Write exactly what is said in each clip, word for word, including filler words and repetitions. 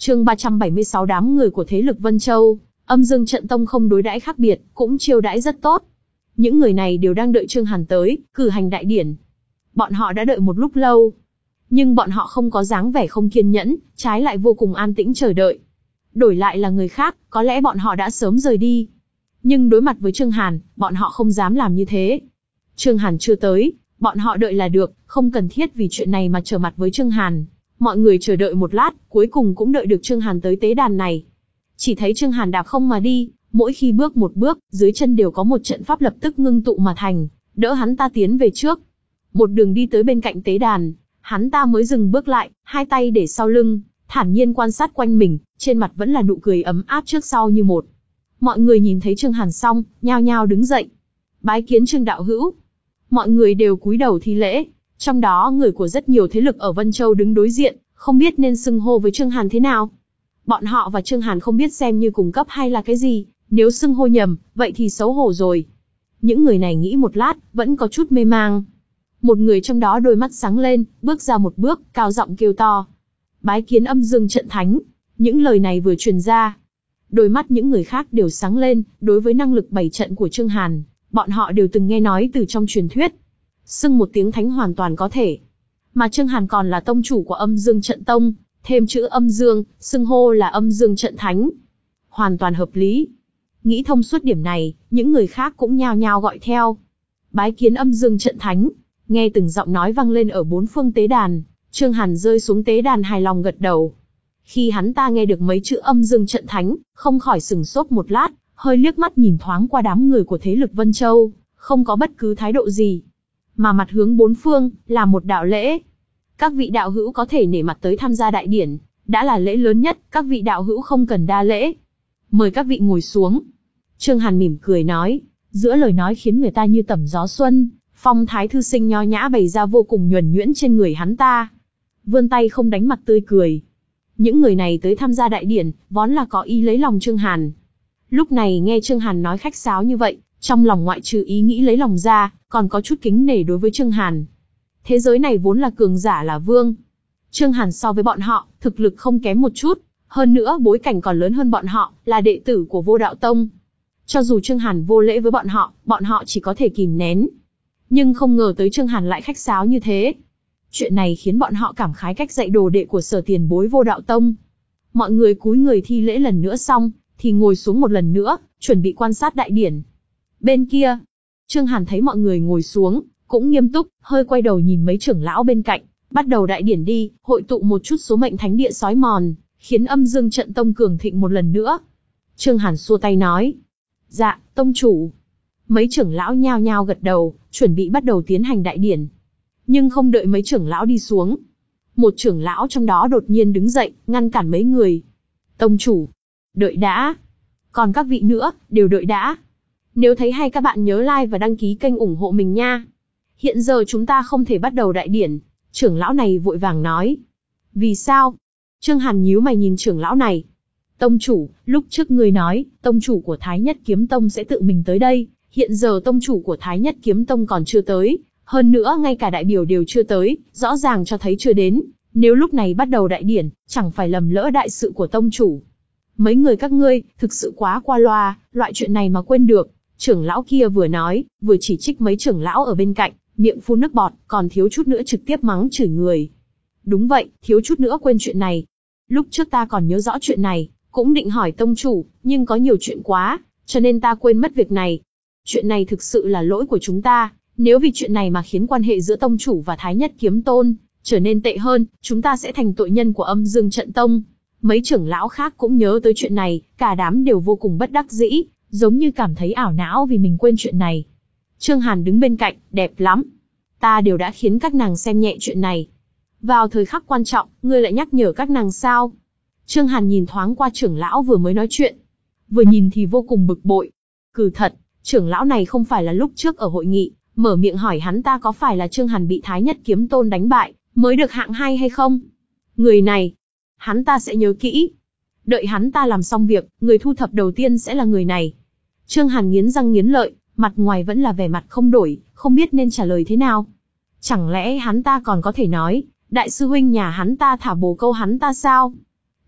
Chương ba trăm bảy mươi sáu đám người của thế lực Vân Châu, Âm Dương Trận Tông không đối đãi khác biệt, cũng chiêu đãi rất tốt. Những người này đều đang đợi Trương Hàn tới, cử hành đại điển. Bọn họ đã đợi một lúc lâu, nhưng bọn họ không có dáng vẻ không kiên nhẫn, trái lại vô cùng an tĩnh chờ đợi. Đổi lại là người khác, có lẽ bọn họ đã sớm rời đi. Nhưng đối mặt với Trương Hàn, bọn họ không dám làm như thế. Trương Hàn chưa tới, bọn họ đợi là được, không cần thiết vì chuyện này mà trở mặt với Trương Hàn. Mọi người chờ đợi một lát, cuối cùng cũng đợi được Trương Hàn tới tế đàn này. Chỉ thấy Trương Hàn đạp không mà đi, mỗi khi bước một bước, dưới chân đều có một trận pháp lập tức ngưng tụ mà thành, đỡ hắn ta tiến về trước. Một đường đi tới bên cạnh tế đàn, hắn ta mới dừng bước lại, hai tay để sau lưng, thản nhiên quan sát quanh mình, trên mặt vẫn là nụ cười ấm áp trước sau như một. Mọi người nhìn thấy Trương Hàn xong, nhao nhao đứng dậy. Bái kiến Trương đạo hữu. Mọi người đều cúi đầu thi lễ, trong đó người của rất nhiều thế lực ở Vân Châu đứng đối diện, không biết nên xưng hô với Trương Hàn thế nào. Bọn họ và Trương Hàn không biết xem như cùng cấp hay là cái gì, nếu xưng hô nhầm, vậy thì xấu hổ rồi. Những người này nghĩ một lát, vẫn có chút mê mang. Một người trong đó đôi mắt sáng lên, bước ra một bước, cao giọng kêu to. Bái kiến Âm Dương Trận Thánh. Những lời này vừa truyền ra, đôi mắt những người khác đều sáng lên, đối với năng lực bảy trận của Trương Hàn, bọn họ đều từng nghe nói từ trong truyền thuyết. Xưng một tiếng thánh hoàn toàn có thể. Mà Trương Hàn còn là tông chủ của Âm Dương Trận Tông, thêm chữ Âm Dương, xưng hô là Âm Dương Trận Thánh. Hoàn toàn hợp lý. Nghĩ thông suốt điểm này, những người khác cũng nhao nhao gọi theo. Bái kiến Âm Dương Trận Thánh. Nghe từng giọng nói vang lên ở bốn phương tế đàn, Trương Hàn rơi xuống tế đàn hài lòng gật đầu. Khi hắn ta nghe được mấy chữ Âm Dương Trận Thánh, không khỏi sừng sốt một lát, hơi liếc mắt nhìn thoáng qua đám người của thế lực Vân Châu, không có bất cứ thái độ gì, mà mặt hướng bốn phương, là một đạo lễ. Các vị đạo hữu có thể nể mặt tới tham gia đại điển, đã là lễ lớn nhất, các vị đạo hữu không cần đa lễ. Mời các vị ngồi xuống. Trương Hàn mỉm cười nói, giữa lời nói khiến người ta như tẩm gió xuân, phong thái thư sinh nho nhã bày ra vô cùng nhuần nhuyễn trên người hắn ta. Vươn tay không đánh mặt tươi cười. Những người này tới tham gia đại điển, vốn là có ý lấy lòng Trương Hàn. Lúc này nghe Trương Hàn nói khách sáo như vậy, trong lòng ngoại trừ ý nghĩ lấy lòng ra, còn có chút kính nể đối với Trương Hàn. Thế giới này vốn là cường giả là vương. Trương Hàn so với bọn họ, thực lực không kém một chút, hơn nữa bối cảnh còn lớn hơn bọn họ, là đệ tử của Vô Đạo Tông. Cho dù Trương Hàn vô lễ với bọn họ, bọn họ chỉ có thể kìm nén. Nhưng không ngờ tới Trương Hàn lại khách sáo như thế. Chuyện này khiến bọn họ cảm khái cách dạy đồ đệ của Sở tiền bối Vô Đạo Tông. Mọi người cúi người thi lễ lần nữa xong, thì ngồi xuống một lần nữa, chuẩn bị quan sát đại điển. Bên kia, Trương Hàn thấy mọi người ngồi xuống, cũng nghiêm túc, hơi quay đầu nhìn mấy trưởng lão bên cạnh, bắt đầu đại điển đi, hội tụ một chút số mệnh thánh địa sói mòn, khiến Âm Dương Trận Tông cường thịnh một lần nữa. Trương Hàn xua tay nói, dạ, tông chủ. Mấy trưởng lão nhao nhao gật đầu, chuẩn bị bắt đầu tiến hành đại điển. Nhưng không đợi mấy trưởng lão đi xuống, một trưởng lão trong đó đột nhiên đứng dậy, ngăn cản mấy người. Tông chủ, đợi đã. Còn các vị nữa, đều đợi đã. Nếu thấy hay các bạn nhớ like và đăng ký kênh ủng hộ mình nha. Hiện giờ chúng ta không thể bắt đầu đại điển. Trưởng lão này vội vàng nói. Vì sao? Trương Hàn nhíu mày nhìn trưởng lão này. Tông chủ, lúc trước ngươi nói, tông chủ của Thái Nhất Kiếm Tông sẽ tự mình tới đây. Hiện giờ tông chủ của Thái Nhất Kiếm Tông còn chưa tới. Hơn nữa ngay cả đại biểu đều chưa tới, rõ ràng cho thấy chưa đến. Nếu lúc này bắt đầu đại điển, chẳng phải lầm lỡ đại sự của tông chủ. Mấy người các ngươi, thực sự quá qua loa, loại chuyện này mà quên được. Trưởng lão kia vừa nói, vừa chỉ trích mấy trưởng lão ở bên cạnh, miệng phun nước bọt, còn thiếu chút nữa trực tiếp mắng chửi người. Đúng vậy, thiếu chút nữa quên chuyện này. Lúc trước ta còn nhớ rõ chuyện này, cũng định hỏi tông chủ, nhưng có nhiều chuyện quá, cho nên ta quên mất việc này. Chuyện này thực sự là lỗi của chúng ta, nếu vì chuyện này mà khiến quan hệ giữa tông chủ và Thái Nhất Kiếm Tôn trở nên tệ hơn, chúng ta sẽ thành tội nhân của Âm Dương Trận Tông. Mấy trưởng lão khác cũng nhớ tới chuyện này, cả đám đều vô cùng bất đắc dĩ, giống như cảm thấy ảo não vì mình quên chuyện này. Trương Hàn đứng bên cạnh, đẹp lắm. Ta đều đã khiến các nàng xem nhẹ chuyện này. Vào thời khắc quan trọng, ngươi lại nhắc nhở các nàng sao? Trương Hàn nhìn thoáng qua trưởng lão vừa mới nói chuyện. Vừa nhìn thì vô cùng bực bội. Cừ thật, trưởng lão này không phải là lúc trước ở hội nghị, mở miệng hỏi hắn ta có phải là Trương Hàn bị Thái Nhất Kiếm Tôn đánh bại, mới được hạng hai hay không? Người này, hắn ta sẽ nhớ kỹ. Đợi hắn ta làm xong việc, người thu thập đầu tiên sẽ là người này. Trương Hàn nghiến răng nghiến lợi, mặt ngoài vẫn là vẻ mặt không đổi, không biết nên trả lời thế nào. Chẳng lẽ hắn ta còn có thể nói, đại sư huynh nhà hắn ta thả bồ câu hắn ta sao?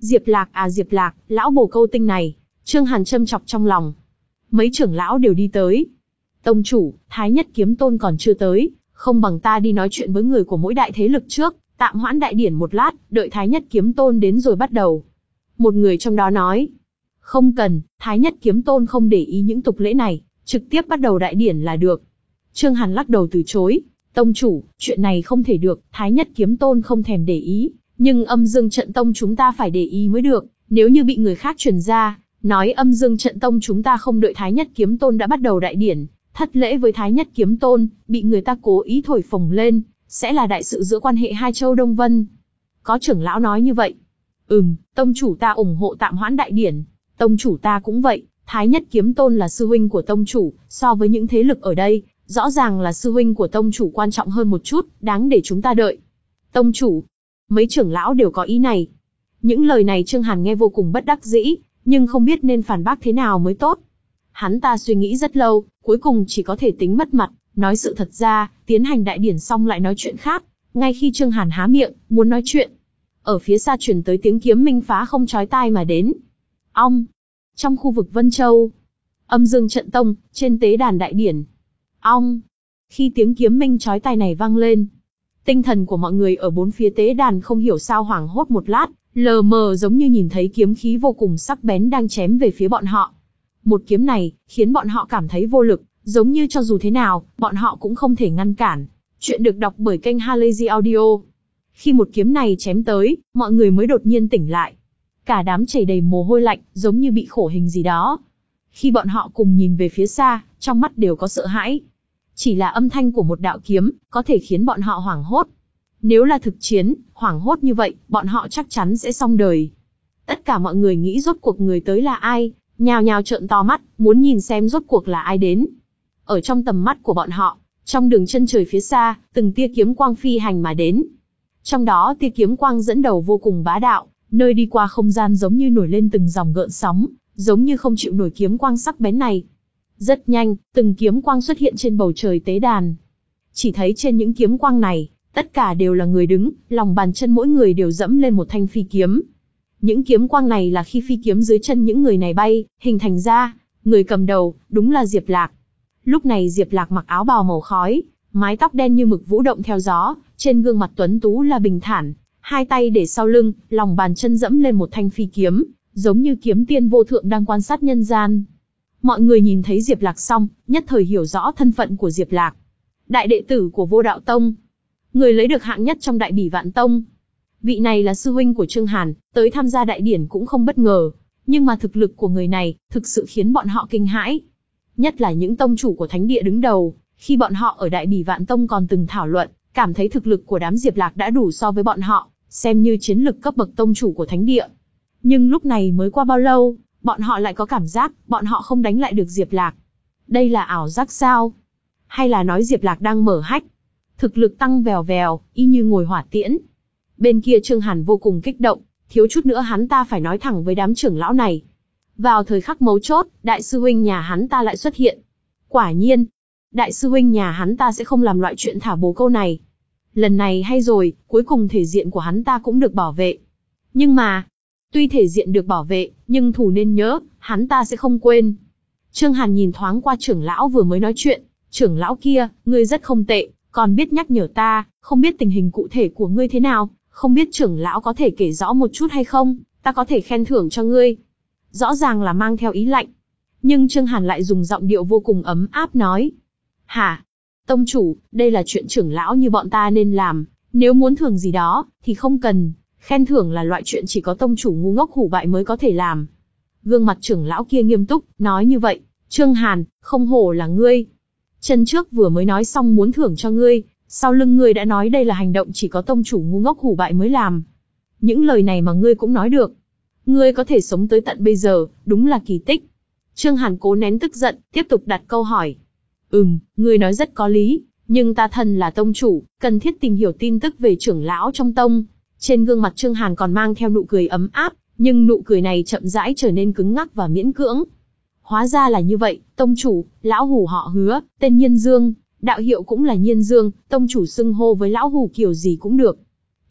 Diệp Lạc à Diệp Lạc, lão bồ câu tinh này, Trương Hàn châm chọc trong lòng. Mấy trưởng lão đều đi tới. Tông chủ, Thái Nhất Kiếm Tôn còn chưa tới, không bằng ta đi nói chuyện với người của mỗi đại thế lực trước, tạm hoãn đại điển một lát, đợi Thái Nhất Kiếm Tôn đến rồi bắt đầu. Một người trong đó nói. Không cần, Thái Nhất Kiếm Tôn không để ý những tục lễ này, trực tiếp bắt đầu đại điển là được. Trương Hàn lắc đầu từ chối. Tông chủ, chuyện này không thể được, Thái Nhất Kiếm Tôn không thèm để ý, nhưng Âm Dương Trận Tông chúng ta phải để ý mới được, nếu như bị người khác truyền ra, nói Âm Dương Trận Tông chúng ta không đợi Thái Nhất Kiếm Tôn đã bắt đầu đại điển, thất lễ với Thái Nhất Kiếm Tôn, bị người ta cố ý thổi phồng lên, sẽ là đại sự giữa quan hệ hai châu Đông Vân. Có trưởng lão nói như vậy. Ừm, tông chủ ta ủng hộ tạm hoãn đại điển, tông chủ ta cũng vậy, Thái Nhất Kiếm Tôn là sư huynh của tông chủ, so với những thế lực ở đây, rõ ràng là sư huynh của tông chủ quan trọng hơn một chút, đáng để chúng ta đợi. Tông chủ, mấy trưởng lão đều có ý này. Những lời này Trương Hàn nghe vô cùng bất đắc dĩ, nhưng không biết nên phản bác thế nào mới tốt. Hắn ta suy nghĩ rất lâu, cuối cùng chỉ có thể tính mất mặt, nói sự thật ra, tiến hành đại điển xong lại nói chuyện khác. Ngay khi Trương Hàn há miệng, muốn nói chuyện, ở phía xa truyền tới tiếng kiếm minh phá không chói tai mà đến. Ong! Trong khu vực Vân Châu, Âm Dương Trận Tông, trên tế đàn đại điển. Ong! Khi tiếng kiếm minh chói tai này vang lên, tinh thần của mọi người ở bốn phía tế đàn không hiểu sao hoảng hốt một lát, lờ mờ giống như nhìn thấy kiếm khí vô cùng sắc bén đang chém về phía bọn họ. Một kiếm này, khiến bọn họ cảm thấy vô lực, giống như cho dù thế nào, bọn họ cũng không thể ngăn cản. Chuyện được đọc bởi kênh Halazy Audio. Khi một kiếm này chém tới, mọi người mới đột nhiên tỉnh lại. Cả đám chảy đầy mồ hôi lạnh, giống như bị khổ hình gì đó. Khi bọn họ cùng nhìn về phía xa, trong mắt đều có sợ hãi. Chỉ là âm thanh của một đạo kiếm, có thể khiến bọn họ hoảng hốt. Nếu là thực chiến, hoảng hốt như vậy, bọn họ chắc chắn sẽ xong đời. Tất cả mọi người nghĩ rốt cuộc người tới là ai, nhào nhào trợn to mắt, muốn nhìn xem rốt cuộc là ai đến. Ở trong tầm mắt của bọn họ, trong đường chân trời phía xa, từng tia kiếm quang phi hành mà đến. Trong đó tia kiếm quang dẫn đầu vô cùng bá đạo, nơi đi qua không gian giống như nổi lên từng dòng gợn sóng, giống như không chịu nổi kiếm quang sắc bén này. Rất nhanh, từng kiếm quang xuất hiện trên bầu trời tế đàn. Chỉ thấy trên những kiếm quang này, tất cả đều là người đứng, lòng bàn chân mỗi người đều dẫm lên một thanh phi kiếm. Những kiếm quang này là khi phi kiếm dưới chân những người này bay, hình thành ra, người cầm đầu, đúng là Diệp Lạc. Lúc này Diệp Lạc mặc áo bào màu khói, mái tóc đen như mực vũ động theo gió, trên gương mặt tuấn tú là bình thản, hai tay để sau lưng, lòng bàn chân dẫm lên một thanh phi kiếm, giống như kiếm tiên vô thượng đang quan sát nhân gian. Mọi người nhìn thấy Diệp Lạc xong, nhất thời hiểu rõ thân phận của Diệp Lạc. Đại đệ tử của Vô Đạo Tông, người lấy được hạng nhất trong Đại Bỉ Vạn Tông. Vị này là sư huynh của Trương Hàn, tới tham gia đại điển cũng không bất ngờ, nhưng mà thực lực của người này, thực sự khiến bọn họ kinh hãi. Nhất là những tông chủ của thánh địa đứng đầu, khi bọn họ ở Đại Bỉ Vạn Tông còn từng thảo luận, cảm thấy thực lực của đám Diệp Lạc đã đủ so với bọn họ, xem như chiến lực cấp bậc tông chủ của thánh địa. Nhưng lúc này mới qua bao lâu, bọn họ lại có cảm giác, bọn họ không đánh lại được Diệp Lạc. Đây là ảo giác sao? Hay là nói Diệp Lạc đang mở hách? Thực lực tăng vèo vèo, y như ngồi hỏa tiễn. Bên kia Trương Hàn vô cùng kích động, thiếu chút nữa hắn ta phải nói thẳng với đám trưởng lão này. Vào thời khắc mấu chốt, đại sư huynh nhà hắn ta lại xuất hiện. Quả nhiên, đại sư huynh nhà hắn ta sẽ không làm loại chuyện thả bồ câu này. Lần này hay rồi, cuối cùng thể diện của hắn ta cũng được bảo vệ. Nhưng mà, tuy thể diện được bảo vệ, nhưng thù nên nhớ, hắn ta sẽ không quên. Trương Hàn nhìn thoáng qua trưởng lão vừa mới nói chuyện, trưởng lão kia, ngươi rất không tệ, còn biết nhắc nhở ta, không biết tình hình cụ thể của ngươi thế nào, không biết trưởng lão có thể kể rõ một chút hay không, ta có thể khen thưởng cho ngươi. Rõ ràng là mang theo ý lạnh. Nhưng Trương Hàn lại dùng giọng điệu vô cùng ấm áp nói. Hả? Tông chủ, đây là chuyện trưởng lão như bọn ta nên làm, nếu muốn thưởng gì đó, thì không cần, khen thưởng là loại chuyện chỉ có tông chủ ngu ngốc hủ bại mới có thể làm. Gương mặt trưởng lão kia nghiêm túc, nói như vậy, Trương Hàn, không hổ là ngươi. Chân trước vừa mới nói xong muốn thưởng cho ngươi, sau lưng ngươi đã nói đây là hành động chỉ có tông chủ ngu ngốc hủ bại mới làm. Những lời này mà ngươi cũng nói được. Ngươi có thể sống tới tận bây giờ, đúng là kỳ tích. Trương Hàn cố nén tức giận, tiếp tục đặt câu hỏi. Ừm, ngươi nói rất có lý, nhưng ta thân là tông chủ, cần thiết tìm hiểu tin tức về trưởng lão trong tông. Trên gương mặt Trương Hàn còn mang theo nụ cười ấm áp, nhưng nụ cười này chậm rãi trở nên cứng ngắc và miễn cưỡng. Hóa ra là như vậy, tông chủ, lão hủ họ Hứa, tên Nhiên Dương, đạo hiệu cũng là Nhiên Dương, tông chủ xưng hô với lão hủ kiểu gì cũng được.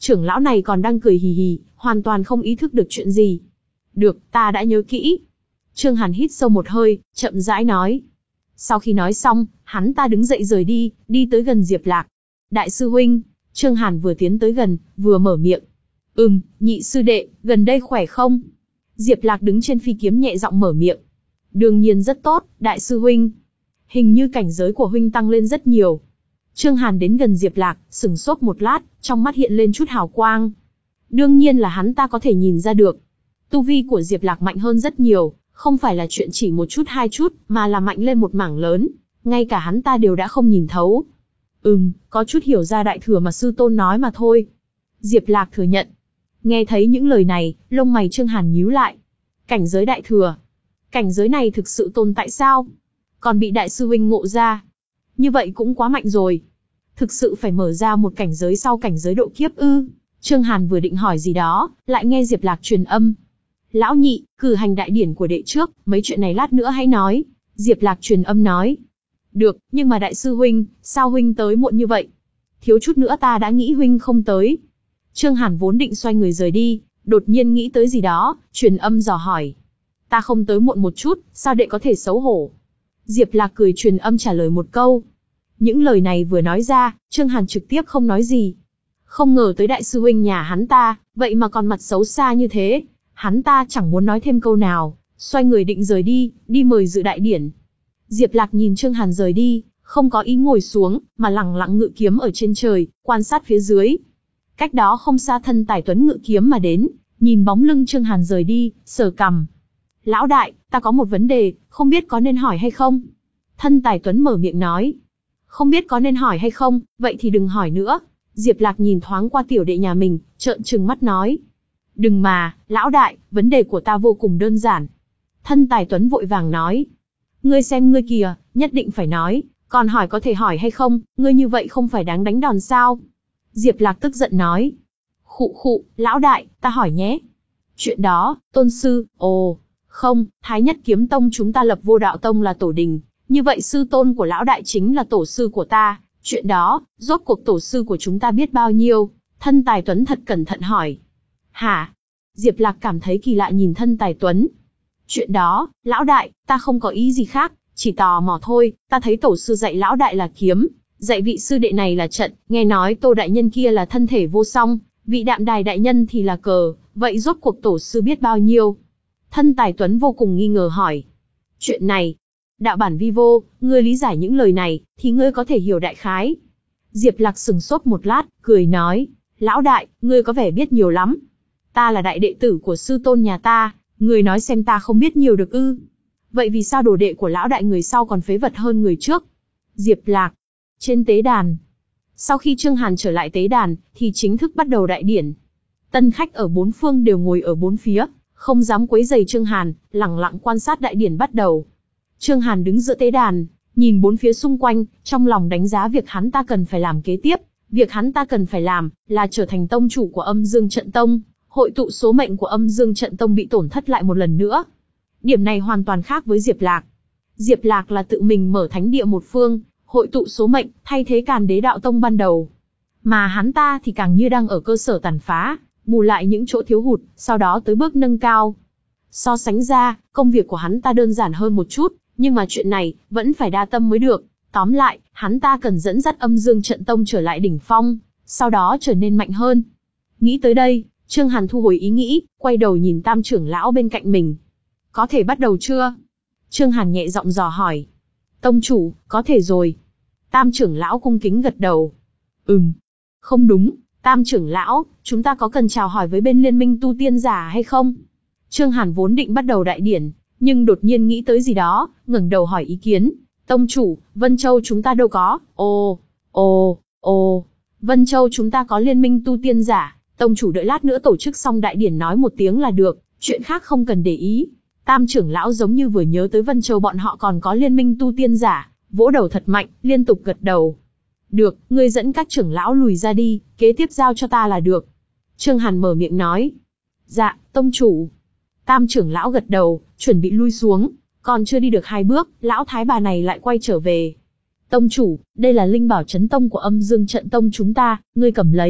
Trưởng lão này còn đang cười hì hì, hoàn toàn không ý thức được chuyện gì. Được, ta đã nhớ kỹ. Trương Hàn hít sâu một hơi, chậm rãi nói. Sau khi nói xong, hắn ta đứng dậy rời đi, đi tới gần Diệp Lạc. Đại sư huynh, Trương Hàn vừa tiến tới gần, vừa mở miệng. Ừm, nhị sư đệ, gần đây khỏe không? Diệp Lạc đứng trên phi kiếm nhẹ giọng mở miệng. Đương nhiên rất tốt, đại sư huynh. Hình như cảnh giới của huynh tăng lên rất nhiều. Trương Hàn đến gần Diệp Lạc, sừng sốt một lát, trong mắt hiện lên chút hào quang. Đương nhiên là hắn ta có thể nhìn ra được. Tu vi của Diệp Lạc mạnh hơn rất nhiều, không phải là chuyện chỉ một chút hai chút, mà là mạnh lên một mảng lớn. Ngay cả hắn ta đều đã không nhìn thấu. Ừm, có chút hiểu ra đại thừa mà sư tôn nói mà thôi. Diệp Lạc thừa nhận. Nghe thấy những lời này, lông mày Trương Hàn nhíu lại. Cảnh giới đại thừa. Cảnh giới này thực sự tồn tại sao? Còn bị đại sư huynh ngộ ra. Như vậy cũng quá mạnh rồi. Thực sự phải mở ra một cảnh giới sau cảnh giới độ kiếp ư? Trương Hàn vừa định hỏi gì đó, lại nghe Diệp Lạc truyền âm. Lão nhị, cử hành đại điển của đệ trước, mấy chuyện này lát nữa hãy nói. Diệp Lạc truyền âm nói. Được, nhưng mà đại sư huynh, sao huynh tới muộn như vậy? Thiếu chút nữa ta đã nghĩ huynh không tới. Trương Hàn vốn định xoay người rời đi, đột nhiên nghĩ tới gì đó, truyền âm dò hỏi. Ta không tới muộn một chút, sao đệ có thể xấu hổ? Diệp Lạc cười truyền âm trả lời một câu. Những lời này vừa nói ra, Trương Hàn trực tiếp không nói gì. Không ngờ tới đại sư huynh nhà hắn ta, vậy mà còn mặt xấu xa như thế. Hắn ta chẳng muốn nói thêm câu nào, xoay người định rời đi, đi mời dự đại điển. Diệp Lạc nhìn Trương Hàn rời đi, không có ý ngồi xuống, mà lẳng lặng ngự kiếm ở trên trời, quan sát phía dưới. Cách đó không xa Thân Tài Tuấn ngự kiếm mà đến, nhìn bóng lưng Trương Hàn rời đi, sờ cằm. Lão đại, ta có một vấn đề, không biết có nên hỏi hay không? Thân Tài Tuấn mở miệng nói. Không biết có nên hỏi hay không, vậy thì đừng hỏi nữa. Diệp Lạc nhìn thoáng qua tiểu đệ nhà mình, trợn trừng mắt nói. Đừng mà, lão đại, vấn đề của ta vô cùng đơn giản. Thân Tài Tuấn vội vàng nói. Ngươi xem ngươi kìa, nhất định phải nói, còn hỏi có thể hỏi hay không, ngươi như vậy không phải đáng đánh đòn sao? Diệp Lạc tức giận nói. Khụ khụ, lão đại, ta hỏi nhé. Chuyện đó, tôn sư, ồ, không, Thái Nhất Kiếm Tông chúng ta lập Vô Đạo Tông là tổ đình, như vậy sư tôn của lão đại chính là tổ sư của ta, chuyện đó, rốt cuộc tổ sư của chúng ta biết bao nhiêu? Thân Tài Tuấn thật cẩn thận hỏi. Hả? Diệp Lạc cảm thấy kỳ lạ nhìn Thân Tài Tuấn. Chuyện đó, lão đại, ta không có ý gì khác, chỉ tò mò thôi, ta thấy tổ sư dạy lão đại là kiếm, dạy vị sư đệ này là trận, nghe nói Tô đại nhân kia là thân thể vô song, vị Đạm Đài đại nhân thì là cờ, vậy rốt cuộc tổ sư biết bao nhiêu? Thân Tài Tuấn vô cùng nghi ngờ hỏi. Chuyện này, đạo bản vi vô, ngươi lý giải những lời này, thì ngươi có thể hiểu đại khái. Diệp Lạc sừng sốt một lát, cười nói, lão đại, ngươi có vẻ biết nhiều lắm. Ta là đại đệ tử của sư tôn nhà ta, ngươi nói xem ta không biết nhiều được ư? Vậy vì sao đồ đệ của lão đại người sau còn phế vật hơn người trước? Diệp Lạc. Trên tế đàn. Sau khi Trương Hàn trở lại tế đàn, thì chính thức bắt đầu đại điển. Tân khách ở bốn phương đều ngồi ở bốn phía, không dám quấy rầy Trương Hàn, lẳng lặng quan sát đại điển bắt đầu. Trương Hàn đứng giữa tế đàn, nhìn bốn phía xung quanh, trong lòng đánh giá việc hắn ta cần phải làm kế tiếp. Việc hắn ta cần phải làm, là trở thành tông chủ của Âm Dương Trận Tông, hội tụ số mệnh của Âm Dương Trận Tông bị tổn thất lại một lần nữa. Điểm này hoàn toàn khác với Diệp Lạc. Diệp Lạc là tự mình mở thánh địa một phương, hội tụ số mệnh, thay thế Càn Đế Đạo Tông ban đầu. Mà hắn ta thì càng như đang ở cơ sở tàn phá, bù lại những chỗ thiếu hụt, sau đó tới bước nâng cao. So sánh ra, công việc của hắn ta đơn giản hơn một chút, nhưng mà chuyện này, vẫn phải đa tâm mới được. Tóm lại, hắn ta cần dẫn dắt Âm Dương Trận Tông trở lại đỉnh phong, sau đó trở nên mạnh hơn. Nghĩ tới đây, Trương Hàn thu hồi ý nghĩ, quay đầu nhìn Tam trưởng lão bên cạnh mình. Có thể bắt đầu chưa? Trương Hàn nhẹ giọng dò hỏi. Tông chủ, có thể rồi. Tam trưởng lão cung kính gật đầu. Ừm. Không đúng, Tam trưởng lão, chúng ta có cần chào hỏi với bên liên minh tu tiên giả hay không? Trương Hàn vốn định bắt đầu đại điển, nhưng đột nhiên nghĩ tới gì đó, ngẩng đầu hỏi ý kiến. Tông chủ, Vân Châu chúng ta đâu có? Ồ, ồ, ồ, Vân Châu chúng ta có liên minh tu tiên giả. Tông chủ đợi lát nữa tổ chức xong đại điển nói một tiếng là được, chuyện khác không cần để ý. Tam trưởng lão giống như vừa nhớ tới Vân Châu bọn họ còn có liên minh tu tiên giả, vỗ đầu thật mạnh, liên tục gật đầu. Được, ngươi dẫn các trưởng lão lùi ra đi, kế tiếp giao cho ta là được. Trương Hàn mở miệng nói. Dạ, tông chủ. Tam trưởng lão gật đầu, chuẩn bị lui xuống, còn chưa đi được hai bước, lão thái bà này lại quay trở về. Tông chủ, đây là linh bảo chấn tông của Âm Dương Trận Tông chúng ta, ngươi cầm lấy,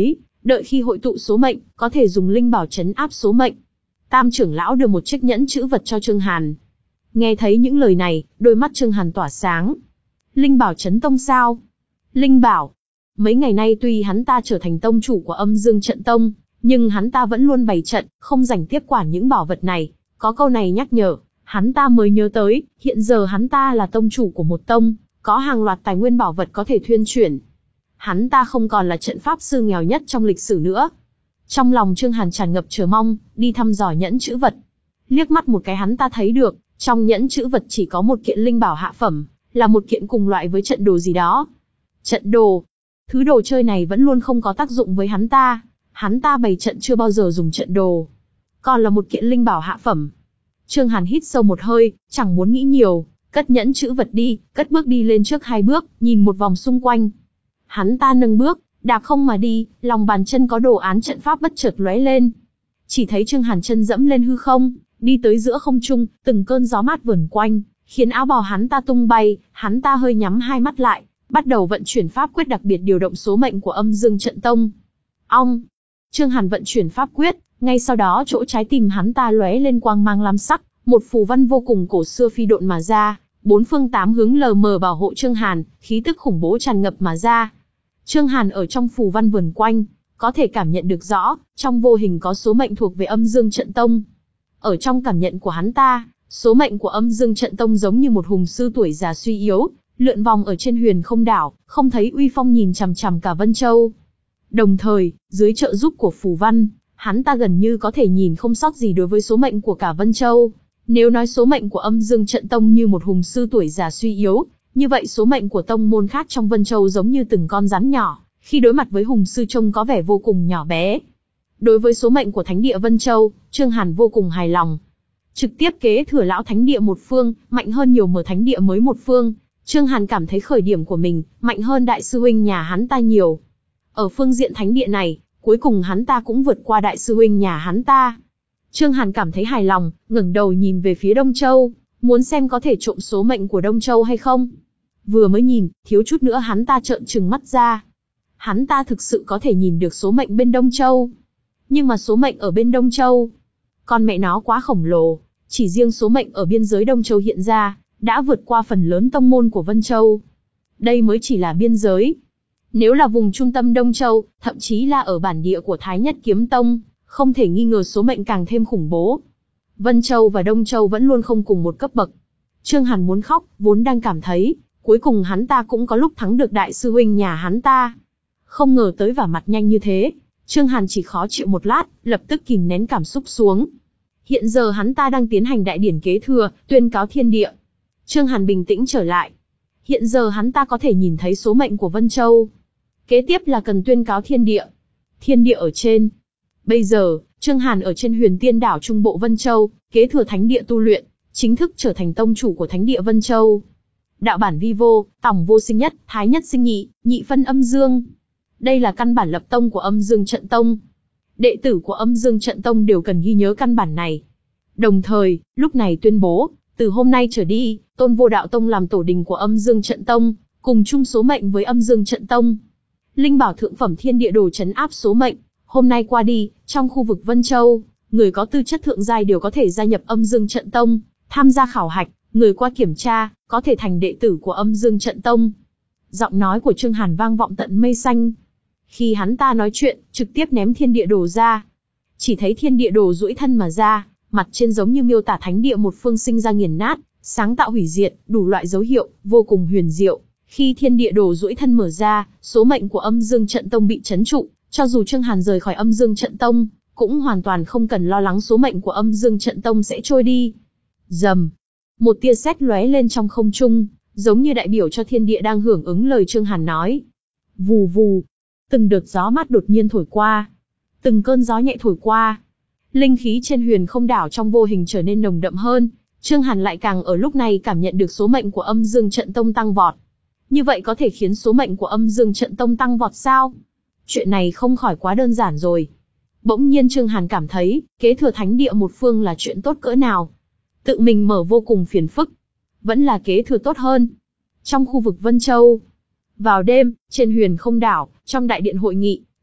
Đợi khi hội tụ số mệnh, có thể dùng linh bảo trấn áp số mệnh. Tam trưởng lão đưa một chiếc nhẫn chữ vật cho Trương Hàn. Nghe thấy những lời này, đôi mắt Trương Hàn tỏa sáng. Linh bảo trấn tông sao? Linh bảo. Mấy ngày nay tuy hắn ta trở thành tông chủ của Âm Dương Trận Tông, nhưng hắn ta vẫn luôn bày trận, không rảnh tiếp quản những bảo vật này. Có câu này nhắc nhở, hắn ta mới nhớ tới, hiện giờ hắn ta là tông chủ của một tông, có hàng loạt tài nguyên bảo vật có thể thuyên chuyển. Hắn ta không còn là trận pháp sư nghèo nhất trong lịch sử nữa. Trong lòng Trương Hàn tràn ngập chờ mong, đi thăm dò nhẫn chữ vật. Liếc mắt một cái hắn ta thấy được, trong nhẫn chữ vật chỉ có một kiện linh bảo hạ phẩm, là một kiện cùng loại với trận đồ gì đó. Trận đồ. Thứ đồ chơi này vẫn luôn không có tác dụng với hắn ta. Hắn ta bày trận chưa bao giờ dùng trận đồ. Còn là một kiện linh bảo hạ phẩm. Trương Hàn hít sâu một hơi, chẳng muốn nghĩ nhiều, cất nhẫn chữ vật đi, cất bước đi lên trước hai bước, nhìn một vòng xung quanh. Hắn ta nâng bước, đạp không mà đi, lòng bàn chân có đồ án trận pháp bất chợt lóe lên. Chỉ thấy Trương Hàn chân dẫm lên hư không, đi tới giữa không trung, từng cơn gió mát vờn quanh, khiến áo bào hắn ta tung bay, hắn ta hơi nhắm hai mắt lại, bắt đầu vận chuyển pháp quyết đặc biệt điều động số mệnh của Âm Dương Trận Tông. Ong! Trương Hàn vận chuyển pháp quyết, ngay sau đó chỗ trái tim hắn ta lóe lên quang mang lam sắc, một phù văn vô cùng cổ xưa phi độn mà ra, bốn phương tám hướng lờ mờ bảo hộ Trương Hàn, khí tức khủng bố tràn ngập mà ra. Trương Hàn ở trong phù văn vườn quanh, có thể cảm nhận được rõ, trong vô hình có số mệnh thuộc về Âm Dương Trận Tông. Ở trong cảm nhận của hắn ta, số mệnh của Âm Dương Trận Tông giống như một hùng sư tuổi già suy yếu, lượn vòng ở trên huyền không đảo, không thấy uy phong nhìn chằm chằm cả Vân Châu. Đồng thời, dưới trợ giúp của phù văn, hắn ta gần như có thể nhìn không sót gì đối với số mệnh của cả Vân Châu. Nếu nói số mệnh của Âm Dương Trận Tông như một hùng sư tuổi già suy yếu, như vậy số mệnh của tông môn khác trong Vân Châu giống như từng con rắn nhỏ, khi đối mặt với hùng sư trông có vẻ vô cùng nhỏ bé. Đối với số mệnh của Thánh địa Vân Châu, Trương Hàn vô cùng hài lòng. Trực tiếp kế thừa lão Thánh địa một phương, mạnh hơn nhiều mở Thánh địa mới một phương. Trương Hàn cảm thấy khởi điểm của mình, mạnh hơn đại sư huynh nhà hắn ta nhiều. Ở phương diện Thánh địa này, cuối cùng hắn ta cũng vượt qua đại sư huynh nhà hắn ta. Trương Hàn cảm thấy hài lòng, ngẩng đầu nhìn về phía Đông Châu, muốn xem có thể trộm số mệnh của Đông Châu hay không. Vừa mới nhìn, thiếu chút nữa hắn ta trợn trừng mắt ra. Hắn ta thực sự có thể nhìn được số mệnh bên Đông Châu. Nhưng mà số mệnh ở bên Đông Châu, con mẹ nó quá khổng lồ, chỉ riêng số mệnh ở biên giới Đông Châu hiện ra, đã vượt qua phần lớn tông môn của Vân Châu. Đây mới chỉ là biên giới. Nếu là vùng trung tâm Đông Châu, thậm chí là ở bản địa của Thái Nhất Kiếm Tông, không thể nghi ngờ số mệnh càng thêm khủng bố. Vân Châu và Đông Châu vẫn luôn không cùng một cấp bậc. Trương Hàn muốn khóc, vốn đang cảm thấy, cuối cùng hắn ta cũng có lúc thắng được đại sư huynh nhà hắn ta. Không ngờ tới vả mặt nhanh như thế, Trương Hàn chỉ khó chịu một lát, lập tức kìm nén cảm xúc xuống. Hiện giờ hắn ta đang tiến hành đại điển kế thừa, tuyên cáo thiên địa. Trương Hàn bình tĩnh trở lại. Hiện giờ hắn ta có thể nhìn thấy số mệnh của Vân Châu. Kế tiếp là cần tuyên cáo thiên địa. Thiên địa ở trên. Bây giờ, Trương Hàn ở trên Huyền Tiên đảo Trung Bộ Vân Châu, kế thừa thánh địa tu luyện, chính thức trở thành tông chủ của thánh địa Vân Châu. Đạo bản vi vô, tổng vô sinh nhất, thái nhất sinh nhị, nhị phân âm dương. Đây là căn bản lập tông của Âm Dương Trận Tông. Đệ tử của Âm Dương Trận Tông đều cần ghi nhớ căn bản này. Đồng thời, lúc này tuyên bố, từ hôm nay trở đi, Tôn Vô Đạo Tông làm tổ đình của Âm Dương Trận Tông, cùng chung số mệnh với Âm Dương Trận Tông. Linh bảo thượng phẩm thiên địa đồ trấn áp số mệnh, hôm nay qua đi, trong khu vực Vân Châu, người có tư chất thượng giai đều có thể gia nhập Âm Dương Trận Tông, tham gia khảo hạch, người qua kiểm tra, có thể thành đệ tử của Âm Dương Trận Tông. Giọng nói của Trương Hàn vang vọng tận mây xanh. Khi hắn ta nói chuyện, trực tiếp ném thiên địa đồ ra. Chỉ thấy thiên địa đồ duỗi thân mà ra, mặt trên giống như miêu tả thánh địa một phương sinh ra nghiền nát, sáng tạo hủy diệt, đủ loại dấu hiệu, vô cùng huyền diệu. Khi thiên địa đồ duỗi thân mở ra, số mệnh của Âm Dương Trận Tông bị trấn trụ, cho dù Trương Hàn rời khỏi Âm Dương Trận Tông, cũng hoàn toàn không cần lo lắng số mệnh của Âm Dương Trận Tông sẽ trôi đi. Rầm, một tia sét lóe lên trong không trung, giống như đại biểu cho thiên địa đang hưởng ứng lời Trương Hàn nói. Vù vù, từng đợt gió mát đột nhiên thổi qua, từng cơn gió nhẹ thổi qua, linh khí trên huyền không đảo trong vô hình trở nên nồng đậm hơn. Trương Hàn lại càng ở lúc này cảm nhận được số mệnh của Âm Dương Trận Tông tăng vọt. Như vậy có thể khiến số mệnh của Âm Dương Trận Tông tăng vọt sao? Chuyện này không khỏi quá đơn giản rồi. Bỗng nhiên Trương Hàn cảm thấy, kế thừa thánh địa một phương là chuyện tốt cỡ nào. Tự mình mở vô cùng phiền phức. Vẫn là kế thừa tốt hơn. Trong khu vực Vân Châu. Vào đêm, trên huyền không đảo, trong đại điện hội nghị,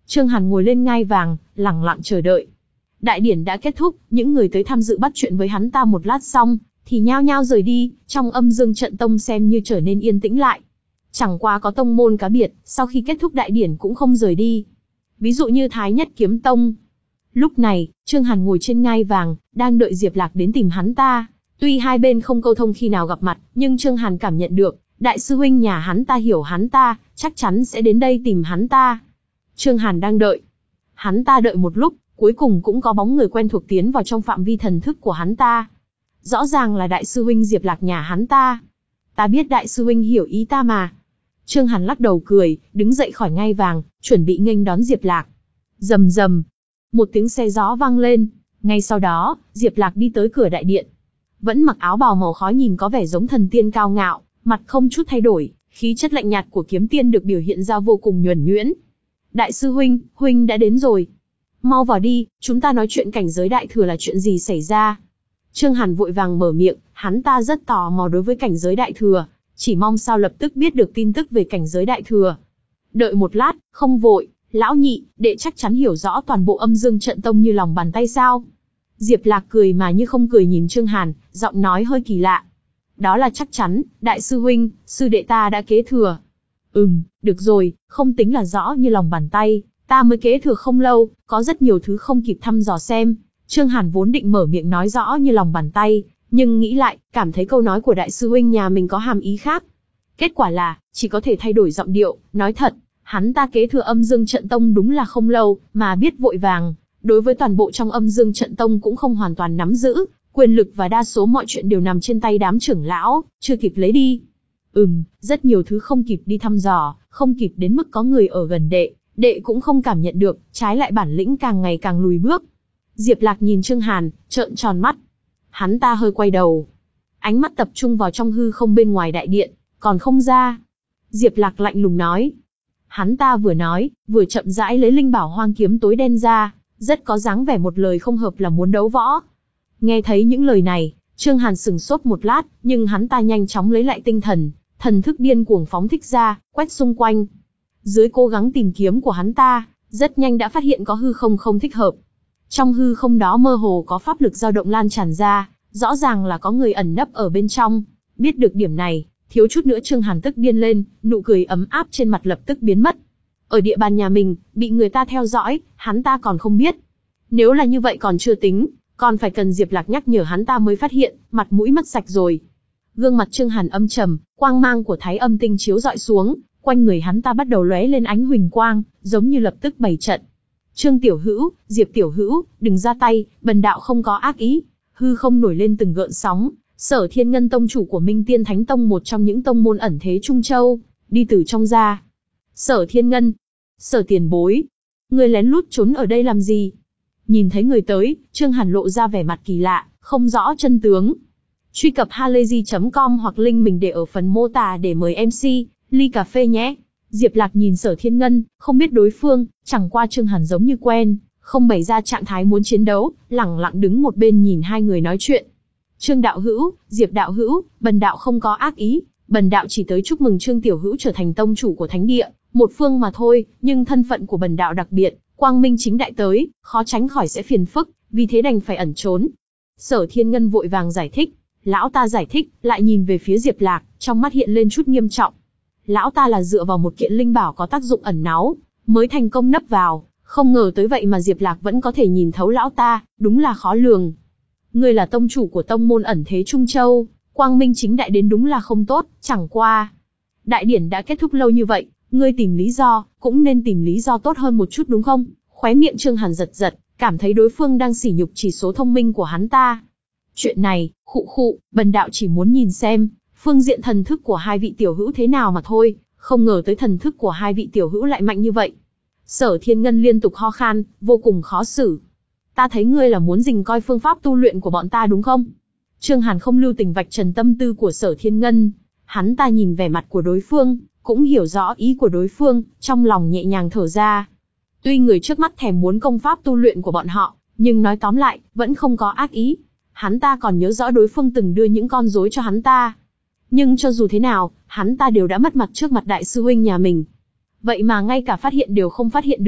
Trương Hàn ngồi lên ngai vàng, lẳng lặng chờ đợi. Đại điển đã kết thúc, những người tới tham dự bắt chuyện với hắn ta một lát xong, thì nhao nhao rời đi, trong Âm Dương Trận Tông xem như trở nên yên tĩnh lại. Chẳng qua có tông môn cá biệt, sau khi kết thúc đại điển cũng không rời đi. Ví dụ như Thái Nhất Kiếm Tông. Lúc này, Trương Hàn ngồi trên ngai vàng, đang đợi Diệp Lạc đến tìm hắn ta. Tuy hai bên không câu thông khi nào gặp mặt, nhưng Trương Hàn cảm nhận được, đại sư huynh nhà hắn ta hiểu hắn ta, chắc chắn sẽ đến đây tìm hắn ta. Trương Hàn đang đợi. Hắn ta đợi một lúc, cuối cùng cũng có bóng người quen thuộc tiến vào trong phạm vi thần thức của hắn ta. Rõ ràng là đại sư huynh Diệp Lạc nhà hắn ta. Ta biết đại sư huynh hiểu ý ta mà. Trương Hàn lắc đầu cười, đứng dậy khỏi ngai vàng, chuẩn bị nghênh đón Diệp Lạc. Rầm rầm, một tiếng xe gió vang lên. Ngay sau đó, Diệp Lạc đi tới cửa đại điện. Vẫn mặc áo bào màu khói nhìn có vẻ giống thần tiên cao ngạo, mặt không chút thay đổi, khí chất lạnh nhạt của kiếm tiên được biểu hiện ra vô cùng nhuần nhuyễn. Đại sư huynh, huynh đã đến rồi. Mau vào đi, chúng ta nói chuyện cảnh giới đại thừa là chuyện gì xảy ra. Trương Hàn vội vàng mở miệng, hắn ta rất tò mò đối với cảnh giới đại thừa, chỉ mong sao lập tức biết được tin tức về cảnh giới đại thừa. Đợi một lát, không vội, lão nhị, đệ chắc chắn hiểu rõ toàn bộ Âm Dương Trận Tông như lòng bàn tay sao? Diệp Lạc cười mà như không cười nhìn Trương Hàn, giọng nói hơi kỳ lạ. Đó là chắc chắn, đại sư huynh, sư đệ ta đã kế thừa. Ừm, được rồi, không tính là rõ như lòng bàn tay, ta mới kế thừa không lâu, có rất nhiều thứ không kịp thăm dò xem. Trương Hàn vốn định mở miệng nói rõ như lòng bàn tay, nhưng nghĩ lại, cảm thấy câu nói của đại sư huynh nhà mình có hàm ý khác. Kết quả là, chỉ có thể thay đổi giọng điệu, nói thật, hắn ta kế thừa Âm Dương Trận Tông đúng là không lâu, mà biết vội vàng, đối với toàn bộ trong Âm Dương Trận Tông cũng không hoàn toàn nắm giữ, quyền lực và đa số mọi chuyện đều nằm trên tay đám trưởng lão, chưa kịp lấy đi. Ừm, rất nhiều thứ không kịp đi thăm dò, không kịp đến mức có người ở gần đệ, đệ cũng không cảm nhận được, trái lại bản lĩnh càng ngày càng lùi bước. Diệp Lạc nhìn Trương Hàn, trợn tròn mắt. Hắn ta hơi quay đầu. Ánh mắt tập trung vào trong hư không bên ngoài đại điện, còn không ra. Diệp Lạc lạnh lùng nói. Hắn ta vừa nói, vừa chậm rãi lấy linh bảo hoang kiếm tối đen ra, rất có dáng vẻ một lời không hợp là muốn đấu võ. Nghe thấy những lời này, Trương Hàn sừng sốt một lát, nhưng hắn ta nhanh chóng lấy lại tinh thần, thần thức điên cuồng phóng thích ra, quét xung quanh. Dưới cố gắng tìm kiếm của hắn ta, rất nhanh đã phát hiện có hư không không thích hợp. Trong hư không đó mơ hồ có pháp lực dao động lan tràn ra, rõ ràng là có người ẩn nấp ở bên trong. Biết được điểm này, thiếu chút nữa Trương Hàn tức điên lên, nụ cười ấm áp trên mặt lập tức biến mất. Ở địa bàn nhà mình, bị người ta theo dõi, hắn ta còn không biết. Nếu là như vậy còn chưa tính, còn phải cần Diệp Lạc nhắc nhở hắn ta mới phát hiện, mặt mũi mất sạch rồi. Gương mặt Trương Hàn âm trầm, quang mang của Thái Âm tinh chiếu dọi xuống, quanh người hắn ta bắt đầu lóe lên ánh huỳnh quang, giống như lập tức bày trận. Trương Tiểu Hữu, Diệp Tiểu Hữu, đừng ra tay, bần đạo không có ác ý. Hư không nổi lên từng gợn sóng, Sở Thiên Ngân tông chủ của Minh Tiên Thánh Tông, một trong những tông môn ẩn thế Trung Châu, đi từ trong ra. Sở Thiên Ngân, Sở tiền bối, người lén lút trốn ở đây làm gì? Nhìn thấy người tới, Trương Hàn lộ ra vẻ mặt kỳ lạ, không rõ chân tướng. Truy cập halayzi chấm com hoặc link mình để ở phần mô tả để mời em xê, ly cà phê nhé. Diệp Lạc nhìn Sở Thiên Ngân, không biết đối phương, chẳng qua Trương Hàn giống như quen, không bày ra trạng thái muốn chiến đấu, lẳng lặng đứng một bên nhìn hai người nói chuyện. Trương đạo hữu, Diệp đạo hữu, bần đạo không có ác ý, bần đạo chỉ tới chúc mừng Trương Tiểu Hữu trở thành tông chủ của thánh địa, một phương mà thôi, nhưng thân phận của bần đạo đặc biệt, quang minh chính đại tới, khó tránh khỏi sẽ phiền phức, vì thế đành phải ẩn trốn. Sở Thiên Ngân vội vàng giải thích, lão ta giải thích, lại nhìn về phía Diệp Lạc, trong mắt hiện lên chút nghiêm trọng. Lão ta là dựa vào một kiện linh bảo có tác dụng ẩn náu, mới thành công nấp vào, không ngờ tới vậy mà Diệp Lạc vẫn có thể nhìn thấu lão ta, đúng là khó lường. Ngươi là tông chủ của tông môn ẩn thế Trung Châu, quang minh chính đại đến đúng là không tốt, chẳng qua. Đại điển đã kết thúc lâu như vậy, ngươi tìm lý do, cũng nên tìm lý do tốt hơn một chút đúng không? Khóe miệng Trương Hàn giật giật, cảm thấy đối phương đang sỉ nhục chỉ số thông minh của hắn ta. Chuyện này, khụ khụ, bần đạo chỉ muốn nhìn xem, phương diện thần thức của hai vị tiểu hữu thế nào mà thôi, không ngờ tới thần thức của hai vị tiểu hữu lại mạnh như vậy. Sở Thiên Ngân liên tục ho khan, vô cùng khó xử. Ta thấy ngươi là muốn rình coi phương pháp tu luyện của bọn ta đúng không? Trương Hàn không lưu tình vạch trần tâm tư của Sở Thiên Ngân. Hắn ta nhìn vẻ mặt của đối phương, cũng hiểu rõ ý của đối phương, trong lòng nhẹ nhàng thở ra. Tuy người trước mắt thèm muốn công pháp tu luyện của bọn họ, nhưng nói tóm lại, vẫn không có ác ý. Hắn ta còn nhớ rõ đối phương từng đưa những con rối cho hắn ta. Nhưng cho dù thế nào, hắn ta đều đã mất mặt trước mặt đại sư huynh nhà mình. Vậy mà ngay cả phát hiện đều không phát hiện được,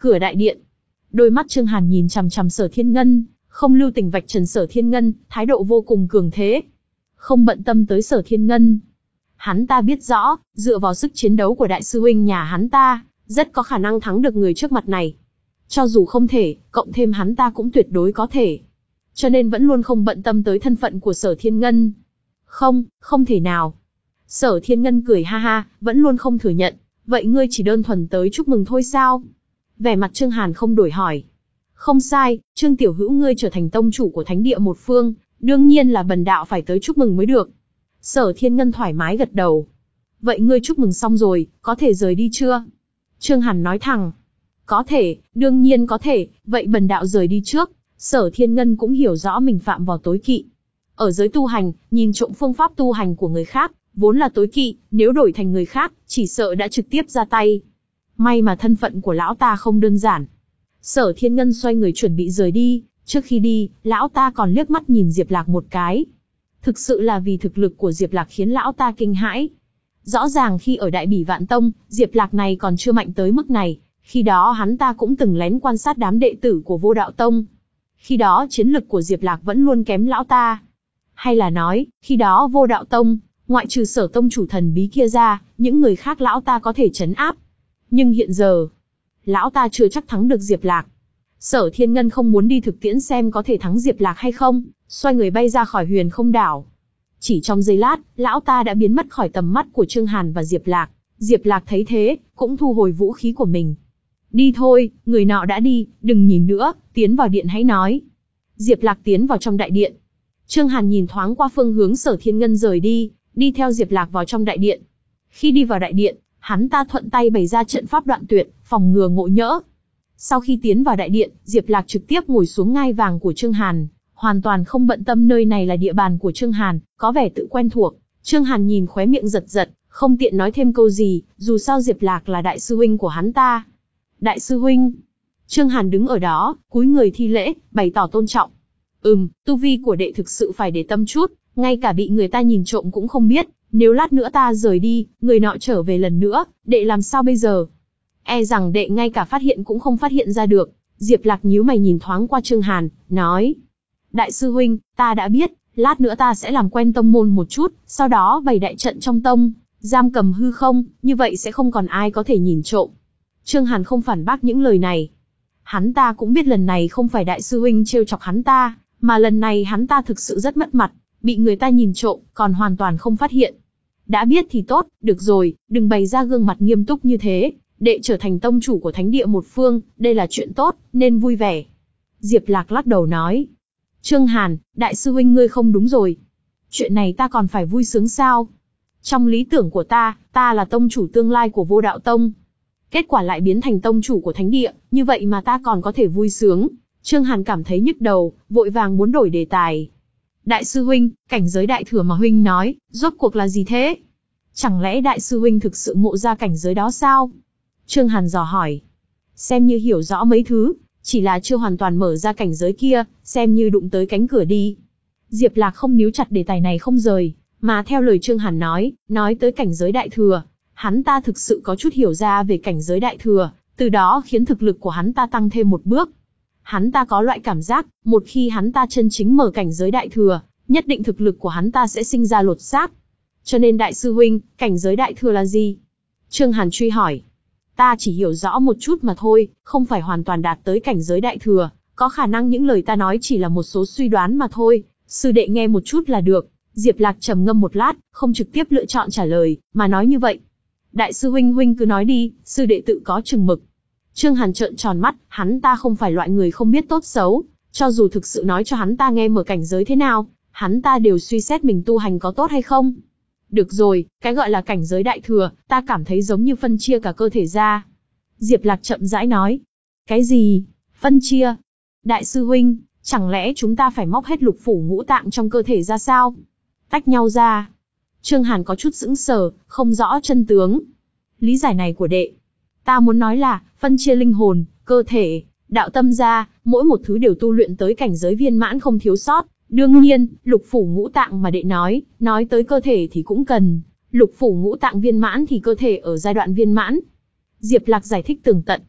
Cửa đại điện. Đôi mắt Trương Hàn nhìn chằm chằm Sở Thiên Ngân, không lưu tình vạch trần Sở Thiên Ngân, thái độ vô cùng cường thế. Không bận tâm tới Sở Thiên Ngân. Hắn ta biết rõ, dựa vào sức chiến đấu của đại sư huynh nhà hắn ta, rất có khả năng thắng được người trước mặt này. Cho dù không thể, cộng thêm hắn ta cũng tuyệt đối có thể. Cho nên vẫn luôn không bận tâm tới thân phận của Sở Thiên Ngân. Không, không thể nào. Sở Thiên Ngân cười ha ha, vẫn luôn không thừa nhận. Vậy ngươi chỉ đơn thuần tới chúc mừng thôi sao? Vẻ mặt Trương Hàn không đổi hỏi. Không sai, Trương tiểu hữu ngươi trở thành tông chủ của thánh địa một phương, đương nhiên là bần đạo phải tới chúc mừng mới được. Sở Thiên Ngân thoải mái gật đầu. Vậy ngươi chúc mừng xong rồi, có thể rời đi chưa? Trương Hàn nói thẳng. Có thể, đương nhiên có thể, vậy bần đạo rời đi trước. Sở Thiên Ngân cũng hiểu rõ mình phạm vào tối kỵ. Ở giới tu hành, nhìn trộm phương pháp tu hành của người khác, vốn là tối kỵ, nếu đổi thành người khác, chỉ sợ đã trực tiếp ra tay. May mà thân phận của lão ta không đơn giản. Sở Thiên Ngân xoay người chuẩn bị rời đi, trước khi đi, lão ta còn liếc mắt nhìn Diệp Lạc một cái. Thực sự là vì thực lực của Diệp Lạc khiến lão ta kinh hãi. Rõ ràng khi ở Đại Bỉ Vạn Tông, Diệp Lạc này còn chưa mạnh tới mức này, khi đó hắn ta cũng từng lén quan sát đám đệ tử của Vô Đạo Tông. Khi đó chiến lực của Diệp Lạc vẫn luôn kém lão ta. Hay là nói, khi đó Vô Đạo Tông, ngoại trừ Sở tông chủ thần bí kia ra, những người khác lão ta có thể trấn áp. Nhưng hiện giờ, lão ta chưa chắc thắng được Diệp Lạc. Sở Thiên Ngân không muốn đi thực tiễn xem có thể thắng Diệp Lạc hay không, xoay người bay ra khỏi Huyền Không Đảo. Chỉ trong giây lát, lão ta đã biến mất khỏi tầm mắt của Trương Hàn và Diệp Lạc. Diệp Lạc thấy thế, cũng thu hồi vũ khí của mình. Đi thôi, người nọ đã đi, đừng nhìn nữa, tiến vào điện hãy nói. Diệp Lạc tiến vào trong đại điện. Trương Hàn nhìn thoáng qua phương hướng Sở Thiên Ngân rời đi, đi theo Diệp Lạc vào trong đại điện. Khi đi vào đại điện, hắn ta thuận tay bày ra trận pháp đoạn tuyệt, phòng ngừa ngộ nhỡ. Sau khi tiến vào đại điện, Diệp Lạc trực tiếp ngồi xuống ngai vàng của Trương Hàn, hoàn toàn không bận tâm nơi này là địa bàn của Trương Hàn, có vẻ tự quen thuộc. Trương Hàn nhìn khóe miệng giật giật, không tiện nói thêm câu gì, dù sao Diệp Lạc là đại sư huynh của hắn ta. Đại sư huynh. Trương Hàn đứng ở đó, cúi người thi lễ, bày tỏ tôn trọng. Ừm, tu vi của đệ thực sự phải để tâm chút, ngay cả bị người ta nhìn trộm cũng không biết, nếu lát nữa ta rời đi, người nọ trở về lần nữa, đệ làm sao bây giờ? E rằng đệ ngay cả phát hiện cũng không phát hiện ra được. Diệp Lạc nhíu mày nhìn thoáng qua Trương Hàn, nói. Đại sư huynh, ta đã biết, lát nữa ta sẽ làm quen tông môn một chút, sau đó bày đại trận trong tông, giam cầm hư không, như vậy sẽ không còn ai có thể nhìn trộm. Trương Hàn không phản bác những lời này. Hắn ta cũng biết lần này không phải đại sư huynh trêu chọc hắn ta, mà lần này hắn ta thực sự rất mất mặt, bị người ta nhìn trộm, còn hoàn toàn không phát hiện. Đã biết thì tốt, được rồi, đừng bày ra gương mặt nghiêm túc như thế. Đệ trở thành tông chủ của thánh địa một phương, đây là chuyện tốt, nên vui vẻ. Diệp Lạc lắc đầu nói. Trương Hàn, đại sư huynh ngươi không đúng rồi. Chuyện này ta còn phải vui sướng sao? Trong lý tưởng của ta, ta là tông chủ tương lai của Vô Đạo Tông. Kết quả lại biến thành tông chủ của thánh địa, như vậy mà ta còn có thể vui sướng. Trương Hàn cảm thấy nhức đầu, vội vàng muốn đổi đề tài. Đại sư huynh, cảnh giới đại thừa mà huynh nói, rốt cuộc là gì thế? Chẳng lẽ đại sư huynh thực sự ngộ ra cảnh giới đó sao? Trương Hàn dò hỏi. Xem như hiểu rõ mấy thứ, chỉ là chưa hoàn toàn mở ra cảnh giới kia, xem như đụng tới cánh cửa đi. Diệp Lạc không níu chặt đề tài này không rời, mà theo lời Trương Hàn nói, nói tới cảnh giới đại thừa, hắn ta thực sự có chút hiểu ra về cảnh giới đại thừa, từ đó khiến thực lực của hắn ta tăng thêm một bước. Hắn ta có loại cảm giác, một khi hắn ta chân chính mở cảnh giới đại thừa, nhất định thực lực của hắn ta sẽ sinh ra lột xác. Cho nên đại sư huynh, cảnh giới đại thừa là gì? Trương Hàn truy hỏi. Ta chỉ hiểu rõ một chút mà thôi, không phải hoàn toàn đạt tới cảnh giới đại thừa, có khả năng những lời ta nói chỉ là một số suy đoán mà thôi, sư đệ nghe một chút là được. Diệp Lạc trầm ngâm một lát, không trực tiếp lựa chọn trả lời, mà nói như vậy. Đại sư huynh huynh cứ nói đi, sư đệ tự có chừng mực. Trương Hàn trợn tròn mắt, hắn ta không phải loại người không biết tốt xấu, cho dù thực sự nói cho hắn ta nghe mở cảnh giới thế nào, hắn ta đều suy xét mình tu hành có tốt hay không. Được rồi, cái gọi là cảnh giới đại thừa, ta cảm thấy giống như phân chia cả cơ thể ra. Diệp Lạc chậm rãi nói. Cái gì? Phân chia? Đại sư huynh, chẳng lẽ chúng ta phải móc hết lục phủ ngũ tạng trong cơ thể ra sao? Tách nhau ra. Trương Hàn có chút sững sờ, không rõ chân tướng. Lý giải này của đệ, ta muốn nói là, phân chia linh hồn, cơ thể, đạo tâm ra, mỗi một thứ đều tu luyện tới cảnh giới viên mãn không thiếu sót. Đương nhiên, lục phủ ngũ tạng mà đệ nói, nói tới cơ thể thì cũng cần. Lục phủ ngũ tạng viên mãn thì cơ thể ở giai đoạn viên mãn. Diệp Lạc giải thích tường tận.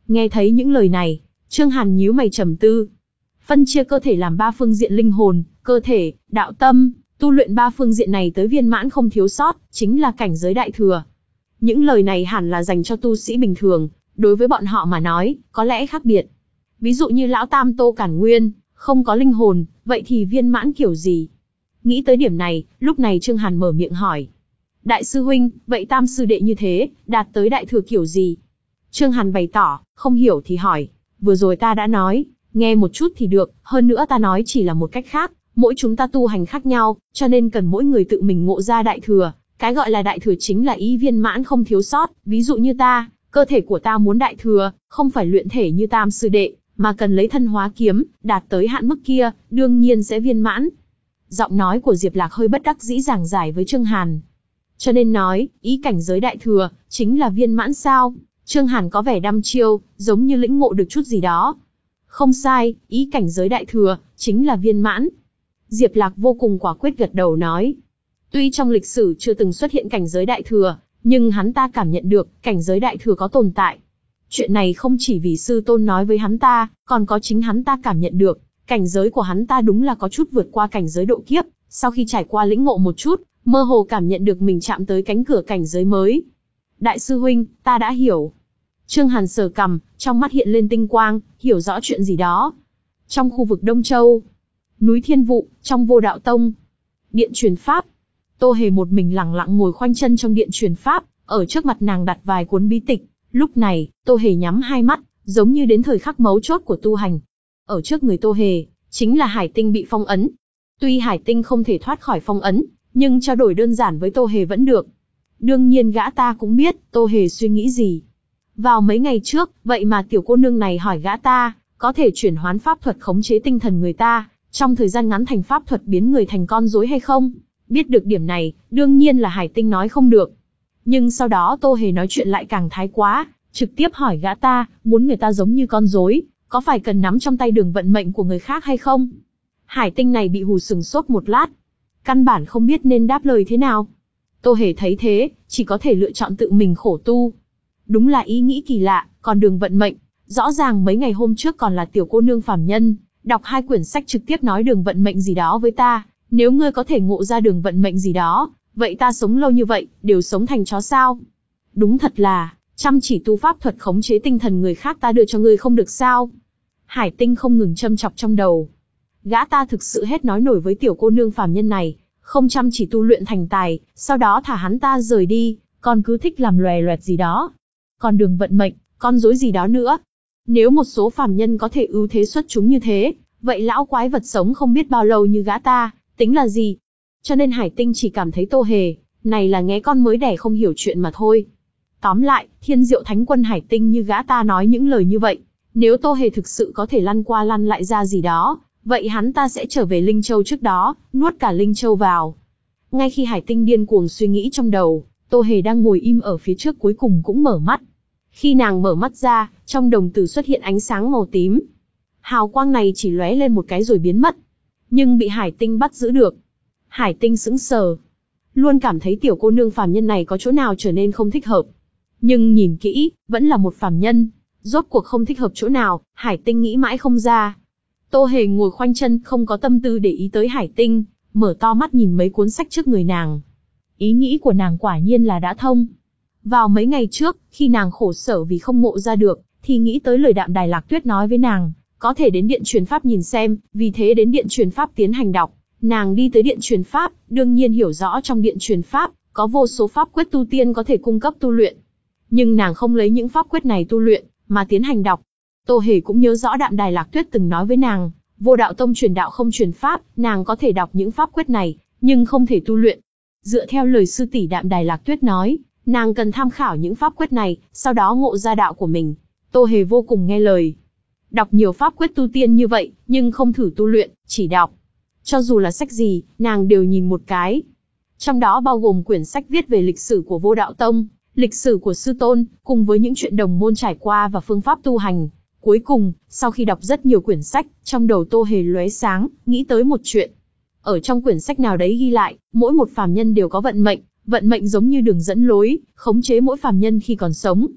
Nghe thấy những lời này, Trương Hàn nhíu mày trầm tư. Phân chia cơ thể làm ba phương diện linh hồn, cơ thể, đạo tâm, tu luyện ba phương diện này tới viên mãn không thiếu sót, chính là cảnh giới đại thừa. Những lời này hẳn là dành cho tu sĩ bình thường, đối với bọn họ mà nói, có lẽ khác biệt. Ví dụ như lão Tam Tô Cản Nguyên, không có linh hồn, vậy thì viên mãn kiểu gì? Nghĩ tới điểm này, lúc này Trương Hàn mở miệng hỏi. Đại sư huynh, vậy Tam sư đệ như thế, đạt tới đại thừa kiểu gì? Trương Hàn bày tỏ, không hiểu thì hỏi. Vừa rồi ta đã nói, nghe một chút thì được, hơn nữa ta nói chỉ là một cách khác, mỗi chúng ta tu hành khác nhau, cho nên cần mỗi người tự mình ngộ ra đại thừa. Cái gọi là đại thừa chính là ý viên mãn không thiếu sót, ví dụ như ta, cơ thể của ta muốn đại thừa, không phải luyện thể như Tam sư đệ, mà cần lấy thân hóa kiếm, đạt tới hạn mức kia, đương nhiên sẽ viên mãn. Giọng nói của Diệp Lạc hơi bất đắc dĩ giảng giải với Trương Hàn. Cho nên nói, ý cảnh giới đại thừa, chính là viên mãn sao? Trương Hàn có vẻ đăm chiêu, giống như lĩnh ngộ được chút gì đó. Không sai, ý cảnh giới đại thừa, chính là viên mãn. Diệp Lạc vô cùng quả quyết gật đầu nói. Tuy trong lịch sử chưa từng xuất hiện cảnh giới đại thừa, nhưng hắn ta cảm nhận được, cảnh giới đại thừa có tồn tại. Chuyện này không chỉ vì sư tôn nói với hắn ta, còn có chính hắn ta cảm nhận được, cảnh giới của hắn ta đúng là có chút vượt qua cảnh giới độ kiếp, sau khi trải qua lĩnh ngộ một chút, mơ hồ cảm nhận được mình chạm tới cánh cửa cảnh giới mới. Đại sư huynh, ta đã hiểu. Trương Hàn sờ cằm, trong mắt hiện lên tinh quang, hiểu rõ chuyện gì đó. Trong khu vực Đông Châu, núi Thiên Vụ, trong Vô Đạo Tông, điện truyền pháp, Tô Hề một mình lặng lặng ngồi khoanh chân trong điện truyền pháp, ở trước mặt nàng đặt vài cuốn bí tịch. Lúc này, Tô Hề nhắm hai mắt, giống như đến thời khắc mấu chốt của tu hành. Ở trước người Tô Hề, chính là Hải Tinh bị phong ấn. Tuy Hải Tinh không thể thoát khỏi phong ấn, nhưng trao đổi đơn giản với Tô Hề vẫn được. Đương nhiên gã ta cũng biết, Tô Hề suy nghĩ gì. Vào mấy ngày trước, vậy mà tiểu cô nương này hỏi gã ta, có thể chuyển hoán pháp thuật khống chế tinh thần người ta, trong thời gian ngắn thành pháp thuật biến người thành con rối hay không? Biết được điểm này, đương nhiên là Hải Tinh nói không được. Nhưng sau đó Tô Hề nói chuyện lại càng thái quá, trực tiếp hỏi gã ta, muốn người ta giống như con rối, có phải cần nắm trong tay đường vận mệnh của người khác hay không? Hải Tinh này bị hù sừng sốt một lát, căn bản không biết nên đáp lời thế nào. Tô Hề thấy thế, chỉ có thể lựa chọn tự mình khổ tu. Đúng là ý nghĩ kỳ lạ, còn đường vận mệnh, rõ ràng mấy ngày hôm trước còn là tiểu cô nương phàm nhân, đọc hai quyển sách trực tiếp nói đường vận mệnh gì đó với ta, nếu ngươi có thể ngộ ra đường vận mệnh gì đó, vậy ta sống lâu như vậy, đều sống thành chó sao? Đúng thật là, chăm chỉ tu pháp thuật khống chế tinh thần người khác ta đưa cho ngươi không được sao? Hải Tinh không ngừng châm chọc trong đầu. Gã ta thực sự hết nói nổi với tiểu cô nương phàm nhân này, không chăm chỉ tu luyện thành tài, sau đó thả hắn ta rời đi, còn cứ thích làm loè loẹt gì đó. Còn đường vận mệnh, con rối gì đó nữa. Nếu một số phàm nhân có thể ưu thế xuất chúng như thế, vậy lão quái vật sống không biết bao lâu như gã ta, tính là gì? Cho nên Hải Tinh chỉ cảm thấy Tô Hề, này là nghe con mới đẻ không hiểu chuyện mà thôi. Tóm lại, Thiên Diệu Thánh Quân Hải Tinh như gã ta nói những lời như vậy, nếu Tô Hề thực sự có thể lăn qua lăn lại ra gì đó, vậy hắn ta sẽ trở về Linh Châu trước đó, nuốt cả Linh Châu vào. Ngay khi Hải Tinh điên cuồng suy nghĩ trong đầu, Tô Hề đang ngồi im ở phía trước cuối cùng cũng mở mắt. Khi nàng mở mắt ra, trong đồng tử xuất hiện ánh sáng màu tím. Hào quang này chỉ lóe lên một cái rồi biến mất, nhưng bị Hải Tinh bắt giữ được. Hải Tinh sững sờ, luôn cảm thấy tiểu cô nương phàm nhân này có chỗ nào trở nên không thích hợp. Nhưng nhìn kỹ, vẫn là một phàm nhân. Rốt cuộc không thích hợp chỗ nào, Hải Tinh nghĩ mãi không ra. Tô Hề ngồi khoanh chân, không có tâm tư để ý tới Hải Tinh, mở to mắt nhìn mấy cuốn sách trước người nàng. Ý nghĩ của nàng quả nhiên là đã thông. Vào mấy ngày trước, khi nàng khổ sở vì không ngộ ra được, thì nghĩ tới lời Đạm Đài Lạc Tuyết nói với nàng, có thể đến điện truyền pháp nhìn xem, vì thế đến điện truyền pháp tiến hành đọc. Nàng đi tới điện truyền pháp, đương nhiên hiểu rõ trong điện truyền pháp, có vô số pháp quyết tu tiên có thể cung cấp tu luyện. Nhưng nàng không lấy những pháp quyết này tu luyện, mà tiến hành đọc. Tô Hề cũng nhớ rõ Đạm Đài Lạc Tuyết từng nói với nàng, Vô Đạo Tông truyền đạo không truyền pháp, nàng có thể đọc những pháp quyết này, nhưng không thể tu luyện. Dựa theo lời sư tỷ Đạm Đài Lạc Tuyết nói, nàng cần tham khảo những pháp quyết này, sau đó ngộ ra đạo của mình. Tô Hề vô cùng nghe lời. Đọc nhiều pháp quyết tu tiên như vậy, nhưng không thử tu luyện, chỉ đọc. Cho dù là sách gì, nàng đều nhìn một cái. Trong đó bao gồm quyển sách viết về lịch sử của Vô Đạo Tông, lịch sử của sư tôn, cùng với những chuyện đồng môn trải qua và phương pháp tu hành. Cuối cùng, sau khi đọc rất nhiều quyển sách, trong đầu Tô Hề lóe sáng, nghĩ tới một chuyện. Ở trong quyển sách nào đấy ghi lại, mỗi một phàm nhân đều có vận mệnh, vận mệnh giống như đường dẫn lối, khống chế mỗi phàm nhân khi còn sống.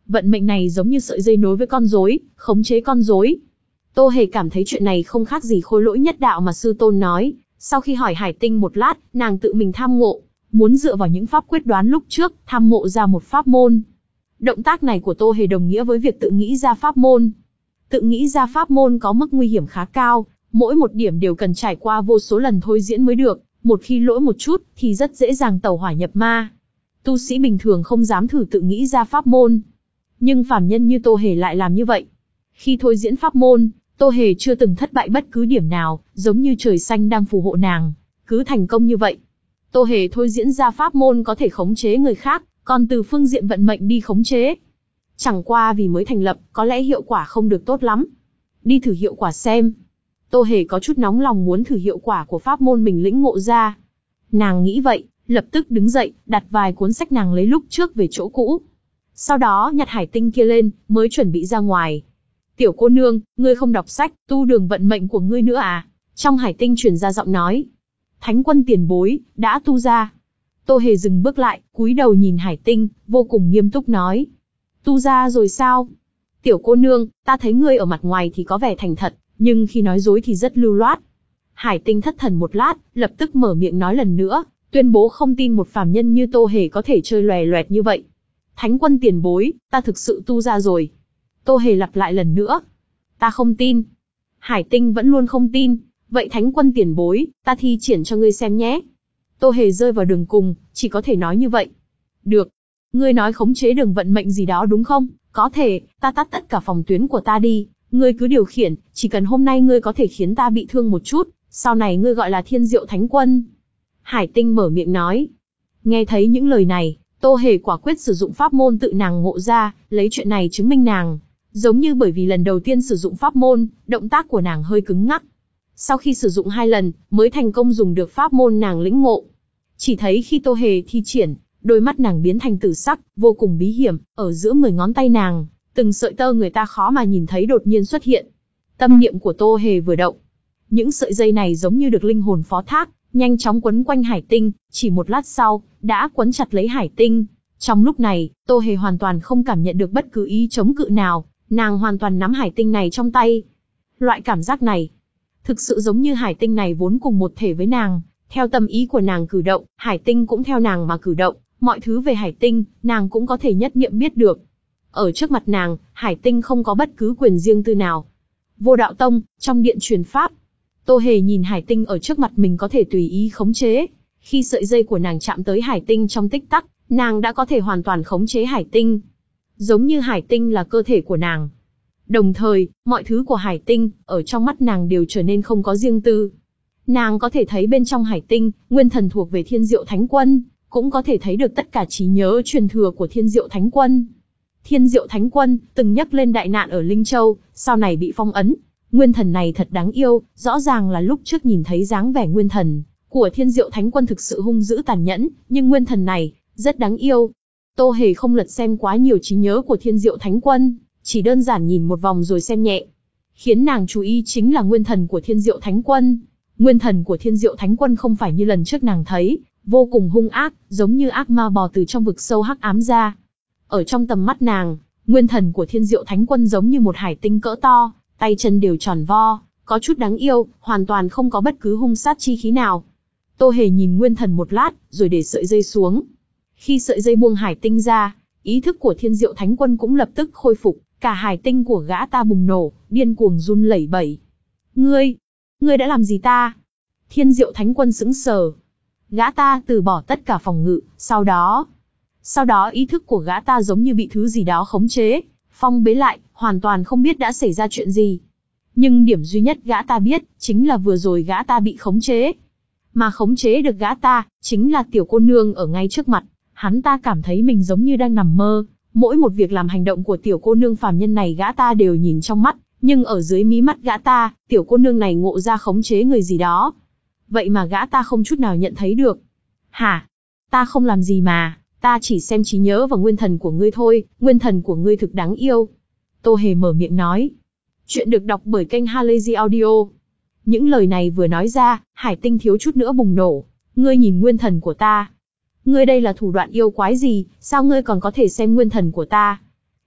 Vận mệnh này giống như sợi dây nối với con rối, khống chế con rối. Tô Hề cảm thấy chuyện này không khác gì khối lỗi nhất đạo mà sư tôn nói. Sau khi hỏi Hải Tinh một lát, nàng tự mình tham ngộ, muốn dựa vào những pháp quyết đoán lúc trước, tham ngộ ra một pháp môn. Động tác này của Tô Hề đồng nghĩa với việc tự nghĩ ra pháp môn. Tự nghĩ ra pháp môn có mức nguy hiểm khá cao, mỗi một điểm đều cần trải qua vô số lần thôi diễn mới được, một khi lỗi một chút thì rất dễ dàng tẩu hỏa nhập ma. Tu sĩ bình thường không dám thử tự nghĩ ra pháp môn, nhưng phàm nhân như Tô Hề lại làm như vậy. Khi thôi diễn pháp môn, Tô Hề chưa từng thất bại bất cứ điểm nào, giống như trời xanh đang phù hộ nàng, cứ thành công như vậy. Tô Hề thôi diễn ra pháp môn có thể khống chế người khác, còn từ phương diện vận mệnh đi khống chế. Chẳng qua vì mới thành lập, có lẽ hiệu quả không được tốt lắm. Đi thử hiệu quả xem. Tô Hề có chút nóng lòng muốn thử hiệu quả của pháp môn mình lĩnh ngộ ra. Nàng nghĩ vậy, lập tức đứng dậy, đặt vài cuốn sách nàng lấy lúc trước về chỗ cũ. Sau đó nhặt hải tinh kia lên, mới chuẩn bị ra ngoài. Tiểu cô nương, ngươi không đọc sách, tu đường vận mệnh của ngươi nữa à? Trong hải tinh truyền ra giọng nói. Thánh quân tiền bối, đã tu ra. Tô Hề dừng bước lại, cúi đầu nhìn hải tinh, vô cùng nghiêm túc nói. Tu ra rồi sao? Tiểu cô nương, ta thấy ngươi ở mặt ngoài thì có vẻ thành thật, nhưng khi nói dối thì rất lưu loát. Hải tinh thất thần một lát, lập tức mở miệng nói lần nữa, tuyên bố không tin một phàm nhân như Tô Hề có thể chơi lòe loẹt như vậy. Thánh quân tiền bối, ta thực sự tu ra rồi. Tô Hề lặp lại lần nữa. Ta không tin. Hải tinh vẫn luôn không tin. Vậy thánh quân tiền bối, ta thi triển cho ngươi xem nhé. Tô Hề rơi vào đường cùng, chỉ có thể nói như vậy. Được. Ngươi nói khống chế đường vận mệnh gì đó đúng không? Có thể, ta tắt tất cả phòng tuyến của ta đi. Ngươi cứ điều khiển, chỉ cần hôm nay ngươi có thể khiến ta bị thương một chút, sau này ngươi gọi là Thiên Diệu Thánh Quân. Hải tinh mở miệng nói. Nghe thấy những lời này, Tô Hề quả quyết sử dụng pháp môn tự nàng ngộ ra, lấy chuyện này chứng minh nàng. Giống như bởi vì lần đầu tiên sử dụng pháp môn, động tác của nàng hơi cứng ngắc. Sau khi sử dụng hai lần, mới thành công dùng được pháp môn nàng lĩnh ngộ. Chỉ thấy khi Tô Hề thi triển, đôi mắt nàng biến thành tử sắc, vô cùng bí hiểm, ở giữa mười ngón tay nàng, từng sợi tơ người ta khó mà nhìn thấy đột nhiên xuất hiện. Tâm niệm của Tô Hề vừa động, những sợi dây này giống như được linh hồn phó thác, nhanh chóng quấn quanh hải tinh, chỉ một lát sau, đã quấn chặt lấy hải tinh. Trong lúc này, Tô Hề hoàn toàn không cảm nhận được bất cứ ý chống cự nào, nàng hoàn toàn nắm hải tinh này trong tay. Loại cảm giác này, thực sự giống như hải tinh này vốn cùng một thể với nàng, theo tâm ý của nàng cử động, hải tinh cũng theo nàng mà cử động, mọi thứ về hải tinh, nàng cũng có thể nhất niệm biết được. Ở trước mặt nàng, hải tinh không có bất cứ quyền riêng tư nào. Vô Đạo Tông, trong điện truyền pháp, Tô Hề nhìn hải tinh ở trước mặt mình có thể tùy ý khống chế. Khi sợi dây của nàng chạm tới hải tinh trong tích tắc, nàng đã có thể hoàn toàn khống chế hải tinh. Giống như hải tinh là cơ thể của nàng. Đồng thời, mọi thứ của hải tinh, ở trong mắt nàng đều trở nên không có riêng tư. Nàng có thể thấy bên trong hải tinh, nguyên thần thuộc về Thiên Diệu Thánh Quân, cũng có thể thấy được tất cả trí nhớ truyền thừa của Thiên Diệu Thánh Quân. Thiên Diệu Thánh Quân, từng nhắc lên đại nạn ở Linh Châu, sau này bị phong ấn. Nguyên thần này thật đáng yêu, rõ ràng là lúc trước nhìn thấy dáng vẻ nguyên thần của Thiên Diệu Thánh Quân thực sự hung dữ tàn nhẫn, nhưng nguyên thần này, rất đáng yêu. Tô Hề không lật xem quá nhiều trí nhớ của Thiên Diệu Thánh Quân, chỉ đơn giản nhìn một vòng rồi xem nhẹ. Khiến nàng chú ý chính là nguyên thần của Thiên Diệu Thánh Quân. Nguyên thần của Thiên Diệu Thánh Quân không phải như lần trước nàng thấy, vô cùng hung ác, giống như ác ma bò từ trong vực sâu hắc ám ra. Ở trong tầm mắt nàng, nguyên thần của Thiên Diệu Thánh Quân giống như một hải tinh cỡ to, tay chân đều tròn vo, có chút đáng yêu, hoàn toàn không có bất cứ hung sát chi khí nào. Tô Hề nhìn nguyên thần một lát, rồi để sợi dây xuống. Khi sợi dây buông hải tinh ra, ý thức của Thiên Diệu Thánh Quân cũng lập tức khôi phục, cả hải tinh của gã ta bùng nổ, điên cuồng run lẩy bẩy. Ngươi, ngươi đã làm gì ta? Thiên Diệu Thánh Quân sững sờ. Gã ta từ bỏ tất cả phòng ngự, sau đó... Sau đó ý thức của gã ta giống như bị thứ gì đó khống chế, phong bế lại, hoàn toàn không biết đã xảy ra chuyện gì. Nhưng điểm duy nhất gã ta biết, chính là vừa rồi gã ta bị khống chế. Mà khống chế được gã ta, chính là tiểu cô nương ở ngay trước mặt. Hắn ta cảm thấy mình giống như đang nằm mơ, mỗi một việc làm hành động của tiểu cô nương phàm nhân này gã ta đều nhìn trong mắt, nhưng ở dưới mí mắt gã ta, tiểu cô nương này ngộ ra khống chế người gì đó. Vậy mà gã ta không chút nào nhận thấy được. Hả? Ta không làm gì mà, ta chỉ xem trí nhớ và nguyên thần của ngươi thôi, nguyên thần của ngươi thực đáng yêu. Tô Hề mở miệng nói. Chuyện được đọc bởi kênh Halazy Audio. Những lời này vừa nói ra, hải tinh thiếu chút nữa bùng nổ. Ngươi nhìn nguyên thần của ta. Ngươi đây là thủ đoạn yêu quái gì, sao ngươi còn có thể xem nguyên thần của ta?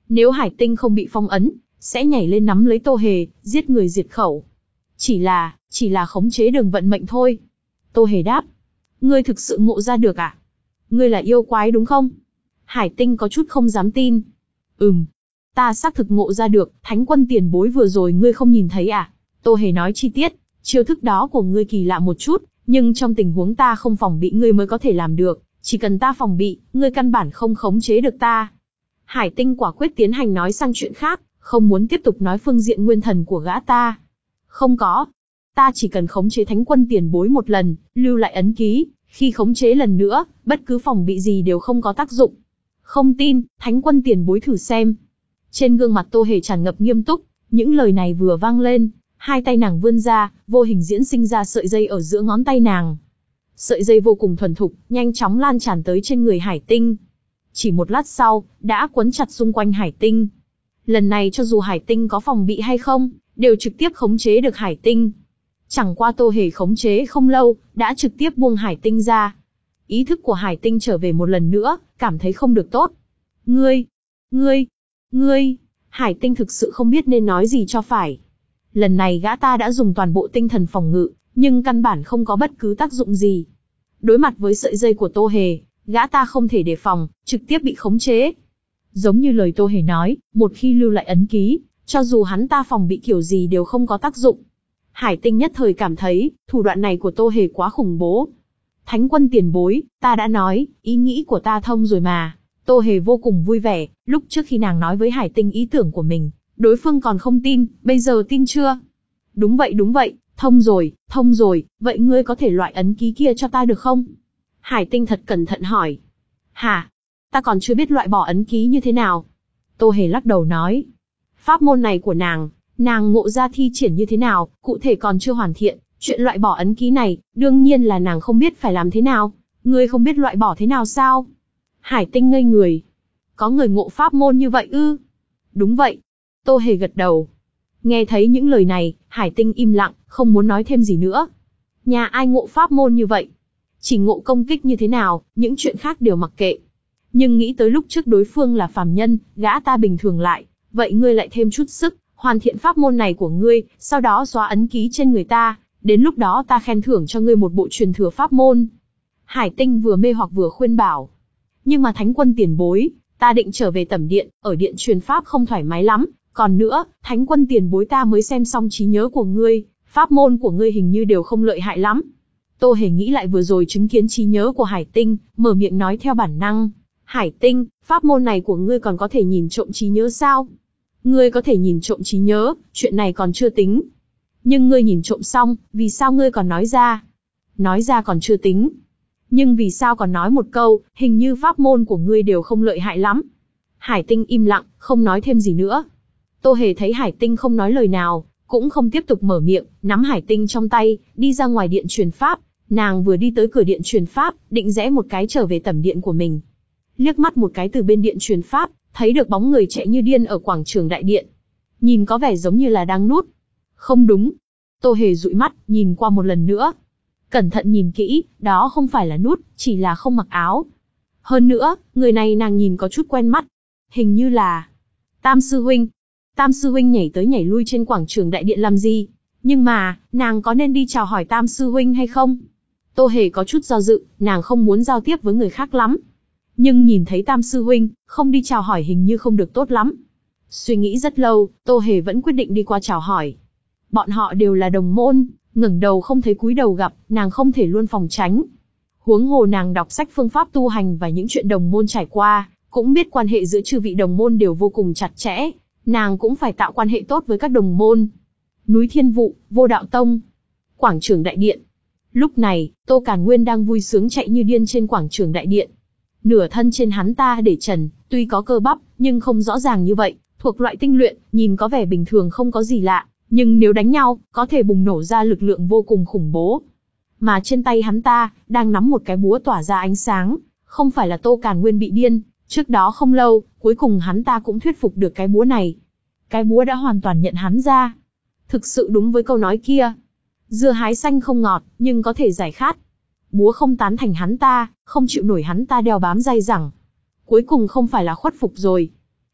Nếu Hải Tinh không bị phong ấn, sẽ nhảy lên nắm lấy Tô Hề, giết người diệt khẩu. Chỉ là, chỉ là khống chế đường vận mệnh thôi. Tô Hề đáp. Ngươi thực sự ngộ ra được à? Ngươi là yêu quái đúng không? Hải Tinh có chút không dám tin. Ừm, ta xác thực ngộ ra được, thánh quân tiền bối vừa rồi ngươi không nhìn thấy à? Tô Hề nói chi tiết, chiêu thức đó của ngươi kỳ lạ một chút, nhưng trong tình huống ta không phòng bị ngươi mới có thể làm được, chỉ cần ta phòng bị, ngươi căn bản không khống chế được ta. Hải Tinh quả quyết tiến hành nói sang chuyện khác, không muốn tiếp tục nói phương diện nguyên thần của gã ta. Không có. Ta chỉ cần khống chế thánh quân tiền bối một lần, lưu lại ấn ký, khi khống chế lần nữa, bất cứ phòng bị gì đều không có tác dụng. Không tin, thánh quân tiền bối thử xem. Trên gương mặt Tô Hề tràn ngập nghiêm túc, những lời này vừa vang lên, hai tay nàng vươn ra, vô hình diễn sinh ra sợi dây ở giữa ngón tay nàng. Sợi dây vô cùng thuần thục, nhanh chóng lan tràn tới trên người Hải Tinh. Chỉ một lát sau, đã quấn chặt xung quanh Hải Tinh. Lần này cho dù Hải Tinh có phòng bị hay không, đều trực tiếp khống chế được Hải Tinh. Chẳng qua Tô Hề khống chế không lâu, đã trực tiếp buông Hải Tinh ra. Ý thức của Hải Tinh trở về một lần nữa, cảm thấy không được tốt. Ngươi, ngươi, ngươi, Hải Tinh thực sự không biết nên nói gì cho phải. Lần này gã ta đã dùng toàn bộ tinh thần phòng ngự, nhưng căn bản không có bất cứ tác dụng gì. Đối mặt với sợi dây của Tô Hề, gã ta không thể đề phòng, trực tiếp bị khống chế. Giống như lời Tô Hề nói, một khi lưu lại ấn ký, cho dù hắn ta phòng bị kiểu gì đều không có tác dụng. Hải Tinh nhất thời cảm thấy, thủ đoạn này của Tô Hề quá khủng bố. Thánh quân tiền bối, ta đã nói, ý nghĩ của ta thông rồi mà. Tô Hề vô cùng vui vẻ, lúc trước khi nàng nói với Hải Tinh ý tưởng của mình, đối phương còn không tin, bây giờ tin chưa? Đúng vậy đúng vậy, thông rồi, thông rồi, vậy ngươi có thể loại ấn ký kia cho ta được không? Hải Tinh thật cẩn thận hỏi. Hả? Ta còn chưa biết loại bỏ ấn ký như thế nào. Tô Hề lắc đầu nói. Pháp môn này của nàng, nàng ngộ ra thi triển như thế nào, cụ thể còn chưa hoàn thiện. Chuyện loại bỏ ấn ký này, đương nhiên là nàng không biết phải làm thế nào. Ngươi không biết loại bỏ thế nào sao? Hải Tinh ngây người. Có người ngộ pháp môn như vậy ư? Đúng vậy. Tô Hề gật đầu. Nghe thấy những lời này, Hải Tinh im lặng, không muốn nói thêm gì nữa. Nhà ai ngộ pháp môn như vậy? Chỉ ngộ công kích như thế nào, những chuyện khác đều mặc kệ. Nhưng nghĩ tới lúc trước đối phương là phàm nhân, gã ta bình thường lại, vậy ngươi lại thêm chút sức, hoàn thiện pháp môn này của ngươi, sau đó xóa ấn ký trên người ta, đến lúc đó ta khen thưởng cho ngươi một bộ truyền thừa pháp môn. Hải Tinh vừa mê hoặc vừa khuyên bảo. Nhưng mà thánh quân tiền bối, ta định trở về tẩm điện, ở điện truyền pháp không thoải mái lắm, còn nữa, thánh quân tiền bối ta mới xem xong trí nhớ của ngươi, pháp môn của ngươi hình như đều không lợi hại lắm. Tô Hề nghĩ lại vừa rồi chứng kiến trí nhớ của Hải Tinh, mở miệng nói theo bản năng. Hải Tinh, pháp môn này của ngươi còn có thể nhìn trộm trí nhớ sao? Ngươi có thể nhìn trộm trí nhớ, chuyện này còn chưa tính. Nhưng ngươi nhìn trộm xong, vì sao ngươi còn nói ra? Nói ra còn chưa tính. Nhưng vì sao còn nói một câu, hình như pháp môn của ngươi đều không lợi hại lắm. Hải Tinh im lặng, không nói thêm gì nữa. Tô Hề thấy Hải Tinh không nói lời nào, cũng không tiếp tục mở miệng, nắm Hải Tinh trong tay, đi ra ngoài điện truyền pháp. Nàng vừa đi tới cửa điện truyền pháp, định rẽ một cái trở về tẩm điện của mình. Liếc mắt một cái từ bên điện truyền pháp, thấy được bóng người chạy như điên ở quảng trường đại điện. Nhìn có vẻ giống như là đang núp. Không đúng. Tô Hề dụi mắt, nhìn qua một lần nữa. Cẩn thận nhìn kỹ, đó không phải là núp, chỉ là không mặc áo. Hơn nữa, người này nàng nhìn có chút quen mắt. Hình như là Tam Sư Huynh. Tam Sư Huynh nhảy tới nhảy lui trên quảng trường đại điện làm gì? Nhưng mà, nàng có nên đi chào hỏi Tam Sư Huynh hay không? Tô Hề có chút do dự, nàng không muốn giao tiếp với người khác lắm. Nhưng nhìn thấy Tam Sư Huynh, không đi chào hỏi hình như không được tốt lắm. Suy nghĩ rất lâu, Tô Hề vẫn quyết định đi qua chào hỏi. Bọn họ đều là đồng môn, ngẩng đầu không thấy cúi đầu gặp, nàng không thể luôn phòng tránh. Huống hồ nàng đọc sách phương pháp tu hành và những chuyện đồng môn trải qua, cũng biết quan hệ giữa chư vị đồng môn đều vô cùng chặt chẽ, nàng cũng phải tạo quan hệ tốt với các đồng môn. Núi Thiên Vụ, Vô Đạo Tông, quảng trường đại điện. Lúc này, Tô Càn Nguyên đang vui sướng chạy như điên trên quảng trường đại điện. Nửa thân trên hắn ta để trần, tuy có cơ bắp, nhưng không rõ ràng như vậy, thuộc loại tinh luyện, nhìn có vẻ bình thường không có gì lạ, nhưng nếu đánh nhau, có thể bùng nổ ra lực lượng vô cùng khủng bố. Mà trên tay hắn ta, đang nắm một cái búa tỏa ra ánh sáng, không phải là Tô Càn Nguyên bị điên, trước đó không lâu, cuối cùng hắn ta cũng thuyết phục được cái búa này. Cái búa đã hoàn toàn nhận hắn ra. Thực sự đúng với câu nói kia. Dưa hái xanh không ngọt, nhưng có thể giải khát. Búa không tán thành hắn ta, không chịu nổi hắn ta đeo bám dai dẳng. Cuối cùng không phải là khuất phục rồi.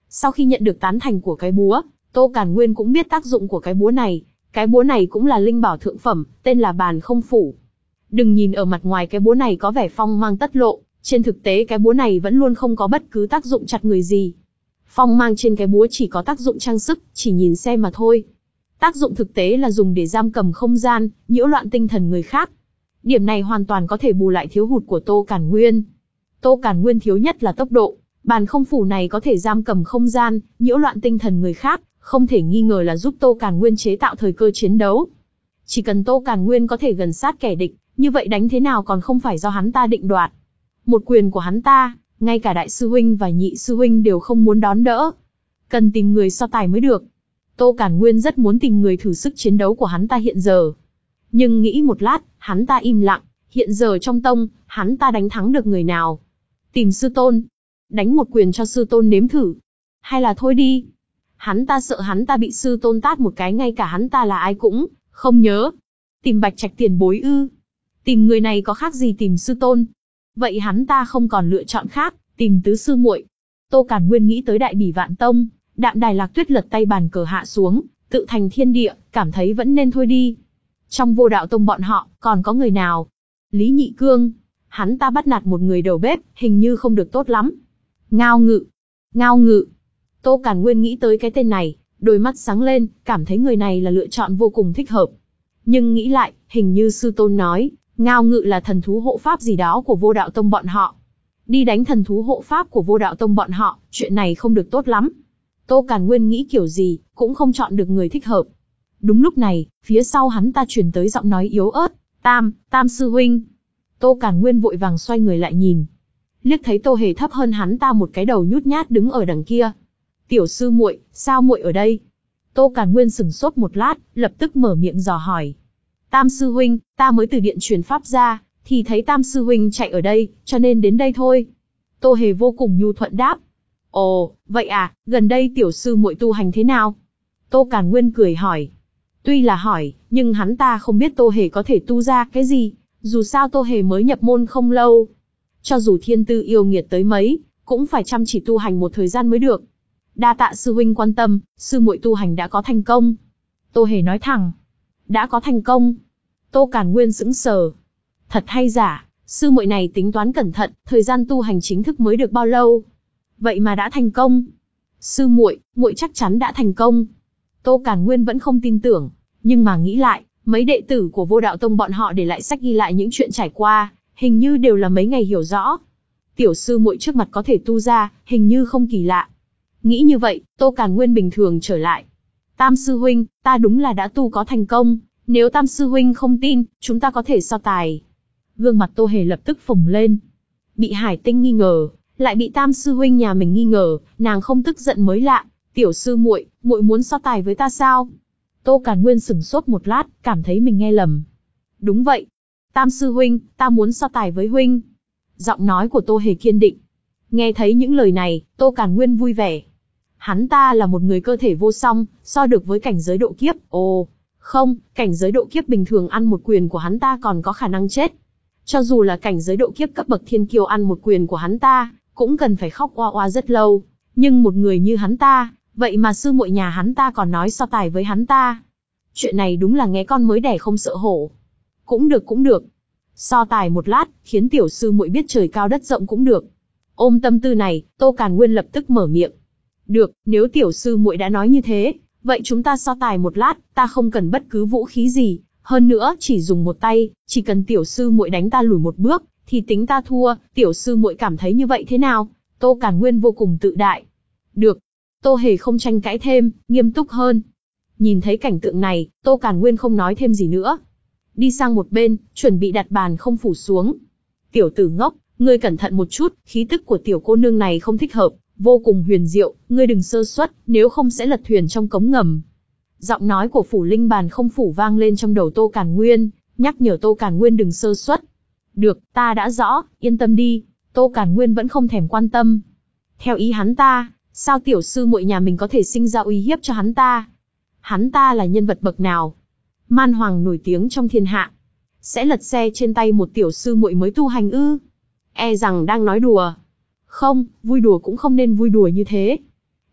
Sau khi nhận được tán thành của cái búa, Tô Càn Nguyên cũng biết tác dụng của cái búa này. Cái búa này cũng là linh bảo thượng phẩm, tên là Bàn Không Phủ. Đừng nhìn ở mặt ngoài cái búa này có vẻ phong mang tất lộ, trên thực tế cái búa này vẫn luôn không có bất cứ tác dụng chặt người gì. Phong mang trên cái búa chỉ có tác dụng trang sức, chỉ nhìn xem mà thôi. Tác dụng thực tế là dùng để giam cầm không gian, nhiễu loạn tinh thần người khác. Điểm này hoàn toàn có thể bù lại thiếu hụt của Tô Càn Nguyên. Tô Càn Nguyên thiếu nhất là tốc độ. Bàn Không Phủ này có thể giam cầm không gian, nhiễu loạn tinh thần người khác, không thể nghi ngờ là giúp Tô Càn Nguyên chế tạo thời cơ chiến đấu. Chỉ cần Tô Càn Nguyên có thể gần sát kẻ địch, như vậy đánh thế nào còn không phải do hắn ta định đoạt. Một quyền của hắn ta, ngay cả đại sư huynh và nhị sư huynh đều không muốn đón đỡ. Cần tìm người so tài mới được. Tô Càn Nguyên rất muốn tìm người thử sức chiến đấu của hắn ta hiện giờ. Nhưng nghĩ một lát, hắn ta im lặng, hiện giờ trong tông, hắn ta đánh thắng được người nào? Tìm sư tôn. Đánh một quyền cho sư tôn nếm thử. Hay là thôi đi. Hắn ta sợ hắn ta bị sư tôn tát một cái ngay cả hắn ta là ai cũng không nhớ. Tìm Bạch Trạch tiền bối ư? Tìm người này có khác gì tìm sư tôn? Vậy hắn ta không còn lựa chọn khác, tìm tứ sư muội. Tô Càn Nguyên nghĩ tới Đại Bỉ Vạn Tông, Đạm Đài Lạc Tuyết lật tay bàn cờ hạ xuống, tự thành thiên địa, cảm thấy vẫn nên thôi đi. Trong Vô Đạo Tông bọn họ, còn có người nào? Lý Nhị Cương, hắn ta bắt nạt một người đầu bếp, hình như không được tốt lắm. Ngao Ngự, Ngao Ngự. Tô Càn Nguyên nghĩ tới cái tên này, đôi mắt sáng lên, cảm thấy người này là lựa chọn vô cùng thích hợp. Nhưng nghĩ lại, hình như sư tôn nói, Ngao Ngự là thần thú hộ pháp gì đó của Vô Đạo Tông bọn họ. Đi đánh thần thú hộ pháp của Vô Đạo Tông bọn họ, chuyện này không được tốt lắm. Tô Càn Nguyên nghĩ kiểu gì, cũng không chọn được người thích hợp. Đúng lúc này, phía sau hắn ta truyền tới giọng nói yếu ớt, Tam, Tam sư huynh. Tô Càn Nguyên vội vàng xoay người lại nhìn. Liếc thấy Tô Hề thấp hơn hắn ta một cái đầu nhút nhát đứng ở đằng kia. Tiểu sư muội, sao muội ở đây? Tô Càn Nguyên sững sốt một lát, lập tức mở miệng dò hỏi. Tam sư huynh, ta mới từ điện truyền pháp ra, thì thấy Tam sư huynh chạy ở đây, cho nên đến đây thôi. Tô Hề vô cùng nhu thuận đáp. Ồ, vậy à, gần đây tiểu sư muội tu hành thế nào? Tô Càn Nguyên cười hỏi. Tuy là hỏi, nhưng hắn ta không biết Tô Hề có thể tu ra cái gì, dù sao Tô Hề mới nhập môn không lâu. Cho dù thiên tư yêu nghiệt tới mấy, cũng phải chăm chỉ tu hành một thời gian mới được. Đa tạ sư huynh quan tâm, sư muội tu hành đã có thành công. Tô Hề nói thẳng. Đã có thành công. Tô Càn Nguyên sững sờ. Thật hay giả, sư muội này tính toán cẩn thận, thời gian tu hành chính thức mới được bao lâu? Vậy mà đã thành công. Sư muội, muội chắc chắn đã thành công. Tô Càn Nguyên vẫn không tin tưởng, nhưng mà nghĩ lại, mấy đệ tử của Vô Đạo Tông bọn họ để lại sách ghi lại những chuyện trải qua, hình như đều là mấy ngày hiểu rõ. Tiểu sư muội trước mặt có thể tu ra, hình như không kỳ lạ. Nghĩ như vậy, Tô Càn Nguyên bình thường trở lại. Tam sư huynh, ta đúng là đã tu có thành công, nếu Tam sư huynh không tin, chúng ta có thể so tài. Gương mặt Tô Hề lập tức phồng lên. Bị Hải Tinh nghi ngờ, lại bị Tam sư huynh nhà mình nghi ngờ, nàng không tức giận mới lạ. Tiểu sư muội, muội muốn so tài với ta sao? Tô Càn Nguyên sững sốt một lát, cảm thấy mình nghe lầm. Đúng vậy. Tam sư huynh, ta muốn so tài với huynh. Giọng nói của Tô Hề kiên định. Nghe thấy những lời này, Tô Càn Nguyên vui vẻ. Hắn ta là một người cơ thể vô song, so được với cảnh giới độ kiếp. Ồ, không, cảnh giới độ kiếp bình thường ăn một quyền của hắn ta còn có khả năng chết. Cho dù là cảnh giới độ kiếp cấp bậc thiên kiêu ăn một quyền của hắn ta, cũng cần phải khóc oa oa rất lâu. Nhưng một người như hắn ta, vậy mà sư muội nhà hắn ta còn nói so tài với hắn ta. Chuyện này đúng là nghe con mới đẻ không sợ hổ. Cũng được cũng được. So tài một lát, khiến tiểu sư muội biết trời cao đất rộng cũng được. Ôm tâm tư này, Tô Càn Nguyên lập tức mở miệng. Được, nếu tiểu sư muội đã nói như thế, vậy chúng ta so tài một lát, ta không cần bất cứ vũ khí gì, hơn nữa chỉ dùng một tay, chỉ cần tiểu sư muội đánh ta lùi một bước, thì tính ta thua, tiểu sư muội cảm thấy như vậy thế nào? Tô Càn Nguyên vô cùng tự đại. Được. Tô Hề không tranh cãi thêm, nghiêm túc hơn. Nhìn thấy cảnh tượng này, Tô Càn Nguyên không nói thêm gì nữa. Đi sang một bên, chuẩn bị đặt bàn không phủ xuống. Tiểu tử ngốc, ngươi cẩn thận một chút, khí tức của tiểu cô nương này không thích hợp, vô cùng huyền diệu, ngươi đừng sơ suất, nếu không sẽ lật thuyền trong cống ngầm. Giọng nói của phủ linh bàn không phủ vang lên trong đầu Tô Càn Nguyên, nhắc nhở Tô Càn Nguyên đừng sơ suất. Được, ta đã rõ, yên tâm đi. Tô Càn Nguyên vẫn không thèm quan tâm. Theo ý hắn ta, sao tiểu sư muội nhà mình có thể sinh ra uy hiếp cho hắn ta? Hắn ta là nhân vật bậc nào? Man hoàng nổi tiếng trong thiên hạ. Sẽ lật xe trên tay một tiểu sư muội mới tu hành ư? E rằng đang nói đùa. Không, vui đùa cũng không nên vui đùa như thế.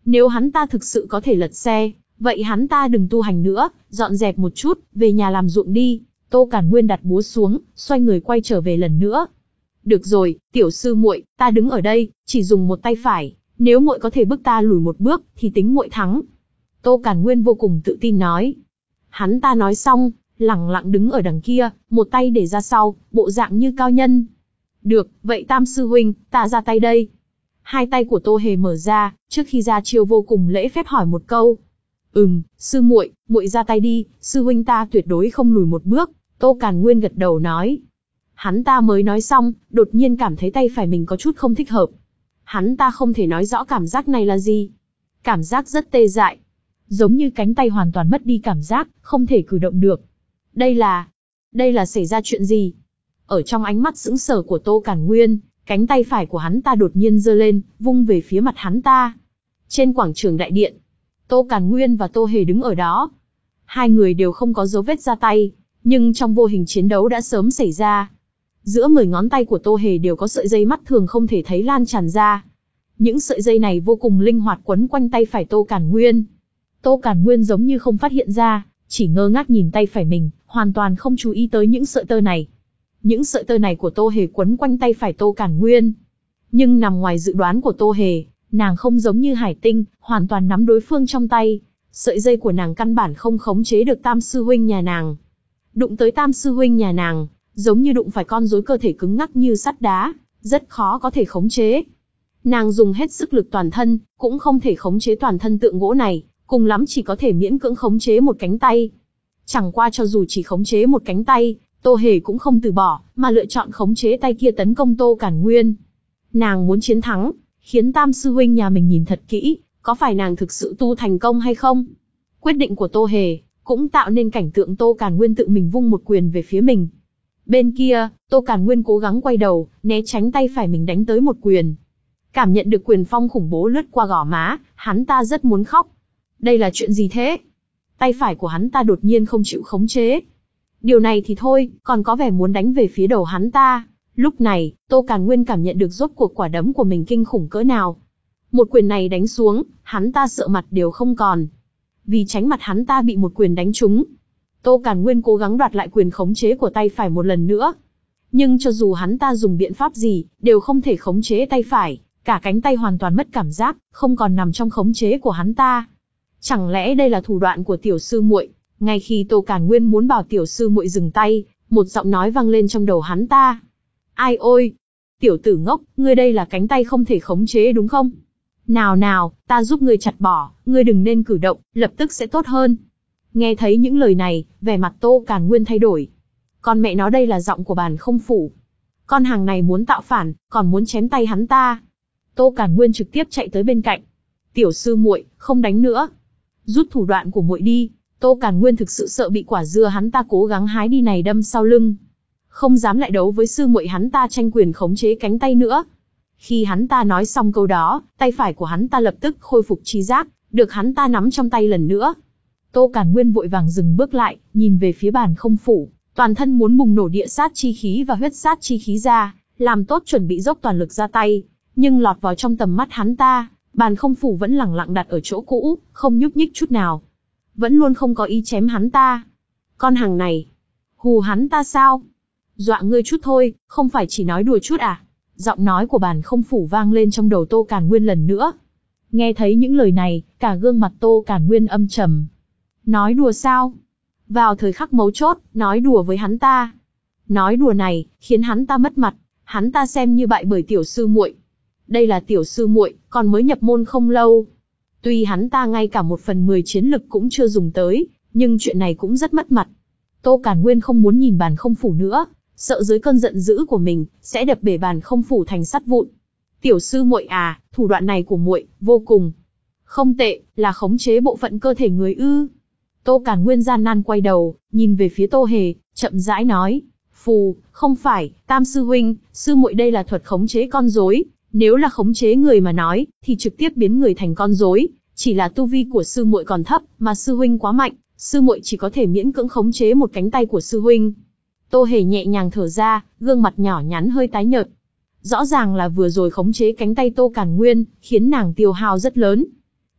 Nếu hắn ta thực sự có thể lật xe, vậy hắn ta đừng tu hành nữa, dọn dẹp một chút, về nhà làm ruộng đi. Tô Càn Nguyên đặt búa xuống, xoay người quay trở về lần nữa. Được rồi, tiểu sư muội, ta đứng ở đây, chỉ dùng một tay phải, nếu muội có thể bước ta lùi một bước, thì tính muội thắng. Tô Càn Nguyên vô cùng tự tin nói. Hắn ta nói xong, lẳng lặng đứng ở đằng kia, một tay để ra sau, bộ dạng như cao nhân. Được, vậy Tam sư huynh, ta ra tay đây. Hai tay của Tô Hề mở ra, trước khi ra chiêu vô cùng lễ phép hỏi một câu. Ừm, sư muội, muội ra tay đi, sư huynh ta tuyệt đối không lùi một bước. Tô Càn Nguyên gật đầu nói. Hắn ta mới nói xong, đột nhiên cảm thấy tay phải mình có chút không thích hợp. Hắn ta không thể nói rõ cảm giác này là gì. Cảm giác rất tê dại. Giống như cánh tay hoàn toàn mất đi cảm giác, không thể cử động được. Đây là... Đây là xảy ra chuyện gì? Ở trong ánh mắt sững sờ của Tô Càn Nguyên, cánh tay phải của hắn ta đột nhiên giơ lên, vung về phía mặt hắn ta. Trên quảng trường đại điện, Tô Càn Nguyên và Tô Hề đứng ở đó. Hai người đều không có dấu vết ra tay, nhưng trong vô hình chiến đấu đã sớm xảy ra. Giữa mười ngón tay của Tô Hề đều có sợi dây mắt thường không thể thấy lan tràn ra. Những sợi dây này vô cùng linh hoạt quấn quanh tay phải Tô Càn Nguyên. Tô Càn Nguyên giống như không phát hiện ra, chỉ ngơ ngác nhìn tay phải mình, hoàn toàn không chú ý tới những sợi tơ này. Những sợi tơ này của Tô Hề quấn quanh tay phải Tô Càn Nguyên. Nhưng nằm ngoài dự đoán của Tô Hề, nàng không giống như Hải Tinh, hoàn toàn nắm đối phương trong tay. Sợi dây của nàng căn bản không khống chế được Tam sư huynh nhà nàng. Đụng tới Tam sư huynh nhà nàng, giống như đụng phải con rối cơ thể cứng ngắc như sắt đá, rất khó có thể khống chế. Nàng dùng hết sức lực toàn thân, cũng không thể khống chế toàn thân tượng gỗ này, cùng lắm chỉ có thể miễn cưỡng khống chế một cánh tay. Chẳng qua cho dù chỉ khống chế một cánh tay, Tô Hề cũng không từ bỏ, mà lựa chọn khống chế tay kia tấn công Tô Càn Nguyên. Nàng muốn chiến thắng, khiến Tam sư huynh nhà mình nhìn thật kỹ, có phải nàng thực sự tu thành công hay không? Quyết định của Tô Hề cũng tạo nên cảnh tượng Tô Càn Nguyên tự mình vung một quyền về phía mình. Bên kia, Tô Càn Nguyên cố gắng quay đầu, né tránh tay phải mình đánh tới một quyền. Cảm nhận được quyền phong khủng bố lướt qua gò má, hắn ta rất muốn khóc. Đây là chuyện gì thế? Tay phải của hắn ta đột nhiên không chịu khống chế. Điều này thì thôi, còn có vẻ muốn đánh về phía đầu hắn ta. Lúc này, Tô Càn Nguyên cảm nhận được rốt cuộc quả đấm của mình kinh khủng cỡ nào. Một quyền này đánh xuống, hắn ta sợ mặt đều không còn. Vì tránh mặt hắn ta bị một quyền đánh trúng, Tô Càn Nguyên cố gắng đoạt lại quyền khống chế của tay phải một lần nữa. Nhưng cho dù hắn ta dùng biện pháp gì, đều không thể khống chế tay phải, cả cánh tay hoàn toàn mất cảm giác, không còn nằm trong khống chế của hắn ta. Chẳng lẽ đây là thủ đoạn của tiểu sư muội? Ngay khi Tô Càn Nguyên muốn bảo tiểu sư muội dừng tay, một giọng nói vang lên trong đầu hắn ta. Ai ôi! Tiểu tử ngốc, ngươi đây là cánh tay không thể khống chế đúng không? Nào nào, ta giúp ngươi chặt bỏ, ngươi đừng nên cử động, lập tức sẽ tốt hơn. Nghe thấy những lời này, vẻ mặt Tô Càn Nguyên thay đổi. Con mẹ nó, đây là giọng của Bàn Không Phủ. Con hàng này muốn tạo phản, còn muốn chém tay hắn ta. Tô Càn Nguyên trực tiếp chạy tới bên cạnh. Tiểu sư muội, không đánh nữa. Rút thủ đoạn của muội đi. Tô Càn Nguyên thực sự sợ bị quả dưa hắn ta cố gắng hái đi này đâm sau lưng. Không dám lại đấu với sư muội hắn ta tranh quyền khống chế cánh tay nữa. Khi hắn ta nói xong câu đó, tay phải của hắn ta lập tức khôi phục trí giác, được hắn ta nắm trong tay lần nữa. Tô Càn Nguyên vội vàng dừng bước lại, nhìn về phía Bàn Không Phủ, toàn thân muốn bùng nổ địa sát chi khí và huyết sát chi khí ra, làm tốt chuẩn bị dốc toàn lực ra tay, nhưng lọt vào trong tầm mắt hắn ta, Bàn Không Phủ vẫn lẳng lặng đặt ở chỗ cũ, không nhúc nhích chút nào, vẫn luôn không có ý chém hắn ta. Con hàng này, hù hắn ta sao? Dọa ngươi chút thôi, không phải chỉ nói đùa chút à? Giọng nói của Bàn Không Phủ vang lên trong đầu Tô Càn Nguyên lần nữa. Nghe thấy những lời này, cả gương mặt Tô Càn Nguyên âm trầm. Nói đùa sao? Vào thời khắc mấu chốt, nói đùa với hắn ta. Nói đùa này, khiến hắn ta mất mặt, hắn ta xem như bại bởi tiểu sư muội. Đây là tiểu sư muội, còn mới nhập môn không lâu. Tuy hắn ta ngay cả một phần mười chiến lực cũng chưa dùng tới, nhưng chuyện này cũng rất mất mặt. Tô Càn Nguyên không muốn nhìn Bàn Không Phủ nữa, sợ dưới cơn giận dữ của mình, sẽ đập bể Bàn Không Phủ thành sắt vụn. Tiểu sư muội à, thủ đoạn này của muội, vô cùng không tệ, là khống chế bộ phận cơ thể người ư? Tô Càn Nguyên gian nan quay đầu, nhìn về phía Tô Hề, chậm rãi nói, phù, không phải, Tam sư huynh, sư muội đây là thuật khống chế con rối, nếu là khống chế người mà nói, thì trực tiếp biến người thành con rối, chỉ là tu vi của sư muội còn thấp, mà sư huynh quá mạnh, sư muội chỉ có thể miễn cưỡng khống chế một cánh tay của sư huynh. Tô Hề nhẹ nhàng thở ra, gương mặt nhỏ nhắn hơi tái nhợt. Rõ ràng là vừa rồi khống chế cánh tay Tô Càn Nguyên, khiến nàng tiêu hao rất lớn.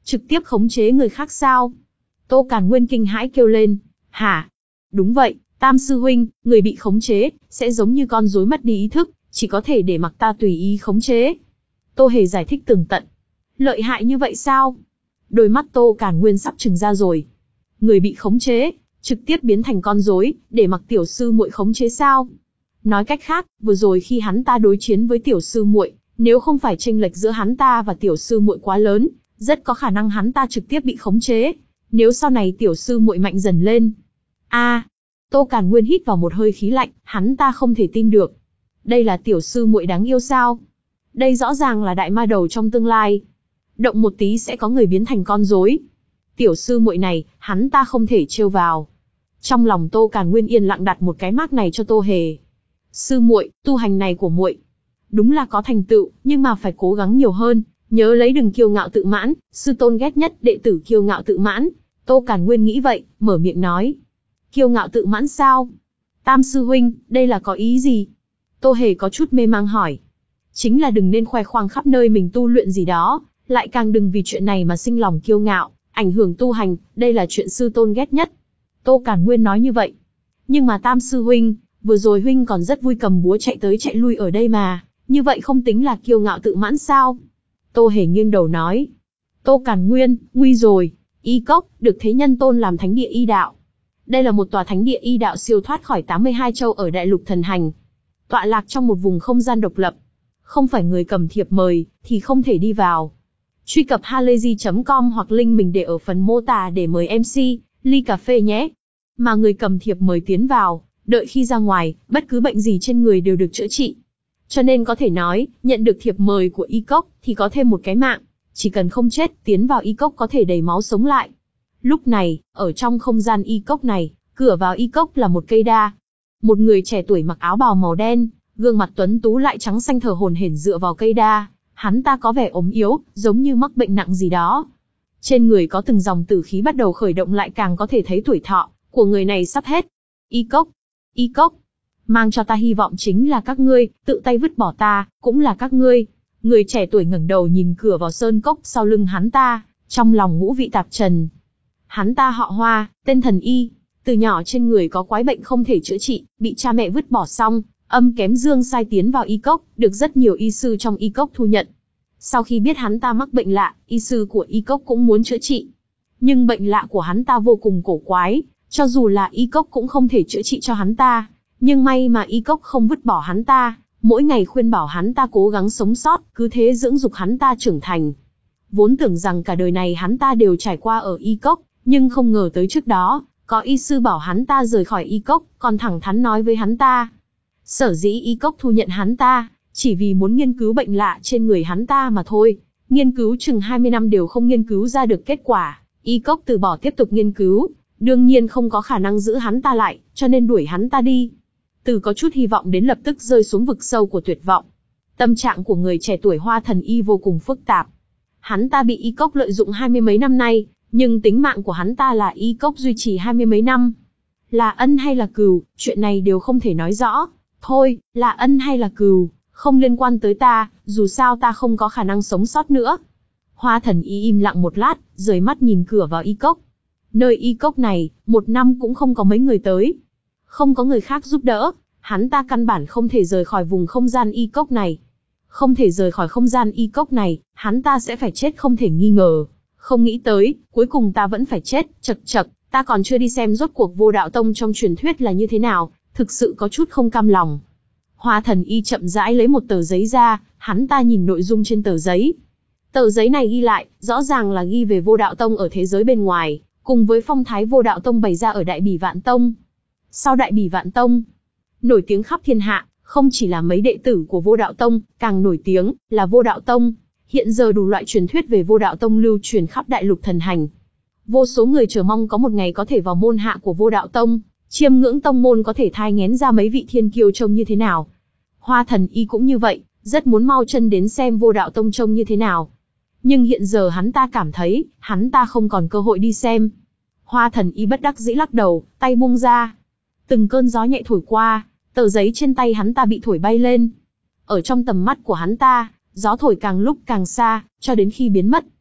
Trực tiếp khống chế người khác sao? Tô Càn Nguyên kinh hãi kêu lên. Hả? Đúng vậy, Tam sư huynh, người bị khống chế, sẽ giống như con rối mất đi ý thức, chỉ có thể để mặc ta tùy ý khống chế. Tô Hề giải thích tường tận. Lợi hại như vậy sao? Đôi mắt Tô Càn Nguyên sắp trừng ra rồi. Người bị khống chế, trực tiếp biến thành con rối, để mặc tiểu sư muội khống chế sao? Nói cách khác, vừa rồi khi hắn ta đối chiến với tiểu sư muội, nếu không phải chênh lệch giữa hắn ta và tiểu sư muội quá lớn, rất có khả năng hắn ta trực tiếp bị khống chế. Nếu sau này tiểu sư muội mạnh dần lên. A, Tô Càn Nguyên hít vào một hơi khí lạnh, hắn ta không thể tin được. Đây là tiểu sư muội đáng yêu sao? Đây rõ ràng là đại ma đầu trong tương lai. Động một tí sẽ có người biến thành con rối. Tiểu sư muội này, hắn ta không thể trêu vào. Trong lòng Tô Càn Nguyên yên lặng đặt một cái mác này cho Tô Hề. Sư muội, tu hành này của muội đúng là có thành tựu, nhưng mà phải cố gắng nhiều hơn, nhớ lấy đừng kiêu ngạo tự mãn, sư tôn ghét nhất đệ tử kiêu ngạo tự mãn. Tô Càn Nguyên nghĩ vậy, mở miệng nói. Kiêu ngạo tự mãn sao? Tam sư huynh, đây là có ý gì? Tô Hề có chút mê mang hỏi. Chính là đừng nên khoe khoang khắp nơi mình tu luyện gì đó, lại càng đừng vì chuyện này mà sinh lòng kiêu ngạo, ảnh hưởng tu hành, đây là chuyện sư tôn ghét nhất. Tô Càn Nguyên nói như vậy. Nhưng mà Tam sư huynh, vừa rồi huynh còn rất vui cầm búa chạy tới chạy lui ở đây mà, như vậy không tính là kiêu ngạo tự mãn sao? Tô Hề nghiêng đầu nói. Tô Càn Nguyên, nguy rồi, Y Cốc, được Thế Nhân tôn làm thánh địa y đạo. Đây là một tòa thánh địa y đạo siêu thoát khỏi tám mươi hai châu ở đại lục thần hành. Tọa lạc trong một vùng không gian độc lập. Không phải người cầm thiệp mời, thì không thể đi vào. Truy cập halayzi chấm com hoặc link mình để ở phần mô tả để mời em xê, ly cà phê nhé. Mà người cầm thiệp mời tiến vào, đợi khi ra ngoài, bất cứ bệnh gì trên người đều được chữa trị. Cho nên có thể nói, nhận được thiệp mời của Y Cốc thì có thêm một cái mạng. Chỉ cần không chết, tiến vào Y Cốc có thể đầy máu sống lại. Lúc này, ở trong không gian Y Cốc này, cửa vào Y Cốc là một cây đa. Một người trẻ tuổi mặc áo bào màu đen, gương mặt tuấn tú lại trắng xanh thờ hổn hển dựa vào cây đa. Hắn ta có vẻ ốm yếu, giống như mắc bệnh nặng gì đó. Trên người có từng dòng tử khí bắt đầu khởi động, lại càng có thể thấy tuổi thọ của người này sắp hết. Y Cốc, Y Cốc, mang cho ta hy vọng chính là các ngươi, tự tay vứt bỏ ta, cũng là các ngươi. Người trẻ tuổi ngẩng đầu nhìn cửa vào sơn cốc sau lưng hắn ta, trong lòng ngũ vị tạp trần. Hắn ta họ Hoa, tên thần Y, từ nhỏ trên người có quái bệnh không thể chữa trị, bị cha mẹ vứt bỏ xong, âm kém dương sai tiến vào Y Cốc, được rất nhiều y sư trong Y Cốc thu nhận. Sau khi biết hắn ta mắc bệnh lạ, y sư của Y Cốc cũng muốn chữa trị. Nhưng bệnh lạ của hắn ta vô cùng cổ quái, cho dù là Y Cốc cũng không thể chữa trị cho hắn ta. Nhưng may mà Y Cốc không vứt bỏ hắn ta, mỗi ngày khuyên bảo hắn ta cố gắng sống sót, cứ thế dưỡng dục hắn ta trưởng thành. Vốn tưởng rằng cả đời này hắn ta đều trải qua ở Y Cốc, nhưng không ngờ tới trước đó, có y sư bảo hắn ta rời khỏi Y Cốc, còn thẳng thắn nói với hắn ta. Sở dĩ Y Cốc thu nhận hắn ta, chỉ vì muốn nghiên cứu bệnh lạ trên người hắn ta mà thôi. Nghiên cứu chừng hai mươi năm đều không nghiên cứu ra được kết quả, Y Cốc từ bỏ tiếp tục nghiên cứu, đương nhiên không có khả năng giữ hắn ta lại, cho nên đuổi hắn ta đi. Từ có chút hy vọng đến lập tức rơi xuống vực sâu của tuyệt vọng. Tâm trạng của người trẻ tuổi Hoa Thần Y vô cùng phức tạp. Hắn ta bị Y Cốc lợi dụng hai mươi mấy năm nay, nhưng tính mạng của hắn ta là Y Cốc duy trì hai mươi mấy năm. Là ân hay là cừu, chuyện này đều không thể nói rõ. Thôi, là ân hay là cừu, không liên quan tới ta, dù sao ta không có khả năng sống sót nữa. Hoa Thần Y im lặng một lát, rời mắt nhìn cửa vào Y Cốc. Nơi Y Cốc này, một năm cũng không có mấy người tới. Không có người khác giúp đỡ, hắn ta căn bản không thể rời khỏi vùng không gian Y Cốc này. Không thể rời khỏi không gian Y Cốc này, hắn ta sẽ phải chết không thể nghi ngờ. Không nghĩ tới, cuối cùng ta vẫn phải chết, chật chật, ta còn chưa đi xem rốt cuộc Vô Đạo Tông trong truyền thuyết là như thế nào, thực sự có chút không cam lòng. Hoa Thần Y chậm rãi lấy một tờ giấy ra, hắn ta nhìn nội dung trên tờ giấy. Tờ giấy này ghi lại, rõ ràng là ghi về Vô Đạo Tông ở thế giới bên ngoài, cùng với phong thái Vô Đạo Tông bày ra ở Đại Bỉ Vạn Tông. Sau Đại Bỉ Vạn Tông, nổi tiếng khắp thiên hạ, không chỉ là mấy đệ tử của Vô Đạo Tông, càng nổi tiếng là Vô Đạo Tông. Hiện giờ đủ loại truyền thuyết về Vô Đạo Tông lưu truyền khắp đại lục thần hành. Vô số người chờ mong có một ngày có thể vào môn hạ của Vô Đạo Tông, chiêm ngưỡng tông môn có thể thai nghén ra mấy vị thiên kiêu trông như thế nào. Hoa Thần Y cũng như vậy, rất muốn mau chân đến xem Vô Đạo Tông trông như thế nào. Nhưng hiện giờ hắn ta cảm thấy, hắn ta không còn cơ hội đi xem. Hoa Thần Y bất đắc dĩ lắc đầu, tay buông ra. Từng cơn gió nhẹ thổi qua, tờ giấy trên tay hắn ta bị thổi bay lên. Ở trong tầm mắt của hắn ta, gió thổi càng lúc càng xa, cho đến khi biến mất.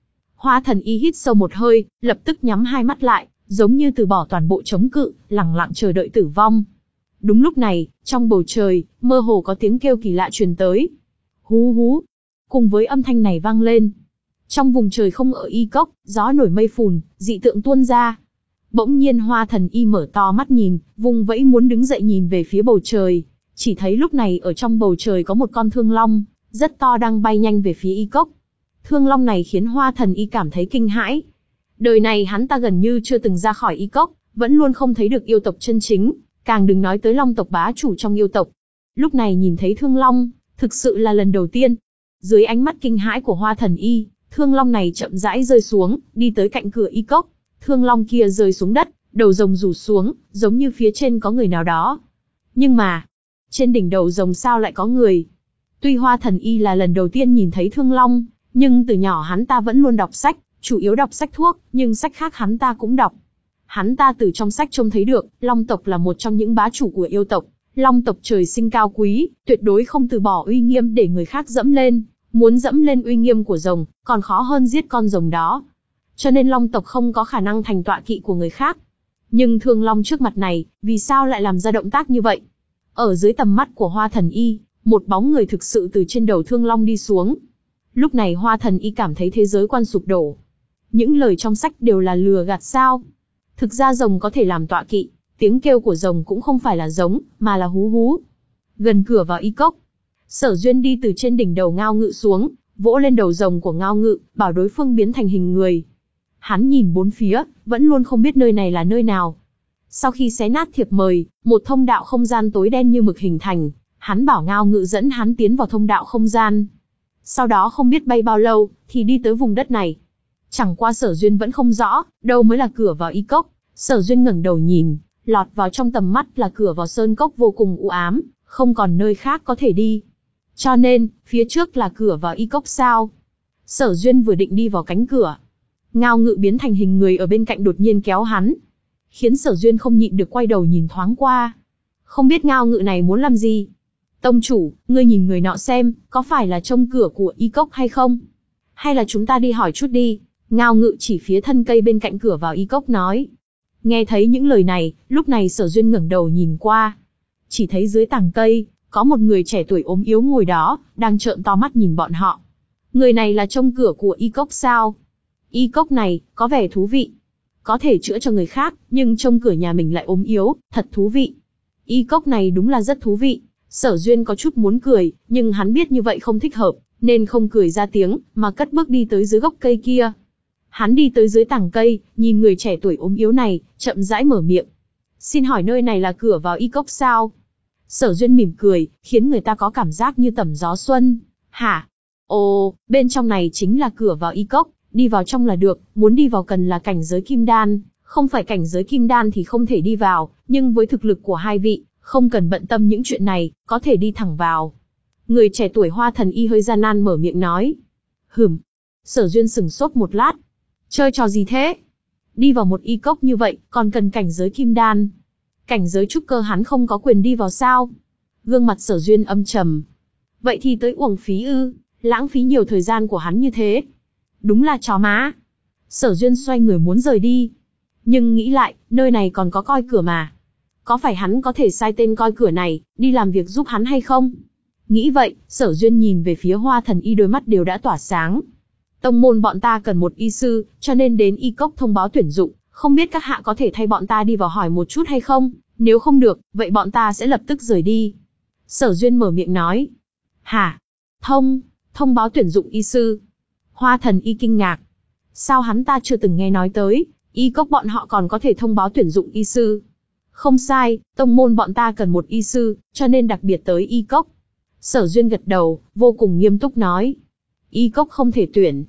Hoa Thần Y hít sâu một hơi, lập tức nhắm hai mắt lại, giống như từ bỏ toàn bộ chống cự, lẳng lặng chờ đợi tử vong. Đúng lúc này, trong bầu trời, mơ hồ có tiếng kêu kỳ lạ truyền tới. Hú hú. Cùng với âm thanh này vang lên, trong vùng trời không ở Y Cốc, gió nổi mây phùn, dị tượng tuôn ra. Bỗng nhiên Hoa Thần Y mở to mắt nhìn, vùng vẫy muốn đứng dậy nhìn về phía bầu trời. Chỉ thấy lúc này ở trong bầu trời có một con thương long, rất to đang bay nhanh về phía Y Cốc. Thương long này khiến Hoa Thần Y cảm thấy kinh hãi. Đời này hắn ta gần như chưa từng ra khỏi Y Cốc, vẫn luôn không thấy được yêu tộc chân chính, càng đừng nói tới long tộc bá chủ trong yêu tộc. Lúc này nhìn thấy thương long, thực sự là lần đầu tiên. Dưới ánh mắt kinh hãi của Hoa Thần Y, thương long này chậm rãi rơi xuống, đi tới cạnh cửa Y Cốc. Thương long kia rơi xuống đất, đầu rồng rủ xuống, giống như phía trên có người nào đó. Nhưng mà, trên đỉnh đầu rồng sao lại có người? Tuy Hoa Thần Y là lần đầu tiên nhìn thấy thương long, nhưng từ nhỏ hắn ta vẫn luôn đọc sách, chủ yếu đọc sách thuốc, nhưng sách khác hắn ta cũng đọc. Hắn ta từ trong sách trông thấy được, long tộc là một trong những bá chủ của yêu tộc. Long tộc trời sinh cao quý, tuyệt đối không từ bỏ uy nghiêm để người khác dẫm lên. Muốn dẫm lên uy nghiêm của rồng, còn khó hơn giết con rồng đó. Cho nên long tộc không có khả năng thành tọa kỵ của người khác. Nhưng thương long trước mặt này, vì sao lại làm ra động tác như vậy? Ở dưới tầm mắt của Hoa Thần Y, một bóng người thực sự từ trên đầu thương long đi xuống. Lúc này Hoa Thần Y cảm thấy thế giới quan sụp đổ. Những lời trong sách đều là lừa gạt sao? Thực ra rồng có thể làm tọa kỵ, tiếng kêu của rồng cũng không phải là giống, mà là hú hú. Gần cửa vào Y Cốc, Sở Duyên đi từ trên đỉnh đầu Ngao Ngự xuống, vỗ lên đầu rồng của Ngao Ngự, bảo đối phương biến thành hình người. Hắn nhìn bốn phía, vẫn luôn không biết nơi này là nơi nào. Sau khi xé nát thiệp mời, một thông đạo không gian tối đen như mực hình thành, hắn bảo Ngao Ngự dẫn hắn tiến vào thông đạo không gian. Sau đó không biết bay bao lâu, thì đi tới vùng đất này. Chẳng qua Sở Duyên vẫn không rõ, đâu mới là cửa vào Y Cốc. Sở Duyên ngẩng đầu nhìn, lọt vào trong tầm mắt là cửa vào sơn cốc vô cùng u ám, không còn nơi khác có thể đi. Cho nên, phía trước là cửa vào Y Cốc sao? Sở Duyên vừa định đi vào cánh cửa, Ngao Ngự biến thành hình người ở bên cạnh đột nhiên kéo hắn, khiến Sở Duyên không nhịn được quay đầu nhìn thoáng qua. Không biết Ngao Ngự này muốn làm gì? Tông chủ, ngươi nhìn người nọ xem, có phải là trông cửa của Y Cốc hay không? Hay là chúng ta đi hỏi chút đi? Ngao Ngự chỉ phía thân cây bên cạnh cửa vào Y Cốc nói. Nghe thấy những lời này, lúc này Sở Duyên ngẩng đầu nhìn qua. Chỉ thấy dưới tàng cây, có một người trẻ tuổi ốm yếu ngồi đó, đang trợn to mắt nhìn bọn họ. Người này là trông cửa của Y Cốc sao? Y Cốc này, có vẻ thú vị. Có thể chữa cho người khác, nhưng trông cửa nhà mình lại ốm yếu, thật thú vị. Y Cốc này đúng là rất thú vị. Sở Duyên có chút muốn cười, nhưng hắn biết như vậy không thích hợp, nên không cười ra tiếng, mà cất bước đi tới dưới gốc cây kia. Hắn đi tới dưới tàng cây, nhìn người trẻ tuổi ốm yếu này, chậm rãi mở miệng. Xin hỏi nơi này là cửa vào Y Cốc sao? Sở Duyên mỉm cười, khiến người ta có cảm giác như tẩm gió xuân. Hả? Ồ, bên trong này chính là cửa vào Y Cốc, đi vào trong là được, muốn đi vào cần là cảnh giới kim đan, không phải cảnh giới kim đan thì không thể đi vào, nhưng với thực lực của hai vị, không cần bận tâm những chuyện này, có thể đi thẳng vào. Người trẻ tuổi Hoa Thần Y hơi gian nan mở miệng nói. Hửm. Sở Duyên sừng sốt một lát. Chơi trò gì thế? Đi vào một Y Cốc như vậy, còn cần cảnh giới kim đan. Cảnh giới trúc cơ hắn không có quyền đi vào sao? Gương mặt Sở Duyên âm trầm. Vậy thì tới uổng phí ư, lãng phí nhiều thời gian của hắn như thế. Đúng là chó má. Sở Duyên xoay người muốn rời đi. Nhưng nghĩ lại, nơi này còn có coi cửa mà. Có phải hắn có thể sai tên coi cửa này, đi làm việc giúp hắn hay không? Nghĩ vậy, Sở Duyên nhìn về phía Hoa Thần Y, đôi mắt đều đã tỏa sáng. Tông môn bọn ta cần một y sư, cho nên đến Y Cốc thông báo tuyển dụng, không biết các hạ có thể thay bọn ta đi vào hỏi một chút hay không? Nếu không được, vậy bọn ta sẽ lập tức rời đi. Sở Duyên mở miệng nói. Hả? Thông, thông báo tuyển dụng y sư. Hoa Thần Y kinh ngạc. Sao hắn ta chưa từng nghe nói tới, Y Cốc bọn họ còn có thể thông báo tuyển dụng y sư? Không sai, tông môn bọn ta cần một y sư, cho nên đặc biệt tới Y Cốc. Sở Duyên gật đầu, vô cùng nghiêm túc nói. Y Cốc không thể tuyển.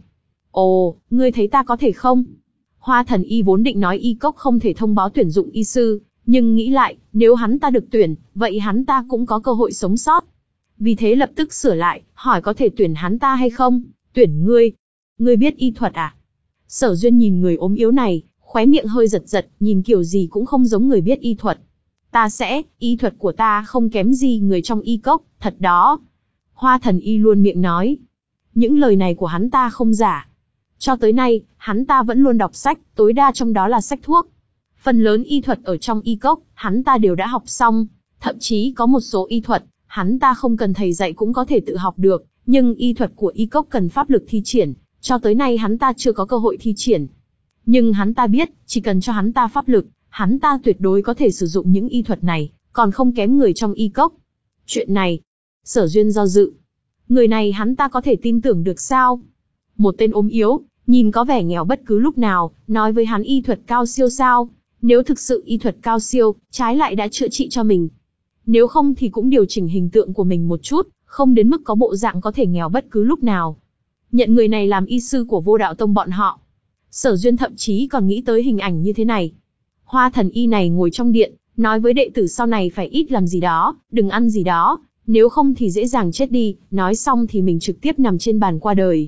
Ồ, ngươi thấy ta có thể không? Hoa Thần Y vốn định nói Y Cốc không thể thông báo tuyển dụng y sư, nhưng nghĩ lại, nếu hắn ta được tuyển, vậy hắn ta cũng có cơ hội sống sót. Vì thế lập tức sửa lại, hỏi có thể tuyển hắn ta hay không? Tuyển ngươi. Ngươi biết y thuật à? Sở Duyên nhìn người ốm yếu này, khóe miệng hơi giật giật, nhìn kiểu gì cũng không giống người biết y thuật. Ta sẽ, y thuật của ta không kém gì người trong Y Cốc, thật đó. Hoa Thần Y luôn miệng nói. Những lời này của hắn ta không giả. Cho tới nay, hắn ta vẫn luôn đọc sách, tối đa trong đó là sách thuốc. Phần lớn y thuật ở trong y cốc, hắn ta đều đã học xong, thậm chí có một số y thuật, hắn ta không cần thầy dạy cũng có thể tự học được, nhưng y thuật của y cốc cần pháp lực thi triển, cho tới nay hắn ta chưa có cơ hội thi triển. Nhưng hắn ta biết, chỉ cần cho hắn ta pháp lực, hắn ta tuyệt đối có thể sử dụng những y thuật này, còn không kém người trong y cốc. Chuyện này, Sở Duyên do dự. Người này hắn ta có thể tin tưởng được sao? Một tên ốm yếu, nhìn có vẻ nghèo bất cứ lúc nào, nói với hắn y thuật cao siêu sao? Nếu thực sự y thuật cao siêu, trái lại đã chữa trị cho mình. Nếu không thì cũng điều chỉnh hình tượng của mình một chút, không đến mức có bộ dạng có thể nghèo bất cứ lúc nào. Nhận người này làm y sư của Vô Đạo Tông bọn họ. Sở Duyên thậm chí còn nghĩ tới hình ảnh như thế này. Hoa thần y này ngồi trong điện, nói với đệ tử sau này phải ít làm gì đó, đừng ăn gì đó, nếu không thì dễ dàng chết đi, nói xong thì mình trực tiếp nằm trên bàn qua đời.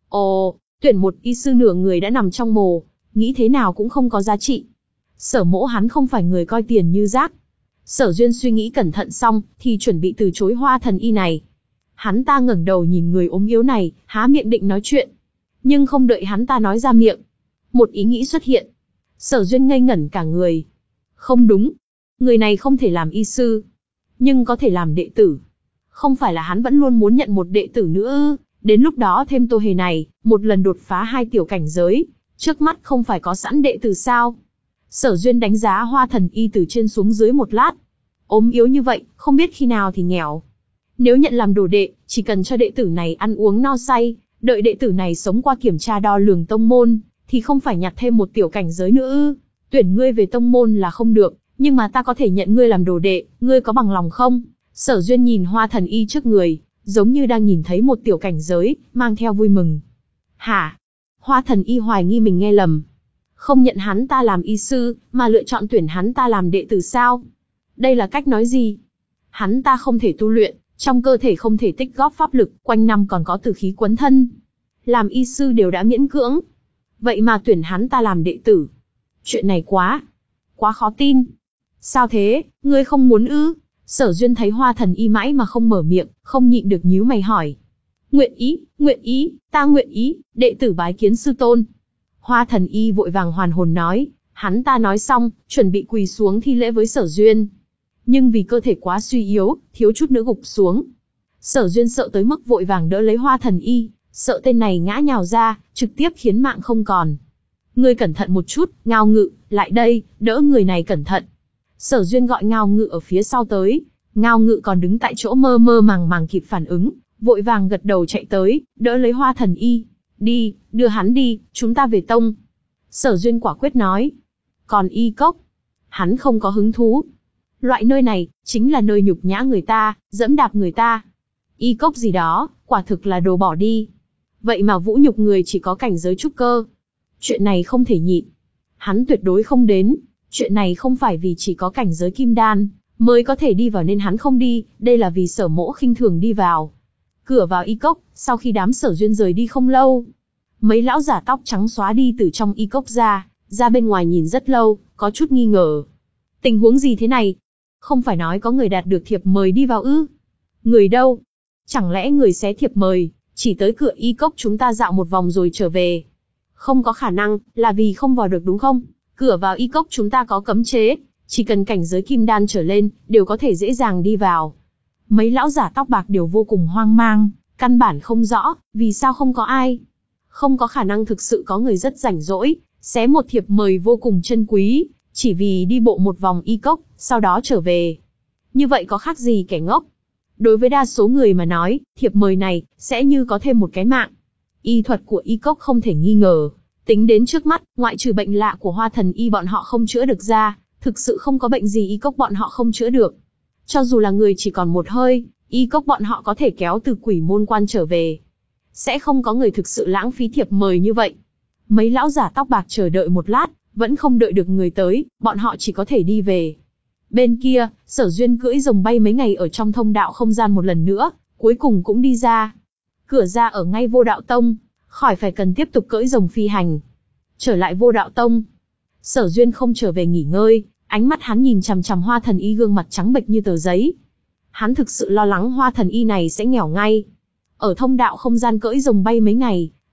Ồ, tuyển một y sư nửa người đã nằm trong mồ, nghĩ thế nào cũng không có giá trị. Sở Mỗ hắn không phải người coi tiền như rác. Sở Duyên suy nghĩ cẩn thận xong, thì chuẩn bị từ chối hoa thần y này. Hắn ta ngẩng đầu nhìn người ốm yếu này, há miệng định nói chuyện. Nhưng không đợi hắn ta nói ra miệng, một ý nghĩ xuất hiện. Sở Duyên ngây ngẩn cả người. Không đúng, người này không thể làm y sư, nhưng có thể làm đệ tử. Không phải là hắn vẫn luôn muốn nhận một đệ tử nữa ư? Đến lúc đó thêm Tô Hề này, một lần đột phá hai tiểu cảnh giới, trước mắt không phải có sẵn đệ tử sao? Sở Duyên đánh giá hoa thần y từ trên xuống dưới một lát. Ốm yếu như vậy, không biết khi nào thì nghèo. Nếu nhận làm đồ đệ, chỉ cần cho đệ tử này ăn uống no say, đợi đệ tử này sống qua kiểm tra đo lường tông môn, thì không phải nhặt thêm một tiểu cảnh giới nữa ư? Tuyển ngươi về tông môn là không được, nhưng mà ta có thể nhận ngươi làm đồ đệ, ngươi có bằng lòng không? Sở Duyên nhìn hoa thần y trước người, giống như đang nhìn thấy một tiểu cảnh giới, mang theo vui mừng. Hả? Hoa thần y hoài nghi mình nghe lầm. Không nhận hắn ta làm y sư, mà lựa chọn tuyển hắn ta làm đệ tử sao? Đây là cách nói gì? Hắn ta không thể tu luyện, trong cơ thể không thể tích góp pháp lực, quanh năm còn có tử khí quấn thân. Làm y sư đều đã miễn cưỡng. Vậy mà tuyển hắn ta làm đệ tử. Chuyện này quá, quá khó tin. Sao thế, ngươi không muốn ư? Sở Duyên thấy hoa thần y mãi mà không mở miệng, không nhịn được nhíu mày hỏi. Nguyện ý, nguyện ý, ta nguyện ý, đệ tử bái kiến sư tôn. Hoa thần y vội vàng hoàn hồn nói, hắn ta nói xong, chuẩn bị quỳ xuống thi lễ với Sở Duyên. Nhưng vì cơ thể quá suy yếu, thiếu chút nữa gục xuống. Sở Duyên sợ tới mức vội vàng đỡ lấy hoa thần y, sợ tên này ngã nhào ra, trực tiếp khiến mạng không còn. Ngươi cẩn thận một chút, Ngao Ngự, lại đây, đỡ người này cẩn thận. Sở Duyên gọi Ngao Ngự ở phía sau tới, Ngao Ngự còn đứng tại chỗ mơ mơ màng màng kịp phản ứng, vội vàng gật đầu chạy tới, đỡ lấy hoa thần y. Đi, đưa hắn đi, chúng ta về tông. Sở Duyên quả quyết nói. Còn y cốc, hắn không có hứng thú. Loại nơi này, chính là nơi nhục nhã người ta, dẫm đạp người ta. Y cốc gì đó, quả thực là đồ bỏ đi. Vậy mà vũ nhục người chỉ có cảnh giới trúc cơ. Chuyện này không thể nhịn. Hắn tuyệt đối không đến. Chuyện này không phải vì chỉ có cảnh giới kim đan mới có thể đi vào nên hắn không đi, đây là vì Sở Mỗ khinh thường đi vào. Cửa vào y cốc, sau khi đám Sở Duyên rời đi không lâu, mấy lão giả tóc trắng xóa đi từ trong y cốc ra, ra bên ngoài nhìn rất lâu, có chút nghi ngờ. Tình huống gì thế này? Không phải nói có người đạt được thiệp mời đi vào ư? Người đâu? Chẳng lẽ người xé thiệp mời, chỉ tới cửa y cốc chúng ta dạo một vòng rồi trở về? Không có khả năng, là vì không vào được đúng không? Cửa vào y cốc chúng ta có cấm chế, chỉ cần cảnh giới kim đan trở lên, đều có thể dễ dàng đi vào. Mấy lão giả tóc bạc đều vô cùng hoang mang, căn bản không rõ, vì sao không có ai. Không có khả năng thực sự có người rất rảnh rỗi, xé một thiệp mời vô cùng chân quý, chỉ vì đi bộ một vòng y cốc, sau đó trở về. Như vậy có khác gì kẻ ngốc? Đối với đa số người mà nói, thiệp mời này, sẽ như có thêm một cái mạng. Y thuật của y cốc không thể nghi ngờ. Tính đến trước mắt, ngoại trừ bệnh lạ của hoa thần y bọn họ không chữa được ra, thực sự không có bệnh gì y cốc bọn họ không chữa được. Cho dù là người chỉ còn một hơi, y cốc bọn họ có thể kéo từ quỷ môn quan trở về. Sẽ không có người thực sự lãng phí thiệp mời như vậy. Mấy lão giả tóc bạc chờ đợi một lát, vẫn không đợi được người tới, bọn họ chỉ có thể đi về. Bên kia, Sở Duyên cưỡi rồng bay mấy ngày ở trong thông đạo không gian một lần nữa, cuối cùng cũng đi ra. Cửa ra ở ngay Vô Đạo Tông, khỏi phải cần tiếp tục cưỡi rồng phi hành. Trở lại Vô Đạo Tông, Sở Duyên không trở về nghỉ ngơi, ánh mắt hắn nhìn chằm chằm hoa thần y gương mặt trắng bệch như tờ giấy. Hắn thực sự lo lắng hoa thần y này sẽ nghèo ngay. Ở thông đạo không gian cưỡi rồng bay mấy ngày,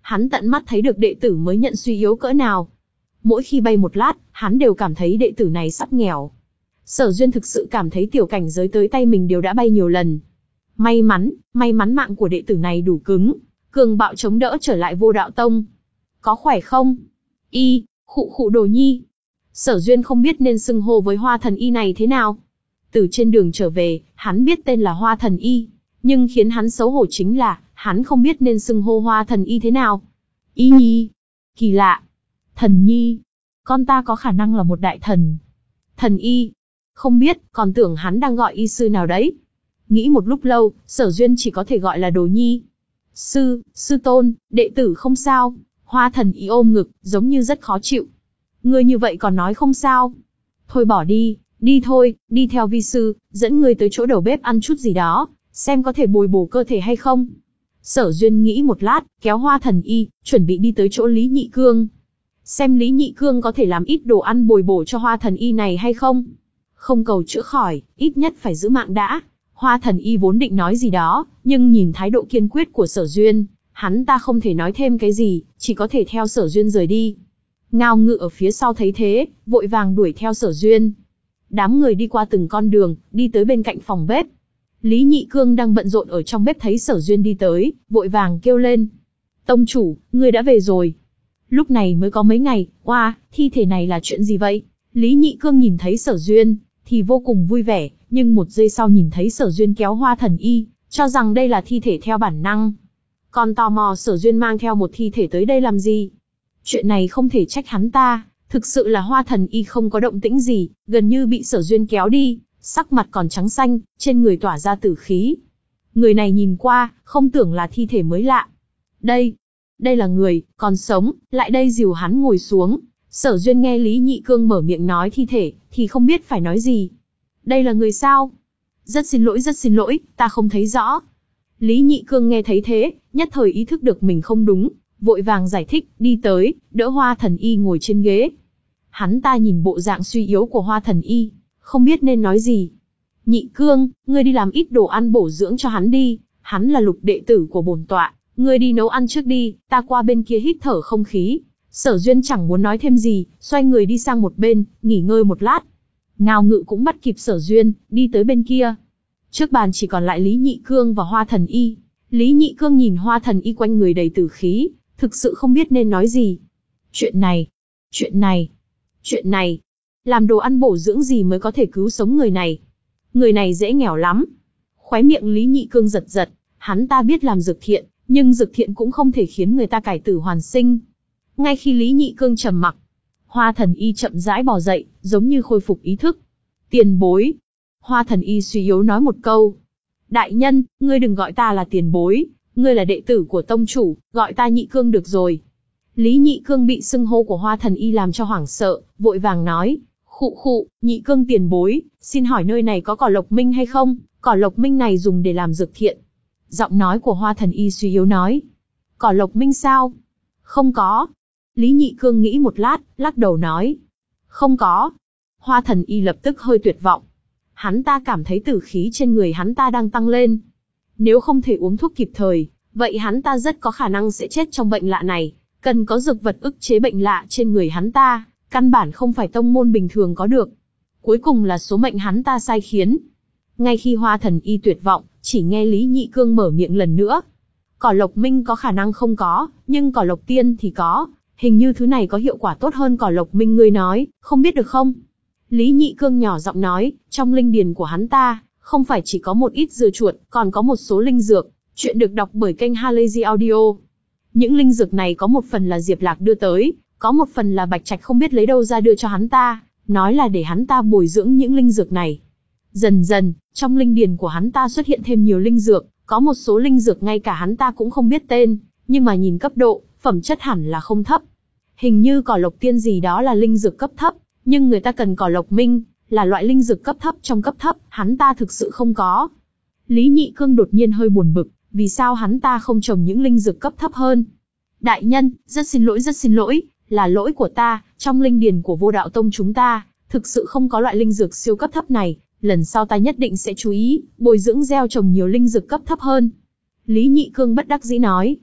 Hắn tận mắt thấy được đệ tử mới nhận suy yếu cỡ nào. Mỗi khi bay một lát, hắn đều cảm thấy đệ tử này sắp nghèo. Sở Duyên thực sự cảm thấy tiểu cảnh giới tới tay mình đều đã bay nhiều lần. May mắn, may mắn mạng của đệ tử này đủ cứng, cường bạo chống đỡ trở lại Vô Đạo Tông. Có khỏe không? Y, khụ khụ Đồ Nhi. Sở Duyên không biết nên xưng hô với Hoa Thần Y này thế nào. Từ trên đường trở về, hắn biết tên là Hoa Thần Y, nhưng khiến hắn xấu hổ chính là, hắn không biết nên xưng hô Hoa Thần Y thế nào. Y Nhi. Kỳ lạ. Thần Nhi. Con ta có khả năng là một đại thần. Thần Y. Không biết, còn tưởng hắn đang gọi y sư nào đấy. Nghĩ một lúc lâu, Sở Duyên chỉ có thể gọi là Đồ Nhi. Sư, sư tôn, đệ tử không sao. Hoa Thần Y ôm ngực, giống như rất khó chịu. Ngươi như vậy còn nói không sao. Thôi bỏ đi, đi thôi, đi theo vi sư, dẫn ngươi tới chỗ đầu bếp ăn chút gì đó, xem có thể bồi bổ cơ thể hay không. Sở Duyên nghĩ một lát, kéo Hoa Thần Y, chuẩn bị đi tới chỗ Lý Nhị Cương. Xem Lý Nhị Cương có thể làm ít đồ ăn bồi bổ cho Hoa Thần Y này hay không. Không cầu chữa khỏi, ít nhất phải giữ mạng đã. Hoa Thần Y vốn định nói gì đó, nhưng nhìn thái độ kiên quyết của Sở Duyên, hắn ta không thể nói thêm cái gì, chỉ có thể theo Sở Duyên rời đi. Ngao Ngự ở phía sau thấy thế, vội vàng đuổi theo Sở Duyên. Đám người đi qua từng con đường, đi tới bên cạnh phòng bếp. Lý Nhị Cương đang bận rộn ở trong bếp thấy Sở Duyên đi tới, vội vàng kêu lên. Tông chủ, ngươi đã về rồi. Lúc này mới có mấy ngày, oa, thi thể này là chuyện gì vậy? Lý Nhị Cương nhìn thấy Sở Duyên, thì vô cùng vui vẻ, nhưng một giây sau nhìn thấy Sở Duyên kéo Hoa Thần Y, cho rằng đây là thi thể theo bản năng. Còn tò mò Sở Duyên mang theo một thi thể tới đây làm gì? Chuyện này không thể trách hắn ta, thực sự là Hoa Thần Y không có động tĩnh gì, gần như bị Sở Duyên kéo đi, sắc mặt còn trắng xanh, trên người tỏa ra tử khí. Người này nhìn qua, không tưởng là thi thể mới lạ. Đây, đây là người, còn sống, lại đây dìu hắn ngồi xuống. Sở Duyên nghe Lý Nhị Cương mở miệng nói thi thể, thì không biết phải nói gì. Đây là người sao? Rất xin lỗi rất xin lỗi, ta không thấy rõ. Lý Nhị Cương nghe thấy thế, nhất thời ý thức được mình không đúng, vội vàng giải thích, đi tới, đỡ Hoa Thần Y ngồi trên ghế. Hắn ta nhìn bộ dạng suy yếu của Hoa Thần Y, không biết nên nói gì. Nhị Cương, ngươi đi làm ít đồ ăn bổ dưỡng cho hắn đi, hắn là lục đệ tử của bổn tọa, ngươi đi nấu ăn trước đi, ta qua bên kia hít thở không khí. Sở Duyên chẳng muốn nói thêm gì, xoay người đi sang một bên, nghỉ ngơi một lát. Ngao Ngự cũng bắt kịp Sở Duyên, đi tới bên kia. Trước bàn chỉ còn lại Lý Nhị Cương và Hoa Thần Y. Lý Nhị Cương nhìn Hoa Thần Y quanh người đầy tử khí, thực sự không biết nên nói gì. Chuyện này, chuyện này, chuyện này, làm đồ ăn bổ dưỡng gì mới có thể cứu sống người này? Người này dễ nghèo lắm. Khóe miệng Lý Nhị Cương giật giật, hắn ta biết làm dược thiện, nhưng dược thiện cũng không thể khiến người ta cải tử hoàn sinh. Ngay khi Lý Nhị Cương trầm mặc, Hoa Thần Y chậm rãi bò dậy, giống như khôi phục ý thức. Tiền bối. Hoa Thần Y suy yếu nói một câu. Đại nhân, ngươi đừng gọi ta là tiền bối, ngươi là đệ tử của tông chủ, gọi ta Nhị Cương được rồi. Lý Nhị Cương bị xưng hô của Hoa Thần Y làm cho hoảng sợ, vội vàng nói. Khụ khụ, Nhị Cương tiền bối, xin hỏi nơi này có cỏ lộc minh hay không? Cỏ lộc minh này dùng để làm dược thiện. Giọng nói của Hoa Thần Y suy yếu nói. Cỏ lộc minh sao? Không có. Lý Nhị Cương nghĩ một lát, lắc đầu nói. Không có. Hoa Thần Y lập tức hơi tuyệt vọng. Hắn ta cảm thấy tử khí trên người hắn ta đang tăng lên. Nếu không thể uống thuốc kịp thời, vậy hắn ta rất có khả năng sẽ chết trong bệnh lạ này. Cần có dược vật ức chế bệnh lạ trên người hắn ta, căn bản không phải tông môn bình thường có được. Cuối cùng là số mệnh hắn ta sai khiến. Ngay khi Hoa Thần Y tuyệt vọng, chỉ nghe Lý Nhị Cương mở miệng lần nữa. Cỏ lộc minh có khả năng không có, nhưng cỏ lộc tiên thì có. Hình như thứ này có hiệu quả tốt hơn cỏ lộc minh ngươi nói, không biết được không? Lý Nhị Cương nhỏ giọng nói, trong linh điền của hắn ta, không phải chỉ có một ít dưa chuột, còn có một số linh dược. Chuyện được đọc bởi kênh Halazy Audio. Những linh dược này có một phần là Diệp Lạc đưa tới, có một phần là Bạch Trạch không biết lấy đâu ra đưa cho hắn ta, nói là để hắn ta bồi dưỡng những linh dược này. Dần dần, trong linh điền của hắn ta xuất hiện thêm nhiều linh dược, có một số linh dược ngay cả hắn ta cũng không biết tên, nhưng mà nhìn cấp độ, phẩm chất hẳn là không thấp. Hình như cỏ lộc tiên gì đó là linh dược cấp thấp, nhưng người ta cần cỏ lộc minh, là loại linh dược cấp thấp trong cấp thấp, hắn ta thực sự không có. Lý Nhị Cương đột nhiên hơi buồn bực, vì sao hắn ta không trồng những linh dược cấp thấp hơn? Đại nhân, rất xin lỗi rất xin lỗi, là lỗi của ta, trong linh điền của Vô Đạo Tông chúng ta, thực sự không có loại linh dược siêu cấp thấp này, lần sau ta nhất định sẽ chú ý, bồi dưỡng gieo trồng nhiều linh dược cấp thấp hơn. Lý Nhị Cương bất đắc dĩ nói.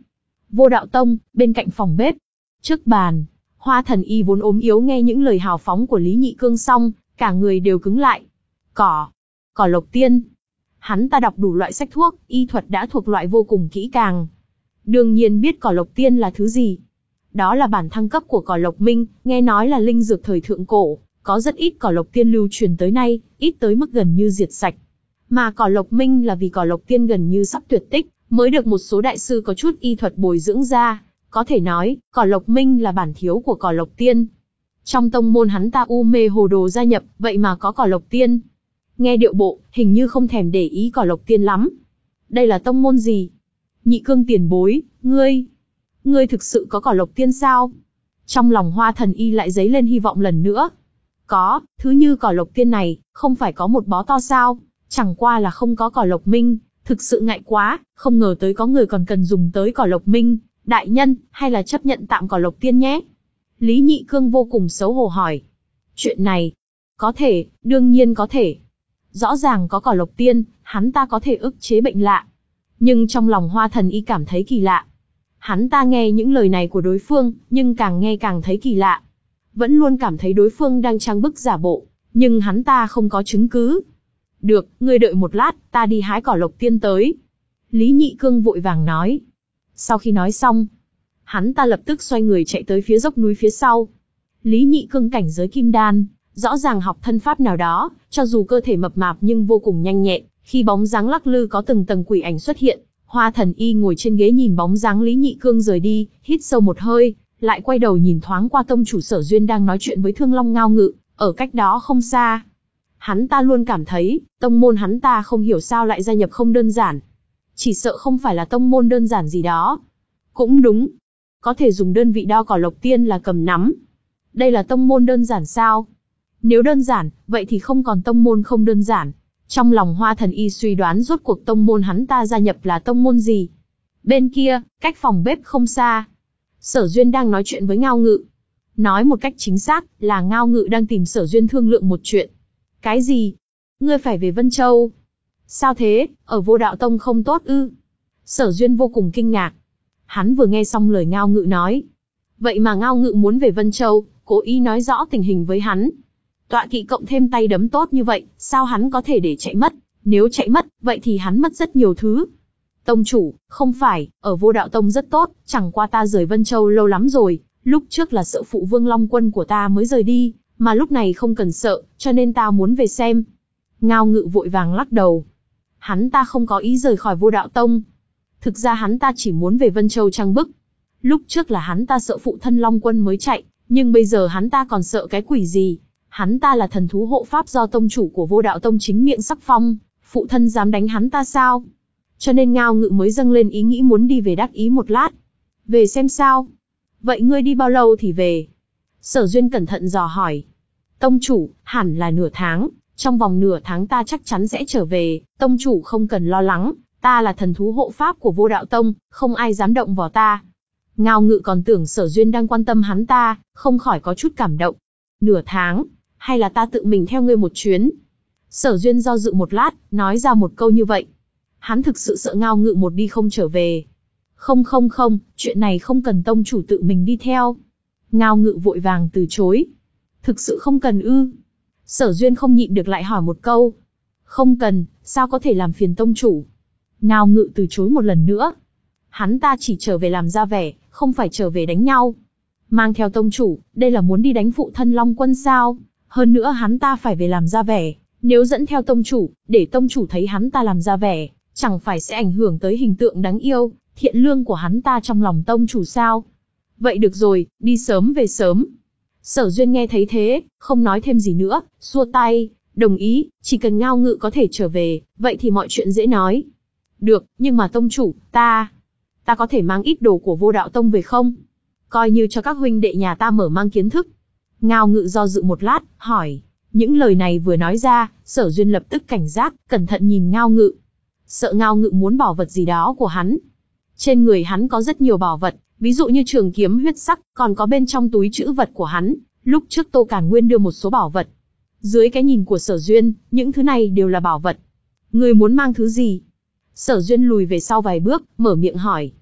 Vô Đạo Tông, bên cạnh phòng bếp. Trước bàn, Hoa Thần Y vốn ốm yếu nghe những lời hào phóng của Lý Nhị Cương xong, cả người đều cứng lại. Cỏ, cỏ lộc tiên. Hắn ta đọc đủ loại sách thuốc, y thuật đã thuộc loại vô cùng kỹ càng. Đương nhiên biết cỏ lộc tiên là thứ gì. Đó là bản thăng cấp của cỏ lộc minh, nghe nói là linh dược thời thượng cổ, có rất ít cỏ lộc tiên lưu truyền tới nay, ít tới mức gần như diệt sạch. Mà cỏ lộc minh là vì cỏ lộc tiên gần như sắp tuyệt tích, mới được một số đại sư có chút y thuật bồi dưỡng ra. Có thể nói, cỏ lộc minh là bản thiếu của cỏ lộc tiên. Trong tông môn hắn ta u mê hồ đồ gia nhập, vậy mà có cỏ lộc tiên. Nghe điệu bộ, hình như không thèm để ý cỏ lộc tiên lắm. Đây là tông môn gì? Nhị Cương tiền bối, ngươi... Ngươi thực sự có cỏ lộc tiên sao? Trong lòng Hoa Thần Y lại dấy lên hy vọng lần nữa. Có, thứ như cỏ lộc tiên này, không phải có một bó to sao? Chẳng qua là không có cỏ lộc minh, thực sự ngại quá, không ngờ tới có người còn cần dùng tới cỏ lộc minh. Đại nhân, hay là chấp nhận tạm cỏ lộc tiên nhé? Lý Nhị Cương vô cùng xấu hổ hỏi. Chuyện này, có thể, đương nhiên có thể. Rõ ràng có cỏ lộc tiên, hắn ta có thể ức chế bệnh lạ. Nhưng trong lòng Hoa Thần Y cảm thấy kỳ lạ. Hắn ta nghe những lời này của đối phương, nhưng càng nghe càng thấy kỳ lạ. Vẫn luôn cảm thấy đối phương đang trang bức giả bộ, nhưng hắn ta không có chứng cứ. Được, ngươi đợi một lát, ta đi hái cỏ lộc tiên tới. Lý Nhị Cương vội vàng nói. Sau khi nói xong, hắn ta lập tức xoay người chạy tới phía dốc núi phía sau. Lý Nhị Cương cảnh giới kim đan, rõ ràng học thân pháp nào đó, cho dù cơ thể mập mạp nhưng vô cùng nhanh nhẹn, khi bóng dáng lắc lư có từng tầng quỷ ảnh xuất hiện. Hoa Thần Y ngồi trên ghế nhìn bóng dáng Lý Nhị Cương rời đi, hít sâu một hơi, lại quay đầu nhìn thoáng qua tông chủ Sở Duyên đang nói chuyện với Thương Long Ngao Ngự, ở cách đó không xa. Hắn ta luôn cảm thấy, tông môn hắn ta không hiểu sao lại gia nhập không đơn giản. Chỉ sợ không phải là tông môn đơn giản gì đó. Cũng đúng. Có thể dùng đơn vị đo cỏ lộc tiên là cầm nắm. Đây là tông môn đơn giản sao? Nếu đơn giản, vậy thì không còn tông môn không đơn giản. Trong lòng Hoa Thần Y suy đoán rốt cuộc tông môn hắn ta gia nhập là tông môn gì. Bên kia, cách phòng bếp không xa, Sở Duyên đang nói chuyện với Ngao Ngự. Nói một cách chính xác, là Ngao Ngự đang tìm Sở Duyên thương lượng một chuyện. Cái gì? Ngươi phải về Vân Châu. Sao thế, ở Vô Đạo Tông không tốt ư? Sở Duyên vô cùng kinh ngạc. Hắn vừa nghe xong lời Ngao Ngự nói. Vậy mà Ngao Ngự muốn về Vân Châu, cố ý nói rõ tình hình với hắn. Tọa kỵ cộng thêm tay đấm tốt như vậy, sao hắn có thể để chạy mất? Nếu chạy mất, vậy thì hắn mất rất nhiều thứ. Tông chủ, không phải, ở Vô Đạo Tông rất tốt, chẳng qua ta rời Vân Châu lâu lắm rồi, lúc trước là sợ phụ vương Long Quân của ta mới rời đi, mà lúc này không cần sợ, cho nên ta muốn về xem. Ngao Ngự vội vàng lắc đầu. Hắn ta không có ý rời khỏi Vô Đạo Tông. Thực ra hắn ta chỉ muốn về Vân Châu trang bức. Lúc trước là hắn ta sợ phụ thân Long Quân mới chạy, nhưng bây giờ hắn ta còn sợ cái quỷ gì? Hắn ta là thần thú hộ pháp do tông chủ của Vô Đạo Tông chính miệng sắc phong, phụ thân dám đánh hắn ta sao? Cho nên Ngao Ngự mới dâng lên ý nghĩ muốn đi về đắc ý một lát. Về xem sao? Vậy ngươi đi bao lâu thì về? Sở Duyên cẩn thận dò hỏi. Tông chủ, hẳn là nửa tháng, trong vòng nửa tháng ta chắc chắn sẽ trở về, tông chủ không cần lo lắng, ta là thần thú hộ pháp của Vô Đạo Tông, không ai dám động vào ta. Ngao Ngự còn tưởng Sở Duyên đang quan tâm hắn ta, không khỏi có chút cảm động. Nửa tháng, hay là ta tự mình theo ngươi một chuyến? Sở Duyên do dự một lát, nói ra một câu như vậy. Hắn thực sự sợ Ngao Ngự một đi không trở về. Không không không, chuyện này không cần tông chủ tự mình đi theo. Ngao Ngự vội vàng từ chối. Thực sự không cần ư? Sở Duyên không nhịn được lại hỏi một câu. Không cần, sao có thể làm phiền tông chủ? Ngao Ngự từ chối một lần nữa. Hắn ta chỉ trở về làm ra vẻ, không phải trở về đánh nhau. Mang theo tông chủ, đây là muốn đi đánh phụ thân Long Quân sao? Hơn nữa hắn ta phải về làm ra vẻ. Nếu dẫn theo tông chủ, để tông chủ thấy hắn ta làm ra vẻ, chẳng phải sẽ ảnh hưởng tới hình tượng đáng yêu, thiện lương của hắn ta trong lòng tông chủ sao? Vậy được rồi, đi sớm về sớm. Sở Duyên nghe thấy thế, không nói thêm gì nữa, xua tay, đồng ý, chỉ cần Ngao Ngự có thể trở về, vậy thì mọi chuyện dễ nói. Được, nhưng mà tông chủ, ta... Ta có thể mang ít đồ của Vô Đạo Tông về không? Coi như cho các huynh đệ nhà ta mở mang kiến thức. Ngao Ngự do dự một lát, hỏi. Những lời này vừa nói ra, Sở Duyên lập tức cảnh giác, cẩn thận nhìn Ngao Ngự. Sợ Ngao Ngự muốn bảo vật gì đó của hắn. Trên người hắn có rất nhiều bảo vật, ví dụ như trường kiếm huyết sắc, còn có bên trong túi trữ vật của hắn. Lúc trước Tô Càn Nguyên đưa một số bảo vật. Dưới cái nhìn của Sở Duyên, những thứ này đều là bảo vật. Người muốn mang thứ gì? Sở Duyên lùi về sau vài bước, mở miệng hỏi.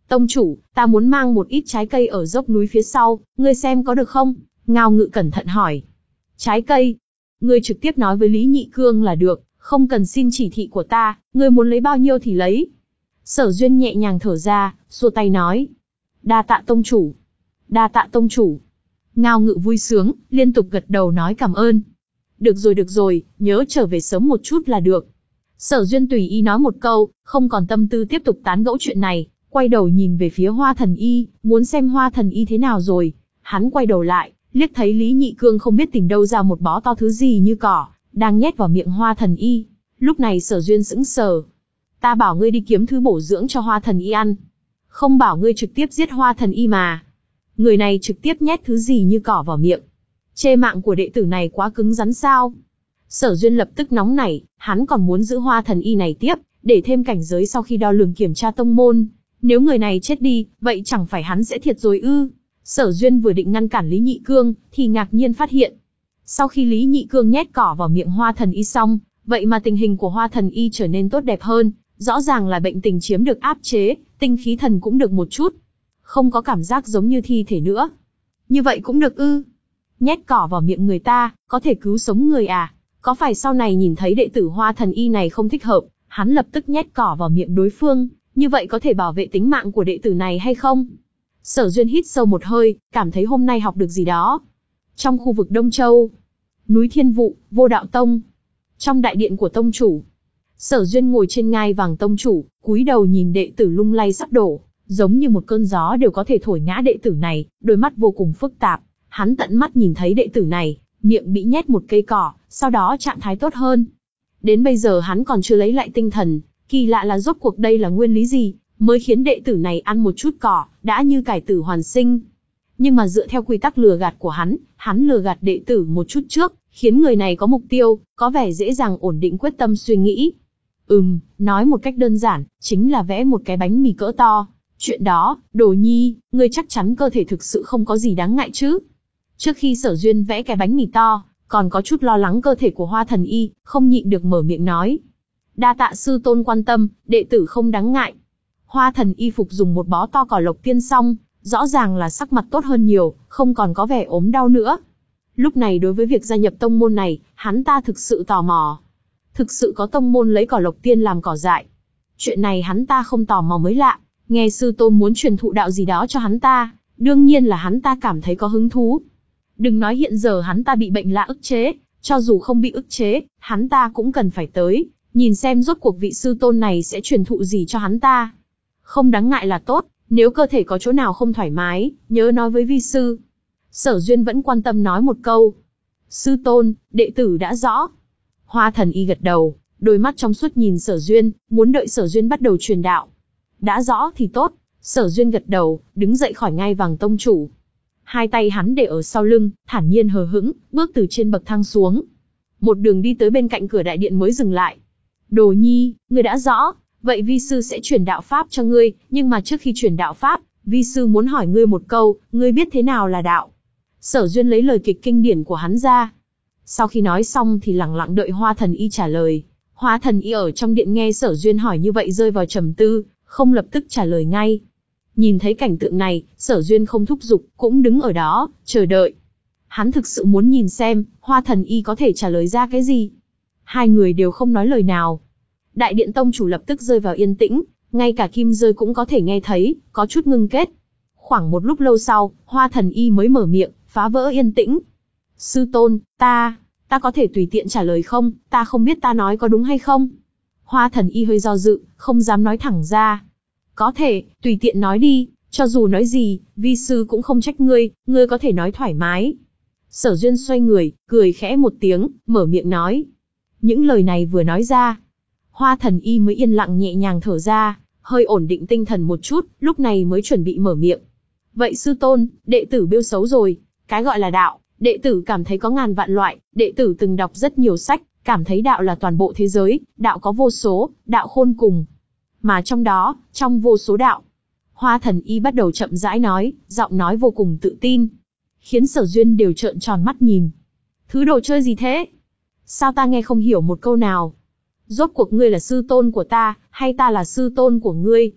Tông chủ, ta muốn mang một ít trái cây ở dốc núi phía sau, ngươi xem có được không? Ngao Ngự cẩn thận hỏi. Trái cây? Ngươi trực tiếp nói với Lý Nhị Cương là được, không cần xin chỉ thị của ta, ngươi muốn lấy bao nhiêu thì lấy. Sở Duyên nhẹ nhàng thở ra, xua tay nói. Đa tạ tông chủ. Đa tạ tông chủ. Ngao Ngự vui sướng, liên tục gật đầu nói cảm ơn. Được rồi được rồi, nhớ trở về sớm một chút là được. Sở Duyên tùy ý nói một câu, không còn tâm tư tiếp tục tán gẫu chuyện này, quay đầu nhìn về phía Hoa Thần Y, muốn xem Hoa Thần Y thế nào rồi. Hắn quay đầu lại, liếc thấy Lý Nhị Cương không biết tìm đâu ra một bó to thứ gì như cỏ, đang nhét vào miệng Hoa Thần Y. Lúc này Sở Duyên sững sờ. Ta bảo ngươi đi kiếm thứ bổ dưỡng cho Hoa Thần Y ăn. Không bảo ngươi trực tiếp giết Hoa Thần Y mà. Người này trực tiếp nhét thứ gì như cỏ vào miệng. Chê mạng của đệ tử này quá cứng rắn sao? Sở Duyên lập tức nóng nảy, hắn còn muốn giữ Hoa Thần Y này tiếp, để thêm cảnh giới sau khi đo lường kiểm tra tông môn. Nếu người này chết đi, vậy chẳng phải hắn sẽ thiệt rồi ư? Sở Duyên vừa định ngăn cản Lý Nhị Cương, thì ngạc nhiên phát hiện. Sau khi Lý Nhị Cương nhét cỏ vào miệng Hoa Thần Y xong, vậy mà tình hình của Hoa Thần Y trở nên tốt đẹp hơn, rõ ràng là bệnh tình chiếm được áp chế, tinh khí thần cũng được một chút. Không có cảm giác giống như thi thể nữa. Như vậy cũng được ư? Nhét cỏ vào miệng người ta, có thể cứu sống người à? Có phải sau này nhìn thấy đệ tử Hoa Thần Y này không thích hợp, hắn lập tức nhét cỏ vào miệng đối phương, như vậy có thể bảo vệ tính mạng của đệ tử này hay không? Sở Duyên hít sâu một hơi, cảm thấy hôm nay học được gì đó. Trong khu vực Đông Châu, núi Thiên Vụ, Vô Đạo Tông, trong đại điện của tông chủ, Sở Duyên ngồi trên ngai vàng tông chủ, cúi đầu nhìn đệ tử lung lay sắp đổ, giống như một cơn gió đều có thể thổi ngã đệ tử này, đôi mắt vô cùng phức tạp. Hắn tận mắt nhìn thấy đệ tử này, miệng bị nhét một cây cỏ, sau đó trạng thái tốt hơn. Đến bây giờ hắn còn chưa lấy lại tinh thần, kỳ lạ là rốt cuộc đây là nguyên lý gì, mới khiến đệ tử này ăn một chút cỏ, đã như cải tử hoàn sinh. Nhưng mà dựa theo quy tắc lừa gạt của hắn, hắn lừa gạt đệ tử một chút trước, khiến người này có mục tiêu, có vẻ dễ dàng ổn định quyết tâm suy nghĩ. Ừm, nói một cách đơn giản, chính là vẽ một cái bánh mì cỡ to. Chuyện đó, Đồ Nhi, ngươi chắc chắn cơ thể thực sự không có gì đáng ngại chứ? Trước khi Sở Duyên vẽ cái bánh mì to, còn có chút lo lắng cơ thể của Hoa Thần Y, không nhịn được mở miệng nói. Đa tạ sư tôn quan tâm, đệ tử không đáng ngại. Hoa Thần Y phục dùng một bó to cỏ lộc tiên xong, rõ ràng là sắc mặt tốt hơn nhiều, không còn có vẻ ốm đau nữa. Lúc này đối với việc gia nhập tông môn này, hắn ta thực sự tò mò. Thực sự có tông môn lấy cỏ lộc tiên làm cỏ dại. Chuyện này hắn ta không tò mò mới lạ, nghe sư tôn muốn truyền thụ đạo gì đó cho hắn ta, đương nhiên là hắn ta cảm thấy có hứng thú. Đừng nói hiện giờ hắn ta bị bệnh lạ ức chế, cho dù không bị ức chế, hắn ta cũng cần phải tới, nhìn xem rốt cuộc vị sư tôn này sẽ truyền thụ gì cho hắn ta. Không đáng ngại là tốt, nếu cơ thể có chỗ nào không thoải mái, nhớ nói với vi sư. Sở Duyên vẫn quan tâm nói một câu. Sư tôn, đệ tử đã rõ. Hoa Thần Y gật đầu, đôi mắt trong suốt nhìn Sở Duyên, muốn đợi Sở Duyên bắt đầu truyền đạo. Đã rõ thì tốt. Sở Duyên gật đầu, đứng dậy khỏi ngai vàng tông chủ. Hai tay hắn để ở sau lưng, thản nhiên hờ hững, bước từ trên bậc thang xuống. Một đường đi tới bên cạnh cửa đại điện mới dừng lại. Đồ Nhi, ngươi đã rõ, vậy vi sư sẽ truyền đạo pháp cho ngươi, nhưng mà trước khi truyền đạo pháp, vi sư muốn hỏi ngươi một câu, ngươi biết thế nào là đạo? Sở Duyên lấy lời kịch kinh điển của hắn ra. Sau khi nói xong thì lặng lặng đợi Hoa Thần Y trả lời. Hoa Thần Y ở trong điện nghe Sở Duyên hỏi như vậy rơi vào trầm tư, không lập tức trả lời ngay. Nhìn thấy cảnh tượng này, Sở Duyên không thúc giục, cũng đứng ở đó, chờ đợi. Hắn thực sự muốn nhìn xem, Hoa Thần Y có thể trả lời ra cái gì. Hai người đều không nói lời nào. Đại điện tông chủ lập tức rơi vào yên tĩnh, ngay cả kim rơi cũng có thể nghe thấy, có chút ngưng kết. Khoảng một lúc lâu sau, Hoa Thần Y mới mở miệng, phá vỡ yên tĩnh. Sư tôn, ta, ta có thể tùy tiện trả lời không, ta không biết ta nói có đúng hay không. Hoa Thần Y hơi do dự, không dám nói thẳng ra. Có thể, tùy tiện nói đi, cho dù nói gì, vi sư cũng không trách ngươi, ngươi có thể nói thoải mái. Sở Duyên xoay người, cười khẽ một tiếng, mở miệng nói. Những lời này vừa nói ra, Hoa Thần Y mới yên lặng nhẹ nhàng thở ra, hơi ổn định tinh thần một chút, lúc này mới chuẩn bị mở miệng. Vậy sư tôn, đệ tử bêu xấu rồi, cái gọi là đạo, đệ tử cảm thấy có ngàn vạn loại, đệ tử từng đọc rất nhiều sách, cảm thấy đạo là toàn bộ thế giới, đạo có vô số, đạo khôn cùng. Mà trong đó, trong vô số đạo, Hoa Thần Y bắt đầu chậm rãi nói, giọng nói vô cùng tự tin, khiến Sở Duyên đều trợn tròn mắt nhìn. Thứ đồ chơi gì thế? Sao ta nghe không hiểu một câu nào? Rốt cuộc ngươi là sư tôn của ta, hay ta là sư tôn của ngươi?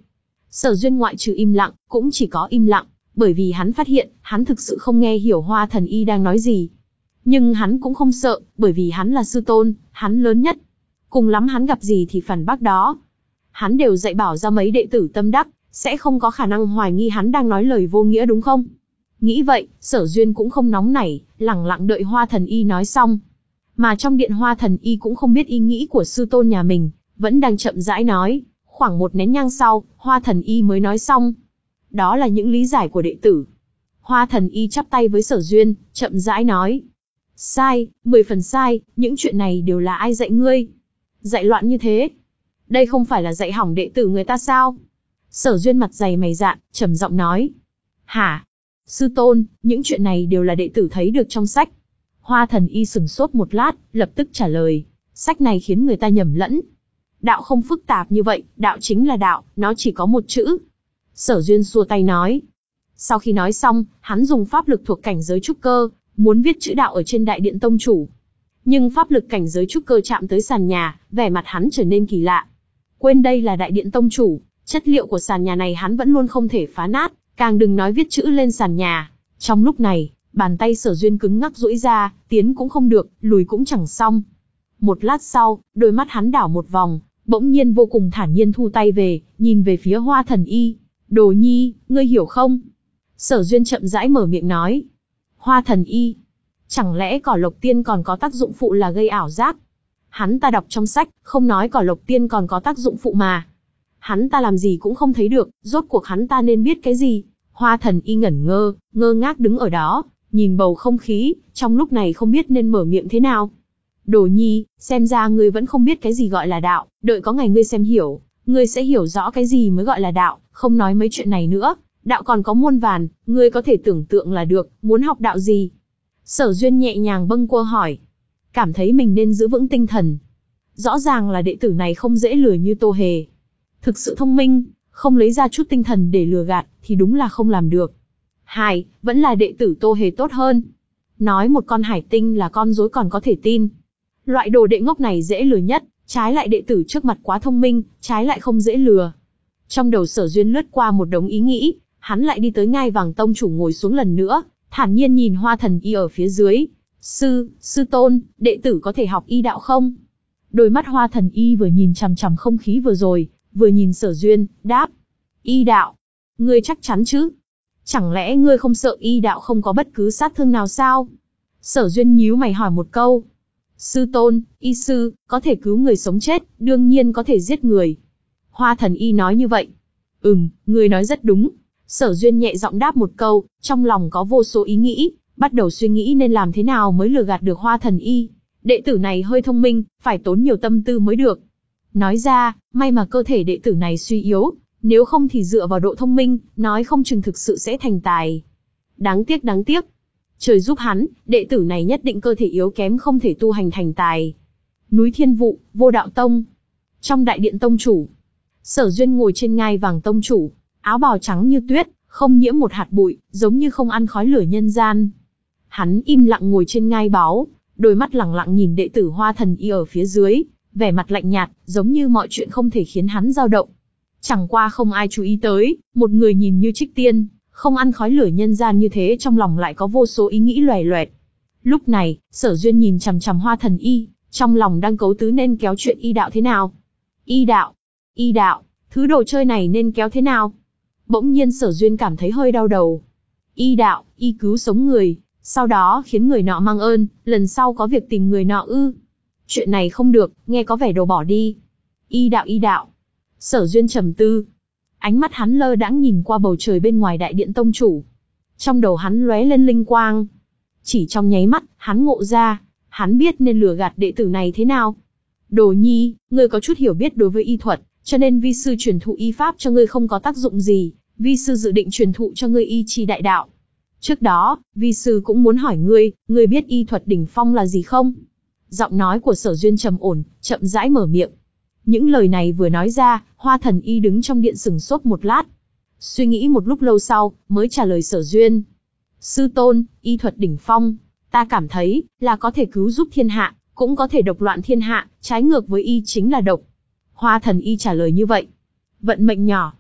Sở Duyên ngoại trừ im lặng, cũng chỉ có im lặng, bởi vì hắn phát hiện, hắn thực sự không nghe hiểu Hoa Thần Y đang nói gì. Nhưng hắn cũng không sợ, bởi vì hắn là sư tôn, hắn lớn nhất. Cùng lắm hắn gặp gì thì phản bác đó. Hắn đều dạy bảo ra mấy đệ tử tâm đắc, sẽ không có khả năng hoài nghi hắn đang nói lời vô nghĩa đúng không? Nghĩ vậy, Sở Duyên cũng không nóng nảy, lẳng lặng đợi Hoa Thần Y nói xong. Mà trong điện Hoa Thần Y cũng không biết ý nghĩ của sư tôn nhà mình, vẫn đang chậm rãi nói. Khoảng một nén nhang sau, Hoa Thần Y mới nói xong. Đó là những lý giải của đệ tử. Hoa Thần Y chắp tay với Sở Duyên, chậm rãi nói. Sai, mười phần sai, những chuyện này đều là ai dạy ngươi? Dạy loạn như thế. Đây không phải là dạy hỏng đệ tử người ta sao? Sở Duyên mặt dày mày dạn, trầm giọng nói. Hả? Sư tôn, những chuyện này đều là đệ tử thấy được trong sách. Hoa Thần Y sừng sốt một lát, lập tức trả lời. Sách này khiến người ta nhầm lẫn. Đạo không phức tạp như vậy, đạo chính là đạo, nó chỉ có một chữ. Sở Duyên xua tay nói. Sau khi nói xong, hắn dùng pháp lực thuộc cảnh giới trúc cơ, muốn viết chữ đạo ở trên đại điện tông chủ. Nhưng pháp lực cảnh giới trúc cơ chạm tới sàn nhà, vẻ mặt hắn trở nên kỳ lạ. Quên đây là đại điện tông chủ, chất liệu của sàn nhà này hắn vẫn luôn không thể phá nát, càng đừng nói viết chữ lên sàn nhà. Trong lúc này, bàn tay Sở Duyên cứng ngắc duỗi ra, tiến cũng không được, lùi cũng chẳng xong. Một lát sau, đôi mắt hắn đảo một vòng, bỗng nhiên vô cùng thản nhiên thu tay về, nhìn về phía Hoa Thần Y. Đồ nhi, ngươi hiểu không? Sở Duyên chậm rãi mở miệng nói. Hoa Thần Y, chẳng lẽ cỏ lộc tiên còn có tác dụng phụ là gây ảo giác? Hắn ta đọc trong sách, không nói cỏ lộc tiên còn có tác dụng phụ mà. Hắn ta làm gì cũng không thấy được, rốt cuộc hắn ta nên biết cái gì? Hoa Thần Y ngẩn ngơ, ngơ ngác đứng ở đó, nhìn bầu không khí, trong lúc này không biết nên mở miệng thế nào. Đồ nhi, xem ra ngươi vẫn không biết cái gì gọi là đạo, đợi có ngày ngươi xem hiểu, ngươi sẽ hiểu rõ cái gì mới gọi là đạo, không nói mấy chuyện này nữa, đạo còn có muôn vàn, ngươi có thể tưởng tượng là được, muốn học đạo gì? Sở Duyên nhẹ nhàng bâng quơ hỏi, cảm thấy mình nên giữ vững tinh thần. Rõ ràng là đệ tử này không dễ lừa như Tô Hề. Thực sự thông minh, không lấy ra chút tinh thần để lừa gạt, thì đúng là không làm được. Hai, vẫn là đệ tử Tô Hề tốt hơn. Nói một con hải tinh là con rối còn có thể tin. Loại đồ đệ ngốc này dễ lừa nhất, trái lại đệ tử trước mặt quá thông minh, trái lại không dễ lừa. Trong đầu Sở Duyên lướt qua một đống ý nghĩ, hắn lại đi tới ngai vàng tông chủ ngồi xuống lần nữa, thản nhiên nhìn Hoa Thần Y ở phía dưới. Sư, sư tôn, đệ tử có thể học y đạo không? Đôi mắt Hoa Thần Y vừa nhìn chằm chằm không khí vừa rồi, vừa nhìn Sở Duyên, đáp. Y đạo? Ngươi chắc chắn chứ? Chẳng lẽ ngươi không sợ y đạo không có bất cứ sát thương nào sao? Sở Duyên nhíu mày hỏi một câu. Sư tôn, y sư, có thể cứu người sống chết, đương nhiên có thể giết người. Hoa Thần Y nói như vậy. Ừm, ngươi nói rất đúng. Sở Duyên nhẹ giọng đáp một câu, trong lòng có vô số ý nghĩ, bắt đầu suy nghĩ nên làm thế nào mới lừa gạt được Hoa Thần Y. Đệ tử này hơi thông minh, phải tốn nhiều tâm tư mới được. Nói ra, may mà cơ thể đệ tử này suy yếu, nếu không thì dựa vào độ thông minh, nói không chừng thực sự sẽ thành tài. Đáng tiếc đáng tiếc. Trời giúp hắn, đệ tử này nhất định cơ thể yếu kém không thể tu hành thành tài. Núi Thiên Vụ, Vô Đạo Tông. Trong đại điện tông chủ, Sở Duyên ngồi trên ngai vàng tông chủ, áo bào trắng như tuyết, không nhiễm một hạt bụi, giống như không ăn khói lửa nhân gian. Hắn im lặng ngồi trên ngai báu, đôi mắt lẳng lặng nhìn đệ tử Hoa Thần Y ở phía dưới, vẻ mặt lạnh nhạt, giống như mọi chuyện không thể khiến hắn dao động. Chẳng qua không ai chú ý tới, một người nhìn như trích tiên, không ăn khói lửa nhân gian như thế trong lòng lại có vô số ý nghĩ loè loẹt. Lúc này, Sở Duyên nhìn chằm chằm Hoa Thần Y, trong lòng đang cấu tứ nên kéo chuyện y đạo thế nào. Y đạo, y đạo, thứ đồ chơi này nên kéo thế nào? Bỗng nhiên Sở Duyên cảm thấy hơi đau đầu. Y đạo, y cứu sống người, sau đó khiến người nọ mang ơn, lần sau có việc tìm người nọ ư? Chuyện này không được, nghe có vẻ đồ bỏ đi. Y đạo y đạo. Sở Duyên trầm tư. Ánh mắt hắn lơ đãng nhìn qua bầu trời bên ngoài đại điện tông chủ. Trong đầu hắn lóe lên linh quang. Chỉ trong nháy mắt, hắn ngộ ra, hắn biết nên lừa gạt đệ tử này thế nào. Đồ nhi, ngươi có chút hiểu biết đối với y thuật, cho nên vi sư truyền thụ y pháp cho ngươi không có tác dụng gì, vi sư dự định truyền thụ cho ngươi y chi đại đạo. Trước đó, vi sư cũng muốn hỏi ngươi, ngươi biết y thuật đỉnh phong là gì không? Giọng nói của Sở Duyên trầm ổn, chậm rãi mở miệng. Những lời này vừa nói ra, Hoa Thần Y đứng trong điện sừng sốt một lát. Suy nghĩ một lúc lâu sau, mới trả lời Sở Duyên. Sư tôn, y thuật đỉnh phong, ta cảm thấy, là có thể cứu giúp thiên hạ, cũng có thể độc loạn thiên hạ, trái ngược với y chính là độc. Hoa Thần Y trả lời như vậy. Vận mệnh nhỏ.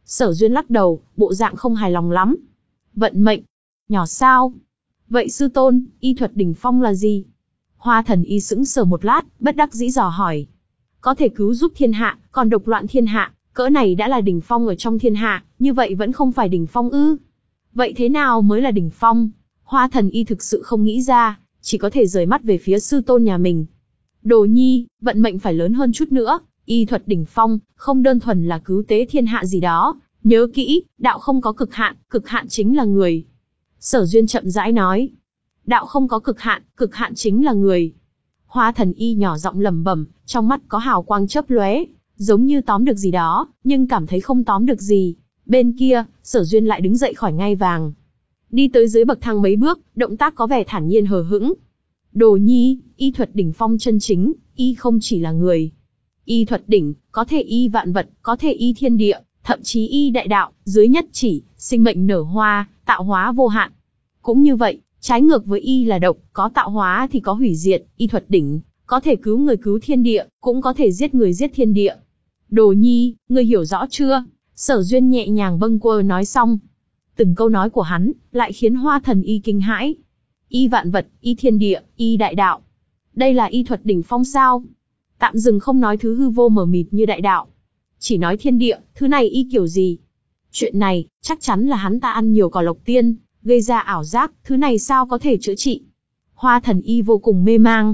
Sở Duyên lắc đầu, bộ dạng không hài lòng lắm. Vận mệnh? Nhỏ sao? Vậy sư tôn, y thuật đỉnh phong là gì? Hoa Thần Y sững sờ một lát, bất đắc dĩ dò hỏi. Có thể cứu giúp thiên hạ, còn độc loạn thiên hạ, cỡ này đã là đỉnh phong ở trong thiên hạ, như vậy vẫn không phải đỉnh phong ư? Vậy thế nào mới là đỉnh phong? Hoa Thần Y thực sự không nghĩ ra, chỉ có thể rời mắt về phía sư tôn nhà mình. Đồ nhi, vận mệnh phải lớn hơn chút nữa, y thuật đỉnh phong, không đơn thuần là cứu tế thiên hạ gì đó, nhớ kỹ, đạo không có cực hạn, cực hạn chính là người. Sở Duyên chậm rãi nói. Đạo không có cực hạn, cực hạn chính là người. Hoa Thần Y nhỏ giọng lẩm bẩm, trong mắt có hào quang chớp lóe, giống như tóm được gì đó, nhưng cảm thấy không tóm được gì. Bên kia, Sở Duyên lại đứng dậy khỏi ngai vàng. Đi tới dưới bậc thang mấy bước, động tác có vẻ thản nhiên hờ hững. Đồ nhi, y thuật đỉnh phong chân chính, y không chỉ là người. Y thuật đỉnh, có thể y vạn vật, có thể y thiên địa, thậm chí y đại đạo, dưới nhất chỉ, sinh mệnh nở hoa, tạo hóa vô hạn. Cũng như vậy, trái ngược với y là độc, có tạo hóa thì có hủy diệt, y thuật đỉnh, có thể cứu người cứu thiên địa, cũng có thể giết người giết thiên địa. Đồ nhi, ngươi hiểu rõ chưa? Sở Duyên nhẹ nhàng bâng quơ nói xong. Từng câu nói của hắn, lại khiến Hoa Thần Y kinh hãi. Y vạn vật, y thiên địa, y đại đạo. Đây là y thuật đỉnh phong sao? Tạm dừng không nói thứ hư vô mờ mịt như đại đạo. Chỉ nói thiên địa, thứ này y kiểu gì? Chuyện này, chắc chắn là hắn ta ăn nhiều cỏ lộc tiên, gây ra ảo giác, thứ này sao có thể chữa trị? Hoa Thần Y vô cùng mê mang.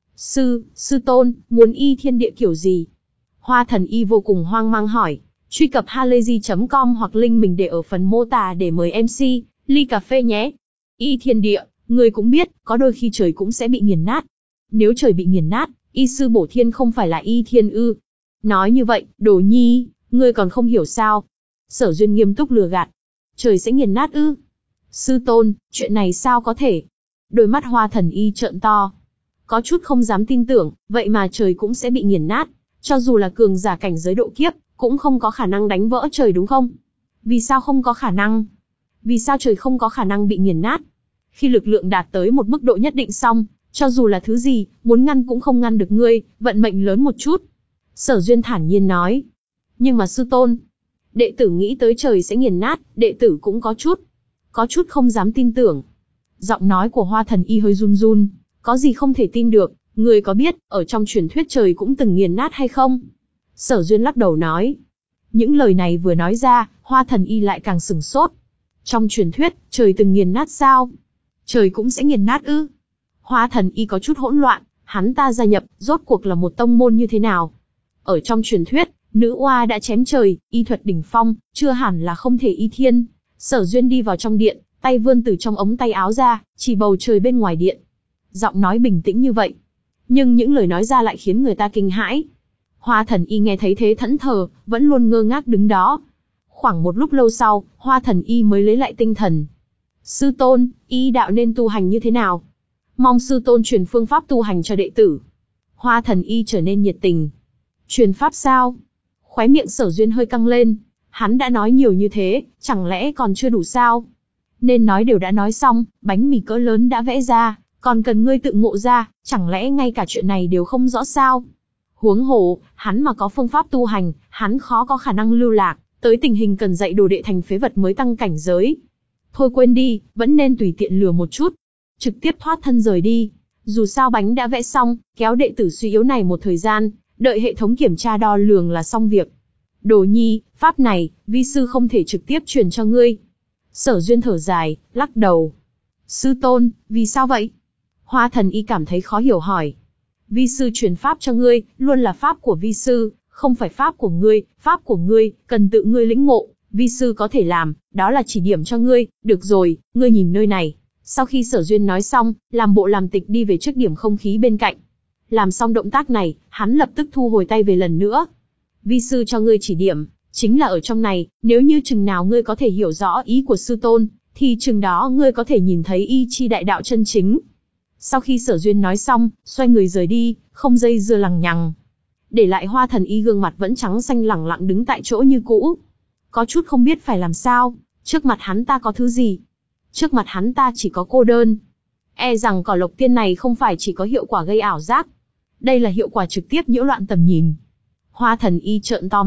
Sư, sư tôn, muốn y thiên địa kiểu gì? Hoa Thần Y vô cùng hoang mang hỏi. Truy cập halayzi chấm com hoặc link mình để ở phần mô tả để mời em xê, ly cà phê nhé. Y thiên địa, người cũng biết, có đôi khi trời cũng sẽ bị nghiền nát. Nếu trời bị nghiền nát, y sư bổ thiên không phải là y thiên ư? Nói như vậy, Đồ nhi, ngươi còn không hiểu sao? Sở Duyên nghiêm túc lừa gạt. Trời sẽ nghiền nát ư? Sư tôn, chuyện này sao có thể? Đôi mắt Hoa Thần Y trợn to. Có chút không dám tin tưởng, vậy mà trời cũng sẽ bị nghiền nát. Cho dù là cường giả cảnh giới độ kiếp, cũng không có khả năng đánh vỡ trời đúng không? Vì sao không có khả năng? Vì sao trời không có khả năng bị nghiền nát? Khi lực lượng đạt tới một mức độ nhất định xong, cho dù là thứ gì, muốn ngăn cũng không ngăn được ngươi, vận mệnh lớn một chút. Sở Duyên thản nhiên nói. Nhưng mà sư tôn, đệ tử nghĩ tới trời sẽ nghiền nát, đệ tử cũng có chút, có chút không dám tin tưởng. Giọng nói của Hoa Thần Y hơi run run, có gì không thể tin được, người có biết, ở trong truyền thuyết trời cũng từng nghiền nát hay không? Sở Duyên lắc đầu nói. Những lời này vừa nói ra, Hoa Thần Y lại càng sửng sốt. Trong truyền thuyết, trời từng nghiền nát sao? Trời cũng sẽ nghiền nát ư? Hoa Thần Y có chút hỗn loạn, hắn ta gia nhập, rốt cuộc là một tông môn như thế nào? Ở trong truyền thuyết, nữ oa đã chém trời, y thuật đỉnh phong, chưa hẳn là không thể y thiên. Sở Duyên đi vào trong điện, tay vươn từ trong ống tay áo ra, chỉ bầu trời bên ngoài điện. Giọng nói bình tĩnh như vậy, nhưng những lời nói ra lại khiến người ta kinh hãi. Hoa Thần Y nghe thấy thế thẫn thờ, vẫn luôn ngơ ngác đứng đó. Khoảng một lúc lâu sau, Hoa Thần Y mới lấy lại tinh thần. Sư tôn, y đạo nên tu hành như thế nào? Mong sư tôn truyền phương pháp tu hành cho đệ tử. Hoa Thần Y trở nên nhiệt tình. Truyền pháp sao? Khóe miệng Sở Duyên hơi căng lên. Hắn đã nói nhiều như thế, chẳng lẽ còn chưa đủ sao? Nên nói đều đã nói xong, bánh mì cỡ lớn đã vẽ ra, còn cần ngươi tự ngộ ra, chẳng lẽ ngay cả chuyện này đều không rõ sao? Huống hồ, hắn mà có phương pháp tu hành, hắn khó có khả năng lưu lạc, tới tình hình cần dạy đồ đệ thành phế vật mới tăng cảnh giới. Thôi quên đi, vẫn nên tùy tiện lừa một chút. Trực tiếp thoát thân rời đi. Dù sao bánh đã vẽ xong, kéo đệ tử suy yếu này một thời gian, đợi hệ thống kiểm tra đo lường là xong việc. Đồ nhi, pháp này, vi sư không thể trực tiếp truyền cho ngươi. Sở Duyên thở dài, lắc đầu. Sư tôn, vì sao vậy? Hoa Thần Y cảm thấy khó hiểu hỏi. Vi sư truyền pháp cho ngươi, luôn là pháp của vi sư, không phải pháp của ngươi, pháp của ngươi, cần tự ngươi lĩnh ngộ, vi sư có thể làm, đó là chỉ điểm cho ngươi, được rồi, ngươi nhìn nơi này. Sau khi Sở Duyên nói xong, làm bộ làm tịch đi về trước điểm không khí bên cạnh. Làm xong động tác này, hắn lập tức thu hồi tay về lần nữa. Vi sư cho ngươi chỉ điểm, chính là ở trong này, nếu như chừng nào ngươi có thể hiểu rõ ý của sư tôn, thì chừng đó ngươi có thể nhìn thấy y chi đại đạo chân chính. Sau khi Sở Duyên nói xong, xoay người rời đi, không dây dưa lằng nhằng. Để lại Hoa Thần Y gương mặt vẫn trắng xanh lẳng lặng đứng tại chỗ như cũ. Có chút không biết phải làm sao, trước mặt hắn ta có thứ gì? Trước mặt hắn ta chỉ có cô đơn. E rằng cỏ lộc tiên này không phải chỉ có hiệu quả gây ảo giác. Đây là hiệu quả trực tiếp nhiễu loạn tầm nhìn. Hoa Thần Y trợn to mắt,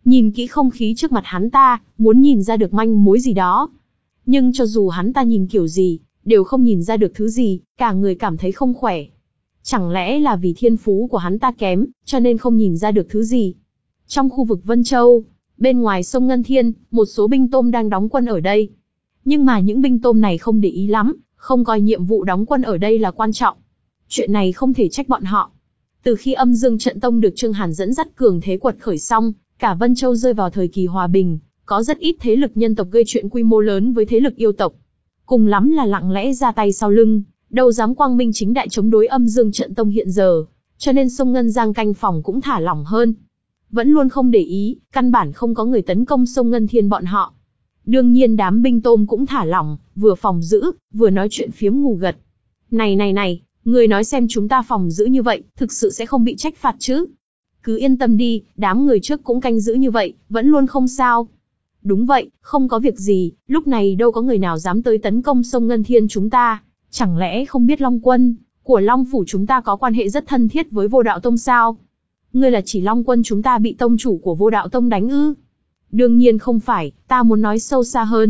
nhìn kỹ không khí trước mặt hắn ta, muốn nhìn ra được manh mối gì đó. Nhưng cho dù hắn ta nhìn kiểu gì, đều không nhìn ra được thứ gì, cả người cảm thấy không khỏe. Chẳng lẽ là vì thiên phú của hắn ta kém, cho nên không nhìn ra được thứ gì? Trong khu vực Vân Châu, bên ngoài sông Ngân Thiên, một số binh tôm đang đóng quân ở đây. Nhưng mà những binh tôm này không để ý lắm, không coi nhiệm vụ đóng quân ở đây là quan trọng. Chuyện này không thể trách bọn họ. Từ khi Âm Dương Trận Tông được Trương Hàn dẫn dắt cường thế quật khởi xong, cả Vân Châu rơi vào thời kỳ hòa bình, có rất ít thế lực nhân tộc gây chuyện quy mô lớn với thế lực yêu tộc. Cùng lắm là lặng lẽ ra tay sau lưng, đâu dám quang minh chính đại chống đối Âm Dương Trận Tông hiện giờ, cho nên sông Ngân Giang canh phòng cũng thả lỏng hơn. Vẫn luôn không để ý, căn bản không có người tấn công sông Ngân Thiên bọn họ. Đương nhiên đám binh tôm cũng thả lỏng, vừa phòng giữ, vừa nói chuyện phiếm ngủ gật. Này này này, người nói xem chúng ta phòng giữ như vậy, thực sự sẽ không bị trách phạt chứ? Cứ yên tâm đi, đám người trước cũng canh giữ như vậy, vẫn luôn không sao. Đúng vậy, không có việc gì, lúc này đâu có người nào dám tới tấn công sông Ngân Thiên chúng ta. Chẳng lẽ không biết Long Quân của Long Phủ chúng ta có quan hệ rất thân thiết với Vô Đạo Tông sao? Ngươi là chỉ Long Quân chúng ta bị tông chủ của Vô Đạo Tông đánh ư? Đương nhiên không phải, ta muốn nói sâu xa hơn.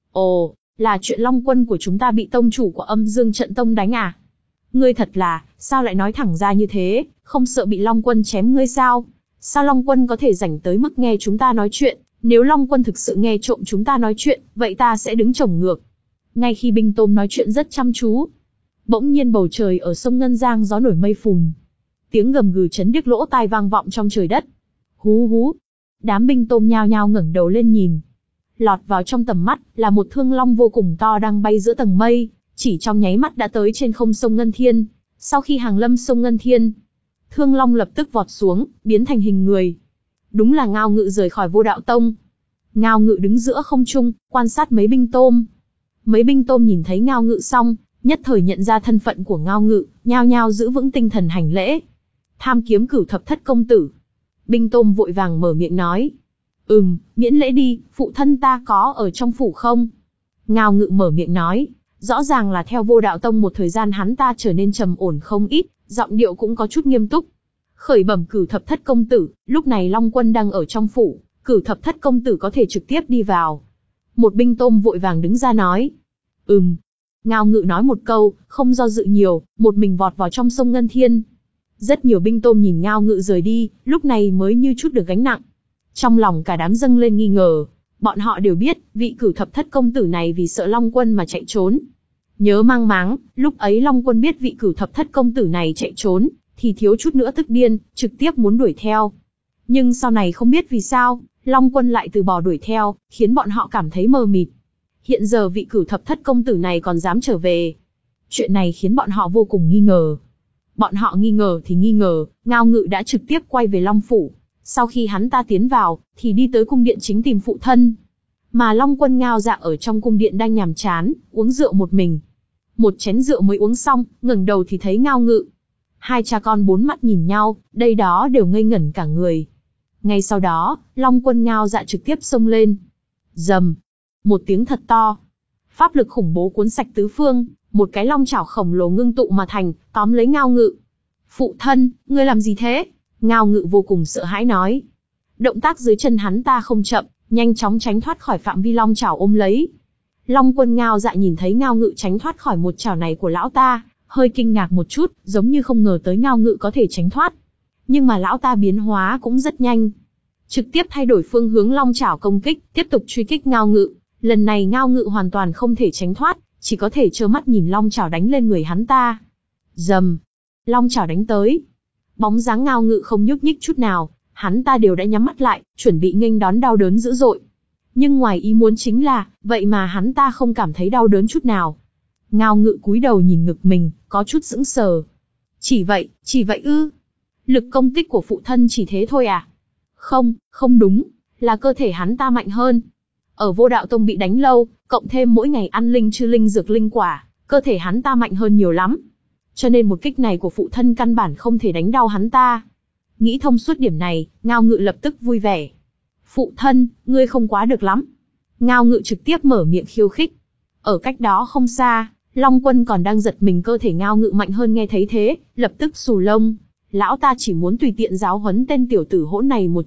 Ồ, là chuyện Long Quân của chúng ta bị tông chủ của Âm Dương Trận Tông đánh à? Ngươi thật là, sao lại nói thẳng ra như thế, không sợ bị Long Quân chém ngươi sao? Sao Long Quân có thể rảnh tới mức nghe chúng ta nói chuyện? Nếu Long Quân thực sự nghe trộm chúng ta nói chuyện, vậy ta sẽ đứng chổng ngược. Ngay khi binh tôm nói chuyện rất chăm chú, bỗng nhiên bầu trời ở sông Ngân Giang gió nổi mây phùn. Tiếng gầm gừ chấn điếc lỗ tai vang vọng trong trời đất. Hú hú. Đám binh tôm nhao nhao ngẩng đầu lên nhìn. Lọt vào trong tầm mắt là một thương long vô cùng to đang bay giữa tầng mây, chỉ trong nháy mắt đã tới trên không sông Ngân Thiên. Sau khi hàng lâm sông Ngân Thiên, thương long lập tức vọt xuống, biến thành hình người. Đúng là Ngao Ngự rời khỏi Vô Đạo Tông. Ngao Ngự đứng giữa không trung, quan sát mấy binh tôm. Mấy binh tôm nhìn thấy Ngao Ngự xong, nhất thời nhận ra thân phận của Ngao Ngự, nhao nhao giữ vững tinh thần hành lễ. Tham Kiếm Cửu Thập Thất công tử. Binh tôm vội vàng mở miệng nói. Ừm, miễn lễ đi, phụ thân ta có ở trong phủ không? Ngao Ngự mở miệng nói. Rõ ràng là theo Vô Đạo Tông một thời gian hắn ta trở nên trầm ổn không ít, giọng điệu cũng có chút nghiêm túc. Khởi bẩm Cửu Thập Thất công tử, lúc này Long Quân đang ở trong phủ, Cửu Thập Thất công tử có thể trực tiếp đi vào. Một binh tôm vội vàng đứng ra nói. Ừm. Ngao Ngự nói một câu, không do dự nhiều, một mình vọt vào trong sông Ngân Thiên. Rất nhiều binh tôm nhìn Ngao Ngự rời đi, lúc này mới như chút được gánh nặng. Trong lòng cả đám dâng lên nghi ngờ. Bọn họ đều biết, vị Cửu Thập Thất công tử này vì sợ Long Quân mà chạy trốn. Nhớ mang máng, lúc ấy Long Quân biết vị Cửu Thập Thất công tử này chạy trốn, thì thiếu chút nữa tức điên, trực tiếp muốn đuổi theo. Nhưng sau này không biết vì sao, Long Quân lại từ bỏ đuổi theo, khiến bọn họ cảm thấy mờ mịt. Hiện giờ vị Cửu Thập Thất công tử này còn dám trở về. Chuyện này khiến bọn họ vô cùng nghi ngờ. Bọn họ nghi ngờ thì nghi ngờ, Ngao Ngự đã trực tiếp quay về Long Phủ. Sau khi hắn ta tiến vào, thì đi tới cung điện chính tìm phụ thân. Mà Long Quân Ngao Dạ ở trong cung điện đang nhàm chán, uống rượu một mình. Một chén rượu mới uống xong, ngẩng đầu thì thấy Ngao Ngự. Hai cha con bốn mắt nhìn nhau, đây đó đều ngây ngẩn cả người. Ngay sau đó, Long Quân Ngao Dạ trực tiếp xông lên. Rầm. Một tiếng thật to. Pháp lực khủng bố cuốn sạch tứ phương, một cái long chảo khổng lồ ngưng tụ mà thành, tóm lấy Ngao Ngự. Phụ thân, ngươi làm gì thế? Ngao Ngự vô cùng sợ hãi nói. Động tác dưới chân hắn ta không chậm, nhanh chóng tránh thoát khỏi phạm vi long chảo ôm lấy. Long Quân Ngao Dạ nhìn thấy Ngao Ngự tránh thoát khỏi một chảo này của lão ta, hơi kinh ngạc một chút, giống như không ngờ tới Ngao Ngự có thể tránh thoát. Nhưng mà lão ta biến hóa cũng rất nhanh. Trực tiếp thay đổi phương hướng long chảo công kích, tiếp tục truy kích Ngao Ngự. Lần này Ngao Ngự hoàn toàn không thể tránh thoát, chỉ có thể trơ mắt nhìn long chảo đánh lên người hắn ta. Rầm. Long chảo đánh tới. Bóng dáng Ngao Ngự không nhúc nhích chút nào, hắn ta đều đã nhắm mắt lại, chuẩn bị nghênh đón đau đớn dữ dội. Nhưng ngoài ý muốn chính là, vậy mà hắn ta không cảm thấy đau đớn chút nào. Ngao Ngự cúi đầu nhìn ngực mình, có chút sững sờ. Chỉ vậy, chỉ vậy ư? Lực công kích của phụ thân chỉ thế thôi à? Không, không đúng, là cơ thể hắn ta mạnh hơn. Ở Vô Đạo Tông bị đánh lâu, cộng thêm mỗi ngày ăn linh chư linh dược linh quả, cơ thể hắn ta mạnh hơn nhiều lắm. Cho nên một kích này của phụ thân căn bản không thể đánh đau hắn ta. Nghĩ thông suốt điểm này, Ngao Ngự lập tức vui vẻ. Phụ thân, ngươi không quá được lắm. Ngao Ngự trực tiếp mở miệng khiêu khích. Ở cách đó không xa, Long Quân còn đang giật mình cơ thể Ngao Ngự mạnh hơn nghe thấy thế, lập tức xù lông. Lão ta chỉ muốn tùy tiện giáo huấn tên tiểu tử hỗn này một chút,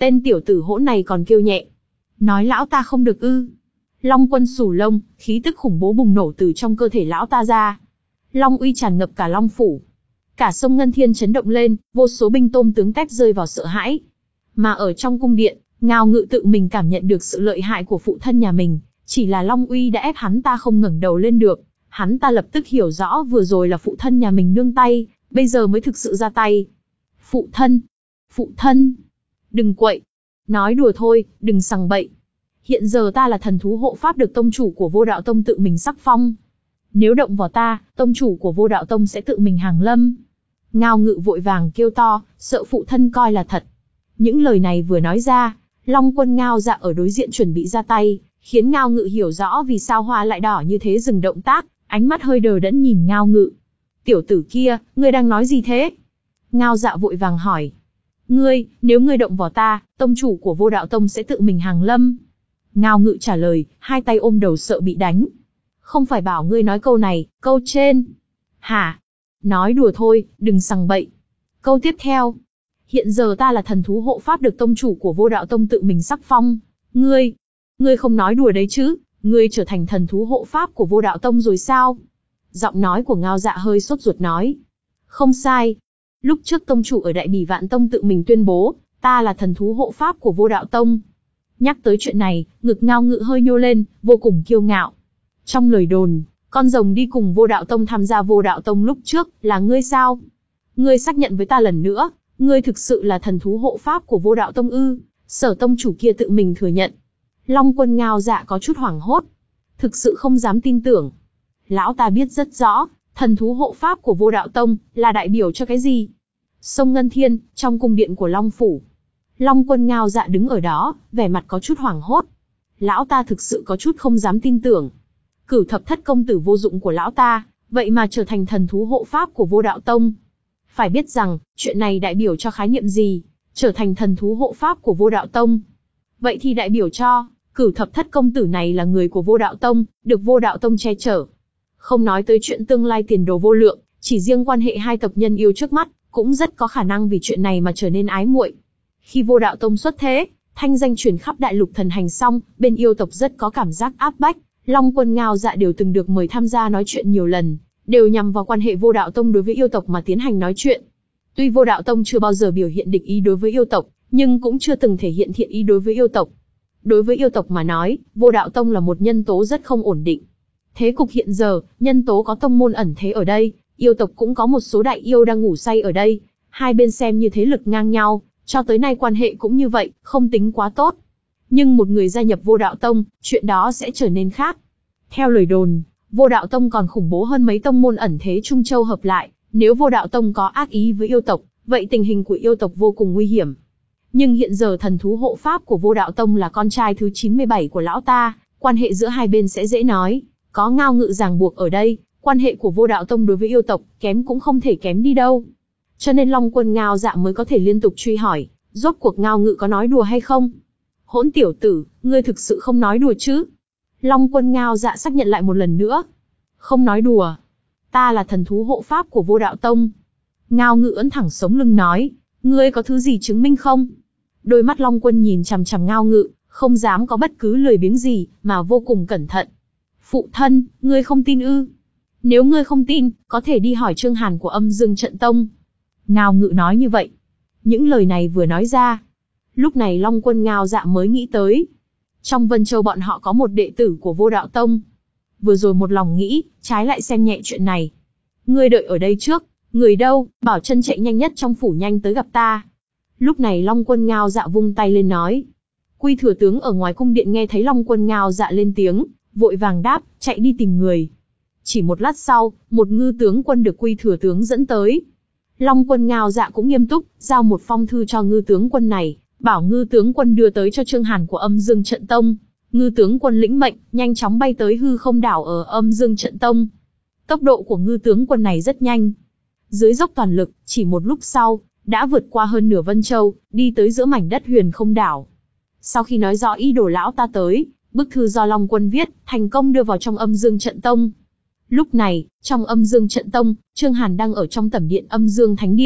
Tên tiểu tử hỗn này còn kêu nhẹ. Nói lão ta không được ư. Long Quân xù lông, khí tức khủng bố bùng nổ từ trong cơ thể lão ta ra. Long uy tràn ngập cả Long phủ. Cả sông Ngân Thiên chấn động lên, vô số binh tôm tướng tép rơi vào sợ hãi. Mà ở trong cung điện, Ngao Ngự tự mình cảm nhận được sự lợi hại của phụ thân nhà mình, chỉ là Long uy đã ép hắn ta không ngẩng đầu lên được. Hắn ta lập tức hiểu rõ vừa rồi là phụ thân nhà mình nương tay, bây giờ mới thực sự ra tay. Phụ thân! Phụ thân! Đừng quậy! Nói đùa thôi, đừng sằng bậy. Hiện giờ ta là thần thú hộ pháp được tông chủ của Vô Đạo Tông tự mình sắc phong. Nếu động vào ta, tông chủ của Vô Đạo Tông sẽ tự mình hàng lâm. Ngao Ngự vội vàng kêu to, sợ phụ thân coi là thật. Những lời này vừa nói ra, Long Quân Ngao Dạ ở đối diện chuẩn bị ra tay, khiến Ngao Ngự hiểu rõ vì sao hoa lại đỏ như thế, dừng động tác, ánh mắt hơi đờ đẫn nhìn Ngao Ngự. Tiểu tử kia, ngươi đang nói gì thế? Ngao Dạ vội vàng hỏi. Ngươi, nếu ngươi động vào ta, tông chủ của Vô Đạo Tông sẽ tự mình hàng lâm. Ngao Ngự trả lời, hai tay ôm đầu sợ bị đánh. Không phải bảo ngươi nói câu này, câu trên. Hả? Nói đùa thôi, đừng sằng bậy. Câu tiếp theo. Hiện giờ ta là thần thú hộ pháp được tông chủ của Vô Đạo Tông tự mình sắc phong. Ngươi, ngươi không nói đùa đấy chứ? Ngươi trở thành thần thú hộ pháp của Vô Đạo Tông rồi sao? Giọng nói của Ngao Dạ hơi sốt ruột nói. Không sai. Lúc trước tông chủ ở Đại Bỉ Vạn Tông tự mình tuyên bố, ta là thần thú hộ pháp của Vô Đạo Tông. Nhắc tới chuyện này, ngực Ngao Ngự hơi nhô lên, vô cùng kiêu ngạo. Trong lời đồn, con rồng đi cùng Vô Đạo Tông tham gia Vô Đạo Tông lúc trước, là ngươi sao? Ngươi xác nhận với ta lần nữa, ngươi thực sự là thần thú hộ pháp của Vô Đạo Tông ư? Sở tông chủ kia tự mình thừa nhận. Long Quân Ngao Dạ có chút hoảng hốt. Thực sự không dám tin tưởng. Lão ta biết rất rõ, thần thú hộ pháp của Vô Đạo Tông, là đại biểu cho cái gì? Sông Ngân Thiên, trong cung điện của Long Phủ. Long Quân Ngao Dạ đứng ở đó, vẻ mặt có chút hoảng hốt. Lão ta thực sự có chút không dám tin tưởng. Cửu thập thất công tử vô dụng của lão ta, vậy mà trở thành thần thú hộ pháp của Vô Đạo Tông. Phải biết rằng, chuyện này đại biểu cho khái niệm gì? Trở thành thần thú hộ pháp của Vô Đạo Tông. Vậy thì đại biểu cho, cửu thập thất công tử này là người của Vô Đạo Tông, được Vô Đạo Tông che chở. Không nói tới chuyện tương lai tiền đồ vô lượng, chỉ riêng quan hệ hai tộc nhân yêu trước mắt, cũng rất có khả năng vì chuyện này mà trở nên ái muội. Khi Vô Đạo Tông xuất thế, thanh danh truyền khắp đại lục thần hành xong, bên yêu tộc rất có cảm giác áp bách. Long Quân Ngao Dạ đều từng được mời tham gia nói chuyện nhiều lần, đều nhằm vào quan hệ Vô Đạo Tông đối với yêu tộc mà tiến hành nói chuyện. Tuy Vô Đạo Tông chưa bao giờ biểu hiện địch ý đối với yêu tộc, nhưng cũng chưa từng thể hiện thiện ý đối với yêu tộc. Đối với yêu tộc mà nói, Vô Đạo Tông là một nhân tố rất không ổn định. Thế cục hiện giờ, nhân tố có tông môn ẩn thế ở đây, yêu tộc cũng có một số đại yêu đang ngủ say ở đây, hai bên xem như thế lực ngang nhau, cho tới nay quan hệ cũng như vậy, không tính quá tốt. Nhưng một người gia nhập Vô Đạo Tông, chuyện đó sẽ trở nên khác. Theo lời đồn, Vô Đạo Tông còn khủng bố hơn mấy tông môn ẩn thế Trung Châu hợp lại, nếu Vô Đạo Tông có ác ý với yêu tộc, vậy tình hình của yêu tộc vô cùng nguy hiểm. Nhưng hiện giờ thần thú hộ pháp của Vô Đạo Tông là con trai thứ chín mươi bảy của lão ta, quan hệ giữa hai bên sẽ dễ nói, có Ngao Ngự ràng buộc ở đây, quan hệ của Vô Đạo Tông đối với yêu tộc, kém cũng không thể kém đi đâu. Cho nên Long Quân Ngao Dạ mới có thể liên tục truy hỏi, rốt cuộc Ngao Ngự có nói đùa hay không? Hỗn tiểu tử, ngươi thực sự không nói đùa chứ? Long Quân Ngao Dạ xác nhận lại một lần nữa. Không nói đùa. Ta là thần thú hộ pháp của Vô Đạo Tông. Ngao Ngự ưỡn thẳng sống lưng nói, ngươi có thứ gì chứng minh không? Đôi mắt Long Quân nhìn chằm chằm Ngao Ngự, không dám có bất cứ lười biếng gì, mà vô cùng cẩn thận. Phụ thân, ngươi không tin ư? Nếu ngươi không tin, có thể đi hỏi Trương Hàn của Âm Dương Trận Tông. Ngao Ngự nói như vậy. Những lời này vừa nói ra, lúc này Long Quân Ngao Dạ mới nghĩ tới. Trong Vân Châu bọn họ có một đệ tử của Vô Đạo Tông. Vừa rồi một lòng nghĩ, trái lại xem nhẹ chuyện này. Ngươi đợi ở đây trước, người đâu, bảo chân chạy nhanh nhất trong phủ nhanh tới gặp ta. Lúc này Long Quân Ngao Dạ vung tay lên nói. Quy thừa tướng ở ngoài cung điện nghe thấy Long Quân Ngao Dạ lên tiếng, vội vàng đáp, chạy đi tìm người. Chỉ một lát sau, một ngư tướng quân được Quy thừa tướng dẫn tới. Long Quân Ngao Dạ cũng nghiêm túc, giao một phong thư cho ngư tướng quân này, bảo ngư tướng quân đưa tới cho Trương Hàn của Âm Dương Trận Tông. Ngư tướng quân lĩnh mệnh, nhanh chóng bay tới hư không đảo ở Âm Dương Trận Tông. Tốc độ của ngư tướng quân này rất nhanh. Dưới dốc toàn lực, chỉ một lúc sau, đã vượt qua hơn nửa Vân Châu, đi tới giữa mảnh đất huyền không đảo. Sau khi nói rõ ý đồ lão ta tới, bức thư do Long Quân viết, thành công đưa vào trong Âm Dương Trận Tông. Lúc này, trong Âm Dương Trận Tông, Trương Hàn đang ở trong tẩm điện Âm Dương Thánh Điện,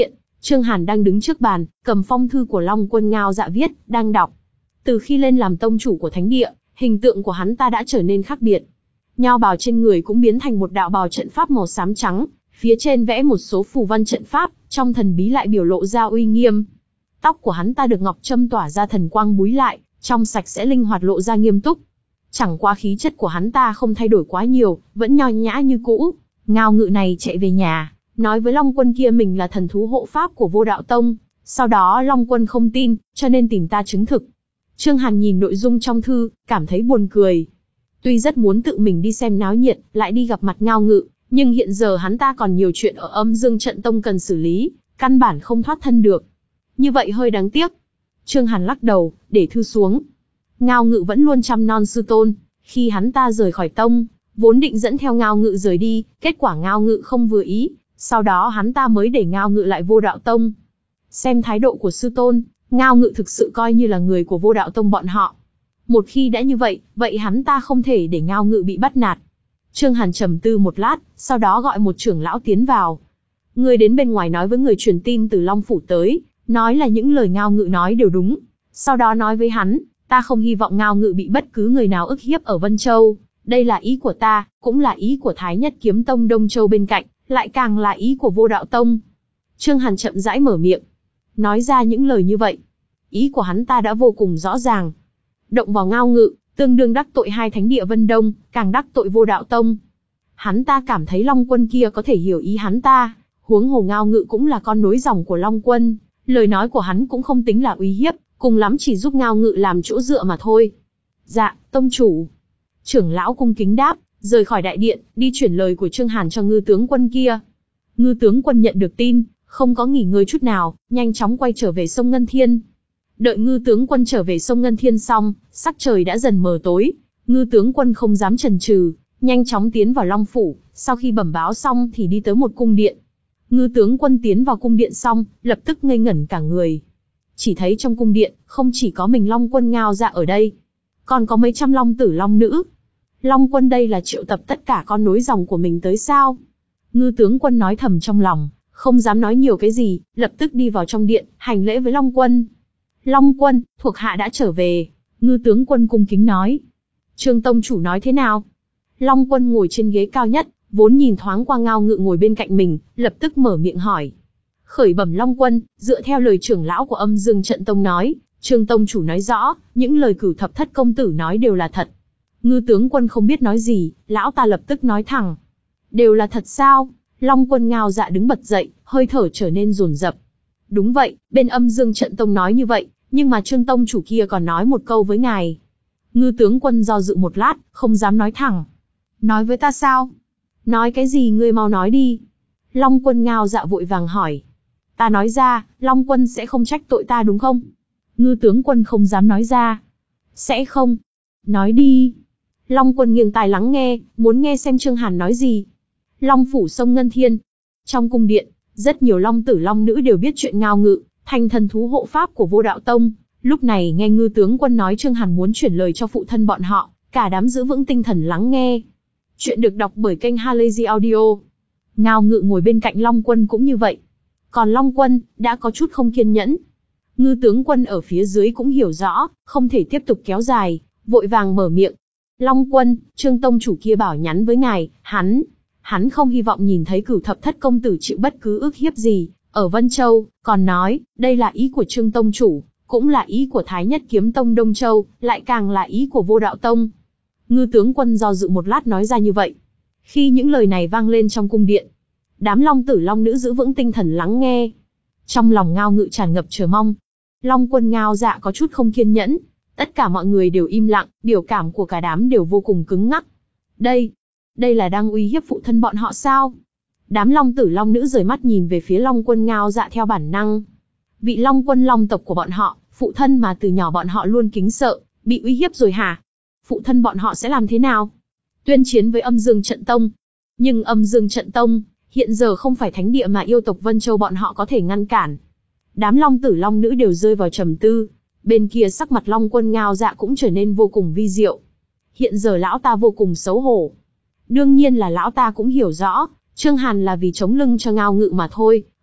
Trương Hàn đang đứng trước bàn, cầm phong thư của Long Quân Ngao Dạ viết, đang đọc. Từ khi lên làm tông chủ của thánh địa, hình tượng của hắn ta đã trở nên khác biệt. Nho bào trên người cũng biến thành một đạo bào trận pháp màu xám trắng, phía trên vẽ một số phù văn trận pháp, trong thần bí lại biểu lộ ra uy nghiêm. Tóc của hắn ta được ngọc châm tỏa ra thần quang búi lại, trong sạch sẽ linh hoạt lộ ra nghiêm túc. Chẳng qua khí chất của hắn ta không thay đổi quá nhiều, vẫn nho nhã như cũ. Ngao Ngự này chạy về nhà, nói với Long Quân kia mình là thần thú hộ pháp của Vô Đạo Tông. Sau đó Long Quân không tin, cho nên tìm ta chứng thực. Trương Hàn nhìn nội dung trong thư, cảm thấy buồn cười. Tuy rất muốn tự mình đi xem náo nhiệt, lại đi gặp mặt Ngao Ngự, nhưng hiện giờ hắn ta còn nhiều chuyện ở Âm Dương Trận Tông cần xử lý, căn bản không thoát thân được. Như vậy hơi đáng tiếc. Trương Hàn lắc đầu, để thư xuống. Ngao Ngự vẫn luôn chăm non sư tôn. Khi hắn ta rời khỏi tông, vốn định dẫn theo Ngao Ngự rời đi, kết quả Ngao Ngự không vừa ý, sau đó hắn ta mới để Ngao Ngự lại Vô Đạo Tông. Xem thái độ của sư tôn, Ngao Ngự thực sự coi như là người của Vô Đạo Tông bọn họ. Một khi đã như vậy, vậy hắn ta không thể để Ngao Ngự bị bắt nạt. Trương Hàn trầm tư một lát, sau đó gọi một trưởng lão tiến vào. Người đến bên ngoài nói với người truyền tin từ Long Phủ tới, nói là những lời Ngao Ngự nói đều đúng. Sau đó nói với hắn, ta không hy vọng Ngao Ngự bị bất cứ người nào ức hiếp ở Vân Châu. Đây là ý của ta, cũng là ý của Thái Nhất Kiếm Tông Đông Châu bên cạnh, lại càng là ý của Vô Đạo Tông. Trương Hàn chậm rãi mở miệng, nói ra những lời như vậy. Ý của hắn ta đã vô cùng rõ ràng. Động vào Ngao Ngự, tương đương đắc tội hai thánh địa Vân Đông, càng đắc tội Vô Đạo Tông. Hắn ta cảm thấy Long Quân kia có thể hiểu ý hắn ta, huống hồ Ngao Ngự cũng là con nối dòng của Long Quân, lời nói của hắn cũng không tính là uy hiếp, cùng lắm chỉ giúp Ngao Ngự làm chỗ dựa mà thôi. Dạ, tông chủ. Trưởng lão cung kính đáp, rời khỏi đại điện, đi chuyển lời của Trương Hàn cho Ngư tướng quân kia. Ngư tướng quân nhận được tin, không có nghỉ ngơi chút nào, nhanh chóng quay trở về sông Ngân Thiên. Đợi Ngư tướng quân trở về sông Ngân Thiên xong, sắc trời đã dần mờ tối. Ngư tướng quân không dám chần chừ, nhanh chóng tiến vào Long Phủ. Sau khi bẩm báo xong thì đi tới một cung điện. Ngư tướng quân tiến vào cung điện xong, lập tức ngây ngẩn cả người. Chỉ thấy trong cung điện, không chỉ có mình Long Quân Ngao Dạ ở đây, còn có mấy trăm long tử long nữ. Long Quân đây là triệu tập tất cả con nối dòng của mình tới sao? Ngư tướng quân nói thầm trong lòng, không dám nói nhiều cái gì, lập tức đi vào trong điện, hành lễ với Long Quân. Long Quân, thuộc hạ đã trở về. Ngư tướng quân cung kính nói. Trương tông chủ nói thế nào? Long Quân ngồi trên ghế cao nhất, vốn nhìn thoáng qua Ngao Ngự ngồi bên cạnh mình, lập tức mở miệng hỏi. Khởi bẩm Long Quân, dựa theo lời trưởng lão của Âm Dương Trận Tông nói, Trương tông chủ nói rõ, những lời Cửu Thập Thất công tử nói đều là thật. Ngư tướng quân không biết nói gì, lão ta lập tức nói thẳng. Đều là thật sao? Long Quân Ngao Dạ đứng bật dậy, hơi thở trở nên dồn dập. Đúng vậy, bên Âm Dương Trận Tông nói như vậy, nhưng mà Trương tông chủ kia còn nói một câu với ngài. Ngư tướng quân do dự một lát, không dám nói thẳng. Nói với ta sao? Nói cái gì ngươi mau nói đi. Long Quân Ngao Dạ vội vàng hỏi. Ta nói ra, Long Quân sẽ không trách tội ta đúng không? Ngư tướng quân không dám nói ra. Sẽ không. Nói đi. Long Quân nghiêng tai lắng nghe, muốn nghe xem Trương Hàn nói gì. Long Phủ sông Ngân Thiên. Trong cung điện, rất nhiều long tử long nữ đều biết chuyện Ngao Ngự, thành thần thú hộ pháp của Vô Đạo Tông. Lúc này nghe Ngư tướng quân nói Trương Hàn muốn chuyển lời cho phụ thân bọn họ, cả đám giữ vững tinh thần lắng nghe. Chuyện được đọc bởi kênh Halazy Audio. Ngao Ngự ngồi bên cạnh Long Quân cũng như vậy. Còn Long Quân, đã có chút không kiên nhẫn. Ngư tướng quân ở phía dưới cũng hiểu rõ, không thể tiếp tục kéo dài, vội vàng mở miệng. Long Quân, Trương tông chủ kia bảo nhắn với ngài, hắn, hắn không hy vọng nhìn thấy Cửu Thập Thất công tử chịu bất cứ ức hiếp gì, ở Vân Châu, còn nói, đây là ý của Trương tông chủ, cũng là ý của Thái Nhất Kiếm Tông Đông Châu, lại càng là ý của Vô Đạo Tông. Ngư tướng quân do dự một lát nói ra như vậy. Khi những lời này vang lên trong cung điện, đám long tử long nữ giữ vững tinh thần lắng nghe. Trong lòng Ngao Ngự tràn ngập chờ mong. Long Quân Ngao Dạ có chút không kiên nhẫn. Tất cả mọi người đều im lặng, biểu cảm của cả đám đều vô cùng cứng ngắc. Đây, đây là đang uy hiếp phụ thân bọn họ sao? Đám long tử long nữ rời mắt nhìn về phía Long Quân Ngao Dạ theo bản năng. Vị Long Quân long tộc của bọn họ, phụ thân mà từ nhỏ bọn họ luôn kính sợ, bị uy hiếp rồi hả? Phụ thân bọn họ sẽ làm thế nào? Tuyên chiến với Âm Dương Trận Tông. Nhưng Âm Dương Trận Tông, hiện giờ không phải thánh địa mà yêu tộc Vân Châu bọn họ có thể ngăn cản. Đám long tử long nữ đều rơi vào trầm tư. Bên kia sắc mặt Long Quân Ngao Dạ cũng trở nên vô cùng vi diệu. Hiện giờ lão ta vô cùng xấu hổ. Đương nhiên là lão ta cũng hiểu rõ, Trương Hàn là vì chống lưng cho Ngao Ngự mà thôi,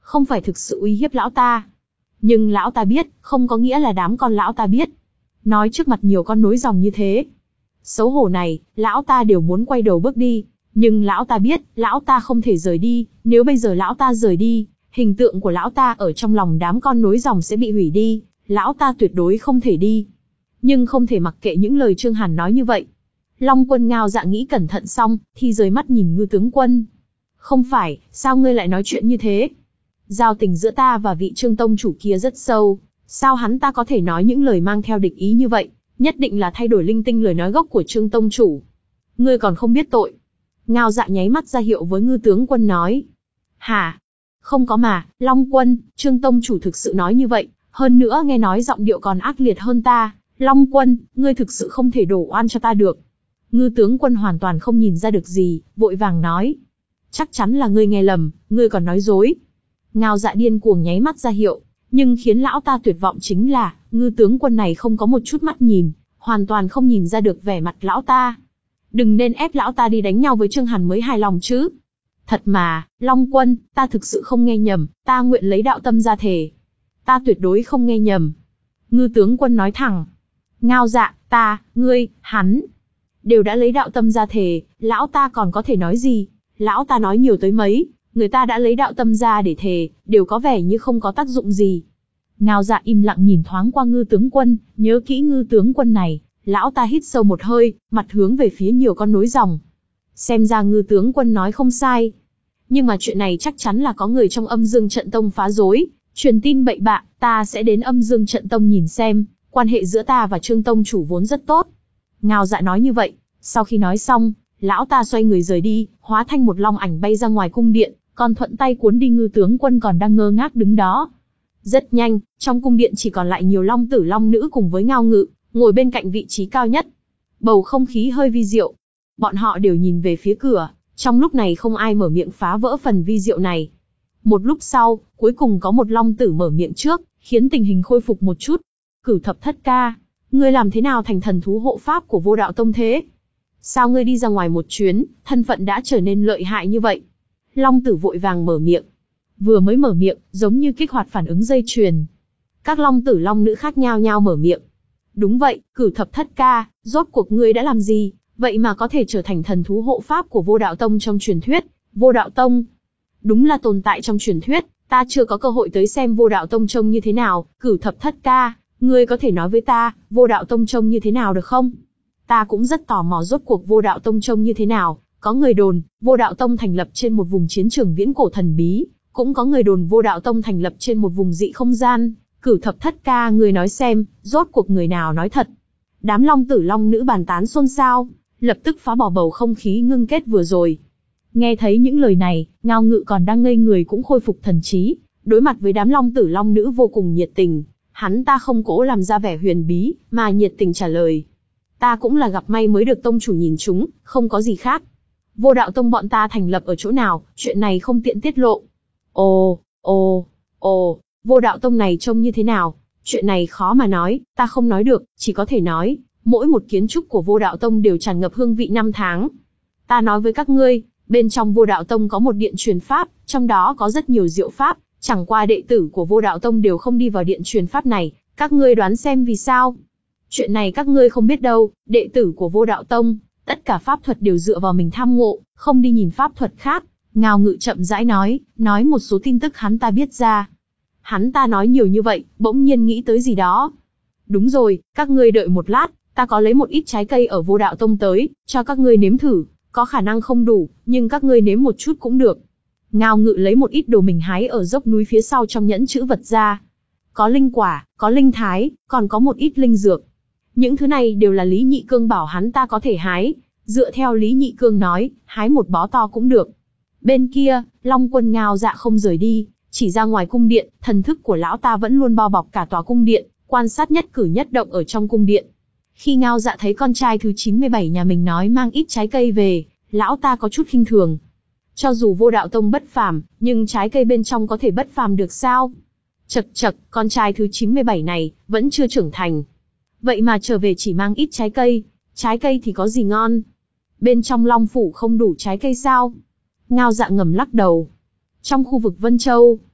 không phải thực sự uy hiếp lão ta. Nhưng lão ta biết, không có nghĩa là đám con lão ta biết. Nói trước mặt nhiều con nối dòng như thế. Xấu hổ này, lão ta đều muốn quay đầu bước đi. Nhưng lão ta biết, lão ta không thể rời đi, nếu bây giờ lão ta rời đi, hình tượng của lão ta ở trong lòng đám con nối dòng sẽ bị hủy đi, lão ta tuyệt đối không thể đi. Nhưng không thể mặc kệ những lời Trương Hàn nói như vậy. Long Quân Ngao Dạ nghĩ cẩn thận xong, thì rời mắt nhìn Ngư tướng quân. Không phải, sao ngươi lại nói chuyện như thế? Giao tình giữa ta và vị Trương tông chủ kia rất sâu, sao hắn ta có thể nói những lời mang theo địch ý như vậy, nhất định là thay đổi linh tinh lời nói gốc của Trương tông chủ. Ngươi còn không biết tội. Ngao Dạ nháy mắt ra hiệu với Ngư tướng quân nói. Hả? Không có mà, Long Quân, Trương tông chủ thực sự nói như vậy, hơn nữa nghe nói giọng điệu còn ác liệt hơn ta. Long Quân, ngươi thực sự không thể đổ oan cho ta được. Ngư tướng quân hoàn toàn không nhìn ra được gì, vội vàng nói. Chắc chắn là ngươi nghe lầm, ngươi còn nói dối. Ngao Dạ điên cuồng nháy mắt ra hiệu, nhưng khiến lão ta tuyệt vọng chính là, Ngư tướng quân này không có một chút mắt nhìn, hoàn toàn không nhìn ra được vẻ mặt lão ta. Đừng nên ép lão ta đi đánh nhau với Trương Hàn mới hài lòng chứ. Thật mà, Long Quân, ta thực sự không nghe nhầm, ta nguyện lấy đạo tâm ra thề. Ta tuyệt đối không nghe nhầm. Ngư tướng quân nói thẳng. Ngao Dạ, ta, ngươi, hắn, đều đã lấy đạo tâm ra thề, lão ta còn có thể nói gì? Lão ta nói nhiều tới mấy, người ta đã lấy đạo tâm ra để thề, đều có vẻ như không có tác dụng gì. Ngao Dạ im lặng nhìn thoáng qua Ngư tướng quân, nhớ kỹ Ngư tướng quân này, lão ta hít sâu một hơi, mặt hướng về phía nhiều con nối dòng. Xem ra Ngư tướng quân nói không sai. Nhưng mà chuyện này chắc chắn là có người trong Âm Dương Trận Tông phá rối, truyền tin bậy bạ, ta sẽ đến Âm Dương Trận Tông nhìn xem, quan hệ giữa ta và Trương tông chủ vốn rất tốt. Ngao Dạ nói như vậy, sau khi nói xong, lão ta xoay người rời đi, hóa thành một long ảnh bay ra ngoài cung điện, còn thuận tay cuốn đi Ngư tướng quân còn đang ngơ ngác đứng đó. Rất nhanh, trong cung điện chỉ còn lại nhiều long tử long nữ cùng với Ngao Ngự, ngồi bên cạnh vị trí cao nhất. Bầu không khí hơi vi diệu. Bọn họ đều nhìn về phía cửa, trong lúc này không ai mở miệng phá vỡ phần vi diệu này. Một lúc sau, cuối cùng có một long tử mở miệng trước, khiến tình hình khôi phục một chút. Cửu Thập Thất Ca, ngươi làm thế nào thành thần thú hộ pháp của Vô Đạo Tông thế? Sao ngươi đi ra ngoài một chuyến, thân phận đã trở nên lợi hại như vậy? Long tử vội vàng mở miệng. Vừa mới mở miệng, giống như kích hoạt phản ứng dây chuyền. Các long tử long nữ khác nhao nhao mở miệng. Đúng vậy, Cửu Thập Thất Ca, rốt cuộc ngươi đã làm gì, vậy mà có thể trở thành thần thú hộ pháp của Vô Đạo Tông trong truyền thuyết? Vô Đạo Tông, đúng là tồn tại trong truyền thuyết, ta chưa có cơ hội tới xem Vô Đạo Tông trông như thế nào. Cửu Thập Thất Ca, ngươi có thể nói với ta, Vô Đạo Tông trông như thế nào được không? Ta cũng rất tò mò rốt cuộc Vô Đạo Tông trông như thế nào. Có người đồn, Vô Đạo Tông thành lập trên một vùng chiến trường viễn cổ thần bí, cũng có người đồn Vô Đạo Tông thành lập trên một vùng dị không gian. Cửu Thập Thất Ca, người nói xem, rốt cuộc người nào nói thật? Đám long tử long nữ bàn tán xôn xao, lập tức phá bỏ bầu không khí ngưng kết vừa rồi. Nghe thấy những lời này, Ngao Ngự còn đang ngây người cũng khôi phục thần trí, đối mặt với đám long tử long nữ vô cùng nhiệt tình. Hắn ta không cố làm ra vẻ huyền bí, mà nhiệt tình trả lời. Ta cũng là gặp may mới được tông chủ nhìn chúng, không có gì khác. Vô Đạo Tông bọn ta thành lập ở chỗ nào, chuyện này không tiện tiết lộ. Ồ, ồ, ồ, Vô Đạo Tông này trông như thế nào? Chuyện này khó mà nói, ta không nói được, chỉ có thể nói, mỗi một kiến trúc của Vô Đạo Tông đều tràn ngập hương vị năm tháng. Ta nói với các ngươi, bên trong Vô Đạo Tông có một điện truyền pháp, trong đó có rất nhiều diệu pháp, chẳng qua đệ tử của Vô Đạo Tông đều không đi vào điện truyền pháp này, các ngươi đoán xem vì sao? Chuyện này các ngươi không biết đâu, đệ tử của Vô Đạo Tông, tất cả pháp thuật đều dựa vào mình tham ngộ, không đi nhìn pháp thuật khác. Ngao Ngự chậm rãi nói, nói một số tin tức hắn ta biết ra. Hắn ta nói nhiều như vậy, bỗng nhiên nghĩ tới gì đó. Đúng rồi, các ngươi đợi một lát, ta có lấy một ít trái cây ở Vô Đạo Tông tới, cho các ngươi nếm thử, có khả năng không đủ, nhưng các ngươi nếm một chút cũng được. Ngao Ngự lấy một ít đồ mình hái ở dốc núi phía sau trong nhẫn chữ vật ra. Có linh quả, có linh thái, còn có một ít linh dược. Những thứ này đều là Lý Nhị Cương bảo hắn ta có thể hái. Dựa theo Lý Nhị Cương nói, hái một bó to cũng được. Bên kia, Long Quân Ngao Dạ không rời đi, chỉ ra ngoài cung điện, thần thức của lão ta vẫn luôn bao bọc cả tòa cung điện, quan sát nhất cử nhất động ở trong cung điện. Khi Ngao Dạ thấy con trai thứ chín mươi bảy nhà mình nói mang ít trái cây về, lão ta có chút khinh thường. Cho dù Vô Đạo Tông bất phàm, nhưng trái cây bên trong có thể bất phàm được sao? Chậc chậc, con trai thứ chín mươi bảy này, vẫn chưa trưởng thành. Vậy mà trở về chỉ mang ít trái cây, trái cây thì có gì ngon? Bên trong Long Phủ không đủ trái cây sao? Ngao Dạ ngầm lắc đầu. Trong khu vực Vân Châu,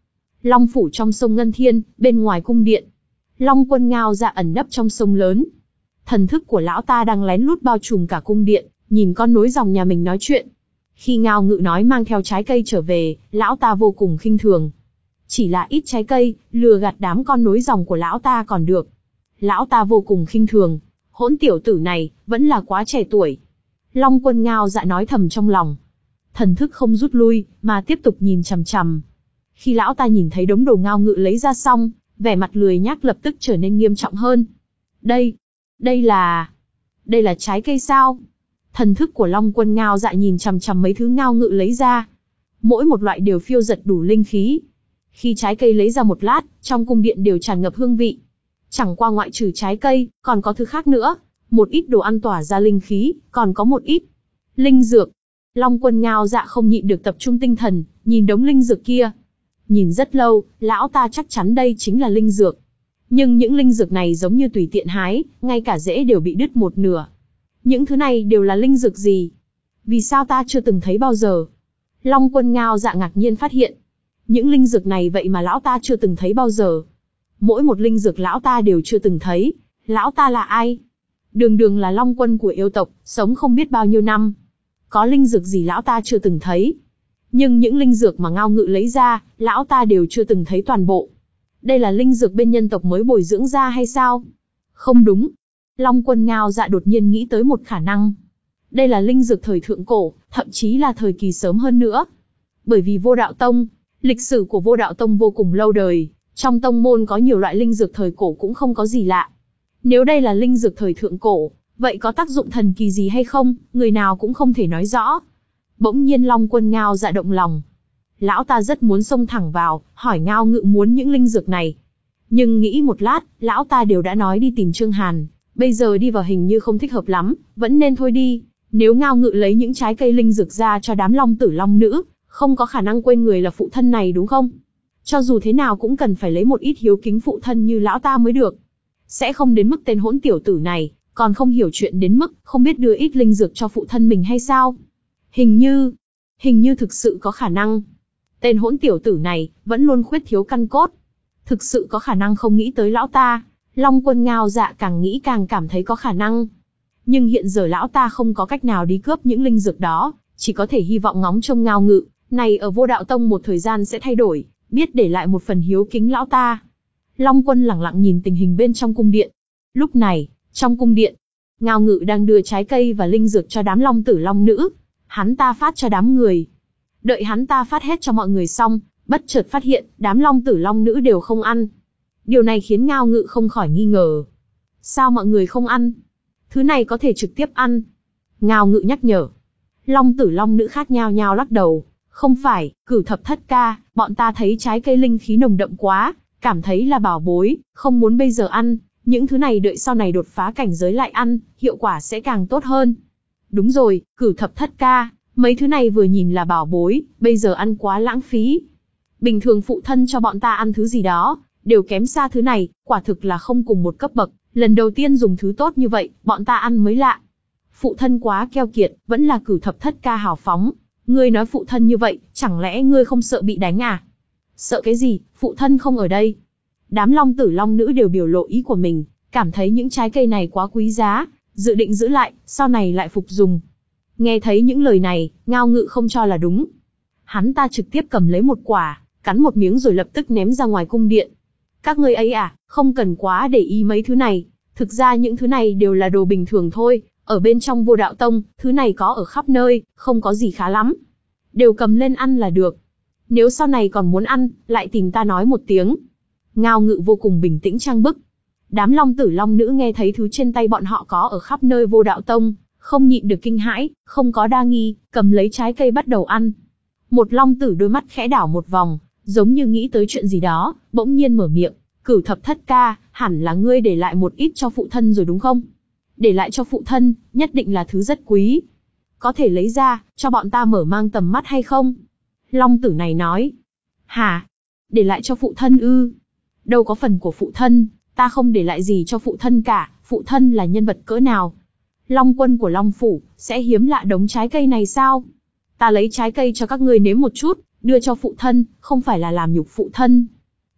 Long phủ trong sông Ngân Thiên, bên ngoài cung điện. Long Quân Ngao Dạ ẩn nấp trong sông lớn. Thần thức của lão ta đang lén lút bao trùm cả cung điện, nhìn con nối dòng nhà mình nói chuyện. Khi Ngao Ngự nói mang theo trái cây trở về, lão ta vô cùng khinh thường. Chỉ là ít trái cây, lừa gạt đám con nối dòng của lão ta còn được. Lão ta vô cùng khinh thường, hỗn tiểu tử này, vẫn là quá trẻ tuổi. Long Quân Ngao Dạ nói thầm trong lòng. Thần thức không rút lui, mà tiếp tục nhìn chằm chằm. Khi lão ta nhìn thấy đống đồ Ngao Ngự lấy ra xong, vẻ mặt lười nhác lập tức trở nên nghiêm trọng hơn. Đây, đây là... đây là trái cây sao? Thần thức của Long Quân Ngao Dạ nhìn chằm chằm mấy thứ Ngao Ngự lấy ra. Mỗi một loại đều phiêu dật đủ linh khí. Khi trái cây lấy ra một lát, trong cung điện đều tràn ngập hương vị. Chẳng qua ngoại trừ trái cây, còn có thứ khác nữa. Một ít đồ ăn tỏa ra linh khí, còn có một ít linh dược. Long Quân Ngao Dạ không nhịn được tập trung tinh thần, nhìn đống linh dược kia. Nhìn rất lâu, lão ta chắc chắn đây chính là linh dược. Nhưng những linh dược này giống như tùy tiện hái, ngay cả rễ đều bị đứt một nửa. Những thứ này đều là linh dược gì? Vì sao ta chưa từng thấy bao giờ? Long Quân Ngao Dạ ngạc nhiên phát hiện. Những linh dược này vậy mà lão ta chưa từng thấy bao giờ. Mỗi một linh dược lão ta đều chưa từng thấy. Lão ta là ai? Đường đường là Long Quân của yêu tộc, sống không biết bao nhiêu năm. Có linh dược gì lão ta chưa từng thấy. Nhưng những linh dược mà Ngao Ngự lấy ra, lão ta đều chưa từng thấy toàn bộ. Đây là linh dược bên nhân tộc mới bồi dưỡng ra hay sao? Không đúng. Long Quân Ngao Dạ đột nhiên nghĩ tới một khả năng. Đây là linh dược thời thượng cổ, thậm chí là thời kỳ sớm hơn nữa. Bởi vì Vô Đạo Tông, lịch sử của Vô Đạo Tông vô cùng lâu đời, trong tông môn có nhiều loại linh dược thời cổ cũng không có gì lạ. Nếu đây là linh dược thời thượng cổ, vậy có tác dụng thần kỳ gì hay không, người nào cũng không thể nói rõ. Bỗng nhiên Long Quân Ngao Dạ động lòng. Lão ta rất muốn xông thẳng vào, hỏi Ngao Ngự muốn những linh dược này. Nhưng nghĩ một lát, lão ta đều đã nói đi tìm Trương Hàn. Bây giờ đi vào hình như không thích hợp lắm, vẫn nên thôi đi. Nếu Ngao Ngự lấy những trái cây linh dược ra cho đám long tử long nữ, không có khả năng quên người là phụ thân này đúng không? Cho dù thế nào cũng cần phải lấy một ít hiếu kính phụ thân như lão ta mới được. Sẽ không đến mức tên hỗn tiểu tử này, còn không hiểu chuyện đến mức không biết đưa ít linh dược cho phụ thân mình hay sao? Hình như, hình như thực sự có khả năng. Tên hỗn tiểu tử này, vẫn luôn khuyết thiếu căn cốt. Thực sự có khả năng không nghĩ tới lão ta. Long Quân Ngao Dạ càng nghĩ càng cảm thấy có khả năng. Nhưng hiện giờ lão ta không có cách nào đi cướp những linh dược đó, chỉ có thể hy vọng ngóng trông Ngao Ngự, này ở Vô Đạo Tông một thời gian sẽ thay đổi, biết để lại một phần hiếu kính lão ta. Long Quân lẳng lặng nhìn tình hình bên trong cung điện. Lúc này, trong cung điện, Ngao Ngự đang đưa trái cây và linh dược cho đám long tử long nữ. Hắn ta phát cho đám người. Đợi hắn ta phát hết cho mọi người xong, bất chợt phát hiện, đám long tử long nữ đều không ăn. Điều này khiến Ngao Ngự không khỏi nghi ngờ. Sao mọi người không ăn? Thứ này có thể trực tiếp ăn. Ngao Ngự nhắc nhở. Long tử long nữ khác nhao nhao lắc đầu. Không phải, Cửu Thập Thất Ca, bọn ta thấy trái cây linh khí nồng đậm quá, cảm thấy là bảo bối, không muốn bây giờ ăn. Những thứ này đợi sau này đột phá cảnh giới lại ăn, hiệu quả sẽ càng tốt hơn. Đúng rồi, Cửu Thập Thất Ca, mấy thứ này vừa nhìn là bảo bối, bây giờ ăn quá lãng phí. Bình thường phụ thân cho bọn ta ăn thứ gì đó, đều kém xa thứ này, quả thực là không cùng một cấp bậc. Lần đầu tiên dùng thứ tốt như vậy, bọn ta ăn mới lạ. Phụ thân quá keo kiệt, vẫn là Cửu Thập Thất Ca hào phóng. Ngươi nói phụ thân như vậy, chẳng lẽ ngươi không sợ bị đánh à? Sợ cái gì, phụ thân không ở đây. Đám long tử long nữ đều biểu lộ ý của mình, cảm thấy những trái cây này quá quý giá, dự định giữ lại, sau này lại phục dùng. Nghe thấy những lời này, Ngao Ngự không cho là đúng. Hắn ta trực tiếp cầm lấy một quả, cắn một miếng rồi lập tức ném ra ngoài cung điện. Các ngươi ấy à, không cần quá để ý mấy thứ này. Thực ra những thứ này đều là đồ bình thường thôi. Ở bên trong Vô Đạo Tông, thứ này có ở khắp nơi, không có gì khá lắm. Đều cầm lên ăn là được. Nếu sau này còn muốn ăn, lại tìm ta nói một tiếng. Ngao Ngự vô cùng bình tĩnh trang bức. Đám long tử long nữ nghe thấy thứ trên tay bọn họ có ở khắp nơi Vô Đạo Tông, không nhịn được kinh hãi, không có đa nghi, cầm lấy trái cây bắt đầu ăn. Một long tử đôi mắt khẽ đảo một vòng, giống như nghĩ tới chuyện gì đó, bỗng nhiên mở miệng. Cửu Thập Thất Ca, hẳn là ngươi để lại một ít cho phụ thân rồi đúng không? Để lại cho phụ thân, nhất định là thứ rất quý. Có thể lấy ra, cho bọn ta mở mang tầm mắt hay không? Long tử này nói. Hả? Để lại cho phụ thân ư? Đâu có phần của phụ thân, ta không để lại gì cho phụ thân cả, phụ thân là nhân vật cỡ nào? Long Quân của Long Phủ, sẽ hiếm lạ đống trái cây này sao? Ta lấy trái cây cho các ngươi nếm một chút, đưa cho phụ thân, không phải là làm nhục phụ thân.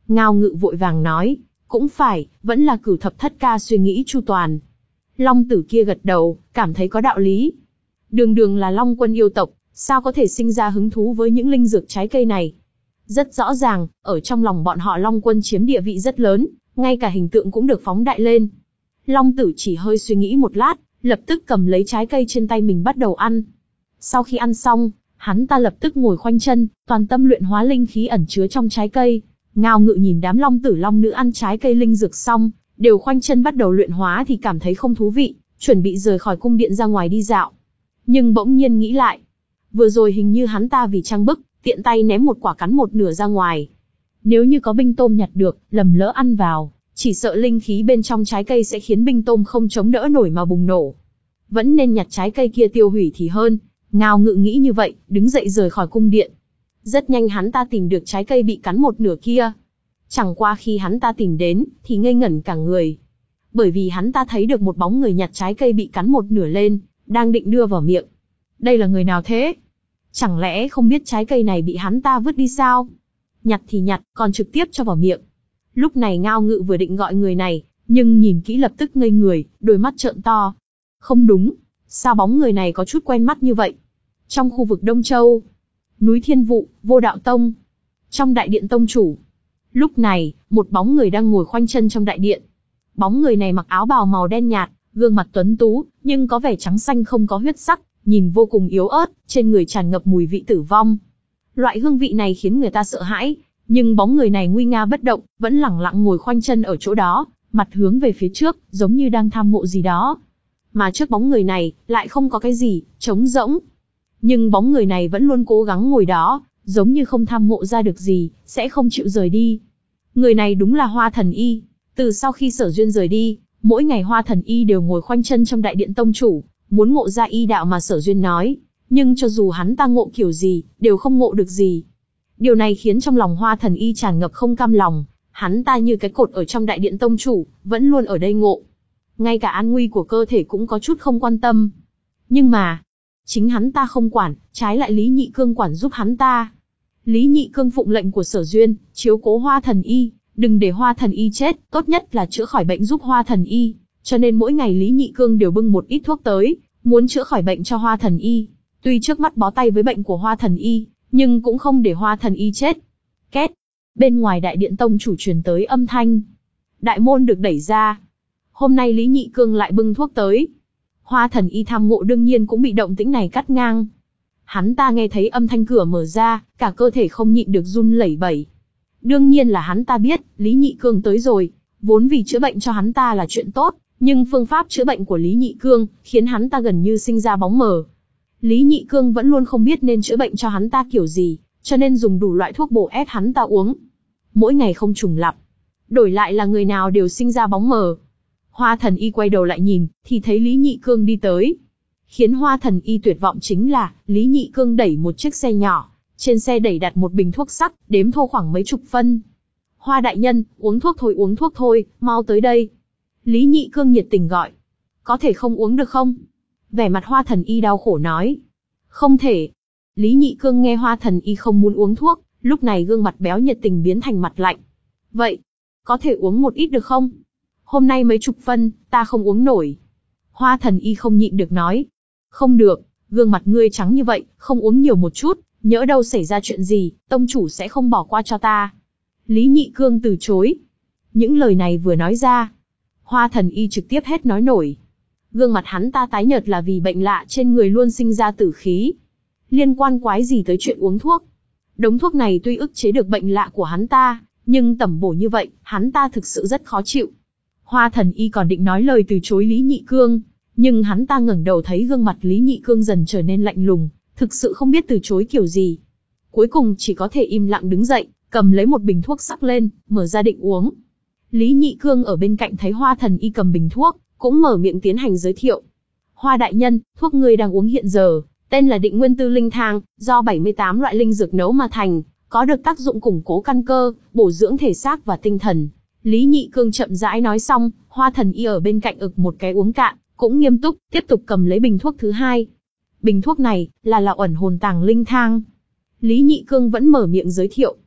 Ngao Ngự vội vàng nói, cũng phải, vẫn là Cửu Thập Thất Ca suy nghĩ chu toàn. Long tử kia gật đầu, cảm thấy có đạo lý. Đường đường là Long quân yêu tộc, sao có thể sinh ra hứng thú với những linh dược trái cây này? Rất rõ ràng, ở trong lòng bọn họ Long quân chiếm địa vị rất lớn, ngay cả hình tượng cũng được phóng đại lên. Long tử chỉ hơi suy nghĩ một lát, lập tức cầm lấy trái cây trên tay mình bắt đầu ăn. Sau khi ăn xong, hắn ta lập tức ngồi khoanh chân, toàn tâm luyện hóa linh khí ẩn chứa trong trái cây. Ngao Ngự nhìn đám long tử long nữ ăn trái cây linh dược xong, đều khoanh chân bắt đầu luyện hóa thì cảm thấy không thú vị, chuẩn bị rời khỏi cung điện ra ngoài đi dạo. Nhưng bỗng nhiên nghĩ lại, vừa rồi hình như hắn ta vì trang bức, tiện tay ném một quả cắn một nửa ra ngoài. Nếu như có binh tôm nhặt được, lầm lỡ ăn vào, chỉ sợ linh khí bên trong trái cây sẽ khiến binh tôm không chống đỡ nổi mà bùng nổ. Vẫn nên nhặt trái cây kia tiêu hủy thì hơn. Ngao Ngự nghĩ như vậy, đứng dậy rời khỏi cung điện. Rất nhanh hắn ta tìm được trái cây bị cắn một nửa kia. Chẳng qua khi hắn ta tìm đến, thì ngây ngẩn cả người. Bởi vì hắn ta thấy được một bóng người nhặt trái cây bị cắn một nửa lên, đang định đưa vào miệng. Đây là người nào thế? Chẳng lẽ không biết trái cây này bị hắn ta vứt đi sao? Nhặt thì nhặt, còn trực tiếp cho vào miệng. Lúc này Ngao Ngự vừa định gọi người này, nhưng nhìn kỹ lập tức ngây người, đôi mắt trợn to. Không đúng, sao bóng người này có chút quen mắt như vậy? Trong khu vực Đông Châu, núi Thiên Vụ, Vô Đạo Tông, trong đại điện tông chủ. Lúc này, một bóng người đang ngồi khoanh chân trong đại điện. Bóng người này mặc áo bào màu đen nhạt, gương mặt tuấn tú, nhưng có vẻ trắng xanh không có huyết sắc, nhìn vô cùng yếu ớt, trên người tràn ngập mùi vị tử vong. Loại hương vị này khiến người ta sợ hãi, nhưng bóng người này nguy nga bất động, vẫn lẳng lặng ngồi khoanh chân ở chỗ đó, mặt hướng về phía trước, giống như đang tham mộ gì đó. Mà trước bóng người này, lại không có cái gì, trống rỗng. Nhưng bóng người này vẫn luôn cố gắng ngồi đó, giống như không tham mộ ra được gì, sẽ không chịu rời đi. Người này đúng là Hoa Thần Y. Từ sau khi Sở Duyên rời đi, mỗi ngày Hoa Thần Y đều ngồi khoanh chân trong đại điện tông chủ, muốn ngộ ra y đạo mà Sở Duyên nói. Nhưng cho dù hắn ta ngộ kiểu gì, đều không ngộ được gì. Điều này khiến trong lòng Hoa Thần Y tràn ngập không cam lòng, hắn ta như cái cột ở trong đại điện tông chủ, vẫn luôn ở đây ngộ. Ngay cả an nguy của cơ thể cũng có chút không quan tâm. Nhưng mà, chính hắn ta không quản, trái lại Lý Nhị Cương quản giúp hắn ta. Lý Nhị Cương phụng lệnh của Sở Duyên, chiếu cố Hoa Thần Y, đừng để Hoa Thần Y chết, tốt nhất là chữa khỏi bệnh giúp Hoa Thần Y. Cho nên mỗi ngày Lý Nhị Cương đều bưng một ít thuốc tới, muốn chữa khỏi bệnh cho Hoa Thần Y. Tuy trước mắt bó tay với bệnh của Hoa Thần Y, nhưng cũng không để Hoa Thần Y chết. Két. Bên ngoài đại điện tông chủ truyền tới âm thanh. Đại môn được đẩy ra. Hôm nay Lý Nhị Cương lại bưng thuốc tới. Hoa Thần Y tham ngộ đương nhiên cũng bị động tĩnh này cắt ngang. Hắn ta nghe thấy âm thanh cửa mở ra, cả cơ thể không nhịn được run lẩy bẩy. Đương nhiên là hắn ta biết, Lý Nhị Cương tới rồi. Vốn vì chữa bệnh cho hắn ta là chuyện tốt, nhưng phương pháp chữa bệnh của Lý Nhị Cương khiến hắn ta gần như sinh ra bóng mờ. Lý Nhị Cương vẫn luôn không biết nên chữa bệnh cho hắn ta kiểu gì, cho nên dùng đủ loại thuốc bổ ép hắn ta uống. Mỗi ngày không trùng lặp, đổi lại là người nào đều sinh ra bóng mờ. Hoa Thần Y quay đầu lại nhìn, thì thấy Lý Nhị Cương đi tới. Khiến Hoa Thần Y tuyệt vọng chính là, Lý Nhị Cương đẩy một chiếc xe nhỏ, trên xe đẩy đặt một bình thuốc sắc, đếm thô khoảng mấy chục phân. Hoa đại nhân, uống thuốc thôi uống thuốc thôi, mau tới đây. Lý Nhị Cương nhiệt tình gọi. Có thể không uống được không? Vẻ mặt Hoa Thần Y đau khổ nói. Không thể. Lý Nhị Cương nghe Hoa Thần Y không muốn uống thuốc, lúc này gương mặt béo nhiệt tình biến thành mặt lạnh. Vậy, có thể uống một ít được không? Hôm nay mấy chục phân, ta không uống nổi. Hoa Thần Y không nhịn được nói. Không được, gương mặt ngươi trắng như vậy, không uống nhiều một chút, nhỡ đâu xảy ra chuyện gì, tông chủ sẽ không bỏ qua cho ta. Lý Nhị Cương từ chối. Những lời này vừa nói ra, Hoa Thần Y trực tiếp hết nói nổi. Gương mặt hắn ta tái nhợt là vì bệnh lạ trên người luôn sinh ra tử khí. Liên quan quái gì tới chuyện uống thuốc? Đống thuốc này tuy ức chế được bệnh lạ của hắn ta, nhưng tẩm bổ như vậy, hắn ta thực sự rất khó chịu. Hoa Thần Y còn định nói lời từ chối Lý Nhị Cương, nhưng hắn ta ngẩng đầu thấy gương mặt Lý Nhị Cương dần trở nên lạnh lùng, thực sự không biết từ chối kiểu gì. Cuối cùng chỉ có thể im lặng đứng dậy, cầm lấy một bình thuốc sắc lên, mở ra định uống. Lý Nhị Cương ở bên cạnh thấy Hoa Thần Y cầm bình thuốc, cũng mở miệng tiến hành giới thiệu. Hoa đại nhân, thuốc ngươi đang uống hiện giờ, tên là Định Nguyên Tư Linh Thang, do bảy mươi tám loại linh dược nấu mà thành, có được tác dụng củng cố căn cơ, bổ dưỡng thể xác và tinh thần. Lý Nhị Cương chậm rãi nói xong, Hoa Thần Y ở bên cạnh ực một cái uống cạn, cũng nghiêm túc, tiếp tục cầm lấy bình thuốc thứ hai. Bình thuốc này, là Lão Ẩn Hồn Tàng Linh Thang. Lý Nhị Cương vẫn mở miệng giới thiệu.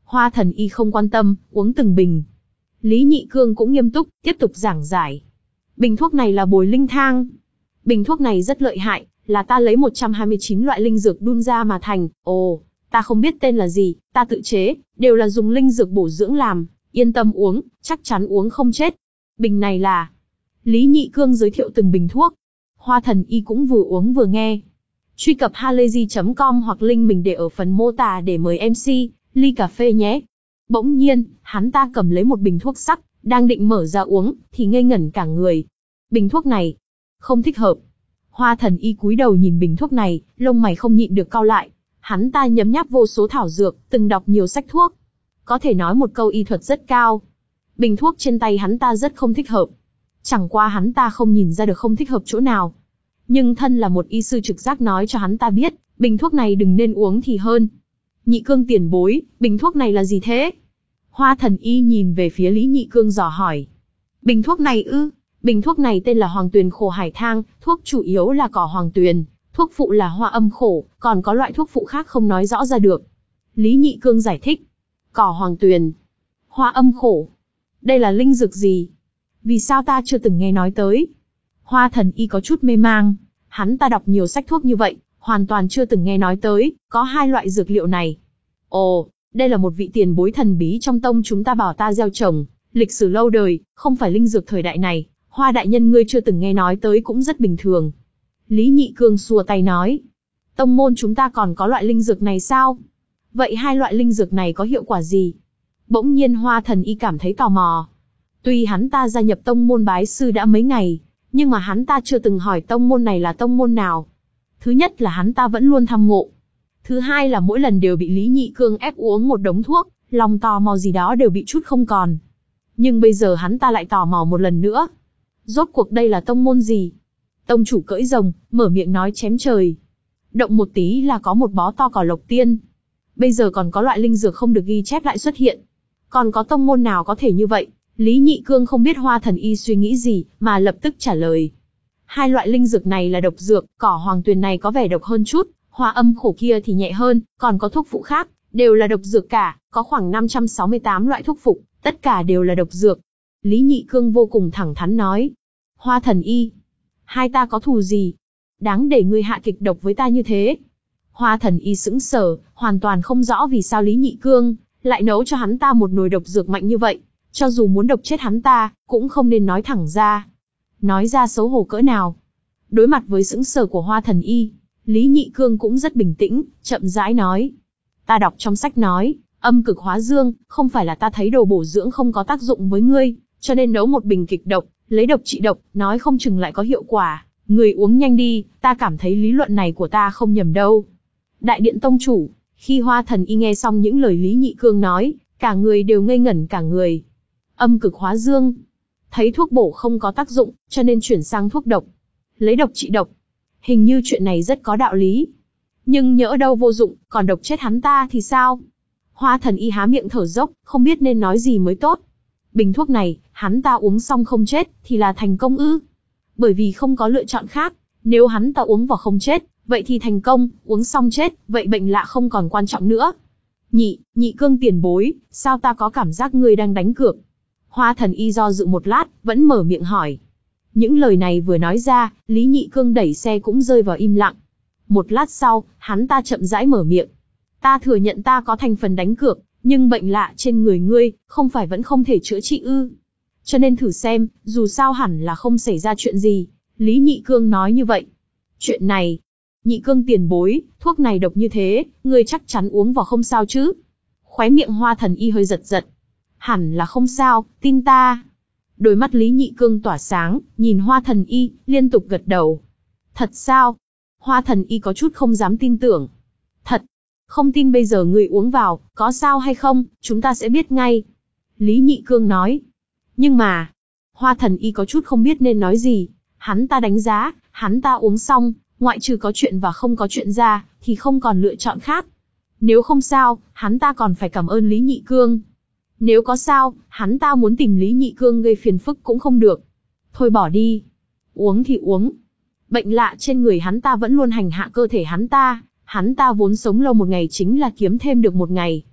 Hoa Thần Y không quan tâm, uống từng bình. Lý Nhị Cương cũng nghiêm túc, tiếp tục giảng giải. Bình thuốc này là bồi linh thang. Bình thuốc này rất lợi hại, là ta lấy một trăm hai mươi chín loại linh dược đun ra mà thành. Ồ, ta không biết tên là gì, ta tự chế, đều là dùng linh dược bổ dưỡng làm, yên tâm uống, chắc chắn uống không chết. Bình này là... Lý Nhị Cương giới thiệu từng bình thuốc. Hoa Thần Y cũng vừa uống vừa nghe. Truy cập halayzi chấm com hoặc link mình để ở phần mô tả để mời em xê, ly cà phê nhé. Bỗng nhiên, hắn ta cầm lấy một bình thuốc sắc, đang định mở ra uống, thì ngây ngẩn cả người. Bình thuốc này, không thích hợp. Hoa Thần Y cúi đầu nhìn bình thuốc này, lông mày không nhịn được cau lại. Hắn ta nhấm nháp vô số thảo dược, từng đọc nhiều sách thuốc. Có thể nói một câu y thuật rất cao. Bình thuốc trên tay hắn ta rất không thích hợp. Chẳng qua hắn ta không nhìn ra được không thích hợp chỗ nào. Nhưng thân là một y sư trực giác nói cho hắn ta biết, bình thuốc này đừng nên uống thì hơn. Nhị Cương tiền bối, bình thuốc này là gì thế? Hoa Thần Y nhìn về phía Lý Nhị Cương dò hỏi. Bình thuốc này ư? Bình thuốc này tên là Hoàng Tuyền Khổ Hải Thang, thuốc chủ yếu là cỏ hoàng tuyền, thuốc phụ là hoa âm khổ, còn có loại thuốc phụ khác không nói rõ ra được. Lý Nhị Cương giải thích. Cỏ hoàng tuyền, hoa âm khổ. Đây là linh dược gì? Vì sao ta chưa từng nghe nói tới? Hoa Thần Y có chút mê mang. Hắn ta đọc nhiều sách thuốc như vậy, hoàn toàn chưa từng nghe nói tới, có hai loại dược liệu này. Ồ, đây là một vị tiền bối thần bí trong tông chúng ta bảo ta gieo trồng, lịch sử lâu đời, không phải linh dược thời đại này. Hoa đại nhân ngươi chưa từng nghe nói tới cũng rất bình thường. Lý Nhị Cương xua tay nói. Tông môn chúng ta còn có loại linh dược này sao? Vậy hai loại linh dược này có hiệu quả gì? Bỗng nhiên Hoa Thần Y cảm thấy tò mò. Tuy hắn ta gia nhập tông môn bái sư đã mấy ngày, nhưng mà hắn ta chưa từng hỏi tông môn này là tông môn nào. Thứ nhất là hắn ta vẫn luôn thăm ngộ. Thứ hai là mỗi lần đều bị Lý Nhị Cương ép uống một đống thuốc, lòng tò mò gì đó đều bị chút không còn. Nhưng bây giờ hắn ta lại tò mò một lần nữa. Rốt cuộc đây là tông môn gì? Tông chủ cưỡi rồng, mở miệng nói chém trời. Động một tí là có một bó to cỏ lộc tiên. Bây giờ còn có loại linh dược không được ghi chép lại xuất hiện. Còn có tông môn nào có thể như vậy? Lý Nhị Cương không biết Hoa Thần Y suy nghĩ gì, mà lập tức trả lời. Hai loại linh dược này là độc dược, cỏ hoàng tuyền này có vẻ độc hơn chút, hoa âm khổ kia thì nhẹ hơn, còn có thuốc phụ khác, đều là độc dược cả, có khoảng năm trăm sáu mươi tám loại thuốc phụ, tất cả đều là độc dược. Lý Nhị Cương vô cùng thẳng thắn nói. Hoa Thần Y, hai ta có thù gì? Đáng để ngươi hạ kịch độc với ta như thế. Hoa Thần Y sững sờ, hoàn toàn không rõ vì sao Lý Nhị Cương lại nấu cho hắn ta một nồi độc dược mạnh như vậy. Cho dù muốn độc chết hắn ta, cũng không nên nói thẳng ra. Nói ra xấu hổ cỡ nào. Đối mặt với sững sờ của Hoa Thần Y, Lý Nhị Cương cũng rất bình tĩnh, chậm rãi nói. Ta đọc trong sách nói, âm cực hóa dương, không phải là ta thấy đồ bổ dưỡng không có tác dụng với ngươi, cho nên nấu một bình kịch độc, lấy độc trị độc, nói không chừng lại có hiệu quả. Người uống nhanh đi, ta cảm thấy lý luận này của ta không nhầm đâu. Đại điện tông chủ, khi Hoa Thần Y nghe xong những lời Lý Nhị Cương nói, cả người đều ngây ngẩn cả người. Âm cực hóa dương. Thấy thuốc bổ không có tác dụng, cho nên chuyển sang thuốc độc. Lấy độc trị độc. Hình như chuyện này rất có đạo lý. Nhưng nhỡ đâu vô dụng, còn độc chết hắn ta thì sao? Hoa Thần Y há miệng thở dốc, không biết nên nói gì mới tốt. Bình thuốc này, hắn ta uống xong không chết, thì là thành công ư? Bởi vì không có lựa chọn khác, nếu hắn ta uống vào không chết, vậy thì thành công, uống xong chết, vậy bệnh lạ không còn quan trọng nữa. Nhị, Nhị Cương tiền bối, sao ta có cảm giác ngươi đang đánh cược? Hoa Thần Y do dự một lát, vẫn mở miệng hỏi. Những lời này vừa nói ra, Lý Nhị Cương đẩy xe cũng rơi vào im lặng. Một lát sau, hắn ta chậm rãi mở miệng. Ta thừa nhận ta có thành phần đánh cược, nhưng bệnh lạ trên người ngươi, không phải vẫn không thể chữa trị ư? Cho nên thử xem, dù sao hẳn là không xảy ra chuyện gì. Lý Nhị Cương nói như vậy. Chuyện này, Nhị Cương tiền bối, thuốc này độc như thế, ngươi chắc chắn uống vào không sao chứ? Khóe miệng Hoa Thần Y hơi giật giật. Hẳn là không sao, tin ta. Đôi mắt Lý Nhị Cương tỏa sáng, nhìn Hoa Thần Y, liên tục gật đầu. Thật sao? Hoa Thần Y có chút không dám tin tưởng. Thật. Không tin bây giờ người uống vào, có sao hay không, chúng ta sẽ biết ngay. Lý Nhị Cương nói. Nhưng mà, Hoa Thần Y có chút không biết nên nói gì. Hắn ta đánh giá, hắn ta uống xong, ngoại trừ có chuyện và không có chuyện ra, thì không còn lựa chọn khác. Nếu không sao, hắn ta còn phải cảm ơn Lý Nhị Cương. Nếu có sao, hắn ta muốn tìm Lý Nhị Cương gây phiền phức cũng không được. Thôi bỏ đi. Uống thì uống. Bệnh lạ trên người hắn ta vẫn luôn hành hạ cơ thể hắn ta. Hắn ta vốn sống lâu một ngày chính là kiếm thêm được một ngày.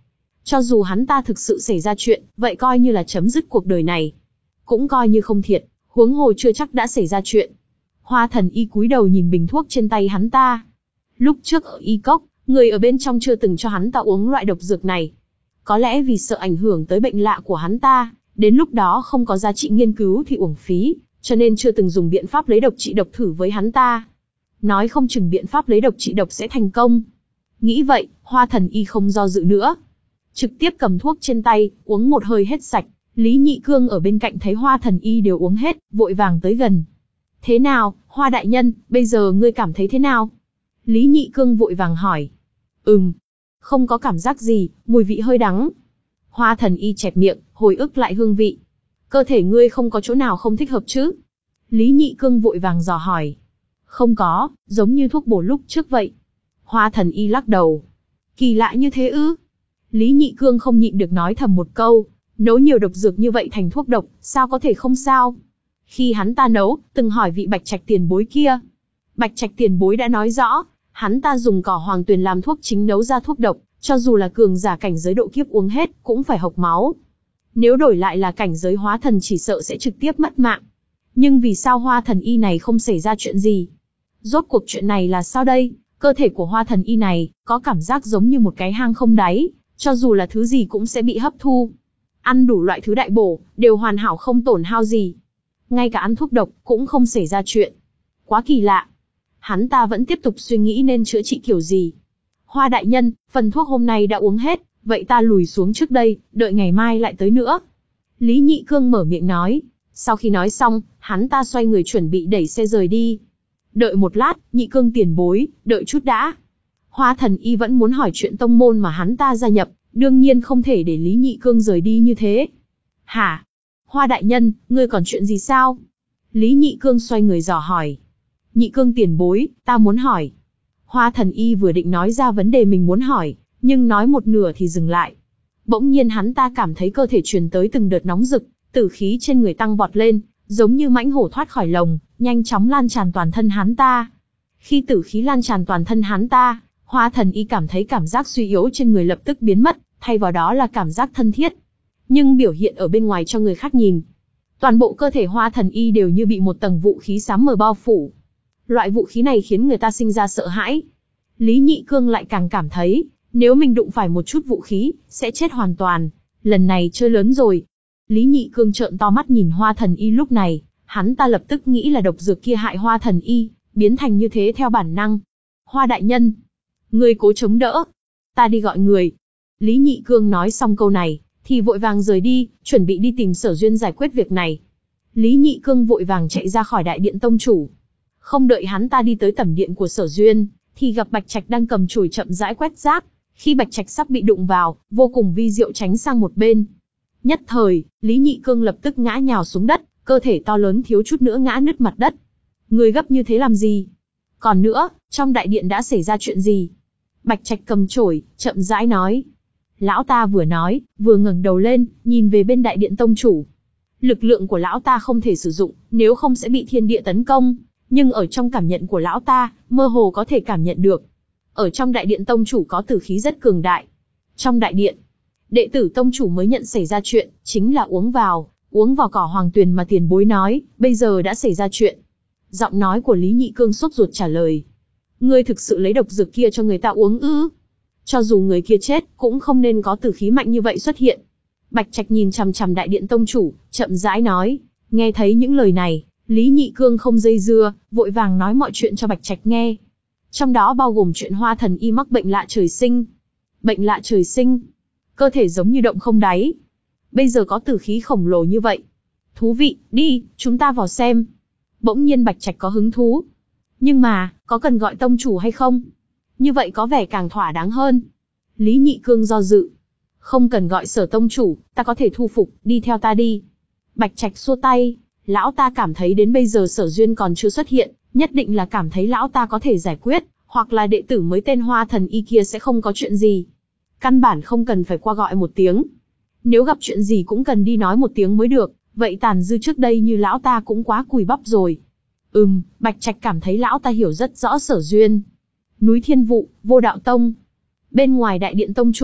Cho dù hắn ta thực sự xảy ra chuyện, vậy coi như là chấm dứt cuộc đời này. Cũng coi như không thiệt, huống hồ chưa chắc đã xảy ra chuyện. Hoa thần y cúi đầu nhìn bình thuốc trên tay hắn ta. Lúc trước ở y cốc, người ở bên trong chưa từng cho hắn ta uống loại độc dược này. Có lẽ vì sợ ảnh hưởng tới bệnh lạ của hắn ta, đến lúc đó không có giá trị nghiên cứu thì uổng phí, cho nên chưa từng dùng biện pháp lấy độc trị độc thử với hắn ta. Nói không chừng biện pháp lấy độc trị độc sẽ thành công. Nghĩ vậy, Hoa thần y không do dự nữa. Trực tiếp cầm thuốc trên tay, uống một hơi hết sạch. Lý Nhị Cương ở bên cạnh thấy Hoa thần y đều uống hết, vội vàng tới gần. Thế nào, Hoa đại nhân, bây giờ ngươi cảm thấy thế nào? Lý Nhị Cương vội vàng hỏi. Ừm, không có cảm giác gì, mùi vị hơi đắng. Hoa thần y chẹp miệng, hồi ức lại hương vị. Cơ thể ngươi không có chỗ nào không thích hợp chứ? Lý Nhị Cương vội vàng dò hỏi. Không có, giống như thuốc bổ lúc trước vậy. Hoa thần y lắc đầu. Kỳ lạ như thế ư? Lý Nhị Cương không nhịn được nói thầm một câu. Nấu nhiều độc dược như vậy thành thuốc độc, sao có thể không sao? Khi hắn ta nấu, từng hỏi vị Bạch Trạch tiền bối kia. Bạch Trạch tiền bối đã nói rõ, hắn ta dùng cỏ hoàng tuyền làm thuốc chính nấu ra thuốc độc, cho dù là cường giả cảnh giới độ kiếp uống hết, cũng phải hộc máu. Nếu đổi lại là cảnh giới hóa thần chỉ sợ sẽ trực tiếp mất mạng. Nhưng vì sao Hoa thần y này không xảy ra chuyện gì? Rốt cuộc chuyện này là sao đây? Cơ thể của Hoa thần y này, có cảm giác giống như một cái hang không đáy, cho dù là thứ gì cũng sẽ bị hấp thu. Ăn đủ loại thứ đại bổ, đều hoàn hảo không tổn hao gì. Ngay cả ăn thuốc độc, cũng không xảy ra chuyện. Quá kỳ lạ. Hắn ta vẫn tiếp tục suy nghĩ nên chữa trị kiểu gì. Hoa đại nhân, phần thuốc hôm nay đã uống hết, vậy ta lùi xuống trước đây, đợi ngày mai lại tới nữa. Lý Nhị Cương mở miệng nói. Sau khi nói xong, hắn ta xoay người chuẩn bị đẩy xe rời đi. Đợi một lát, Nhị Cương tiền bối, đợi chút đã. Hoa thần y vẫn muốn hỏi chuyện tông môn mà hắn ta gia nhập, đương nhiên không thể để Lý Nhị Cương rời đi như thế. Hả? Hoa đại nhân, ngươi còn chuyện gì sao? Lý Nhị Cương xoay người dò hỏi. Nhị Cương tiền bối, ta muốn hỏi. Hoa thần y vừa định nói ra vấn đề mình muốn hỏi, nhưng nói một nửa thì dừng lại. Bỗng nhiên hắn ta cảm thấy cơ thể truyền tới từng đợt nóng rực, tử khí trên người tăng vọt lên, giống như mãnh hổ thoát khỏi lồng, nhanh chóng lan tràn toàn thân hắn ta. Khi tử khí lan tràn toàn thân hắn ta, Hoa thần y cảm thấy cảm giác suy yếu trên người lập tức biến mất, thay vào đó là cảm giác thân thiết. Nhưng biểu hiện ở bên ngoài cho người khác nhìn. Toàn bộ cơ thể Hoa thần y đều như bị một tầng vũ khí xám mờ bao phủ. Loại vũ khí này khiến người ta sinh ra sợ hãi. Lý Nhị Cương lại càng cảm thấy, nếu mình đụng phải một chút vũ khí, sẽ chết hoàn toàn. Lần này chơi lớn rồi. Lý Nhị Cương trợn to mắt nhìn Hoa thần y lúc này, hắn ta lập tức nghĩ là độc dược kia hại Hoa thần y, biến thành như thế theo bản năng. Hoa đại nhân, ngươi cố chống đỡ, ta đi gọi người. Lý Nhị Cương nói xong câu này, thì vội vàng rời đi, chuẩn bị đi tìm Sở Duyên giải quyết việc này. Lý Nhị Cương vội vàng chạy ra khỏi đại điện tông chủ. Không đợi hắn ta đi tới tẩm điện của Sở Duyên, thì gặp Bạch Trạch đang cầm chùi chậm rãi quét rác. Khi Bạch Trạch sắp bị đụng vào, vô cùng vi diệu tránh sang một bên. Nhất thời, Lý Nhị Cương lập tức ngã nhào xuống đất, cơ thể to lớn thiếu chút nữa ngã nứt mặt đất. Người gấp như thế làm gì? Còn nữa, trong đại điện đã xảy ra chuyện gì? Bạch Trạch cầm chổi, chậm rãi nói. Lão ta vừa nói, vừa ngẩng đầu lên, nhìn về bên đại điện tông chủ. Lực lượng của lão ta không thể sử dụng, nếu không sẽ bị thiên địa tấn công. Nhưng ở trong cảm nhận của lão ta, mơ hồ có thể cảm nhận được. Ở trong đại điện tông chủ có tử khí rất cường đại. Trong đại điện, đệ tử tông chủ mới nhận xảy ra chuyện, chính là uống vào, uống vào cỏ hoàng tuyền mà tiền bối nói, bây giờ đã xảy ra chuyện. Giọng nói của Lý Nhị Cương sốt ruột trả lời. Ngươi thực sự lấy độc dược kia cho người ta uống ư? Cho dù người kia chết, cũng không nên có tử khí mạnh như vậy xuất hiện. Bạch Trạch nhìn chằm chằm đại điện tông chủ, chậm rãi nói. Nghe thấy những lời này, Lý Nhị Cương không dây dưa, vội vàng nói mọi chuyện cho Bạch Trạch nghe. Trong đó bao gồm chuyện Hoa thần y mắc bệnh lạ trời sinh. Bệnh lạ trời sinh? Cơ thể giống như động không đáy. Bây giờ có tử khí khổng lồ như vậy. Thú vị, đi, chúng ta vào xem. Bỗng nhiên Bạch Trạch có hứng thú. Nhưng mà, có cần gọi tông chủ hay không? Như vậy có vẻ càng thỏa đáng hơn. Lý Nhị Cương do dự. Không cần gọi Sở tông chủ, ta có thể thu phục, đi theo ta đi. Bạch Trạch xua tay. Lão ta cảm thấy đến bây giờ Sở Duyên còn chưa xuất hiện, nhất định là cảm thấy lão ta có thể giải quyết, hoặc là đệ tử mới tên Hoa thần y kia sẽ không có chuyện gì. Căn bản không cần phải qua gọi một tiếng. Nếu gặp chuyện gì cũng cần đi nói một tiếng mới được, vậy tàn dư trước đây như lão ta cũng quá cùi bắp rồi. Ừm, Bạch Trạch cảm thấy lão ta hiểu rất rõ Sở Duyên. Núi Thiên Vụ, Vô Đạo Tông. Bên ngoài đại điện tông chủ,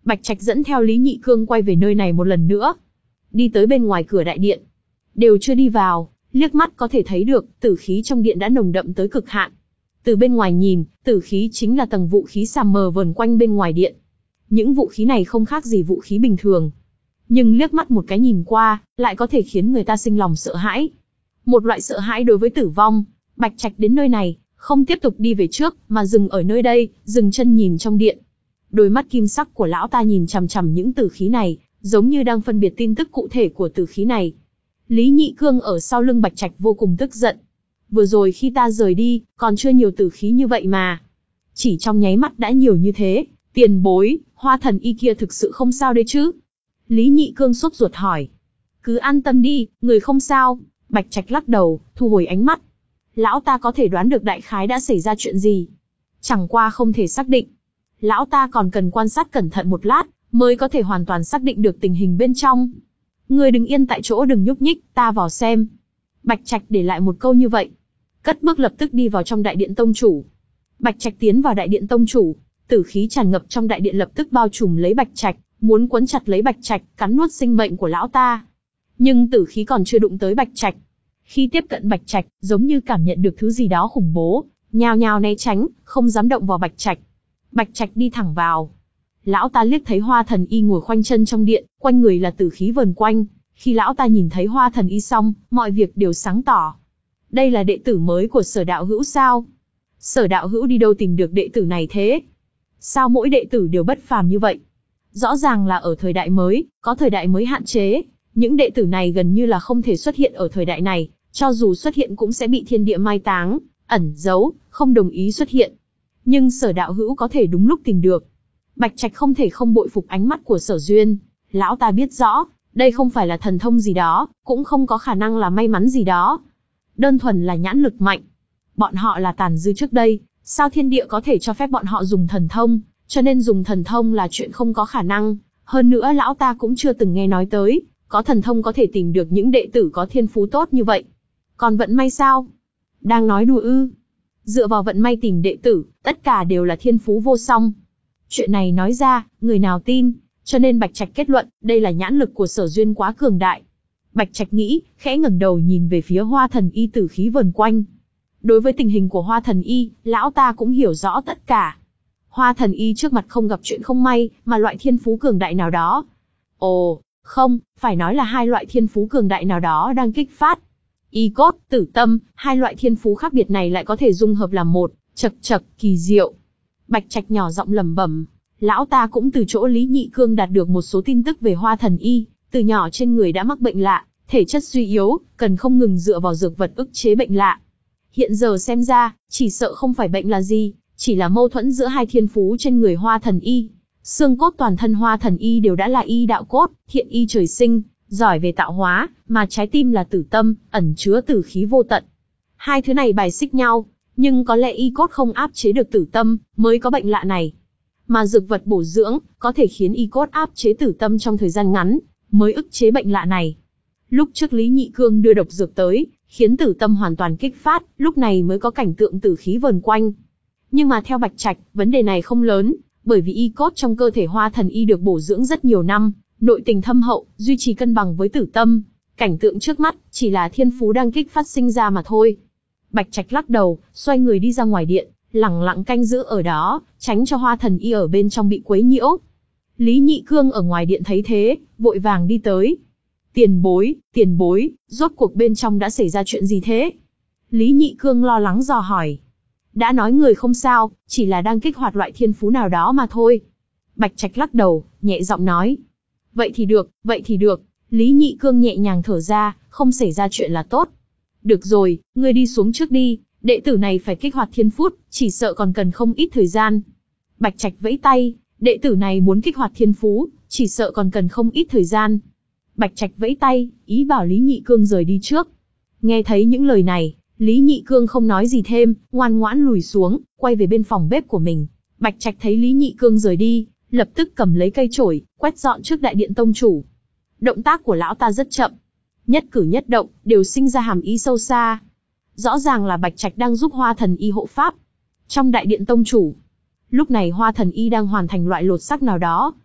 Bạch Trạch dẫn theo Lý Nhị Cương quay về nơi này một lần nữa. Đi tới bên ngoài cửa đại điện. Đều chưa đi vào, liếc mắt có thể thấy được, tử khí trong điện đã nồng đậm tới cực hạn. Từ bên ngoài nhìn, tử khí chính là tầng vũ khí xàm mờ vờn quanh bên ngoài điện. Những vũ khí này không khác gì vũ khí bình thường. Nhưng liếc mắt một cái nhìn qua, lại có thể khiến người ta sinh lòng sợ hãi. Một loại sợ hãi đối với tử vong. Bạch Trạch đến nơi này, không tiếp tục đi về trước, mà dừng ở nơi đây, dừng chân nhìn trong điện. Đôi mắt kim sắc của lão ta nhìn chằm chằm những tử khí này, giống như đang phân biệt tin tức cụ thể của tử khí này. Lý Nhị Cương ở sau lưng Bạch Trạch vô cùng tức giận. Vừa rồi khi ta rời đi, còn chưa nhiều tử khí như vậy mà. Chỉ trong nháy mắt đã nhiều như thế, tiền bối, Hoa Thần Y kia thực sự không sao đấy chứ? Lý Nhị Cương sốt ruột hỏi. Cứ an tâm đi, người không sao. Bạch Trạch lắc đầu, thu hồi ánh mắt. Lão ta có thể đoán được đại khái đã xảy ra chuyện gì. Chẳng qua không thể xác định. Lão ta còn cần quan sát cẩn thận một lát, mới có thể hoàn toàn xác định được tình hình bên trong. Người đừng yên tại chỗ, đừng nhúc nhích, ta vào xem. Bạch Trạch để lại một câu như vậy. Cất bước lập tức đi vào trong đại điện tông chủ. Bạch Trạch tiến vào đại điện tông chủ. Tử khí tràn ngập trong đại điện lập tức bao trùm lấy Bạch Trạch, muốn quấn chặt lấy Bạch Trạch, cắn nuốt sinh mệnh của lão ta. Nhưng tử khí còn chưa đụng tới Bạch Trạch. Khi tiếp cận Bạch Trạch, giống như cảm nhận được thứ gì đó khủng bố, nhào nhào né tránh, không dám động vào Bạch Trạch. Bạch Trạch đi thẳng vào. Lão ta liếc thấy Hoa Thần Y ngồi khoanh chân trong điện, quanh người là tử khí vờn quanh. Khi lão ta nhìn thấy Hoa Thần Y xong, mọi việc đều sáng tỏ. Đây là đệ tử mới của Sở Đạo Hữu sao? Sở Đạo Hữu đi đâu tìm được đệ tử này thế? Sao mỗi đệ tử đều bất phàm như vậy? Rõ ràng là ở thời đại mới, có thời đại mới hạn chế. Những đệ tử này gần như là không thể xuất hiện ở thời đại này, cho dù xuất hiện cũng sẽ bị thiên địa mai táng, ẩn giấu, không đồng ý xuất hiện. Nhưng Sở Đạo Hữu có thể đúng lúc tìm được. Bạch Trạch không thể không bội phục ánh mắt của Sở Duyên. Lão ta biết rõ, đây không phải là thần thông gì đó, cũng không có khả năng là may mắn gì đó. Đơn thuần là nhãn lực mạnh. Bọn họ là tàn dư trước đây, sao thiên địa có thể cho phép bọn họ dùng thần thông, cho nên dùng thần thông là chuyện không có khả năng. Hơn nữa lão ta cũng chưa từng nghe nói tới, có thần thông có thể tìm được những đệ tử có thiên phú tốt như vậy. Còn vận may sao? Đang nói đùa ư? Dựa vào vận may tìm đệ tử, tất cả đều là thiên phú vô song. Chuyện này nói ra, người nào tin, cho nên Bạch Trạch kết luận, đây là nhãn lực của Sở Duyên quá cường đại. Bạch Trạch nghĩ, khẽ ngẩng đầu nhìn về phía Hoa Thần Y tử khí vờn quanh. Đối với tình hình của Hoa Thần Y, lão ta cũng hiểu rõ tất cả. Hoa Thần Y trước mặt không gặp chuyện không may, mà loại thiên phú cường đại nào đó. Ồ, không, phải nói là hai loại thiên phú cường đại nào đó đang kích phát. Y cốt, tử tâm, hai loại thiên phú khác biệt này lại có thể dung hợp làm một, chật chật, kỳ diệu. Bạch Trạch nhỏ giọng lẩm bẩm. Lão ta cũng từ chỗ Lý Nhị Cương đạt được một số tin tức về Hoa Thần Y, từ nhỏ trên người đã mắc bệnh lạ, thể chất suy yếu, cần không ngừng dựa vào dược vật ức chế bệnh lạ. Hiện giờ xem ra, chỉ sợ không phải bệnh là gì, chỉ là mâu thuẫn giữa hai thiên phú trên người Hoa Thần Y. Xương cốt toàn thân Hoa Thần Y đều đã là y đạo cốt, thiện y trời sinh, giỏi về tạo hóa, mà trái tim là tử tâm, ẩn chứa tử khí vô tận. Hai thứ này bài xích nhau, nhưng có lẽ y cốt không áp chế được tử tâm, mới có bệnh lạ này. Mà dược vật bổ dưỡng, có thể khiến y cốt áp chế tử tâm trong thời gian ngắn, mới ức chế bệnh lạ này. Lúc trước Lý Nhị Cương đưa độc dược tới, khiến tử tâm hoàn toàn kích phát, lúc này mới có cảnh tượng tử khí vờn quanh. Nhưng mà theo Bạch Trạch, vấn đề này không lớn, bởi vì y cốt trong cơ thể Hoa Thần Y được bổ dưỡng rất nhiều năm, nội tình thâm hậu, duy trì cân bằng với tử tâm. Cảnh tượng trước mắt, chỉ là thiên phú đang kích phát sinh ra mà thôi. Bạch Trạch lắc đầu, xoay người đi ra ngoài điện, lẳng lặng canh giữ ở đó, tránh cho Hoa Thần Y ở bên trong bị quấy nhiễu. Lý Nhị Cương ở ngoài điện thấy thế, vội vàng đi tới. Tiền bối, tiền bối, rốt cuộc bên trong đã xảy ra chuyện gì thế? Lý Nhị Cương lo lắng dò hỏi. Đã nói người không sao, chỉ là đang kích hoạt loại thiên phú nào đó mà thôi. Bạch Trạch lắc đầu, nhẹ giọng nói. Vậy thì được, vậy thì được. Lý Nhị Cương nhẹ nhàng thở ra, không xảy ra chuyện là tốt. Được rồi, ngươi đi xuống trước đi, đệ tử này phải kích hoạt thiên phút, chỉ sợ còn cần không ít thời gian. Bạch Trạch vẫy tay, đệ tử này muốn kích hoạt thiên phú, chỉ sợ còn cần không ít thời gian. Bạch Trạch vẫy tay, ý bảo Lý Nhị Cương rời đi trước. Nghe thấy những lời này, Lý Nhị Cương không nói gì thêm, ngoan ngoãn lùi xuống, quay về bên phòng bếp của mình. Bạch Trạch thấy Lý Nhị Cương rời đi, lập tức cầm lấy cây chổi, quét dọn trước đại điện tông chủ. Động tác của lão ta rất chậm, nhất cử nhất động đều sinh ra hàm ý sâu xa. Rõ ràng là Bạch Trạch đang giúp Hoa Thần Y hộ pháp. Trong đại điện tông chủ, lúc này Hoa Thần Y đang hoàn thành loại lột xác nào đó.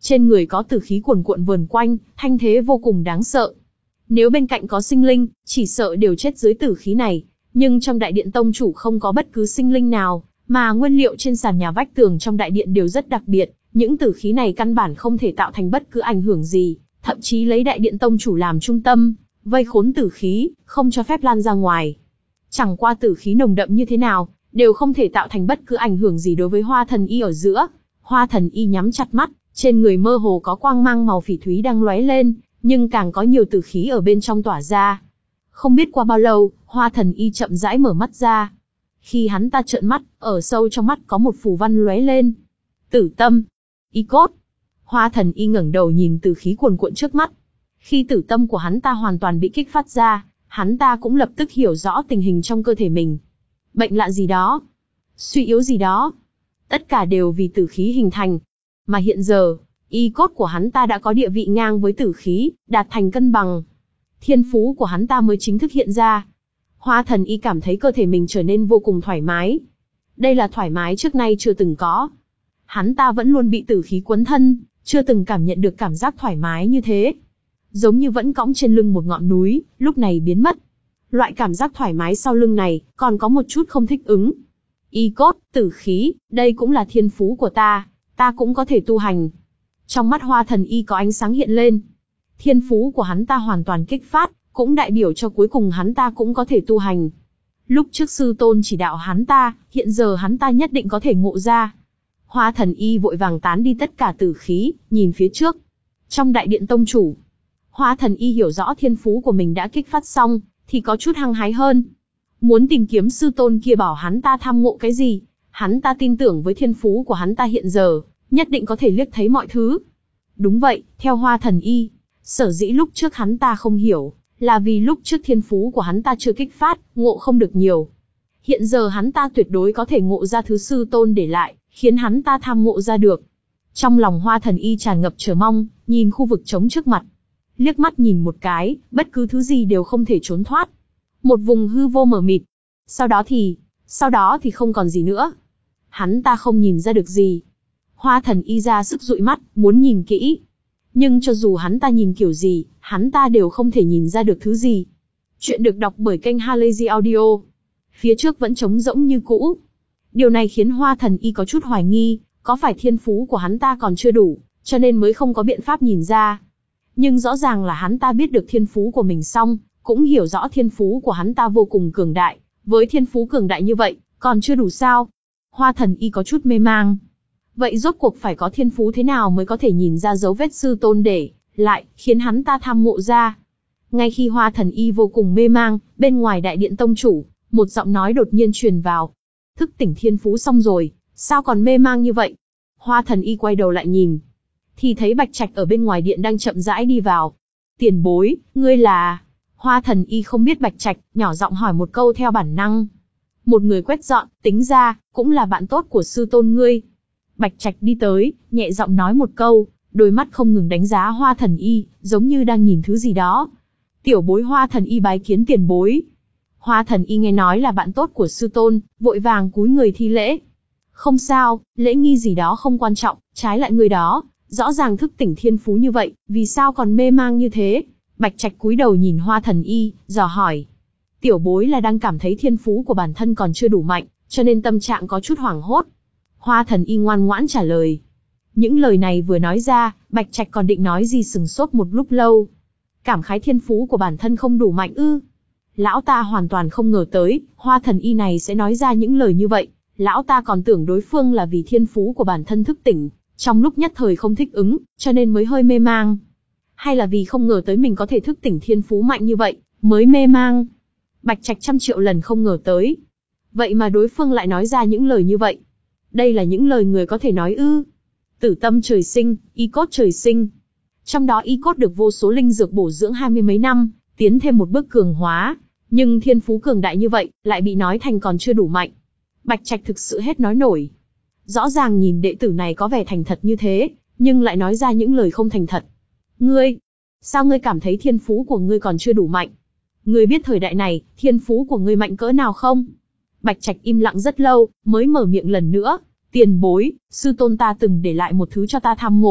trên người có tử khí cuồn cuộn vờn quanh, thanh thế vô cùng đáng sợ. Nếu bên cạnh có sinh linh, chỉ sợ đều chết dưới tử khí này, nhưng trong đại điện tông chủ không có bất cứ sinh linh nào, mà nguyên liệu trên sàn nhà vách tường trong đại điện đều rất đặc biệt, những tử khí này căn bản không thể tạo thành bất cứ ảnh hưởng gì, thậm chí lấy đại điện tông chủ làm trung tâm, vây khốn tử khí, không cho phép lan ra ngoài. Chẳng qua tử khí nồng đậm như thế nào, đều không thể tạo thành bất cứ ảnh hưởng gì đối với Hoa Thần Y ở giữa. Hoa Thần Y nhắm chặt mắt, trên người mơ hồ có quang mang màu phỉ thúy đang lóe lên, nhưng càng có nhiều tử khí ở bên trong tỏa ra. Không biết qua bao lâu, Hoa Thần Y chậm rãi mở mắt ra. Khi hắn ta trợn mắt, ở sâu trong mắt có một phù văn lóe lên. Tử tâm, y cốt. Hoa Thần Y ngẩng đầu nhìn tử khí cuồn cuộn trước mắt. Khi tử tâm của hắn ta hoàn toàn bị kích phát ra, hắn ta cũng lập tức hiểu rõ tình hình trong cơ thể mình. Bệnh lạ gì đó, suy yếu gì đó, tất cả đều vì tử khí hình thành. Mà hiện giờ, y cốt của hắn ta đã có địa vị ngang với tử khí, đạt thành cân bằng. Thiên phú của hắn ta mới chính thức hiện ra. Hoa Thần Y cảm thấy cơ thể mình trở nên vô cùng thoải mái. Đây là thoải mái trước nay chưa từng có. Hắn ta vẫn luôn bị tử khí quấn thân, chưa từng cảm nhận được cảm giác thoải mái như thế. Giống như vẫn cõng trên lưng một ngọn núi, lúc này biến mất. Loại cảm giác thoải mái sau lưng này, còn có một chút không thích ứng. Y cốt, tử khí, đây cũng là thiên phú của ta, ta cũng có thể tu hành. Trong mắt Hoa Thần Y có ánh sáng hiện lên. Thiên phú của hắn ta hoàn toàn kích phát, cũng đại biểu cho cuối cùng hắn ta cũng có thể tu hành. Lúc trước sư tôn chỉ đạo hắn ta, hiện giờ hắn ta nhất định có thể ngộ ra. Hoa Thần Y vội vàng tán đi tất cả tử khí, nhìn phía trước. Trong đại điện tông chủ, Hoa Thần Y hiểu rõ thiên phú của mình đã kích phát xong, thì có chút hăng hái hơn. Muốn tìm kiếm sư tôn kia bảo hắn ta tham ngộ cái gì, hắn ta tin tưởng với thiên phú của hắn ta hiện giờ, nhất định có thể liếc thấy mọi thứ. Đúng vậy, theo Hoa Thần Y, sở dĩ lúc trước hắn ta không hiểu, là vì lúc trước thiên phú của hắn ta chưa kích phát, ngộ không được nhiều. Hiện giờ hắn ta tuyệt đối có thể ngộ ra thứ sư tôn để lại, khiến hắn ta tham ngộ ra được. Trong lòng Hoa Thần Y tràn ngập chờ mong, nhìn khu vực trống trước mặt. Liếc mắt nhìn một cái, bất cứ thứ gì đều không thể trốn thoát. Một vùng hư vô mờ mịt. Sau đó thì, sau đó thì không còn gì nữa. Hắn ta không nhìn ra được gì. Hoa Thần Y ra sức dụi mắt, muốn nhìn kỹ. Nhưng cho dù hắn ta nhìn kiểu gì, hắn ta đều không thể nhìn ra được thứ gì. Chuyện được đọc bởi kênh Halazy Audio. Phía trước vẫn trống rỗng như cũ. Điều này khiến Hoa Thần Y có chút hoài nghi, có phải thiên phú của hắn ta còn chưa đủ, cho nên mới không có biện pháp nhìn ra. Nhưng rõ ràng là hắn ta biết được thiên phú của mình xong, cũng hiểu rõ thiên phú của hắn ta vô cùng cường đại. Với thiên phú cường đại như vậy, còn chưa đủ sao? Hoa Thần Y có chút mê mang. Vậy rốt cuộc phải có thiên phú thế nào mới có thể nhìn ra dấu vết sư tôn để lại, khiến hắn ta tham ngộ ra? Ngay khi Hoa Thần Y vô cùng mê mang, bên ngoài đại điện tông chủ, một giọng nói đột nhiên truyền vào. Thức tỉnh thiên phú xong rồi, sao còn mê mang như vậy? Hoa Thần Y quay đầu lại nhìn, thì thấy Bạch Trạch ở bên ngoài điện đang chậm rãi đi vào. Tiền bối, ngươi là... Hoa Thần Y không biết Bạch Trạch, nhỏ giọng hỏi một câu theo bản năng. Một người quét dọn, tính ra, cũng là bạn tốt của sư tôn ngươi. Bạch Trạch đi tới, nhẹ giọng nói một câu, đôi mắt không ngừng đánh giá Hoa Thần Y, giống như đang nhìn thứ gì đó. Tiểu bối Hoa Thần Y bái kiến tiền bối. Hoa Thần Y nghe nói là bạn tốt của sư tôn, vội vàng cúi người thi lễ. Không sao, lễ nghi gì đó không quan trọng, trái lại người đó, rõ ràng thức tỉnh thiên phú như vậy, vì sao còn mê mang như thế? Bạch Trạch cúi đầu nhìn Hoa Thần Y, dò hỏi. Tiểu bối là đang cảm thấy thiên phú của bản thân còn chưa đủ mạnh, cho nên tâm trạng có chút hoảng hốt. Hoa Thần Y ngoan ngoãn trả lời. Những lời này vừa nói ra, Bạch Trạch còn định nói gì sừng sốt một lúc lâu. Cảm khái thiên phú của bản thân không đủ mạnh ư? Lão ta hoàn toàn không ngờ tới, Hoa Thần Y này sẽ nói ra những lời như vậy. Lão ta còn tưởng đối phương là vì thiên phú của bản thân thức tỉnh, trong lúc nhất thời không thích ứng, cho nên mới hơi mê mang. Hay là vì không ngờ tới mình có thể thức tỉnh thiên phú mạnh như vậy, mới mê mang. Bạch Trạch trăm triệu lần không ngờ tới. Vậy mà đối phương lại nói ra những lời như vậy. Đây là những lời người có thể nói ư? Tử tâm trời sinh, y cốt trời sinh. Trong đó y cốt được vô số linh dược bổ dưỡng hai mươi mấy năm, tiến thêm một bước cường hóa. Nhưng thiên phú cường đại như vậy, lại bị nói thành còn chưa đủ mạnh. Bạch Trạch thực sự hết nói nổi. Rõ ràng nhìn đệ tử này có vẻ thành thật như thế, nhưng lại nói ra những lời không thành thật. Ngươi, sao ngươi cảm thấy thiên phú của ngươi còn chưa đủ mạnh? Ngươi biết thời đại này, thiên phú của ngươi mạnh cỡ nào không? Bạch Trạch im lặng rất lâu, mới mở miệng lần nữa. Tiền bối, sư tôn ta từng để lại một thứ cho ta tham ngộ,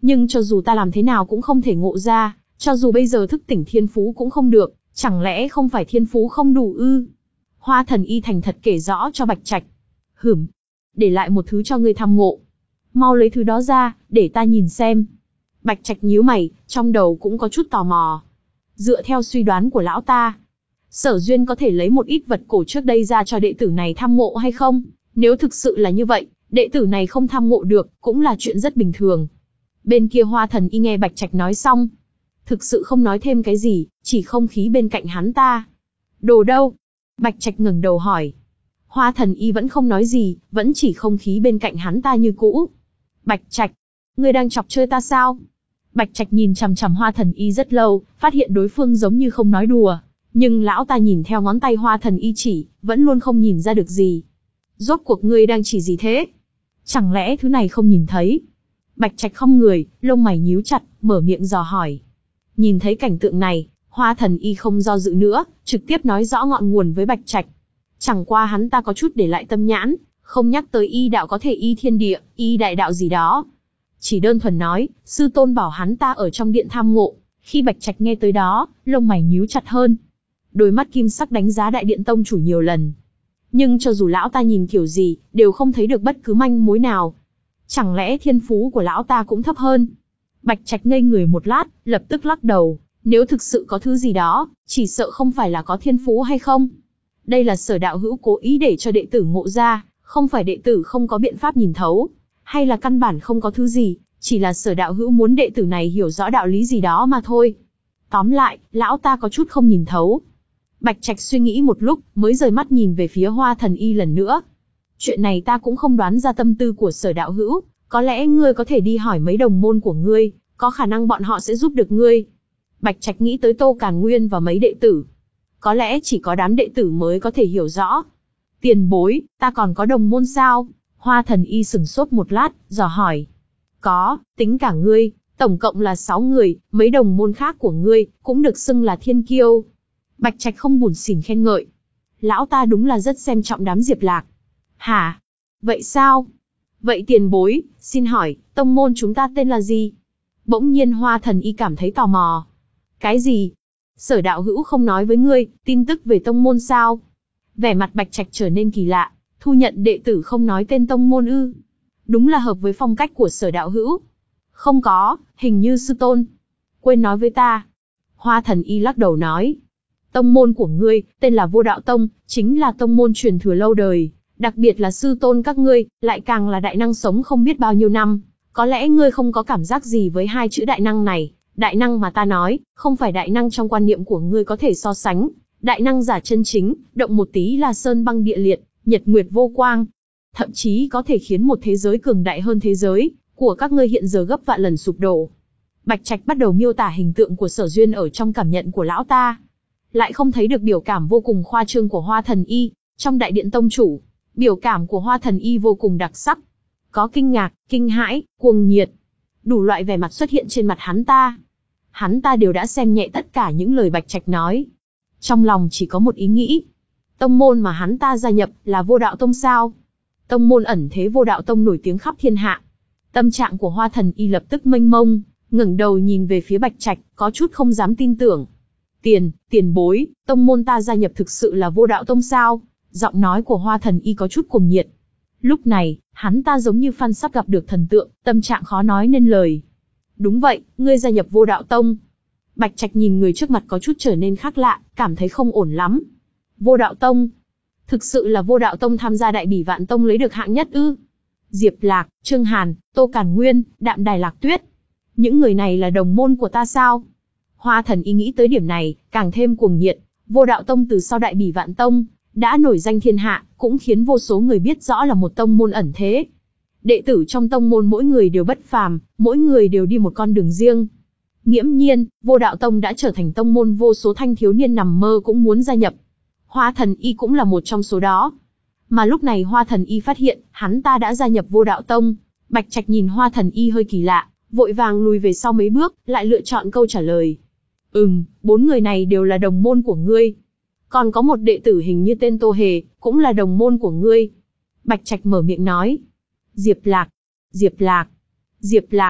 Nhưng cho dù ta làm thế nào cũng không thể ngộ ra, cho dù bây giờ thức tỉnh thiên phú cũng không được, chẳng lẽ không phải thiên phú không đủ ư? Hoa Thần Y thành thật kể rõ cho Bạch Trạch. Hửm, để lại một thứ cho ngươi tham ngộ. Mau lấy thứ đó ra, để ta nhìn xem. Bạch Trạch nhíu mày, trong đầu cũng có chút tò mò. Dựa theo suy đoán của lão ta, Sở Duyên có thể lấy một ít vật cổ trước đây ra cho đệ tử này tham ngộ hay không? Nếu thực sự là như vậy, đệ tử này không tham ngộ được, cũng là chuyện rất bình thường. Bên kia Hoa Thần Y nghe Bạch Trạch nói xong, thực sự không nói thêm cái gì, chỉ không khí bên cạnh hắn ta. Đồ đâu? Bạch Trạch ngẩng đầu hỏi. Hoa Thần Y vẫn không nói gì, vẫn chỉ không khí bên cạnh hắn ta như cũ. Bạch Trạch, ngươi đang chọc chơi ta sao? Bạch Trạch nhìn chằm chằm Hoa Thần Y rất lâu, phát hiện đối phương giống như không nói đùa, nhưng lão ta nhìn theo ngón tay Hoa Thần Y chỉ, vẫn luôn không nhìn ra được gì. Rốt cuộc ngươi đang chỉ gì thế? Chẳng lẽ thứ này không nhìn thấy? Bạch Trạch không người, lông mày nhíu chặt, mở miệng dò hỏi. Nhìn thấy cảnh tượng này, Hoa Thần Y không do dự nữa, trực tiếp nói rõ ngọn nguồn với Bạch Trạch. Chẳng qua hắn ta có chút để lại tâm nhãn, không nhắc tới y đạo có thể y thiên địa, y đại đạo gì đó. Chỉ đơn thuần nói, sư tôn bảo hắn ta ở trong điện tham ngộ. Khi Bạch Trạch nghe tới đó, lông mày nhíu chặt hơn. Đôi mắt kim sắc đánh giá đại điện tông chủ nhiều lần. Nhưng cho dù lão ta nhìn kiểu gì, đều không thấy được bất cứ manh mối nào. Chẳng lẽ thiên phú của lão ta cũng thấp hơn? Bạch Trạch ngây người một lát, lập tức lắc đầu. Nếu thực sự có thứ gì đó, chỉ sợ không phải là có thiên phú hay không. Đây là Sở đạo hữu cố ý để cho đệ tử ngộ ra, không phải đệ tử không có biện pháp nhìn thấu. Hay là căn bản không có thứ gì, chỉ là Sở đạo hữu muốn đệ tử này hiểu rõ đạo lý gì đó mà thôi. Tóm lại, lão ta có chút không nhìn thấu. Bạch Trạch suy nghĩ một lúc, mới rời mắt nhìn về phía Hoa Thần Y lần nữa. Chuyện này ta cũng không đoán ra tâm tư của Sở đạo hữu, có lẽ ngươi có thể đi hỏi mấy đồng môn của ngươi, có khả năng bọn họ sẽ giúp được ngươi. Bạch Trạch nghĩ tới Tô Càn Nguyên và mấy đệ tử. Có lẽ chỉ có đám đệ tử mới có thể hiểu rõ. Tiền bối, ta còn có đồng môn sao? Hoa Thần Y sừng sốt một lát, dò hỏi. Có, tính cả ngươi, tổng cộng là sáu người, mấy đồng môn khác của ngươi, cũng được xưng là thiên kiêu. Bạch Trạch không buồn xỉn khen ngợi. Lão ta đúng là rất xem trọng đám Diệp Lạc. Hả? Vậy sao? Vậy tiền bối, xin hỏi, tông môn chúng ta tên là gì? Bỗng nhiên Hoa Thần Y cảm thấy tò mò. Cái gì? Sở đạo hữu không nói với ngươi, tin tức về tông môn sao? Vẻ mặt Bạch Trạch trở nên kỳ lạ, thu nhận đệ tử không nói tên tông môn ư? Đúng là hợp với phong cách của Sở đạo hữu. Không có, hình như sư tôn. Quên nói với ta. Hoa Thần Y lắc đầu nói. Tông môn của ngươi, tên là Vô Đạo Tông, chính là tông môn truyền thừa lâu đời, đặc biệt là sư tôn các ngươi, lại càng là đại năng sống không biết bao nhiêu năm. Có lẽ ngươi không có cảm giác gì với hai chữ đại năng này. Đại năng mà ta nói, không phải đại năng trong quan niệm của ngươi có thể so sánh. Đại năng giả chân chính, động một tí là sơn băng địa liệt, nhật nguyệt vô quang. Thậm chí có thể khiến một thế giới cường đại hơn thế giới của các ngươi hiện giờ gấp vạn lần sụp đổ. Bạch Trạch bắt đầu miêu tả hình tượng của Sở Duyên ở trong cảm nhận của lão ta. Lại không thấy được biểu cảm vô cùng khoa trương của Hoa Thần Y. Trong đại điện tông chủ, biểu cảm của Hoa Thần Y vô cùng đặc sắc. Có kinh ngạc, kinh hãi, cuồng nhiệt. Đủ loại vẻ mặt xuất hiện trên mặt hắn ta. Hắn ta đều đã xem nhẹ tất cả những lời Bạch Trạch nói. Trong lòng chỉ có một ý nghĩ. Tông môn mà hắn ta gia nhập là Vô Đạo Tông sao? Tông môn ẩn thế Vô Đạo Tông nổi tiếng khắp thiên hạ. Tâm trạng của Hoa Thần Y lập tức mênh mông, ngẩng đầu nhìn về phía Bạch Trạch, có chút không dám tin tưởng. Tiền, tiền bối, tông môn ta gia nhập thực sự là Vô Đạo Tông sao? Giọng nói của Hoa Thần Y có chút cuồng nhiệt. Lúc này, hắn ta giống như fan sắp gặp được thần tượng, tâm trạng khó nói nên lời. Đúng vậy, ngươi gia nhập Vô Đạo Tông. Bạch Trạch nhìn người trước mặt có chút trở nên khác lạ, cảm thấy không ổn lắm. Vô Đạo Tông? Thực sự là Vô Đạo Tông tham gia Đại Bỉ Vạn Tông lấy được hạng nhất ư? Diệp Lạc, Trương Hàn, Tô Càn Nguyên, Đạm Đài Lạc Tuyết. Những người này là đồng môn của ta sao? Hoa Thần Y nghĩ tới điểm này, càng thêm cuồng nhiệt. Vô Đạo Tông từ sau Đại Bỉ Vạn Tông, đã nổi danh thiên hạ, cũng khiến vô số người biết rõ là một tông môn ẩn thế. Đệ tử trong tông môn mỗi người đều bất phàm, mỗi người đều đi một con đường riêng. Nghiễm nhiên, Vô Đạo Tông đã trở thành tông môn vô số thanh thiếu niên nằm mơ cũng muốn gia nhập. Hoa Thần Y cũng là một trong số đó. Mà lúc này Hoa Thần Y phát hiện, hắn ta đã gia nhập Vô Đạo Tông. Bạch Trạch nhìn Hoa Thần Y hơi kỳ lạ, vội vàng lùi về sau mấy bước, lại lựa chọn câu trả lời. Ừm, bốn người này đều là đồng môn của ngươi. Còn có một đệ tử hình như tên Tô Hề, cũng là đồng môn của ngươi. Bạch Trạch mở miệng nói. Diệp Lạc, Diệp Lạc, Diệp Lạc.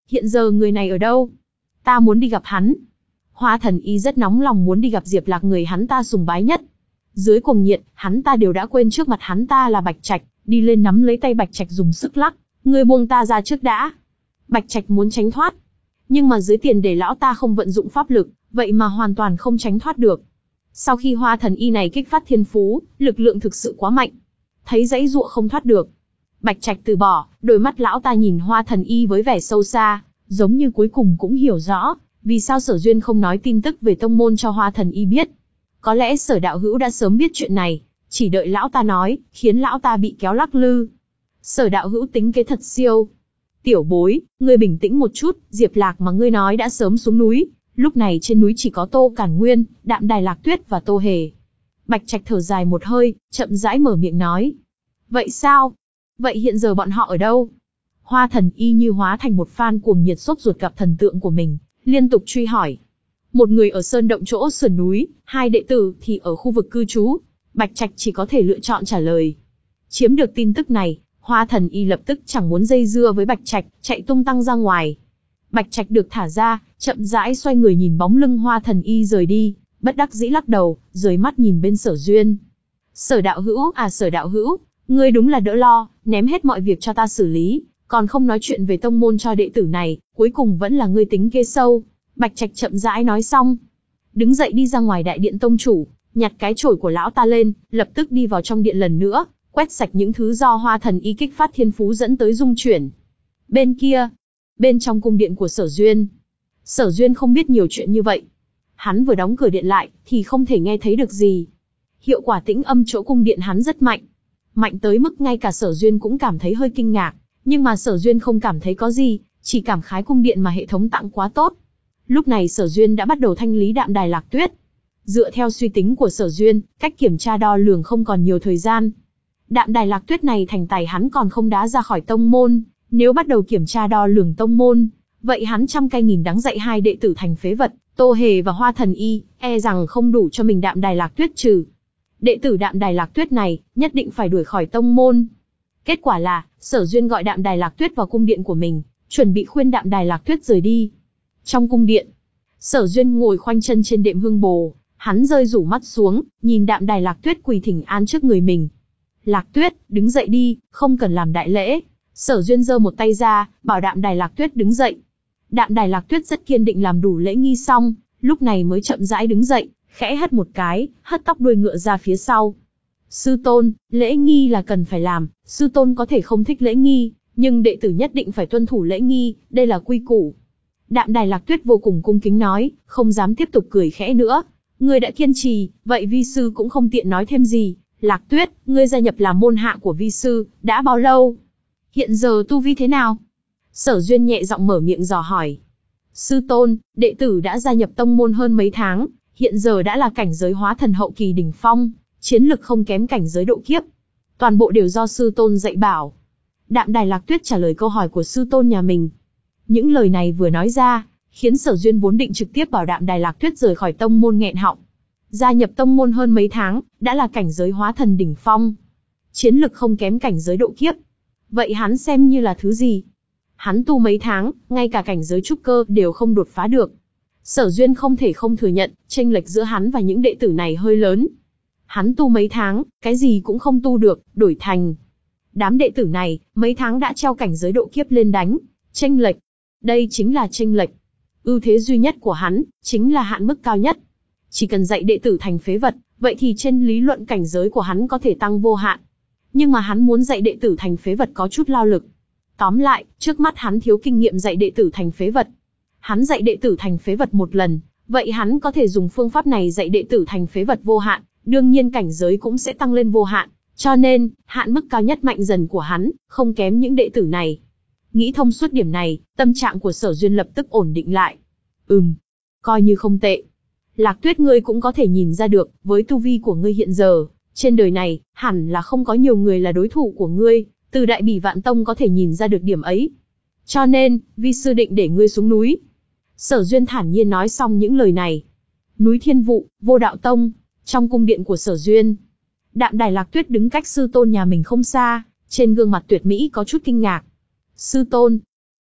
hiện giờ người này ở đâu? Ta muốn đi gặp hắn. Hoa Thần Y rất nóng lòng muốn đi gặp Diệp Lạc, người hắn ta sùng bái nhất. Dưới cuồng nhiệt, hắn ta đều đã quên trước mặt hắn ta là Bạch Trạch, đi lên nắm lấy tay Bạch Trạch dùng sức lắc, ngươi buông ta ra trước đã. Bạch Trạch muốn tránh thoát, nhưng mà dưới tiền để lão ta không vận dụng pháp lực, vậy mà hoàn toàn không tránh thoát được. Sau khi Hoa Thần Y này kích phát thiên phú, lực lượng thực sự quá mạnh, thấy giãy giụa không thoát được. Bạch Trạch từ bỏ, đôi mắt lão ta nhìn Hoa Thần Y với vẻ sâu xa, giống như cuối cùng cũng hiểu rõ, vì sao Sở Duyên không nói tin tức về tông môn cho Hoa Thần Y biết. Có lẽ Sở đạo hữu đã sớm biết chuyện này, chỉ đợi lão ta nói, khiến lão ta bị kéo lắc lư. Sở đạo hữu tính kế thật siêu. Tiểu bối, ngươi bình tĩnh một chút, Diệp Lạc mà ngươi nói đã sớm xuống núi, lúc này trên núi chỉ có Tô Cản Nguyên, Đạm Đài Lạc Tuyết và Tô Hề. Bạch Trạch thở dài một hơi, chậm rãi mở miệng nói. Vậy sao? Vậy hiện giờ bọn họ ở đâu? Hoa Thần Y như hóa thành một fan cuồng nhiệt sốt ruột gặp thần tượng của mình, liên tục truy hỏi. Một người ở sơn động chỗ sườn núi, hai đệ tử thì ở khu vực cư trú. Bạch Trạch chỉ có thể lựa chọn trả lời. Chiếm được tin tức này, Hoa Thần Y lập tức chẳng muốn dây dưa với Bạch Trạch, chạy tung tăng ra ngoài. Bạch Trạch được thả ra, chậm rãi xoay người nhìn bóng lưng Hoa Thần Y rời đi, bất đắc dĩ lắc đầu, rời mắt nhìn bên Sở Duyên. Sở đạo hữu, à Sở đạo hữu, ngươi đúng là đỡ lo, ném hết mọi việc cho ta xử lý, còn không nói chuyện về tông môn cho đệ tử này, cuối cùng vẫn là ngươi tính kế sâu. Bạch Trạch chậm rãi nói xong, đứng dậy đi ra ngoài đại điện tông chủ, nhặt cái chổi của lão ta lên, lập tức đi vào trong điện lần nữa, quét sạch những thứ do Hoa Thần Y kích phát thiên phú dẫn tới dung chuyển. Bên kia, bên trong cung điện của Sở Duyên, Sở Duyên không biết nhiều chuyện như vậy. Hắn vừa đóng cửa điện lại, thì không thể nghe thấy được gì. Hiệu quả tĩnh âm chỗ cung điện hắn rất mạnh. Mạnh tới mức ngay cả Sở Duyên cũng cảm thấy hơi kinh ngạc, nhưng mà Sở Duyên không cảm thấy có gì, chỉ cảm khái cung điện mà hệ thống tặng quá tốt. Lúc này Sở Duyên đã bắt đầu thanh lý Đạm Đài Lạc Tuyết. Dựa theo suy tính của Sở Duyên, cách kiểm tra đo lường không còn nhiều thời gian. Đạm Đài Lạc Tuyết này thành tài hắn còn không đá ra khỏi tông môn, nếu bắt đầu kiểm tra đo lường tông môn, vậy hắn trăm cây nghìn đắng dạy hai đệ tử thành phế vật, Tô Hề và Hoa Thần Y, e rằng không đủ cho mình Đạm Đài Lạc Tuyết trừ. Đệ tử Đạm Đài Lạc Tuyết này, nhất định phải đuổi khỏi tông môn. Kết quả là, Sở Duyên gọi Đạm Đài Lạc Tuyết vào cung điện của mình, chuẩn bị khuyên Đạm Đài Lạc Tuyết rời đi. Trong cung điện, Sở Duyên ngồi khoanh chân trên đệm hương bồ, hắn rơi rủ mắt xuống, nhìn Đạm Đài Lạc Tuyết quỳ thỉnh an trước người mình. Lạc Tuyết, đứng dậy đi, không cần làm đại lễ. Sở Duyên giơ một tay ra, bảo Đạm Đài Lạc Tuyết đứng dậy. Đạm Đài Lạc Tuyết rất kiên định làm đủ lễ nghi xong, lúc này mới chậm rãi đứng dậy, khẽ hất một cái, hất tóc đuôi ngựa ra phía sau. Sư tôn, lễ nghi là cần phải làm, sư tôn có thể không thích lễ nghi, nhưng đệ tử nhất định phải tuân thủ lễ nghi, đây là quy củ. Đạm Đài Lạc Tuyết vô cùng cung kính nói, không dám tiếp tục cười khẽ nữa. Ngươi đã kiên trì, vậy vi sư cũng không tiện nói thêm gì. Lạc Tuyết, ngươi gia nhập làm môn hạ của vi sư, đã bao lâu? Hiện giờ tu vi thế nào? Sở Duyên nhẹ giọng mở miệng dò hỏi. Sư tôn, đệ tử đã gia nhập tông môn hơn mấy tháng, hiện giờ đã là cảnh giới hóa thần hậu kỳ đỉnh phong, chiến lực không kém cảnh giới độ kiếp. Toàn bộ đều do sư tôn dạy bảo. Đạm Đài Lạc Tuyết trả lời câu hỏi của sư tôn nhà mình. Những lời này vừa nói ra, khiến Sở Duyên vốn định trực tiếp bảo Đạm Đài Lạc Tuyết rời khỏi tông môn nghẹn họng. Gia nhập tông môn hơn mấy tháng, đã là cảnh giới hóa thần đỉnh phong. Chiến lực không kém cảnh giới độ kiếp. Vậy hắn xem như là thứ gì? Hắn tu mấy tháng, ngay cả cảnh giới trúc cơ đều không đột phá được. Sở Duyên không thể không thừa nhận, chênh lệch giữa hắn và những đệ tử này hơi lớn. Hắn tu mấy tháng, cái gì cũng không tu được, đổi thành. Đám đệ tử này, mấy tháng đã treo cảnh giới độ kiếp lên đánh. Chênh lệch. Đây chính là chênh lệch. Ưu thế duy nhất của hắn, chính là hạn mức cao nhất. Chỉ cần dạy đệ tử thành phế vật, vậy thì trên lý luận cảnh giới của hắn có thể tăng vô hạn. Nhưng mà hắn muốn dạy đệ tử thành phế vật có chút lao lực. Tóm lại, trước mắt hắn thiếu kinh nghiệm dạy đệ tử thành phế vật. Hắn dạy đệ tử thành phế vật một lần, vậy hắn có thể dùng phương pháp này dạy đệ tử thành phế vật vô hạn, đương nhiên cảnh giới cũng sẽ tăng lên vô hạn. Cho nên, hạn mức cao nhất mạnh dần của hắn, không kém những đệ tử này. Nghĩ thông suốt điểm này, tâm trạng của Sở Duyên lập tức ổn định lại. Ừm, coi như không tệ. Lạc Tuyết, ngươi cũng có thể nhìn ra được, với tu vi của ngươi hiện giờ, trên đời này, hẳn là không có nhiều người là đối thủ của ngươi, từ Đại Bỉ Vạn Tông có thể nhìn ra được điểm ấy. Cho nên, vi sư định để ngươi xuống núi. Sở Duyên thản nhiên nói xong những lời này. Núi Thiên Vụ, Vô Đạo Tông, trong cung điện của Sở Duyên. Đạm Đài Lạc Tuyết đứng cách sư tôn nhà mình không xa, trên gương mặt tuyệt mỹ có chút kinh ngạc. Sư tôn,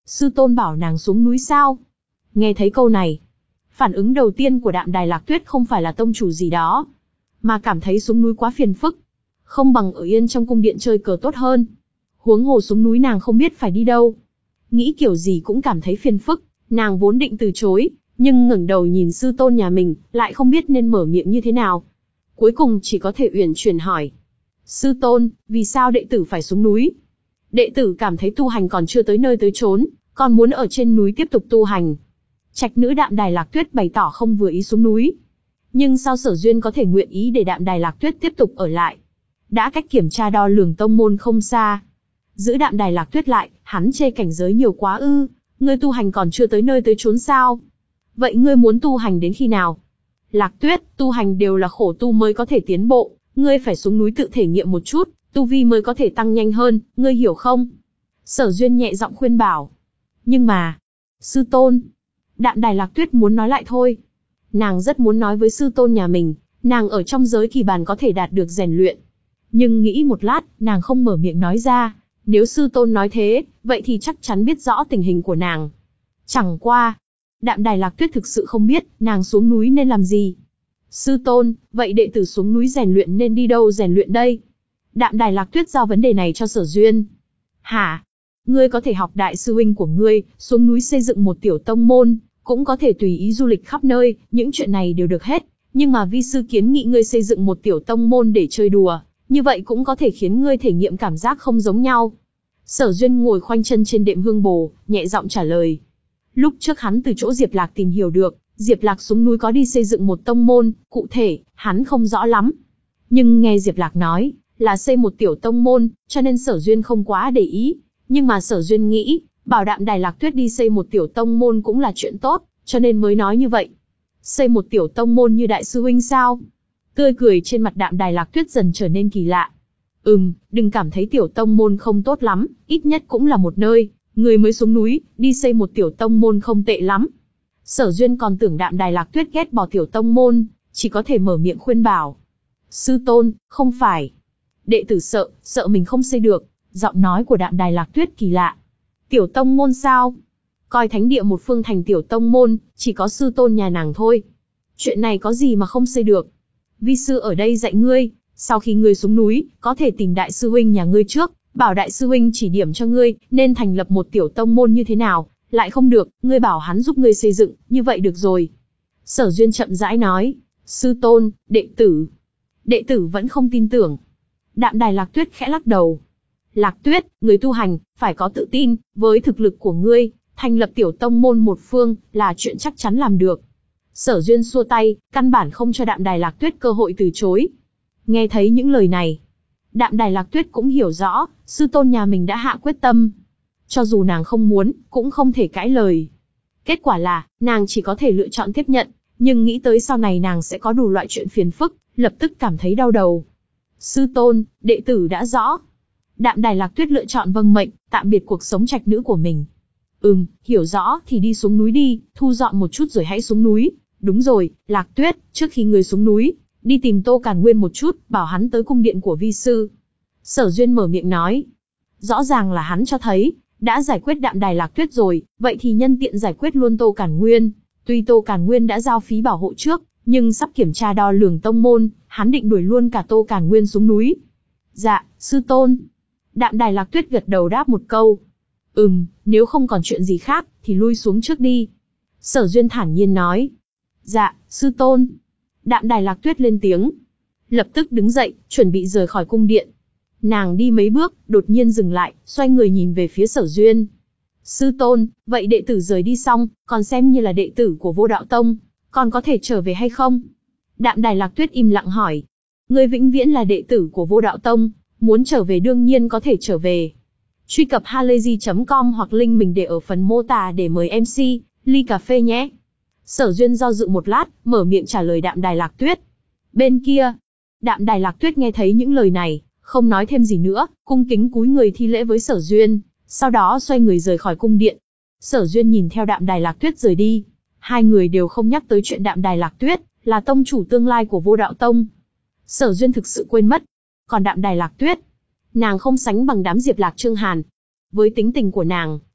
Sư tôn bảo nàng xuống núi sao? Nghe thấy câu này, phản ứng đầu tiên của Đạm Đài Lạc Tuyết không phải là tông chủ gì đó, mà cảm thấy xuống núi quá phiền phức. Không bằng ở yên trong cung điện chơi cờ tốt hơn. Huống hồ xuống núi nàng không biết phải đi đâu. Nghĩ kiểu gì cũng cảm thấy phiền phức, nàng vốn định từ chối, nhưng ngẩng đầu nhìn sư tôn nhà mình, lại không biết nên mở miệng như thế nào. Cuối cùng chỉ có thể uyển chuyển hỏi. Sư tôn, vì sao đệ tử phải xuống núi? Đệ tử cảm thấy tu hành còn chưa tới nơi tới chốn, còn muốn ở trên núi tiếp tục tu hành. Trạch nữ Đạm Đài Lạc Tuyết bày tỏ không vừa ý xuống núi. Nhưng sao Sở Duyên có thể nguyện ý để Đạm Đài Lạc Tuyết tiếp tục ở lại? Đã cách kiểm tra đo lường tông môn không xa. Giữ Đạm Đài Lạc Tuyết lại, hắn chê cảnh giới nhiều quá ư? Ngươi tu hành còn chưa tới nơi tới chốn sao? Vậy ngươi muốn tu hành đến khi nào? Lạc Tuyết, tu hành đều là khổ tu mới có thể tiến bộ, ngươi phải xuống núi tự thể nghiệm một chút, tu vi mới có thể tăng nhanh hơn, ngươi hiểu không? Sở Duyên nhẹ giọng khuyên bảo. Nhưng mà, sư tôn, Đạm Đài Lạc Tuyết muốn nói lại thôi. Nàng rất muốn nói với sư tôn nhà mình, nàng ở trong giới kỳ bàn có thể đạt được rèn luyện. Nhưng nghĩ một lát, nàng không mở miệng nói ra. Nếu sư tôn nói thế, vậy thì chắc chắn biết rõ tình hình của nàng. Chẳng qua, Đạm Đài Lạc Tuyết thực sự không biết, nàng xuống núi nên làm gì. Sư tôn, vậy đệ tử xuống núi rèn luyện nên đi đâu rèn luyện đây? Đạm Đài Lạc Tuyết giao vấn đề này cho Sở Duyên. Hả? Ngươi có thể học đại sư huynh của ngươi, xuống núi xây dựng một tiểu tông môn, cũng có thể tùy ý du lịch khắp nơi, những chuyện này đều được hết. Nhưng mà vi sư kiến nghị ngươi xây dựng một tiểu tông môn để chơi đùa, như vậy cũng có thể khiến ngươi thể nghiệm cảm giác không giống nhau. Sở Duyên ngồi khoanh chân trên đệm hương bồ, nhẹ giọng trả lời. Lúc trước hắn từ chỗ Diệp Lạc tìm hiểu được, Diệp Lạc xuống núi có đi xây dựng một tông môn, cụ thể, hắn không rõ lắm. Nhưng nghe Diệp Lạc nói, là xây một tiểu tông môn, cho nên Sở Duyên không quá để ý. Nhưng mà Sở Duyên nghĩ, bảo Đạm Đài Lạc Tuyết đi xây một tiểu tông môn cũng là chuyện tốt, cho nên mới nói như vậy. Xây một tiểu tông môn như đại sư huynh sao? Tươi cười trên mặt Đạm Đài Lạc Tuyết dần trở nên kỳ lạ. Ừm, đừng cảm thấy tiểu tông môn không tốt lắm, ít nhất cũng là một nơi, người mới xuống núi, đi xây một tiểu tông môn không tệ lắm. Sở Duyên còn tưởng Đạm Đài Lạc Tuyết ghét bỏ tiểu tông môn, chỉ có thể mở miệng khuyên bảo. Sư tôn, không phải. Đệ tử sợ, sợ mình không xây được. Giọng nói của Đạm Đài Lạc Tuyết kỳ lạ. Tiểu tông môn sao? Coi thánh địa một phương thành tiểu tông môn, chỉ có sư tôn nhà nàng thôi. Chuyện này có gì mà không xây được? Vi sư ở đây dạy ngươi, sau khi ngươi xuống núi, có thể tìm đại sư huynh nhà ngươi trước, bảo đại sư huynh chỉ điểm cho ngươi, nên thành lập một tiểu tông môn như thế nào, lại không được, ngươi bảo hắn giúp ngươi xây dựng, như vậy được rồi. Sở Duyên chậm rãi nói, sư tôn, đệ tử. Đệ tử vẫn không tin tưởng. Đạm Đài Lạc Tuyết khẽ lắc đầu. Lạc Tuyết, người tu hành, phải có tự tin, với thực lực của ngươi, thành lập tiểu tông môn một phương, là chuyện chắc chắn làm được. Sở Duyên xua tay, căn bản không cho Đạm Đài Lạc Tuyết cơ hội từ chối. Nghe thấy những lời này, Đạm Đài Lạc Tuyết cũng hiểu rõ, sư tôn nhà mình đã hạ quyết tâm. Cho dù nàng không muốn, cũng không thể cãi lời. Kết quả là, nàng chỉ có thể lựa chọn tiếp nhận, nhưng nghĩ tới sau này nàng sẽ có đủ loại chuyện phiền phức, lập tức cảm thấy đau đầu. Sư tôn, đệ tử đã rõ. Đạm Đài Lạc Tuyết lựa chọn vâng mệnh, tạm biệt cuộc sống trạch nữ của mình. Ừm, hiểu rõ thì đi xuống núi đi, thu dọn một chút rồi hãy xuống núi. Đúng rồi, Lạc Tuyết, trước khi người xuống núi, đi tìm Tô Càn Nguyên một chút, bảo hắn tới cung điện của vi sư. Sở Duyên mở miệng nói. Rõ ràng là hắn cho thấy, đã giải quyết Đạm Đài Lạc Tuyết rồi, vậy thì nhân tiện giải quyết luôn Tô Càn Nguyên. Tuy Tô Càn Nguyên đã giao phí bảo hộ trước, nhưng sắp kiểm tra đo lường tông môn, hắn định đuổi luôn cả Tô Càn Nguyên xuống núi. Dạ, sư tôn. Đạm Đài Lạc Tuyết gật đầu đáp một câu. Ừm, nếu không còn chuyện gì khác, thì lui xuống trước đi. Sở Duyên thản nhiên nói. Dạ, sư tôn. Đạm Đài Lạc Tuyết lên tiếng. Lập tức đứng dậy, chuẩn bị rời khỏi cung điện. Nàng đi mấy bước, đột nhiên dừng lại, xoay người nhìn về phía Sở Duyên. Sư tôn, vậy đệ tử rời đi xong, còn xem như là đệ tử của Vô Đạo Tông, còn có thể trở về hay không? Đạm Đài Lạc Tuyết im lặng hỏi. Ngươi vĩnh viễn là đệ tử của Vô Đạo Tông, muốn trở về đương nhiên có thể trở về. Truy cập halayzi chấm com hoặc link mình để ở phần mô tả để mời em xê, ly cà phê nhé. Sở Duyên do dự một lát, mở miệng trả lời Đạm Đài Lạc Tuyết. Bên kia, Đạm Đài Lạc Tuyết nghe thấy những lời này, không nói thêm gì nữa, cung kính cúi người thi lễ với Sở Duyên, sau đó xoay người rời khỏi cung điện. Sở Duyên nhìn theo Đạm Đài Lạc Tuyết rời đi, hai người đều không nhắc tới chuyện Đạm Đài Lạc Tuyết là tông chủ tương lai của Vô Đạo Tông. Sở Duyên thực sự quên mất. Còn Đạm Đài Lạc Tuyết, nàng không sánh bằng đám Diệp Lạc Trương Hàn. Với tính tình của nàng,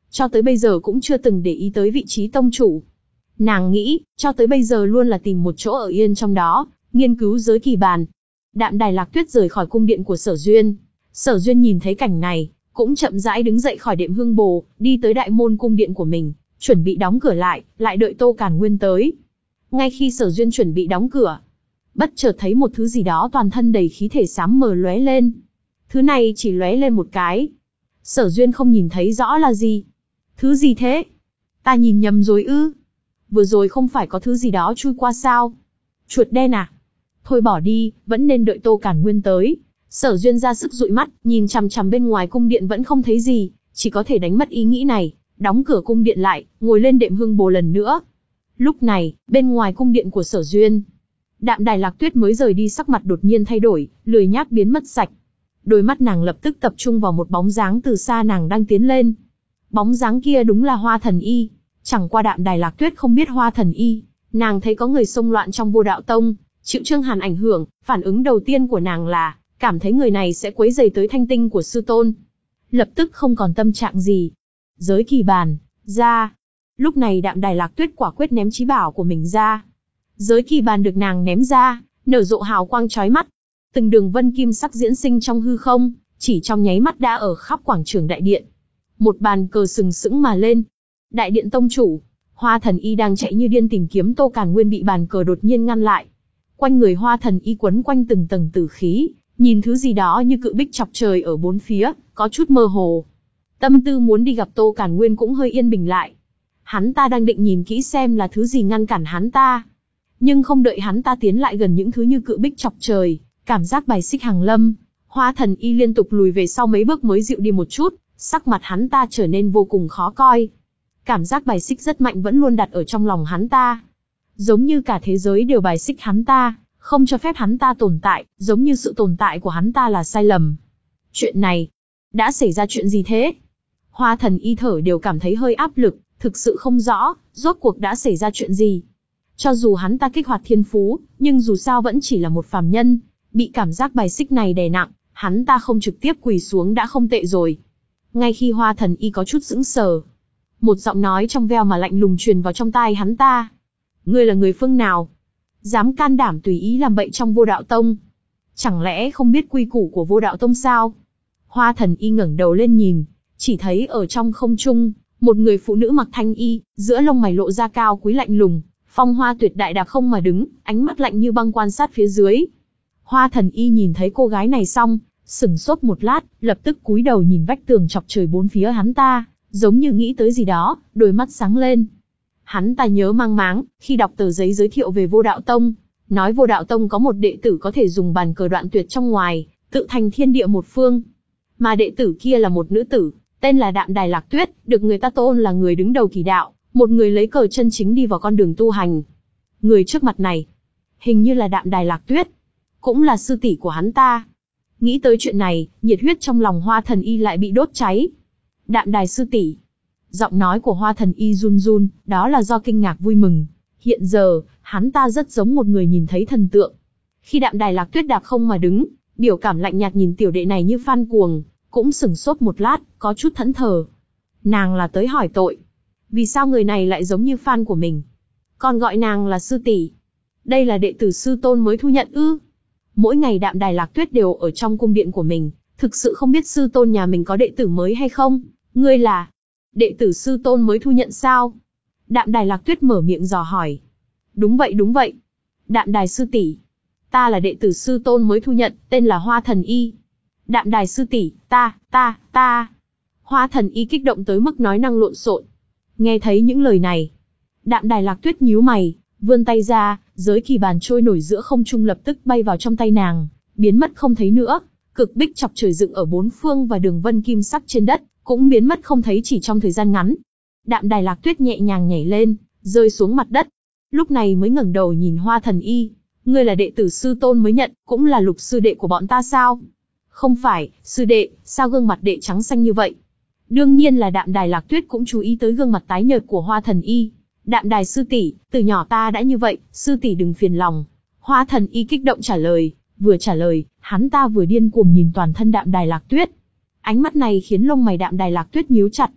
cho tới bây giờ cũng chưa từng để ý tới vị trí tông chủ. Nàng nghĩ, cho tới bây giờ luôn là tìm một chỗ ở yên trong đó, nghiên cứu giới kỳ bàn. Đạm Đài Lạc Tuyết rời khỏi cung điện của Sở Duyên. Sở Duyên nhìn thấy cảnh này, cũng chậm rãi đứng dậy khỏi đệm hương bồ, đi tới đại môn cung điện của mình, chuẩn bị đóng cửa lại, lại đợi Tô Càn Nguyên tới. Ngay khi Sở Duyên chuẩn bị đóng cửa, bất chợt thấy một thứ gì đó toàn thân đầy khí thể xám mờ lóe lên. Thứ này chỉ lóe lên một cái. Sở Duyên không nhìn thấy rõ là gì. Thứ gì thế? Ta nhìn nhầm rồi ư? Vừa rồi không phải có thứ gì đó chui qua sao? Chuột đen à? Thôi bỏ đi, vẫn nên đợi Tô Càn Nguyên tới. Sở Duyên ra sức dụi mắt, nhìn chằm chằm bên ngoài cung điện vẫn không thấy gì, chỉ có thể đánh mất ý nghĩ này, đóng cửa cung điện lại, ngồi lên đệm hương bồ lần nữa. Lúc này, bên ngoài cung điện của Sở Duyên, Đạm Đài Lạc Tuyết mới rời đi, sắc mặt đột nhiên thay đổi, lười nhác biến mất sạch. Đôi mắt nàng lập tức tập trung vào một bóng dáng từ xa nàng đang tiến lên. Bóng dáng kia đúng là Hoa Thần Y. Chẳng qua Đạm Đài Lạc Tuyết không biết Hoa Thần Y, nàng thấy có người xông loạn trong Vô Đạo Tông, chịu Trương Hàn ảnh hưởng, phản ứng đầu tiên của nàng là cảm thấy người này sẽ quấy rầy tới thanh tinh của sư tôn. Lập tức không còn tâm trạng gì. Giới kỳ bàn, ra. Lúc này Đạm Đài Lạc Tuyết quả quyết ném chí bảo của mình ra. Giới kỳ bàn được nàng ném ra, nở rộ hào quang chói mắt. Từng đường vân kim sắc diễn sinh trong hư không, chỉ trong nháy mắt đã ở khắp quảng trường đại điện. Một bàn cờ sừng sững mà lên. Đại điện tông chủ, Hoa Thần Y đang chạy như điên tìm kiếm Tô Càn Nguyên bị bàn cờ đột nhiên ngăn lại. Quanh người Hoa Thần Y quấn quanh từng tầng tử khí, nhìn thứ gì đó như cự bích chọc trời ở bốn phía, có chút mơ hồ. Tâm tư muốn đi gặp Tô Càn Nguyên cũng hơi yên bình lại. Hắn ta đang định nhìn kỹ xem là thứ gì ngăn cản hắn ta. Nhưng không đợi hắn ta tiến lại gần những thứ như cự bích chọc trời, cảm giác bài xích hàng lâm, Hoa Thần Y liên tục lùi về sau mấy bước mới dịu đi một chút, sắc mặt hắn ta trở nên vô cùng khó coi. Cảm giác bài xích rất mạnh vẫn luôn đặt ở trong lòng hắn ta. Giống như cả thế giới đều bài xích hắn ta, không cho phép hắn ta tồn tại, giống như sự tồn tại của hắn ta là sai lầm. Chuyện này, đã xảy ra chuyện gì thế? Hoa Thần Y thở đều cảm thấy hơi áp lực, thực sự không rõ, rốt cuộc đã xảy ra chuyện gì. Cho dù hắn ta kích hoạt thiên phú, nhưng dù sao vẫn chỉ là một phàm nhân, bị cảm giác bài xích này đè nặng, hắn ta không trực tiếp quỳ xuống đã không tệ rồi. Ngay khi Hoa Thần Y có chút sững sờ, một giọng nói trong veo mà lạnh lùng truyền vào trong tai hắn ta. Ngươi là người phương nào? Dám can đảm tùy ý làm bậy trong Vô Đạo Tông? Chẳng lẽ không biết quy củ của Vô Đạo Tông sao? Hoa Thần Y ngẩng đầu lên nhìn, chỉ thấy ở trong không trung, một người phụ nữ mặc thanh y, giữa lông mày lộ ra cao quý lạnh lùng, phong hoa tuyệt đại đạp không mà đứng, ánh mắt lạnh như băng quan sát phía dưới. Hoa Thần Y nhìn thấy cô gái này xong, sửng sốt một lát, lập tức cúi đầu nhìn vách tường chọc trời bốn phía hắn ta, giống như nghĩ tới gì đó, đôi mắt sáng lên. Hắn ta nhớ mang máng, khi đọc tờ giấy giới thiệu về Vô Đạo Tông, nói Vô Đạo Tông có một đệ tử có thể dùng bàn cờ đoạn tuyệt trong ngoài, tự thành thiên địa một phương. Mà đệ tử kia là một nữ tử, tên là Đạm Đài Lạc Tuyết, được người ta tôn là người đứng đầu kỳ đạo, một người lấy cờ chân chính đi vào con đường tu hành. Người trước mặt này, hình như là Đạm Đài Lạc Tuyết, cũng là sư tỷ của hắn ta. Nghĩ tới chuyện này, nhiệt huyết trong lòng Hoa Thần Y lại bị đốt cháy. Đạm Đài sư tỷ. Giọng nói của Hoa Thần Y run run, đó là do kinh ngạc vui mừng. Hiện giờ, hắn ta rất giống một người nhìn thấy thần tượng. Khi Đạm Đài Lạc Tuyết đạp không mà đứng, biểu cảm lạnh nhạt nhìn tiểu đệ này như fan cuồng, cũng sửng sốt một lát, có chút thẫn thờ. Nàng là tới hỏi tội. Vì sao người này lại giống như fan của mình? Còn gọi nàng là sư tỷ. Đây là đệ tử sư tôn mới thu nhận ư? Mỗi ngày Đạm Đài Lạc Tuyết đều ở trong cung điện của mình, thực sự không biết sư tôn nhà mình có đệ tử mới hay không? Ngươi là đệ tử sư tôn mới thu nhận sao? Đạm Đài Lạc Tuyết mở miệng dò hỏi. Đúng vậy đúng vậy. Đạm Đài sư tỷ, ta là đệ tử sư tôn mới thu nhận, tên là Hoa Thần Y. Đạm Đài sư tỷ, ta, ta, ta. Hoa Thần Y kích động tới mức nói năng lộn xộn. Nghe thấy những lời này, Đạm Đài Lạc Tuyết nhíu mày, vươn tay ra, giới kỳ bàn trôi nổi giữa không trung lập tức bay vào trong tay nàng, biến mất không thấy nữa. Cực bích chọc trời dựng ở bốn phương và đường vân kim sắc trên đất cũng biến mất không thấy chỉ trong thời gian ngắn. Đạm Đài Lạc Tuyết nhẹ nhàng nhảy lên, rơi xuống mặt đất. Lúc này mới ngẩng đầu nhìn Hoa Thần Y. Ngươi là đệ tử sư tôn mới nhận, cũng là lục sư đệ của bọn ta sao? Không phải, sư đệ, sao gương mặt đệ trắng xanh như vậy? Đương nhiên là Đạm Đài Lạc Tuyết cũng chú ý tới gương mặt tái nhợt của Hoa Thần Y. Đạm Đài sư tỷ, từ nhỏ ta đã như vậy, sư tỷ đừng phiền lòng. Hoa Thần Y kích động trả lời, vừa trả lời, hắn ta vừa điên cuồng nhìn toàn thân Đạm Đài Lạc Tuyết. Ánh mắt này khiến lông mày Đạm Đài Lạc Tuyết nhíu chặt.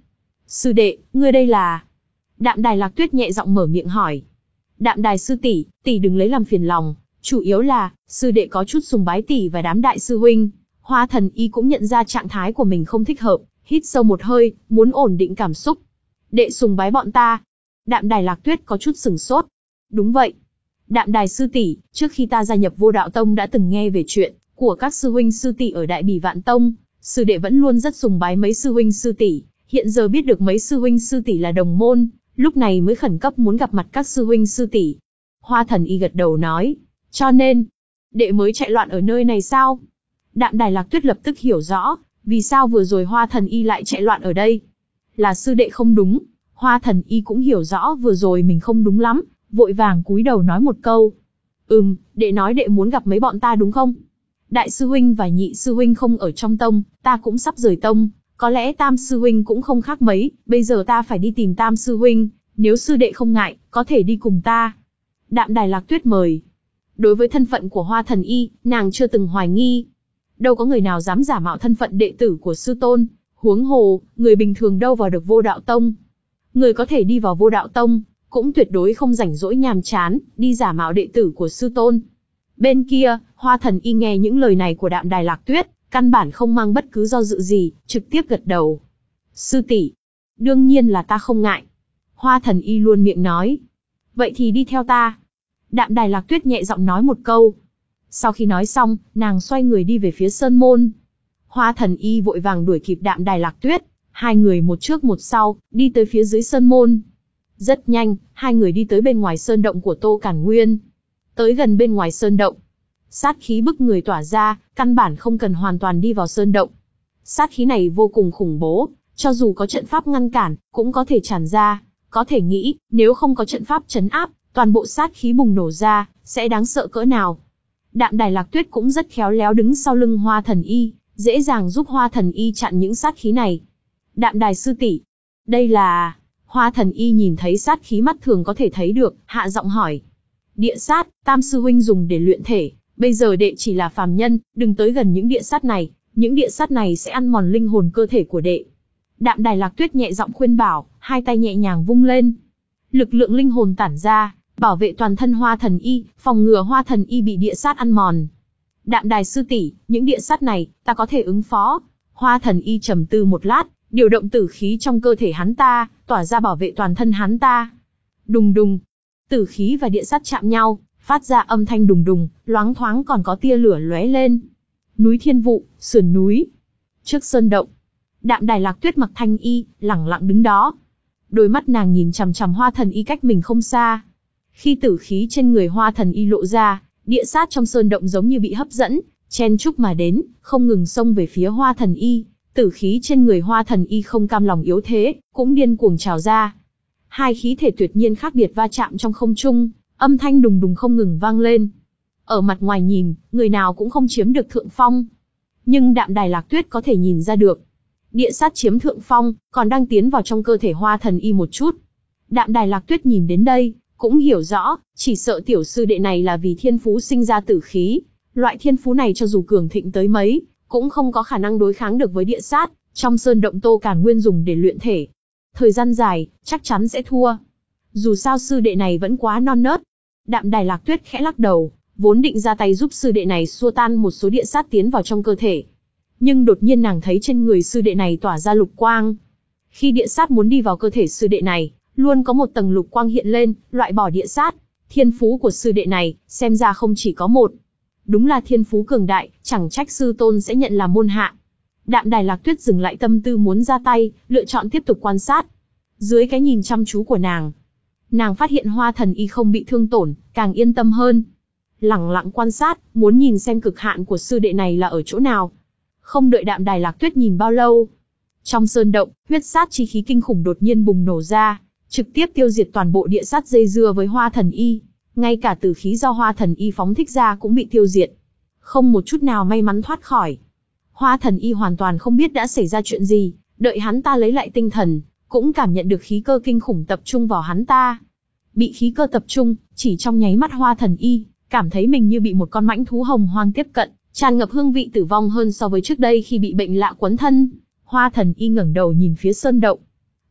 Sư đệ, ngươi đây là... Đạm Đài Lạc Tuyết nhẹ giọng mở miệng hỏi. Đạm Đài sư tỷ, tỷ đừng lấy làm phiền lòng, chủ yếu là, sư đệ có chút sùng bái tỷ và đám đại sư huynh. Hoa Thần Y cũng nhận ra trạng thái của mình không thích hợp, hít sâu một hơi, muốn ổn định cảm xúc. Đệ sùng bái bọn ta. Đạm Đài Lạc Tuyết có chút sừng sốt. Đúng vậy. Đạm Đài sư tỷ, trước khi ta gia nhập Vô Đạo Tông đã từng nghe về chuyện của các sư huynh sư tỷ ở Đại Bỉ Vạn Tông, sư đệ vẫn luôn rất sùng bái mấy sư huynh sư tỷ, hiện giờ biết được mấy sư huynh sư tỷ là đồng môn, lúc này mới khẩn cấp muốn gặp mặt các sư huynh sư tỷ. Hoa Thần Y gật đầu nói, cho nên, đệ mới chạy loạn ở nơi này sao? Đạm Đài Lạc Tuyết lập tức hiểu rõ, vì sao vừa rồi Hoa Thần Y lại chạy loạn ở đây. Là sư đệ không đúng, Hoa Thần Y cũng hiểu rõ vừa rồi mình không đúng lắm, vội vàng cúi đầu nói một câu. Ừm, đệ nói đệ muốn gặp mấy bọn ta đúng không? Đại sư huynh và nhị sư huynh không ở trong tông, ta cũng sắp rời tông, có lẽ tam sư huynh cũng không khác mấy, bây giờ ta phải đi tìm tam sư huynh, nếu sư đệ không ngại, có thể đi cùng ta. Đạm Đài Lạc Tuyết mời. Đối với thân phận của Hoa Thần Y, nàng chưa từng hoài nghi. Đâu có người nào dám giả mạo thân phận đệ tử của sư tôn, huống hồ, người bình thường đâu vào được Vô Đạo Tông. Người có thể đi vào Vô Đạo Tông, cũng tuyệt đối không rảnh rỗi nhàm chán, đi giả mạo đệ tử của sư tôn. Bên kia, Hoa Thần Y nghe những lời này của Đạm Đài Lạc Tuyết, căn bản không mang bất cứ do dự gì, trực tiếp gật đầu. Sư tỷ, đương nhiên là ta không ngại. Hoa Thần Y luôn miệng nói. Vậy thì đi theo ta. Đạm Đài Lạc Tuyết nhẹ giọng nói một câu. Sau khi nói xong, nàng xoay người đi về phía sơn môn. Hoa Thần Y vội vàng đuổi kịp Đạm Đài Lạc Tuyết, hai người một trước một sau, đi tới phía dưới sơn môn. Rất nhanh, hai người đi tới bên ngoài sơn động của Tô Cản Nguyên. Tới gần bên ngoài sơn động, sát khí bức người tỏa ra, căn bản không cần hoàn toàn đi vào sơn động. Sát khí này vô cùng khủng bố, cho dù có trận pháp ngăn cản, cũng có thể tràn ra. Có thể nghĩ, nếu không có trận pháp trấn áp, toàn bộ sát khí bùng nổ ra, sẽ đáng sợ cỡ nào. Đạm Đài Lạc Tuyết cũng rất khéo léo đứng sau lưng Hoa Thần Y, dễ dàng giúp Hoa Thần Y chặn những sát khí này. Đạm Đài sư tỷ, đây là... Hoa Thần Y nhìn thấy sát khí mắt thường có thể thấy được, hạ giọng hỏi. Địa sát, tam sư huynh dùng để luyện thể, bây giờ đệ chỉ là phàm nhân, đừng tới gần những địa sát này, những địa sát này sẽ ăn mòn linh hồn cơ thể của đệ. Đạm Đài Lạc Tuyết nhẹ giọng khuyên bảo, hai tay nhẹ nhàng vung lên. Lực lượng linh hồn tản ra, bảo vệ toàn thân Hoa Thần Y, phòng ngừa Hoa Thần Y bị địa sát ăn mòn. Đạm Đài sư tỷ, những địa sát này, ta có thể ứng phó. Hoa Thần Y trầm tư một lát, điều động tử khí trong cơ thể hắn ta, tỏa ra bảo vệ toàn thân hắn ta. Đùng đùng, tử khí và địa sát chạm nhau, phát ra âm thanh đùng đùng, loáng thoáng còn có tia lửa lóe lên. Núi Thiên Vụ, sườn núi. Trước sơn động, Đạm Đài Lạc Tuyết mặc thanh y, lẳng lặng đứng đó. Đôi mắt nàng nhìn chằm chằm Hoa Thần Y cách mình không xa. Khi tử khí trên người Hoa Thần Y lộ ra, địa sát trong sơn động giống như bị hấp dẫn, chen chúc mà đến, không ngừng xông về phía Hoa Thần Y. Tử khí trên người Hoa Thần Y không cam lòng yếu thế, cũng điên cuồng trào ra. Hai khí thể tuyệt nhiên khác biệt va chạm trong không trung, âm thanh đùng đùng không ngừng vang lên. Ở mặt ngoài nhìn, người nào cũng không chiếm được thượng phong. Nhưng Đạm Đài Lạc Tuyết có thể nhìn ra được. Địa sát chiếm thượng phong, còn đang tiến vào trong cơ thể Hoa Thần Y một chút. Đạm Đài Lạc Tuyết nhìn đến đây, cũng hiểu rõ, chỉ sợ tiểu sư đệ này là vì thiên phú sinh ra tử khí. Loại thiên phú này cho dù cường thịnh tới mấy, cũng không có khả năng đối kháng được với địa sát, trong sơn động Tô Cản Nguyên dùng để luyện thể. Thời gian dài, chắc chắn sẽ thua. Dù sao sư đệ này vẫn quá non nớt. Đạm Đài Lạc Tuyết khẽ lắc đầu, vốn định ra tay giúp sư đệ này xua tan một số địa sát tiến vào trong cơ thể. Nhưng đột nhiên nàng thấy trên người sư đệ này tỏa ra lục quang. Khi địa sát muốn đi vào cơ thể sư đệ này, luôn có một tầng lục quang hiện lên, loại bỏ địa sát. Thiên phú của sư đệ này, xem ra không chỉ có một. Đúng là thiên phú cường đại, chẳng trách sư tôn sẽ nhận làm môn hạ. Đạm Đài Lạc Tuyết dừng lại tâm tư muốn ra tay, lựa chọn tiếp tục quan sát. Dưới cái nhìn chăm chú của nàng, nàng phát hiện Hoa Thần Y không bị thương tổn, càng yên tâm hơn. Lẳng lặng quan sát, muốn nhìn xem cực hạn của sư đệ này là ở chỗ nào. Không đợi Đạm Đài Lạc Tuyết nhìn bao lâu, trong sơn động, huyết sát chi khí kinh khủng đột nhiên bùng nổ ra, trực tiếp tiêu diệt toàn bộ địa sát dây dưa với Hoa Thần Y. Ngay cả tử khí do Hoa Thần Y phóng thích ra cũng bị tiêu diệt. Không một chút nào may mắn thoát khỏi. Hoa Thần Y hoàn toàn không biết đã xảy ra chuyện gì, đợi hắn ta lấy lại tinh thần, cũng cảm nhận được khí cơ kinh khủng tập trung vào hắn ta. Bị khí cơ tập trung, chỉ trong nháy mắt Hoa Thần Y cảm thấy mình như bị một con mãnh thú hồng hoang tiếp cận, tràn ngập hương vị tử vong hơn so với trước đây khi bị bệnh lạ quấn thân. Hoa Thần Y ngẩng đầu nhìn phía sơn động.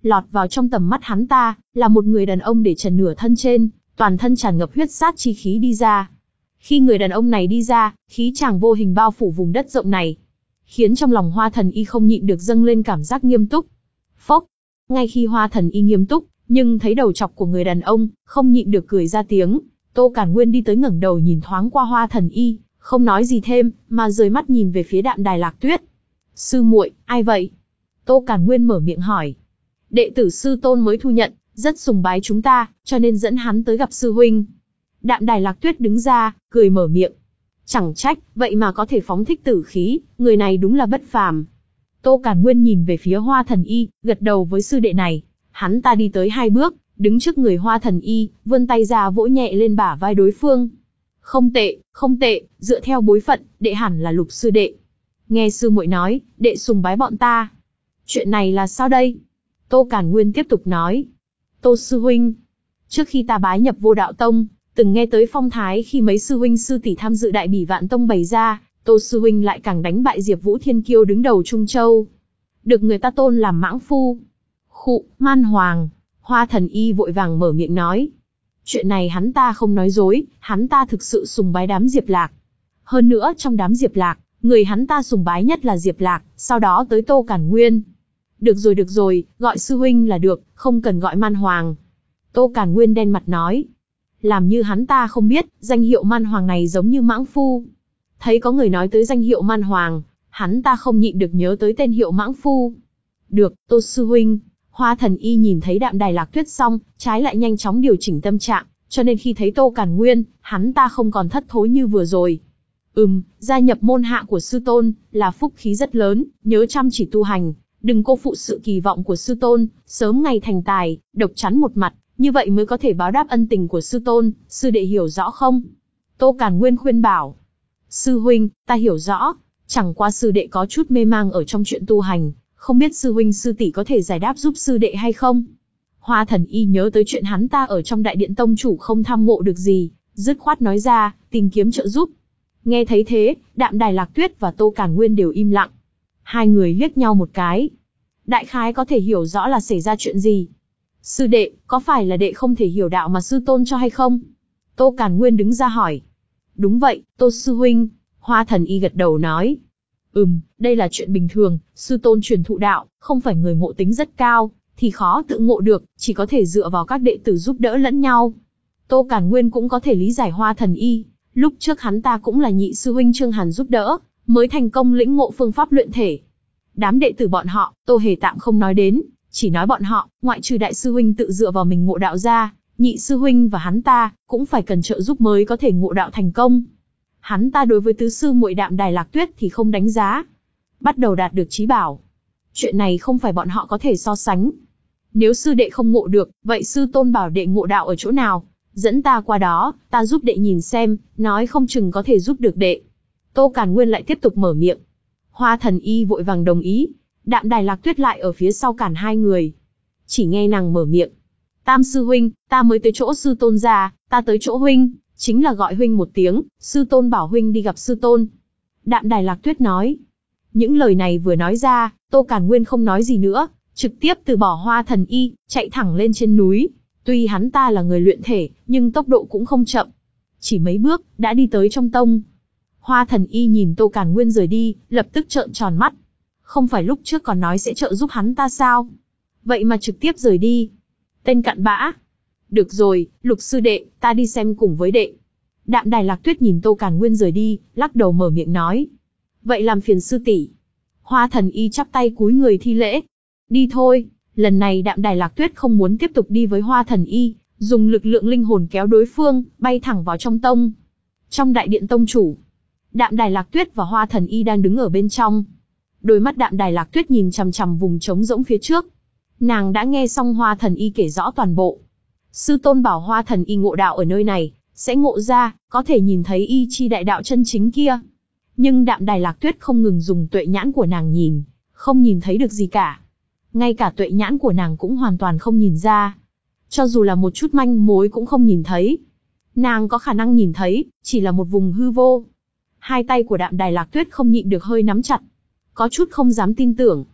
Lọt vào trong tầm mắt hắn ta, là một người đàn ông để trần nửa thân trên, toàn thân tràn ngập huyết sát chi khí đi ra. Khi người đàn ông này đi ra, khí chàng vô hình bao phủ vùng đất rộng này, khiến trong lòng Hoa Thần Y không nhịn được dâng lên cảm giác nghiêm túc. Phốc! Ngay khi Hoa Thần Y nghiêm túc, nhưng thấy đầu chọc của người đàn ông, không nhịn được cười ra tiếng. Tô Càn Nguyên đi tới ngẩng đầu nhìn thoáng qua Hoa Thần Y, không nói gì thêm, mà rời mắt nhìn về phía Đạm Đài Lạc Tuyết. Sư muội, ai vậy? Tô Càn Nguyên mở miệng hỏi. Đệ tử sư tôn mới thu nhận, rất sùng bái chúng ta, cho nên dẫn hắn tới gặp sư huynh. Đạm Đài Lạc Tuyết đứng ra, cười mở miệng. Chẳng trách, vậy mà có thể phóng thích tử khí, người này đúng là bất phàm. Tô Càn Nguyên nhìn về phía Hoa Thần Y, gật đầu với sư đệ này. Hắn ta đi tới hai bước, đứng trước người Hoa Thần Y, vươn tay ra vỗ nhẹ lên bả vai đối phương. Không tệ, không tệ, dựa theo bối phận, đệ hẳn là Lục sư đệ. Nghe sư muội nói, đệ sùng bái bọn ta. Chuyện này là sao đây? Tô Càn Nguyên tiếp tục nói. Tô sư huynh, trước khi ta bái nhập Vô Đạo Tông, từng nghe tới phong thái khi mấy sư huynh sư tỷ tham dự đại bỉ vạn tông bày ra, Tô sư huynh lại càng đánh bại Diệp Vũ Thiên Kiêu đứng đầu Trung Châu, được người ta tôn làm mãng phu. Khụ, man hoàng. Hoa Thần Y vội vàng mở miệng nói. Chuyện này hắn ta không nói dối, hắn ta thực sự sùng bái đám Diệp Lạc. Hơn nữa trong đám Diệp Lạc, người hắn ta sùng bái nhất là Diệp Lạc, sau đó tới Tô Càn Nguyên. Được rồi được rồi, gọi sư huynh là được, không cần gọi man hoàng. Tô Càn Nguyên đen mặt nói. Làm như hắn ta không biết, danh hiệu man hoàng này giống như mãng phu. Thấy có người nói tới danh hiệu man hoàng, hắn ta không nhịn được nhớ tới tên hiệu mãng phu. Được, Tô sư huynh. Hoa Thần Y nhìn thấy Đạm Đài Lạc Tuyết xong, trái lại nhanh chóng điều chỉnh tâm trạng, cho nên khi thấy Tô Càn Nguyên, hắn ta không còn thất thối như vừa rồi. Ừm, gia nhập môn hạ của sư tôn, là phúc khí rất lớn, nhớ chăm chỉ tu hành, đừng cô phụ sự kỳ vọng của sư tôn, sớm ngày thành tài, độc chắn một mặt, như vậy mới có thể báo đáp ân tình của sư tôn, sư đệ hiểu rõ không? Tô Càn Nguyên khuyên bảo. Sư huynh, ta hiểu rõ, chẳng qua sư đệ có chút mê mang ở trong chuyện tu hành, không biết sư huynh sư tỷ có thể giải đáp giúp sư đệ hay không? Hoa Thần Y nhớ tới chuyện hắn ta ở trong đại điện tông chủ không tham ngộ được gì, dứt khoát nói ra, tìm kiếm trợ giúp. Nghe thấy thế, Đạm Đài Lạc Tuyết và Tô Càn Nguyên đều im lặng. Hai người liếc nhau một cái. Đại khái có thể hiểu rõ là xảy ra chuyện gì. Sư đệ, có phải là đệ không thể hiểu đạo mà sư tôn cho hay không? Tô Càn Nguyên đứng ra hỏi. Đúng vậy, Tô sư huynh. Hoa Thần Y gật đầu nói. Ừm, đây là chuyện bình thường, sư tôn truyền thụ đạo, không phải người ngộ tính rất cao, thì khó tự ngộ được, chỉ có thể dựa vào các đệ tử giúp đỡ lẫn nhau. Tô Càn Nguyên cũng có thể lý giải Hoa Thần Y, lúc trước hắn ta cũng là nhị sư huynh Trương Hàn giúp đỡ, mới thành công lĩnh ngộ phương pháp luyện thể. Đám đệ tử bọn họ, Tô Hề tạm không nói đến, chỉ nói bọn họ, ngoại trừ đại sư huynh tự dựa vào mình ngộ đạo ra, nhị sư huynh và hắn ta, cũng phải cần trợ giúp mới có thể ngộ đạo thành công. Hắn ta đối với tứ sư muội Đạm Đài Lạc Tuyết thì không đánh giá. Bắt đầu đạt được chí bảo. Chuyện này không phải bọn họ có thể so sánh. Nếu sư đệ không ngộ được, vậy sư tôn bảo đệ ngộ đạo ở chỗ nào? Dẫn ta qua đó, ta giúp đệ nhìn xem, nói không chừng có thể giúp được đệ. Tô Càn Nguyên lại tiếp tục mở miệng. Hoa Thần Y vội vàng đồng ý. Đạm Đài Lạc Tuyết lại ở phía sau cản hai người. Chỉ nghe nàng mở miệng. Tam sư huynh, ta mới tới chỗ sư tôn ra, ta tới chỗ huynh. Chính là gọi huynh một tiếng, sư tôn bảo huynh đi gặp sư tôn. Đạm Đài Lạc Tuyết nói. Những lời này vừa nói ra, Tô Càn Nguyên không nói gì nữa, trực tiếp từ bỏ Hoa Thần Y, chạy thẳng lên trên núi. Tuy hắn ta là người luyện thể, nhưng tốc độ cũng không chậm. Chỉ mấy bước, đã đi tới trong tông. Hoa Thần Y nhìn Tô Càn Nguyên rời đi, lập tức trợn tròn mắt. Không phải lúc trước còn nói sẽ trợ giúp hắn ta sao? Vậy mà trực tiếp rời đi. Tên cặn bã. Được rồi, Lục sư đệ, ta đi xem cùng với đệ. Đạm Đài Lạc Tuyết nhìn Tô Càn Nguyên rời đi, lắc đầu mở miệng nói. Vậy làm phiền sư tỷ. Hoa Thần Y chắp tay cúi người thi lễ. Đi thôi, lần này Đạm Đài Lạc Tuyết không muốn tiếp tục đi với Hoa Thần Y, dùng lực lượng linh hồn kéo đối phương, bay thẳng vào trong tông. Trong đại điện tông chủ, Đạm Đài Lạc Tuyết và Hoa Thần Y đang đứng ở bên trong. Đôi mắt Đạm Đài Lạc Tuyết nhìn chằm chằm vùng trống rỗng phía trước. Nàng đã nghe xong Hoa Thần Y kể rõ toàn bộ. Sư tôn bảo Hoa Thần Y ngộ đạo ở nơi này, sẽ ngộ ra, có thể nhìn thấy y chi đại đạo chân chính kia. Nhưng Đạm Đài Lạc Tuyết không ngừng dùng tuệ nhãn của nàng nhìn, không nhìn thấy được gì cả. Ngay cả tuệ nhãn của nàng cũng hoàn toàn không nhìn ra. Cho dù là một chút manh mối cũng không nhìn thấy. Nàng có khả năng nhìn thấy, chỉ là một vùng hư vô. Hai tay của Đạm Đài Lạc Tuyết không nhịn được hơi nắm chặt. Có chút không dám tin tưởng.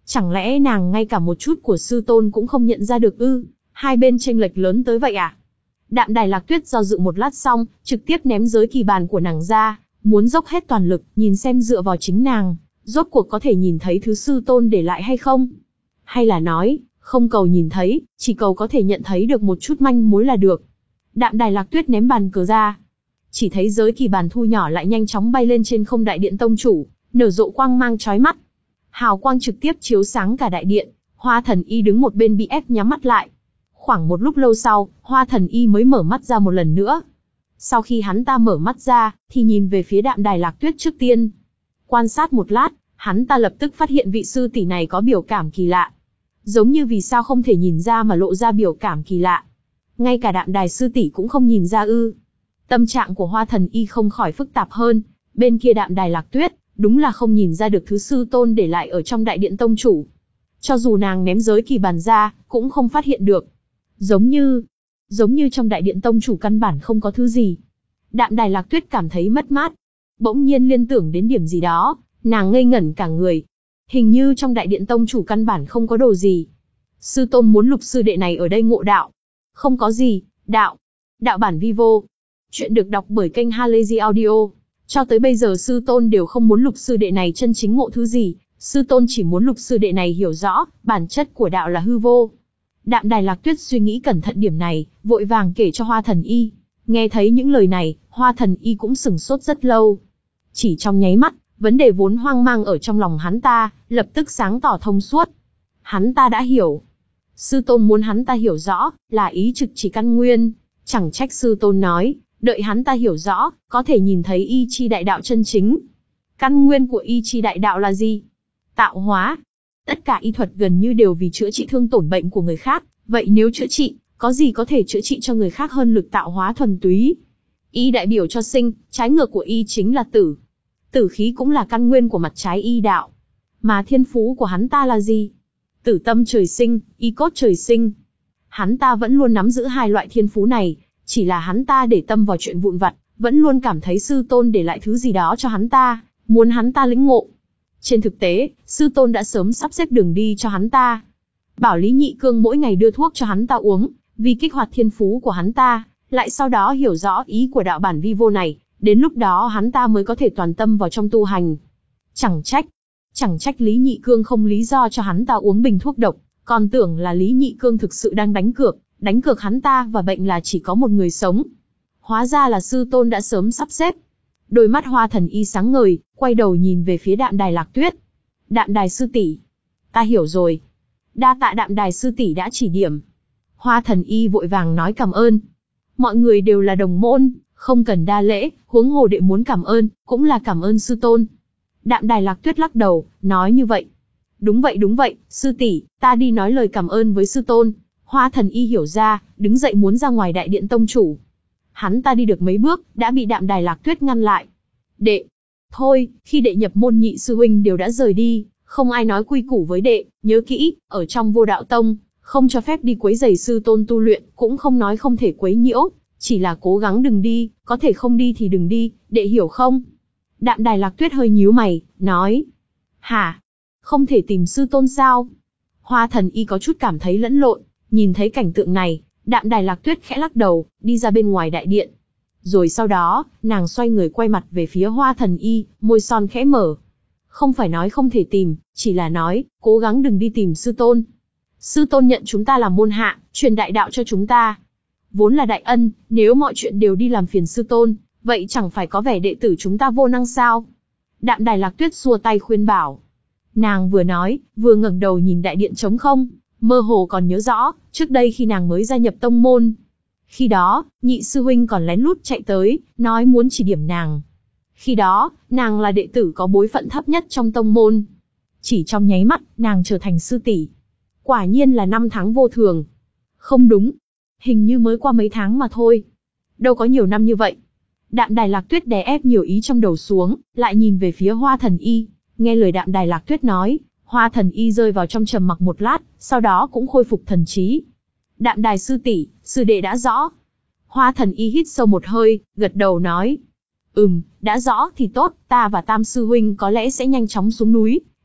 Chẳng lẽ nàng ngay cả một chút của sư tôn cũng không nhận ra được ư? Hai bên chênh lệch lớn tới vậy à? Đạm Đài Lạc Tuyết do dự một lát xong, trực tiếp ném giới kỳ bàn của nàng ra, muốn dốc hết toàn lực, nhìn xem dựa vào chính nàng, rốt cuộc có thể nhìn thấy thứ sư tôn để lại hay không? Hay là nói, không cầu nhìn thấy, chỉ cầu có thể nhận thấy được một chút manh mối là được. Đạm Đài Lạc Tuyết ném bàn cờ ra. Chỉ thấy giới kỳ bàn thu nhỏ lại nhanh chóng bay lên trên không đại điện tông chủ, nở rộ quang mang chói mắt. Hào quang trực tiếp chiếu sáng cả đại điện, Hoa Thần Y đứng một bên bị ép nhắm mắt lại. Khoảng một lúc lâu sau, Hoa Thần Y mới mở mắt ra một lần nữa. Sau khi hắn ta mở mắt ra, thì nhìn về phía Đạm Đài Lạc Tuyết trước tiên. Quan sát một lát, hắn ta lập tức phát hiện vị sư tỷ này có biểu cảm kỳ lạ. Giống như vì sao không thể nhìn ra mà lộ ra biểu cảm kỳ lạ. Ngay cả Đạm Đài sư tỷ cũng không nhìn ra ư? Tâm trạng của Hoa Thần Y không khỏi phức tạp hơn. Bên kia Đạm Đài Lạc Tuyết, đúng là không nhìn ra được thứ sư tôn để lại ở trong đại điện tông chủ. Cho dù nàng ném giới kỳ bàn ra, cũng không phát hiện được. Giống như, giống như trong đại điện tông chủ căn bản không có thứ gì. Đạm Đài Lạc Tuyết cảm thấy mất mát. Bỗng nhiên liên tưởng đến điểm gì đó, nàng ngây ngẩn cả người. Hình như trong đại điện tông chủ căn bản không có đồ gì. Sư tôn muốn lục sư đệ này ở đây ngộ đạo. Không có gì, đạo. Đạo bản Vivo. Chuyện được đọc bởi kênh Halazy Audio. Cho tới bây giờ sư tôn đều không muốn lục sư đệ này chân chính ngộ thứ gì. Sư tôn chỉ muốn lục sư đệ này hiểu rõ, bản chất của đạo là hư vô. Đạm Đài Lạc Tuyết suy nghĩ cẩn thận điểm này, vội vàng kể cho Hoa Thần Y. Nghe thấy những lời này, Hoa Thần Y cũng sửng sốt rất lâu. Chỉ trong nháy mắt, vấn đề vốn hoang mang ở trong lòng hắn ta, lập tức sáng tỏ thông suốt. Hắn ta đã hiểu. Sư tôn muốn hắn ta hiểu rõ, là ý trực chỉ căn nguyên. Chẳng trách sư tôn nói, đợi hắn ta hiểu rõ, có thể nhìn thấy y chi đại đạo chân chính. Căn nguyên của y chi đại đạo là gì? Tạo hóa. Tất cả y thuật gần như đều vì chữa trị thương tổn bệnh của người khác, vậy nếu chữa trị, có gì có thể chữa trị cho người khác hơn lực tạo hóa thuần túy? Y đại biểu cho sinh, trái ngược của y chính là tử. Tử khí cũng là căn nguyên của mặt trái y đạo. Mà thiên phú của hắn ta là gì? Tử tâm trời sinh, y cốt trời sinh. Hắn ta vẫn luôn nắm giữ hai loại thiên phú này, chỉ là hắn ta để tâm vào chuyện vụn vặt, vẫn luôn cảm thấy sư tôn để lại thứ gì đó cho hắn ta, muốn hắn ta lĩnh ngộ. Trên thực tế, sư tôn đã sớm sắp xếp đường đi cho hắn ta. Bảo Lý Nhị Cương mỗi ngày đưa thuốc cho hắn ta uống, vì kích hoạt thiên phú của hắn ta, lại sau đó hiểu rõ ý của đạo bản Vivo này, đến lúc đó hắn ta mới có thể toàn tâm vào trong tu hành. Chẳng trách, chẳng trách Lý Nhị Cương không lý do cho hắn ta uống bình thuốc độc, còn tưởng là Lý Nhị Cương thực sự đang đánh cược, đánh cược hắn ta và bệnh là chỉ có một người sống. Hóa ra là sư tôn đã sớm sắp xếp. Đôi mắt Hoa Thần Y sáng ngời, quay đầu nhìn về phía Đạm Đài Lạc Tuyết. Đạm Đài sư tỷ, ta hiểu rồi. Đa tạ Đạm Đài sư tỷ đã chỉ điểm. Hoa Thần Y vội vàng nói cảm ơn. Mọi người đều là đồng môn, không cần đa lễ, huống hồ đệ muốn cảm ơn, cũng là cảm ơn sư tôn. Đạm Đài Lạc Tuyết lắc đầu, nói như vậy. Đúng vậy đúng vậy, sư tỷ, ta đi nói lời cảm ơn với sư tôn. Hoa Thần Y hiểu ra, đứng dậy muốn ra ngoài đại điện tông chủ. Hắn ta đi được mấy bước, đã bị Đạm Đài Lạc Tuyết ngăn lại. Đệ, thôi, khi đệ nhập môn nhị sư huynh đều đã rời đi, không ai nói quy củ với đệ, nhớ kỹ, ở trong Vô Đạo Tông, không cho phép đi quấy rầy sư tôn tu luyện, cũng không nói không thể quấy nhiễu, chỉ là cố gắng đừng đi, có thể không đi thì đừng đi, đệ hiểu không? Đạm Đài Lạc Tuyết hơi nhíu mày, nói. Hả? Không thể tìm sư tôn sao? Hoa Thần Y có chút cảm thấy lẫn lộn, nhìn thấy cảnh tượng này, Đạm Đài Lạc Tuyết khẽ lắc đầu, đi ra bên ngoài đại điện. Rồi sau đó, nàng xoay người quay mặt về phía Hoa Thần Y, môi son khẽ mở. Không phải nói không thể tìm, chỉ là nói, cố gắng đừng đi tìm sư tôn. Sư tôn nhận chúng ta làm môn hạ, truyền đại đạo cho chúng ta. Vốn là đại ân, nếu mọi chuyện đều đi làm phiền sư tôn, vậy chẳng phải có vẻ đệ tử chúng ta vô năng sao? Đạm Đài Lạc Tuyết xua tay khuyên bảo. Nàng vừa nói, vừa ngẩng đầu nhìn đại điện trống không, mơ hồ còn nhớ rõ, trước đây khi nàng mới gia nhập tông môn. Khi đó, nhị sư huynh còn lén lút chạy tới, nói muốn chỉ điểm nàng. Khi đó, nàng là đệ tử có bối phận thấp nhất trong tông môn. Chỉ trong nháy mắt, nàng trở thành sư tỷ. Quả nhiên là năm tháng vô thường. Không đúng. Hình như mới qua mấy tháng mà thôi. Đâu có nhiều năm như vậy. Đạm Đài Lạc Tuyết đè ép nhiều ý trong đầu xuống, lại nhìn về phía Hoa Thần Y. Nghe lời Đạm Đài Lạc Tuyết nói, Hoa Thần Y rơi vào trong trầm mặc một lát, sau đó cũng khôi phục thần trí. Đạm Đài sư tỷ, sư đệ đã rõ. Hoa Thần Y hít sâu một hơi, gật đầu nói. Ừm, đã rõ thì tốt, ta và Tam sư huynh có lẽ sẽ nhanh chóng xuống núi,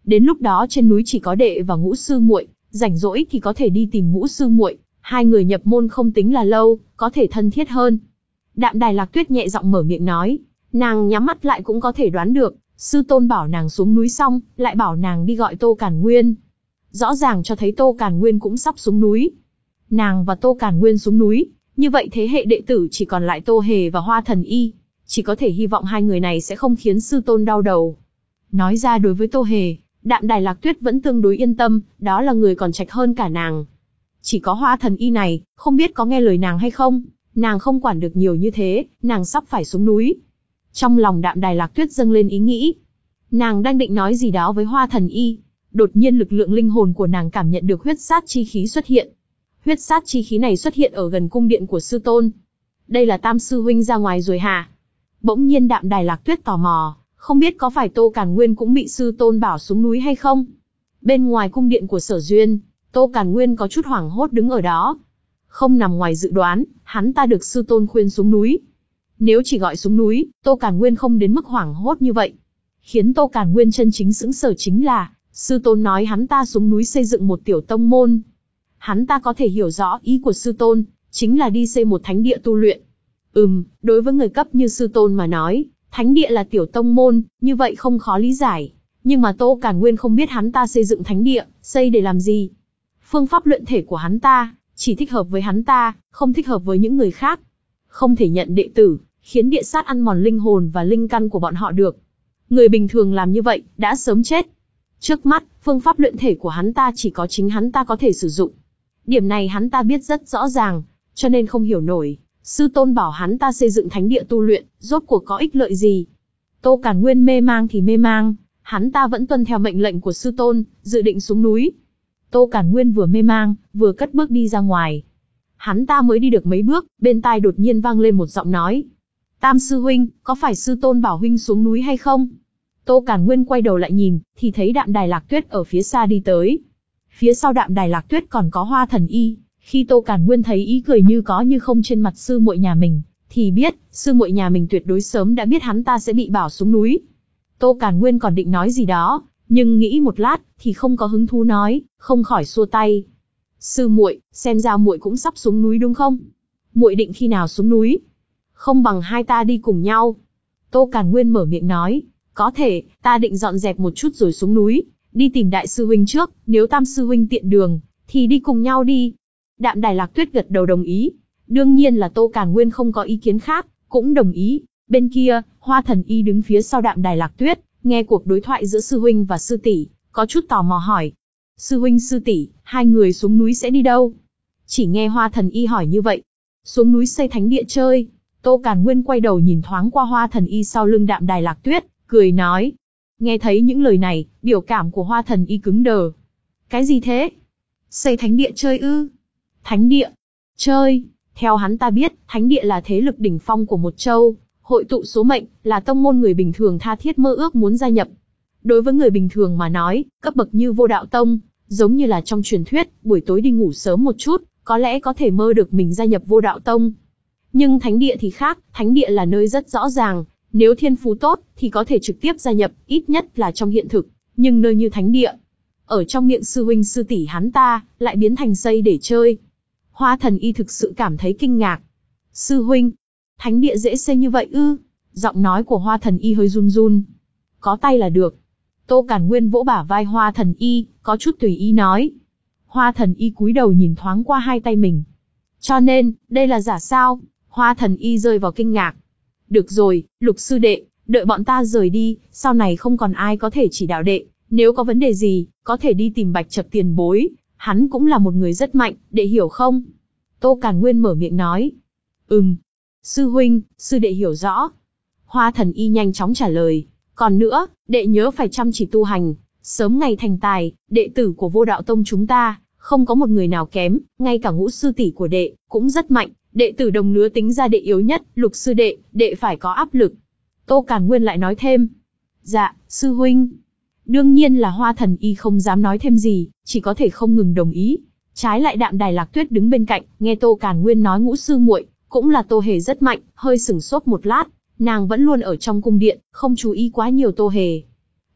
Đến lúc đó trên núi chỉ có đệ và Ngũ sư muội, rảnh rỗi thì có thể đi tìm Ngũ sư muội, hai người nhập môn không tính là lâu, có thể thân thiết hơn. Đạm Đài Lạc Tuyết nhẹ giọng mở miệng nói, nàng nhắm mắt lại cũng có thể đoán được, sư tôn bảo nàng xuống núi xong, lại bảo nàng đi gọi Tô Càn Nguyên. Rõ ràng cho thấy Tô Càn Nguyên cũng sắp xuống núi. Nàng và Tô Càn Nguyên xuống núi, như vậy thế hệ đệ tử chỉ còn lại Tô Hề và Hoa Thần Y, chỉ có thể hy vọng hai người này sẽ không khiến sư tôn đau đầu. Nói ra đối với Tô Hề, Đạm Đài Lạc Tuyết vẫn tương đối yên tâm, đó là người còn trạch hơn cả nàng. Chỉ có Hoa Thần Y này, không biết có nghe lời nàng hay không, nàng không quản được nhiều như thế, nàng sắp phải xuống núi. Trong lòng Đạm Đài Lạc Tuyết dâng lên ý nghĩ. Nàng đang định nói gì đó với Hoa Thần Y, đột nhiên lực lượng linh hồn của nàng cảm nhận được huyết sát chi khí xuất hiện. Huyết sát chi khí này xuất hiện ở gần cung điện của sư tôn. Đây là Tam sư huynh ra ngoài rồi hả? Bỗng nhiên Đạm Đài Lạc Tuyết tò mò, không biết có phải Tô Càn Nguyên cũng bị sư tôn bảo xuống núi hay không? Bên ngoài cung điện của Sở Duyên, Tô Càn Nguyên có chút hoảng hốt đứng ở đó. Không nằm ngoài dự đoán, hắn ta được sư tôn khuyên xuống núi. Nếu chỉ gọi xuống núi, Tô Càn Nguyên không đến mức hoảng hốt như vậy. Khiến Tô Càn Nguyên chân chính sững sờ chính là, sư tôn nói hắn ta xuống núi xây dựng một tiểu tông môn. Hắn ta có thể hiểu rõ ý của sư tôn, chính là đi xây một thánh địa tu luyện. Ừm, đối với người cấp như sư tôn mà nói, thánh địa là tiểu tông môn, như vậy không khó lý giải. Nhưng mà Tô Càn Nguyên không biết hắn ta xây dựng thánh địa, xây để làm gì. Phương pháp luyện thể của hắn ta, chỉ thích hợp với hắn ta, không thích hợp với những người khác. Không thể nhận đệ tử, khiến địa sát ăn mòn linh hồn và linh căn của bọn họ được. Người bình thường làm như vậy, đã sớm chết. Trước mắt, phương pháp luyện thể của hắn ta chỉ có chính hắn ta có thể sử dụng. Điểm này hắn ta biết rất rõ ràng, cho nên không hiểu nổi. Sư tôn bảo hắn ta xây dựng thánh địa tu luyện, rốt cuộc có ích lợi gì? Tô Càn Nguyên mê mang thì mê mang, hắn ta vẫn tuân theo mệnh lệnh của sư tôn, dự định xuống núi. Tô Càn Nguyên vừa mê mang, vừa cất bước đi ra ngoài. Hắn ta mới đi được mấy bước, bên tai đột nhiên vang lên một giọng nói. Tam sư huynh, có phải sư tôn bảo huynh xuống núi hay không? Tô Càn Nguyên quay đầu lại nhìn, thì thấy Đạm Đài Lạc Tuyết ở phía xa đi tới. Phía sau Đạm Đài Lạc Tuyết còn có Hoa Thần Y. Khi Tô Càn Nguyên thấy ý cười như có như không trên mặt sư muội nhà mình, thì biết, sư muội nhà mình tuyệt đối sớm đã biết hắn ta sẽ bị bảo xuống núi. Tô Càn Nguyên còn định nói gì đó, nhưng nghĩ một lát, thì không có hứng thú nói, không khỏi xua tay. Sư muội, xem ra muội cũng sắp xuống núi đúng không? Muội định khi nào xuống núi? Không bằng hai ta đi cùng nhau. Tô Càn Nguyên mở miệng nói, có thể, ta định dọn dẹp một chút rồi xuống núi, đi tìm đại sư huynh trước, nếu Tam sư huynh tiện đường, thì đi cùng nhau đi. Đạm Đài Lạc Tuyết gật đầu đồng ý. Đương nhiên là Tô Càn Nguyên không có ý kiến khác, cũng đồng ý. Bên kia, Hoa Thần Y đứng phía sau Đạm Đài Lạc Tuyết, nghe cuộc đối thoại giữa sư huynh và sư tỷ, có chút tò mò hỏi. Sư huynh sư tỷ, hai người xuống núi sẽ đi đâu? Chỉ nghe Hoa Thần Y hỏi như vậy. Xuống núi xây thánh địa chơi. Tô Càn Nguyên quay đầu nhìn thoáng qua Hoa Thần Y sau lưng Đạm Đài Lạc Tuyết, cười nói. Nghe thấy những lời này, biểu cảm của Hoa Thần Y cứng đờ. Cái gì thế? Xây thánh địa chơi ư? Thánh địa? Chơi? Theo hắn ta biết, thánh địa là thế lực đỉnh phong của một châu, hội tụ số mệnh, là tông môn người bình thường tha thiết mơ ước muốn gia nhập. Đối với người bình thường mà nói, cấp bậc như Vô Đạo Tông, giống như là trong truyền thuyết, buổi tối đi ngủ sớm một chút, có lẽ có thể mơ được mình gia nhập Vô Đạo Tông. Nhưng thánh địa thì khác, thánh địa là nơi rất rõ ràng, nếu thiên phú tốt, thì có thể trực tiếp gia nhập, ít nhất là trong hiện thực, nhưng nơi như thánh địa, ở trong miệng sư huynh sư tỷ hắn ta, lại biến thành xây để chơi. Hoa Thần Y thực sự cảm thấy kinh ngạc. Sư huynh, thánh địa dễ xây như vậy ư? Giọng nói của Hoa Thần Y hơi run run. Có tay là được. Tô Càn Nguyên vỗ bả vai Hoa Thần Y, có chút tùy ý nói. Hoa Thần Y cúi đầu nhìn thoáng qua hai tay mình. Cho nên, đây là giả sao? Hoa Thần Y rơi vào kinh ngạc. Được rồi, Lục sư đệ, đợi bọn ta rời đi, sau này không còn ai có thể chỉ đạo đệ. Nếu có vấn đề gì, có thể đi tìm Bạch Chập tiền bối. Hắn cũng là một người rất mạnh, đệ hiểu không? Tô Càn Nguyên mở miệng nói. Ừm. Sư huynh, sư đệ hiểu rõ. Hoa Thần Y nhanh chóng trả lời. Còn nữa, đệ nhớ phải chăm chỉ tu hành, sớm ngày thành tài, đệ tử của Vô Đạo Tông chúng ta, không có một người nào kém, ngay cả Ngũ sư tỷ của đệ, cũng rất mạnh, đệ tử đồng lứa tính ra đệ yếu nhất, Lục sư đệ, đệ phải có áp lực. Tô Càn Nguyên lại nói thêm. Dạ, sư huynh. Đương nhiên là Hoa Thần Y không dám nói thêm gì, chỉ có thể không ngừng đồng ý. Trái lại Đạm Đài Lạc Tuyết đứng bên cạnh, nghe Tô Càn Nguyên nói Ngũ sư muội, cũng là Tô Hề rất mạnh, hơi sửng sốt một lát, nàng vẫn luôn ở trong cung điện, không chú ý quá nhiều Tô Hề.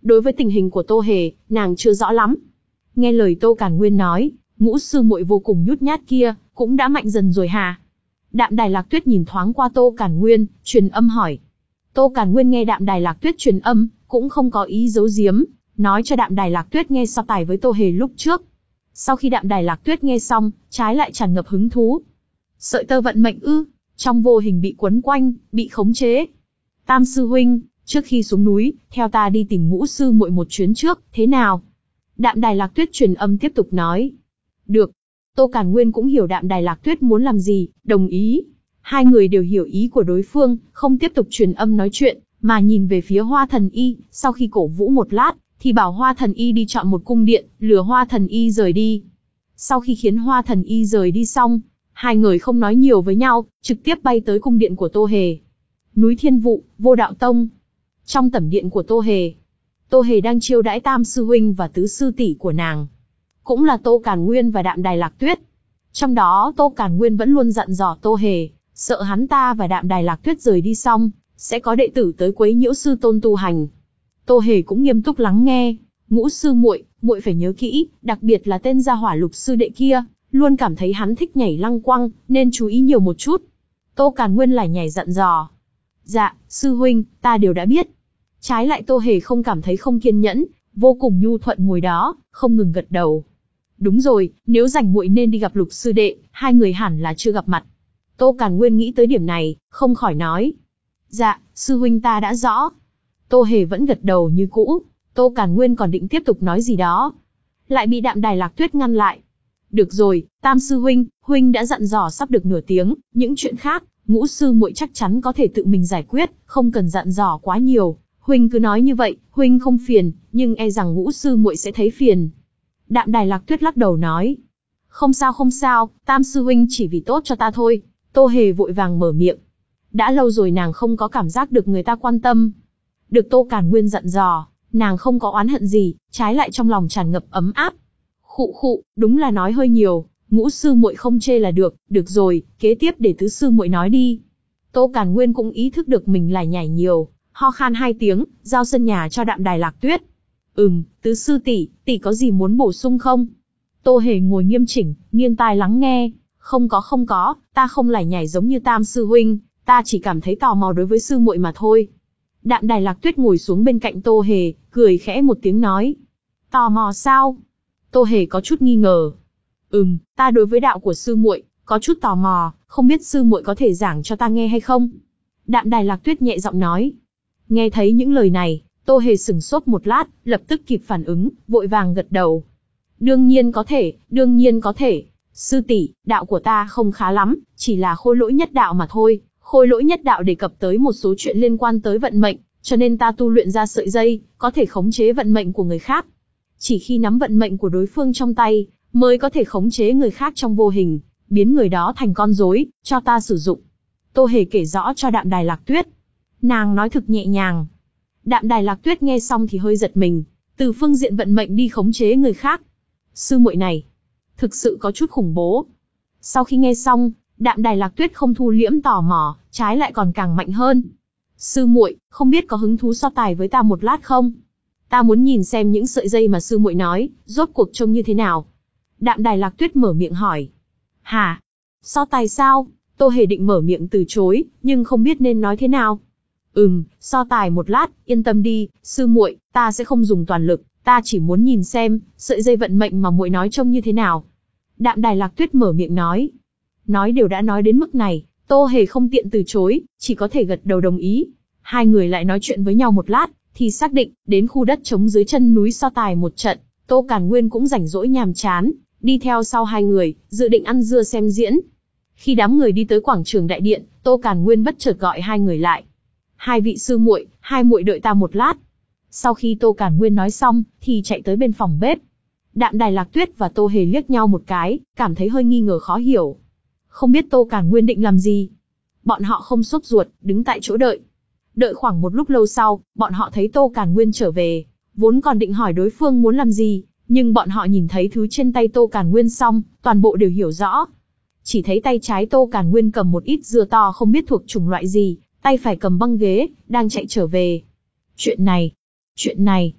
Đối với tình hình của Tô Hề, nàng chưa rõ lắm. Nghe lời Tô Càn Nguyên nói, Ngũ sư muội vô cùng nhút nhát kia, cũng đã mạnh dần rồi hả? Đạm Đài Lạc Tuyết nhìn thoáng qua Tô Càn Nguyên, truyền âm hỏi. Tô Càn Nguyên nghe Đạm Đài Lạc Tuyết truyền âm, cũng không có ý giấu giếm, nói cho Đạm Đài Lạc Tuyết nghe so tài với Tô Hề lúc trước. Sau khi Đạm Đài Lạc Tuyết nghe xong, trái lại tràn ngập hứng thú. Sợi tơ vận mệnh ư? Trong vô hình bị quấn quanh, bị khống chế. Tam sư huynh, trước khi xuống núi, theo ta đi tìm Ngũ sư muội một chuyến trước, thế nào? Đạm Đài Lạc Tuyết truyền âm tiếp tục nói. Được. Tô Càn Nguyên cũng hiểu Đạm Đài Lạc Tuyết muốn làm gì, đồng ý. Hai người đều hiểu ý của đối phương, không tiếp tục truyền âm nói chuyện, mà nhìn về phía Hoa Thần Y. Sau khi cổ vũ một lát, thì bảo Hoa Thần Y đi chọn một cung điện, lừa Hoa Thần Y rời đi. Sau khi khiến Hoa Thần Y rời đi xong, hai người không nói nhiều với nhau, trực tiếp bay tới cung điện của Tô Hề. Núi Thiên Vụ, Vô Đạo Tông. Trong tẩm điện của Tô Hề, Tô Hề đang chiêu đãi Tam sư huynh và Tứ sư tỷ của nàng, cũng là Tô Càn Nguyên và Đạm Đài Lạc Tuyết. Trong đó Tô Càn Nguyên vẫn luôn dặn dò Tô Hề, sợ hắn ta và Đạm Đài Lạc Tuyết rời đi xong, sẽ có đệ tử tới quấy nhiễu sư tôn tu hành. Tô Hề cũng nghiêm túc lắng nghe. Ngũ sư muội, muội phải nhớ kỹ, đặc biệt là tên gia hỏa Lục sư đệ kia, luôn cảm thấy hắn thích nhảy lăng quăng, nên chú ý nhiều một chút. Tô Càn Nguyên lại nhảy dặn dò. Dạ, sư huynh, ta đều đã biết. Trái lại Tô Hề không cảm thấy không kiên nhẫn, vô cùng nhu thuận ngồi đó, không ngừng gật đầu. Đúng rồi, nếu rảnh muội nên đi gặp Lục sư đệ, hai người hẳn là chưa gặp mặt. Tô Càn Nguyên nghĩ tới điểm này, không khỏi nói. Dạ, sư huynh ta đã rõ. Tô Hề vẫn gật đầu như cũ. Tô Càn Nguyên còn định tiếp tục nói gì đó, lại bị Đạm Đài Lạc Tuyết ngăn lại. Được rồi, Tam sư huynh, huynh đã dặn dò sắp được nửa tiếng, những chuyện khác, Ngũ sư muội chắc chắn có thể tự mình giải quyết, không cần dặn dò quá nhiều. Huynh cứ nói như vậy, huynh không phiền, nhưng e rằng Ngũ sư muội sẽ thấy phiền. Đạm Đài Lạc Tuyết lắc đầu nói. Không sao không sao, Tam sư huynh chỉ vì tốt cho ta thôi. Tô Hề vội vàng mở miệng. Đã lâu rồi nàng không có cảm giác được người ta quan tâm. Được Tô Càn Nguyên dặn dò, nàng không có oán hận gì, trái lại trong lòng tràn ngập ấm áp. Khụ khụ, đúng là nói hơi nhiều, Ngũ sư muội không chê là được, được rồi, kế tiếp để Tứ sư muội nói đi. Tô Càn Nguyên cũng ý thức được mình lại nhảy nhiều, ho khan hai tiếng, giao sân nhà cho Đạm Đài Lạc Tuyết. Ừm, Tứ sư tỷ, tỷ có gì muốn bổ sung không? Tô Hề ngồi nghiêm chỉnh, nghiêng tai lắng nghe. Không có không có, ta không lải nhải giống như Tam sư huynh, ta chỉ cảm thấy tò mò đối với sư muội mà thôi. Đạm Đài Lạc Tuyết ngồi xuống bên cạnh Tô Hề, cười khẽ một tiếng nói. Tò mò sao? Tô Hề có chút nghi ngờ. Ừm, ta đối với đạo của sư muội có chút tò mò, không biết sư muội có thể giảng cho ta nghe hay không? Đạm Đài Lạc Tuyết nhẹ giọng nói. Nghe thấy những lời này, Tô Hề sững sốt một lát, lập tức kịp phản ứng, vội vàng gật đầu. Đương nhiên có thể, đương nhiên có thể. Sư tỷ, đạo của ta không khá lắm, chỉ là khôi lỗi nhất đạo mà thôi. Khôi lỗi nhất đạo đề cập tới một số chuyện liên quan tới vận mệnh, cho nên ta tu luyện ra sợi dây, có thể khống chế vận mệnh của người khác. Chỉ khi nắm vận mệnh của đối phương trong tay, mới có thể khống chế người khác trong vô hình, biến người đó thành con rối, cho ta sử dụng. Tô Hề kể rõ cho Đạm Đài Lạc Tuyết. Nàng nói thực nhẹ nhàng. Đạm Đài Lạc Tuyết nghe xong thì hơi giật mình, từ phương diện vận mệnh đi khống chế người khác. Sư muội này, thực sự có chút khủng bố. Sau khi nghe xong, Đạm Đài Lạc Tuyết không thu liễm tò mò, trái lại còn càng mạnh hơn. Sư muội, không biết có hứng thú so tài với ta một lát không? Ta muốn nhìn xem những sợi dây mà sư muội nói, rốt cuộc trông như thế nào. Đạm Đài Lạc Tuyết mở miệng hỏi. Hả? So tài sao? Tô Hề định mở miệng từ chối, nhưng không biết nên nói thế nào. Ừm, so tài một lát, yên tâm đi, sư muội, ta sẽ không dùng toàn lực, ta chỉ muốn nhìn xem, sợi dây vận mệnh mà muội nói trông như thế nào. Đạm Đài Lạc Tuyết mở miệng nói. Nói đều đã nói đến mức này, Tô Hề không tiện từ chối, chỉ có thể gật đầu đồng ý. Hai người lại nói chuyện với nhau một lát, thì xác định, đến khu đất trống dưới chân núi so tài một trận. Tô Càn Nguyên cũng rảnh rỗi nhàm chán, đi theo sau hai người, dự định ăn dưa xem diễn. Khi đám người đi tới quảng trường đại điện, Tô Càn Nguyên bất chợt gọi hai người lại. Hai vị sư muội, hai muội đợi ta một lát. Sau khi Tô Càn Nguyên nói xong, thì chạy tới bên phòng bếp. Đạm Đài Lạc Tuyết và Tô Hề liếc nhau một cái, cảm thấy hơi nghi ngờ khó hiểu. Không biết Tô Càn Nguyên định làm gì. Bọn họ không sốt ruột, đứng tại chỗ đợi. Đợi khoảng một lúc lâu sau, bọn họ thấy Tô Càn Nguyên trở về. Vốn còn định hỏi đối phương muốn làm gì, nhưng bọn họ nhìn thấy thứ trên tay Tô Càn Nguyên xong, toàn bộ đều hiểu rõ. Chỉ thấy tay trái Tô Càn Nguyên cầm một ít dưa to không biết thuộc chủng loại gì, tay phải cầm băng ghế, đang chạy trở về. Chuyện này, chuyện này,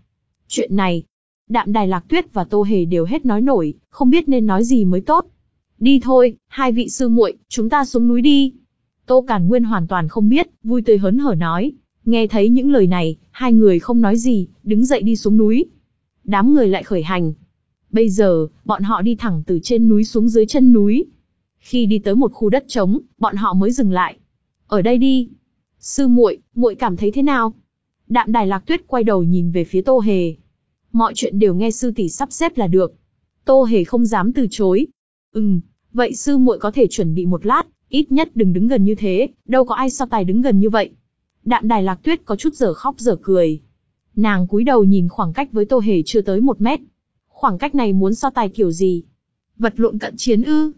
Chuyện này, Đạm Đài Lạc Tuyết và Tô Hề đều hết nói nổi, không biết nên nói gì mới tốt. Đi thôi, hai vị sư muội, chúng ta xuống núi đi. Tô Càn Nguyên hoàn toàn không biết, vui tươi hớn hở nói. Nghe thấy những lời này, hai người không nói gì, đứng dậy đi xuống núi. Đám người lại khởi hành. Bây giờ, bọn họ đi thẳng từ trên núi xuống dưới chân núi. Khi đi tới một khu đất trống, bọn họ mới dừng lại. Ở đây đi. Sư muội, muội cảm thấy thế nào? Đạm Đài Lạc Tuyết quay đầu nhìn về phía Tô Hề. Mọi chuyện đều nghe sư tỷ sắp xếp là được. Tô Hề không dám từ chối. Ừm, vậy sư muội có thể chuẩn bị một lát, ít nhất đừng đứng gần như thế, đâu có ai so tài đứng gần như vậy. Đạm Đài Lạc Tuyết có chút dở khóc dở cười. Nàng cúi đầu nhìn khoảng cách với Tô Hề chưa tới một mét. Khoảng cách này muốn so tài kiểu gì? Vật lộn cận chiến ư?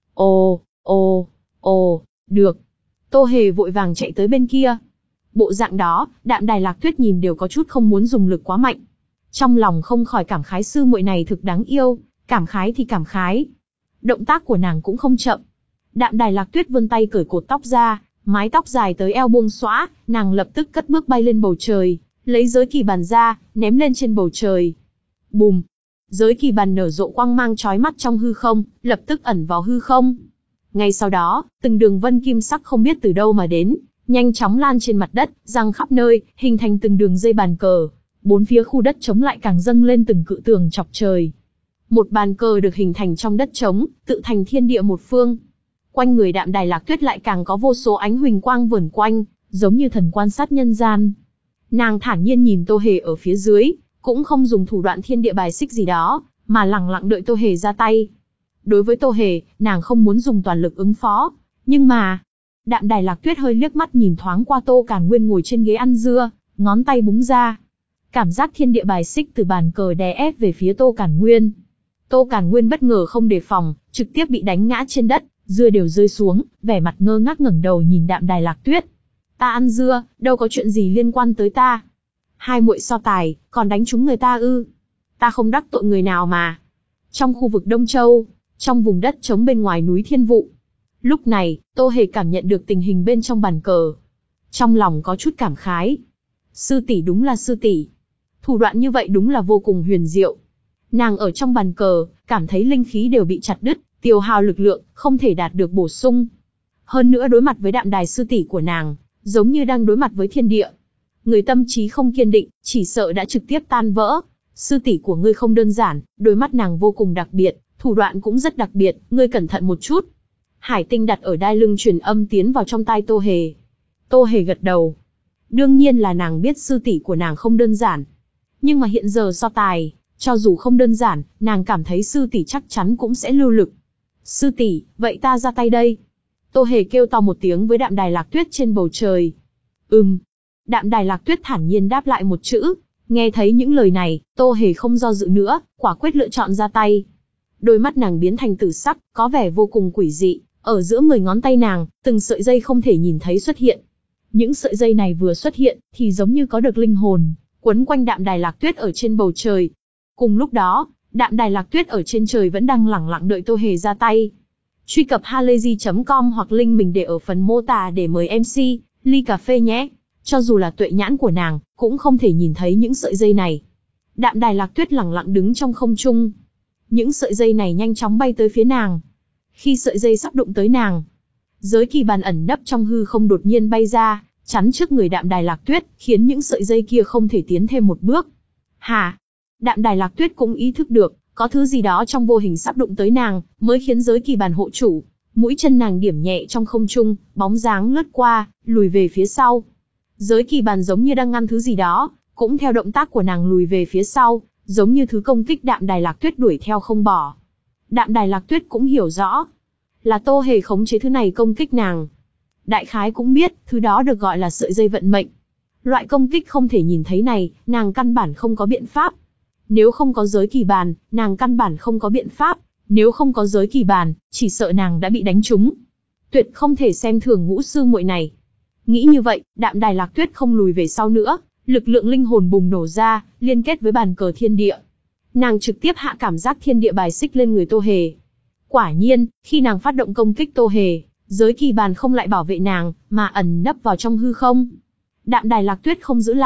Ồ, ồ, ồ, được. Tô Hề vội vàng chạy tới bên kia. Bộ dạng đó, Đạm Đài Lạc Tuyết nhìn đều có chút không muốn dùng lực quá mạnh. Trong lòng không khỏi cảm khái sư muội này thực đáng yêu, cảm khái thì cảm khái. Động tác của nàng cũng không chậm. Đạm Đài Lạc Tuyết vươn tay cởi cột tóc ra, mái tóc dài tới eo buông xõa, nàng lập tức cất bước bay lên bầu trời, lấy giới kỳ bàn ra, ném lên trên bầu trời. Bùm! Giới kỳ bàn nở rộ quang mang chói mắt trong hư không, lập tức ẩn vào hư không. Ngay sau đó, từng đường vân kim sắc không biết từ đâu mà đến, nhanh chóng lan trên mặt đất, giăng khắp nơi, hình thành từng đường dây bàn cờ. Bốn phía khu đất trống lại càng dâng lên từng cự tường chọc trời. Một bàn cờ được hình thành trong đất trống, tự thành thiên địa một phương. Quanh người Đạm Đài Lạc Tuyết lại càng có vô số ánh huỳnh quang vờn quanh, giống như thần quan sát nhân gian. Nàng thản nhiên nhìn Tô Hề ở phía dưới, cũng không dùng thủ đoạn thiên địa bài xích gì đó, mà lẳng lặng đợi Tô Hề ra tay. Đối với Tô Hề, nàng không muốn dùng toàn lực ứng phó, nhưng mà... Đạm Đài Lạc Tuyết hơi liếc mắt nhìn thoáng qua Tô Càn Nguyên ngồi trên ghế ăn dưa, ngón tay búng ra. Cảm giác thiên địa bài xích từ bàn cờ đè ép về phía Tô Càn Nguyên. Tô Càn Nguyên bất ngờ không đề phòng, trực tiếp bị đánh ngã trên đất, dưa đều rơi xuống, vẻ mặt ngơ ngác ngẩng đầu nhìn Đạm Đài Lạc Tuyết. Ta ăn dưa, đâu có chuyện gì liên quan tới ta. Hai muội so tài, còn đánh trúng người ta ư? Ta không đắc tội người nào mà. Trong khu vực Đông Châu, trong vùng đất trống bên ngoài núi Thiên Vụ. Lúc này, Tô Hề cảm nhận được tình hình bên trong bàn cờ. Trong lòng có chút cảm khái. Sư tỷ đúng là sư tỷ. Thủ đoạn như vậy đúng là vô cùng huyền diệu. Nàng ở trong bàn cờ, cảm thấy linh khí đều bị chặt đứt, tiêu hao lực lượng, không thể đạt được bổ sung. Hơn nữa đối mặt với Đạm Đài sư tỷ của nàng, giống như đang đối mặt với thiên địa. Người tâm trí không kiên định, chỉ sợ đã trực tiếp tan vỡ. Sư tỷ của ngươi không đơn giản, đôi mắt nàng vô cùng đặc biệt, thủ đoạn cũng rất đặc biệt, ngươi cẩn thận một chút. Hải tinh đặt ở đai lưng truyền âm tiến vào trong tai Tô Hề. Tô Hề gật đầu. Đương nhiên là nàng biết sư tỷ của nàng không đơn giản. Nhưng mà hiện giờ so tài, cho dù không đơn giản, nàng cảm thấy sư tỷ chắc chắn cũng sẽ lưu lực. Sư tỷ, vậy ta ra tay đây. Tô Hề kêu to một tiếng với Đạm Đài Lạc Tuyết trên bầu trời. Ừm. Đạm Đài Lạc Tuyết thản nhiên đáp lại một chữ. Nghe thấy những lời này, Tô Hề không do dự nữa, quả quyết lựa chọn ra tay. Đôi mắt nàng biến thành tử sắc, có vẻ vô cùng quỷ dị. Ở giữa mười ngón tay nàng, từng sợi dây không thể nhìn thấy xuất hiện. Những sợi dây này vừa xuất hiện, thì giống như có được linh hồn, quấn quanh Đạm Đài Lạc Tuyết ở trên bầu trời. Cùng lúc đó, Đạm Đài Lạc Tuyết ở trên trời vẫn đang lẳng lặng đợi Tô Hề ra tay. Truy cập halayzi chấm com hoặc link mình để ở phần mô tả để mời em xê, ly cà phê nhé. Cho dù là tuệ nhãn của nàng, cũng không thể nhìn thấy những sợi dây này. Đạm Đài Lạc Tuyết lẳng lặng đứng trong không trung. Những sợi dây này nhanh chóng bay tới phía nàng. Khi sợi dây sắp đụng tới nàng, giới kỳ bàn ẩn nấp trong hư không đột nhiên bay ra, chắn trước người Đạm Đài Lạc Tuyết, khiến những sợi dây kia không thể tiến thêm một bước. Hả? Đạm Đài Lạc Tuyết cũng ý thức được, có thứ gì đó trong vô hình sắp đụng tới nàng, mới khiến giới kỳ bàn hộ chủ. Mũi chân nàng điểm nhẹ trong không trung, bóng dáng lướt qua, lùi về phía sau. Giới kỳ bàn giống như đang ngăn thứ gì đó, cũng theo động tác của nàng lùi về phía sau, giống như thứ công kích Đạm Đài Lạc Tuyết đuổi theo không bỏ. Đạm Đài Lạc Tuyết cũng hiểu rõ, là Tô Hề khống chế thứ này công kích nàng. Đại khái cũng biết, thứ đó được gọi là sợi dây vận mệnh. Loại công kích không thể nhìn thấy này, nàng căn bản không có biện pháp. Nếu không có giới kỳ bàn, nàng căn bản không có biện pháp. Nếu không có giới kỳ bàn, chỉ sợ nàng đã bị đánh trúng. Tuyệt không thể xem thường ngũ sư muội này. Nghĩ như vậy, Đạm Đài Lạc Tuyết không lùi về sau nữa, lực lượng linh hồn bùng nổ ra, liên kết với bàn cờ thiên địa. Nàng trực tiếp hạ cảm giác thiên địa bài xích lên người Tô Hề. Quả nhiên, khi nàng phát động công kích Tô Hề, giới kỳ bàn không lại bảo vệ nàng, mà ẩn nấp vào trong hư không. Đạm Đài Lạc Tuyết không giữ lại,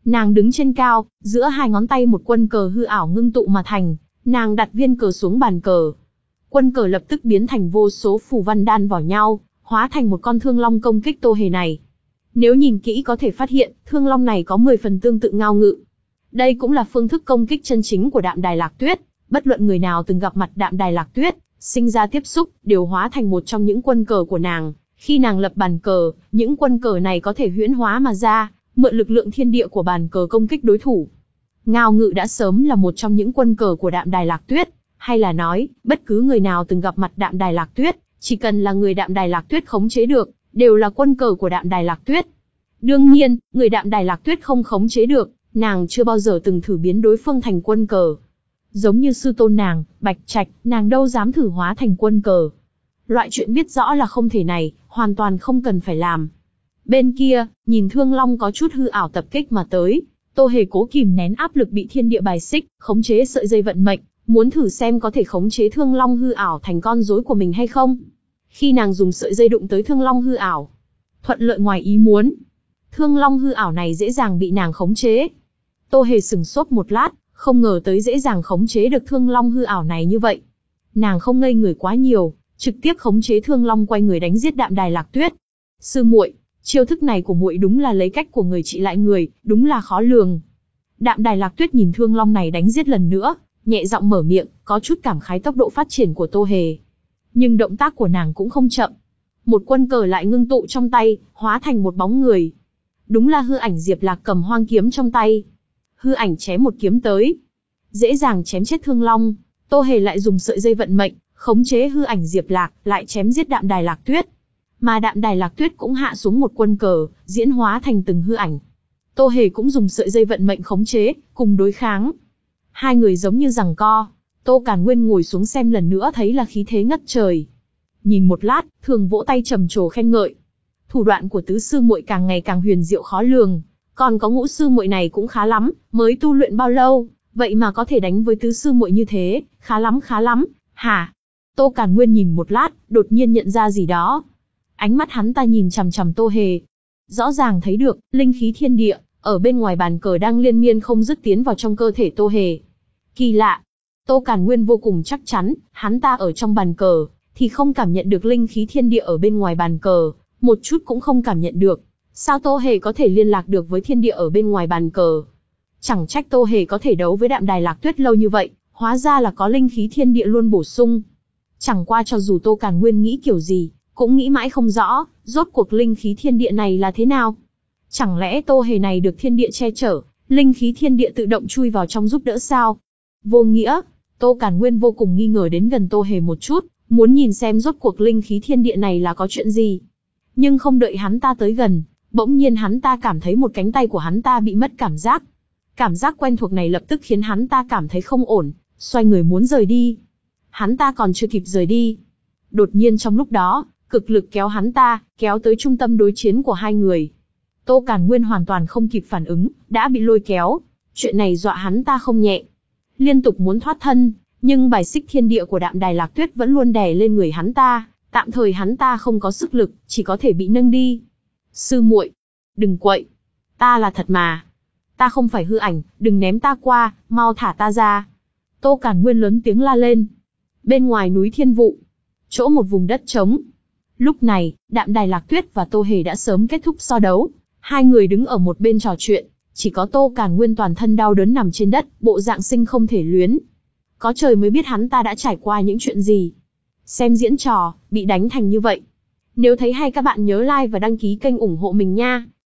Nàng đứng trên cao, giữa hai ngón tay một quân cờ hư ảo ngưng tụ mà thành, nàng đặt viên cờ xuống bàn cờ. Quân cờ lập tức biến thành vô số phù văn đan vào nhau, hóa thành một con thương long công kích Tô Hề này. Nếu nhìn kỹ có thể phát hiện, thương long này có mười phần tương tự Ngao Ngự. Đây cũng là phương thức công kích chân chính của Đạm Đài Lạc Tuyết. Bất luận người nào từng gặp mặt Đạm Đài Lạc Tuyết, sinh ra tiếp xúc, đều hóa thành một trong những quân cờ của nàng. Khi nàng lập bàn cờ, những quân cờ này có thể huyễn hóa mà ra, mượn lực lượng thiên địa của bàn cờ công kích đối thủ. Ngao Ngự đã sớm là một trong những quân cờ của Đạm Đài Lạc Tuyết, hay là nói, bất cứ người nào từng gặp mặt Đạm Đài Lạc Tuyết, chỉ cần là người Đạm Đài Lạc Tuyết khống chế được, đều là quân cờ của Đạm Đài Lạc Tuyết. Đương nhiên, người Đạm Đài Lạc Tuyết không khống chế được, nàng chưa bao giờ từng thử biến đối phương thành quân cờ. Giống như sư tôn nàng, Bạch Trạch, nàng đâu dám thử hóa thành quân cờ. Loại chuyện biết rõ là không thể này, hoàn toàn không cần phải làm. Bên kia, nhìn Thương Long có chút hư ảo tập kích mà tới, Tô Hề cố kìm nén áp lực bị thiên địa bài xích, khống chế sợi dây vận mệnh, muốn thử xem có thể khống chế Thương Long hư ảo thành con rối của mình hay không. Khi nàng dùng sợi dây đụng tới Thương Long hư ảo, thuận lợi ngoài ý muốn. Thương Long hư ảo này dễ dàng bị nàng khống chế. Tô Hề sửng sốt một lát, không ngờ tới dễ dàng khống chế được Thương Long hư ảo này như vậy. Nàng không ngây người quá nhiều, trực tiếp khống chế Thương Long quay người đánh giết Đạm Đài Lạc Tuyết. Sư muội, chiêu thức này của muội đúng là lấy cách của người trị lại người, đúng là khó lường. Đạm Đài Lạc Tuyết nhìn Thương Long này đánh giết lần nữa, nhẹ giọng mở miệng, có chút cảm khái tốc độ phát triển của Tô Hề. Nhưng động tác của nàng cũng không chậm. Một quân cờ lại ngưng tụ trong tay, hóa thành một bóng người. Đúng là hư ảnh Diệp Lạc cầm hoang kiếm trong tay. Hư ảnh chém một kiếm tới, dễ dàng chém chết Thương Long. Tô Hề lại dùng sợi dây vận mệnh, khống chế hư ảnh Diệp Lạc, lại chém giết Đạm Đài Lạc Tuyết. Mà Đạm Đài Lạc Tuyết cũng hạ xuống một quân cờ, diễn hóa thành từng hư ảnh. Tô Hề cũng dùng sợi dây vận mệnh khống chế, cùng đối kháng. Hai người giống như giằng co. Tô Càn Nguyên ngồi xuống xem lần nữa thấy là khí thế ngất trời. Nhìn một lát, thường vỗ tay trầm trồ khen ngợi. Thủ đoạn của tứ sư muội càng ngày càng huyền diệu khó lường. Còn có ngũ sư muội này cũng khá lắm, mới tu luyện bao lâu, vậy mà có thể đánh với tứ sư muội như thế, khá lắm khá lắm, hả? Tô Càn Nguyên nhìn một lát, đột nhiên nhận ra gì đó. Ánh mắt hắn ta nhìn chằm chằm Tô Hề. Rõ ràng thấy được, linh khí thiên địa, ở bên ngoài bàn cờ đang liên miên không dứt tiến vào trong cơ thể Tô Hề. Kỳ lạ. Tô Càn Nguyên vô cùng chắc chắn, hắn ta ở trong bàn cờ, thì không cảm nhận được linh khí thiên địa ở bên ngoài bàn cờ, một chút cũng không cảm nhận được. Sao Tô Hề có thể liên lạc được với thiên địa ở bên ngoài bàn cờ? Chẳng trách Tô Hề có thể đấu với Đạm Đài Lạc Tuyết lâu như vậy, hóa ra là có linh khí thiên địa luôn bổ sung. Chẳng qua cho dù Tô Càn Nguyên nghĩ kiểu gì, cũng nghĩ mãi không rõ, rốt cuộc linh khí thiên địa này là thế nào? Chẳng lẽ Tô Hề này được thiên địa che chở, linh khí thiên địa tự động chui vào trong giúp đỡ sao? Vô nghĩa, Tô Càn Nguyên vô cùng nghi ngờ đến gần Tô Hề một chút, muốn nhìn xem rốt cuộc linh khí thiên địa này là có chuyện gì. Nhưng không đợi hắn ta tới gần, bỗng nhiên hắn ta cảm thấy một cánh tay của hắn ta bị mất cảm giác. Cảm giác quen thuộc này lập tức khiến hắn ta cảm thấy không ổn, xoay người muốn rời đi. Hắn ta còn chưa kịp rời đi. Đột nhiên trong lúc đó, cực lực kéo hắn ta, kéo tới trung tâm đối chiến của hai người. Tô Càn Nguyên hoàn toàn không kịp phản ứng, đã bị lôi kéo. Chuyện này dọa hắn ta không nhẹ. Liên tục muốn thoát thân, nhưng bài xích thiên địa của Đạm Đài Lạc Tuyết vẫn luôn đè lên người hắn ta. Tạm thời hắn ta không có sức lực, chỉ có thể bị nâng đi. Sư muội, đừng quậy. Ta là thật mà. Ta không phải hư ảnh, đừng ném ta qua, mau thả ta ra. Tô Càn Nguyên lớn tiếng la lên. Bên ngoài núi Thiên Vụ, chỗ một vùng đất trống. Lúc này, Đạm Đài Lạc Tuyết và Tô Hề đã sớm kết thúc so đấu. Hai người đứng ở một bên trò chuyện, chỉ có Tô Càn Nguyên toàn thân đau đớn nằm trên đất, bộ dạng sinh không thể luyến. Có trời mới biết hắn ta đã trải qua những chuyện gì. Xem diễn trò, bị đánh thành như vậy. Nếu thấy hay các bạn nhớ like và đăng ký kênh ủng hộ mình nha.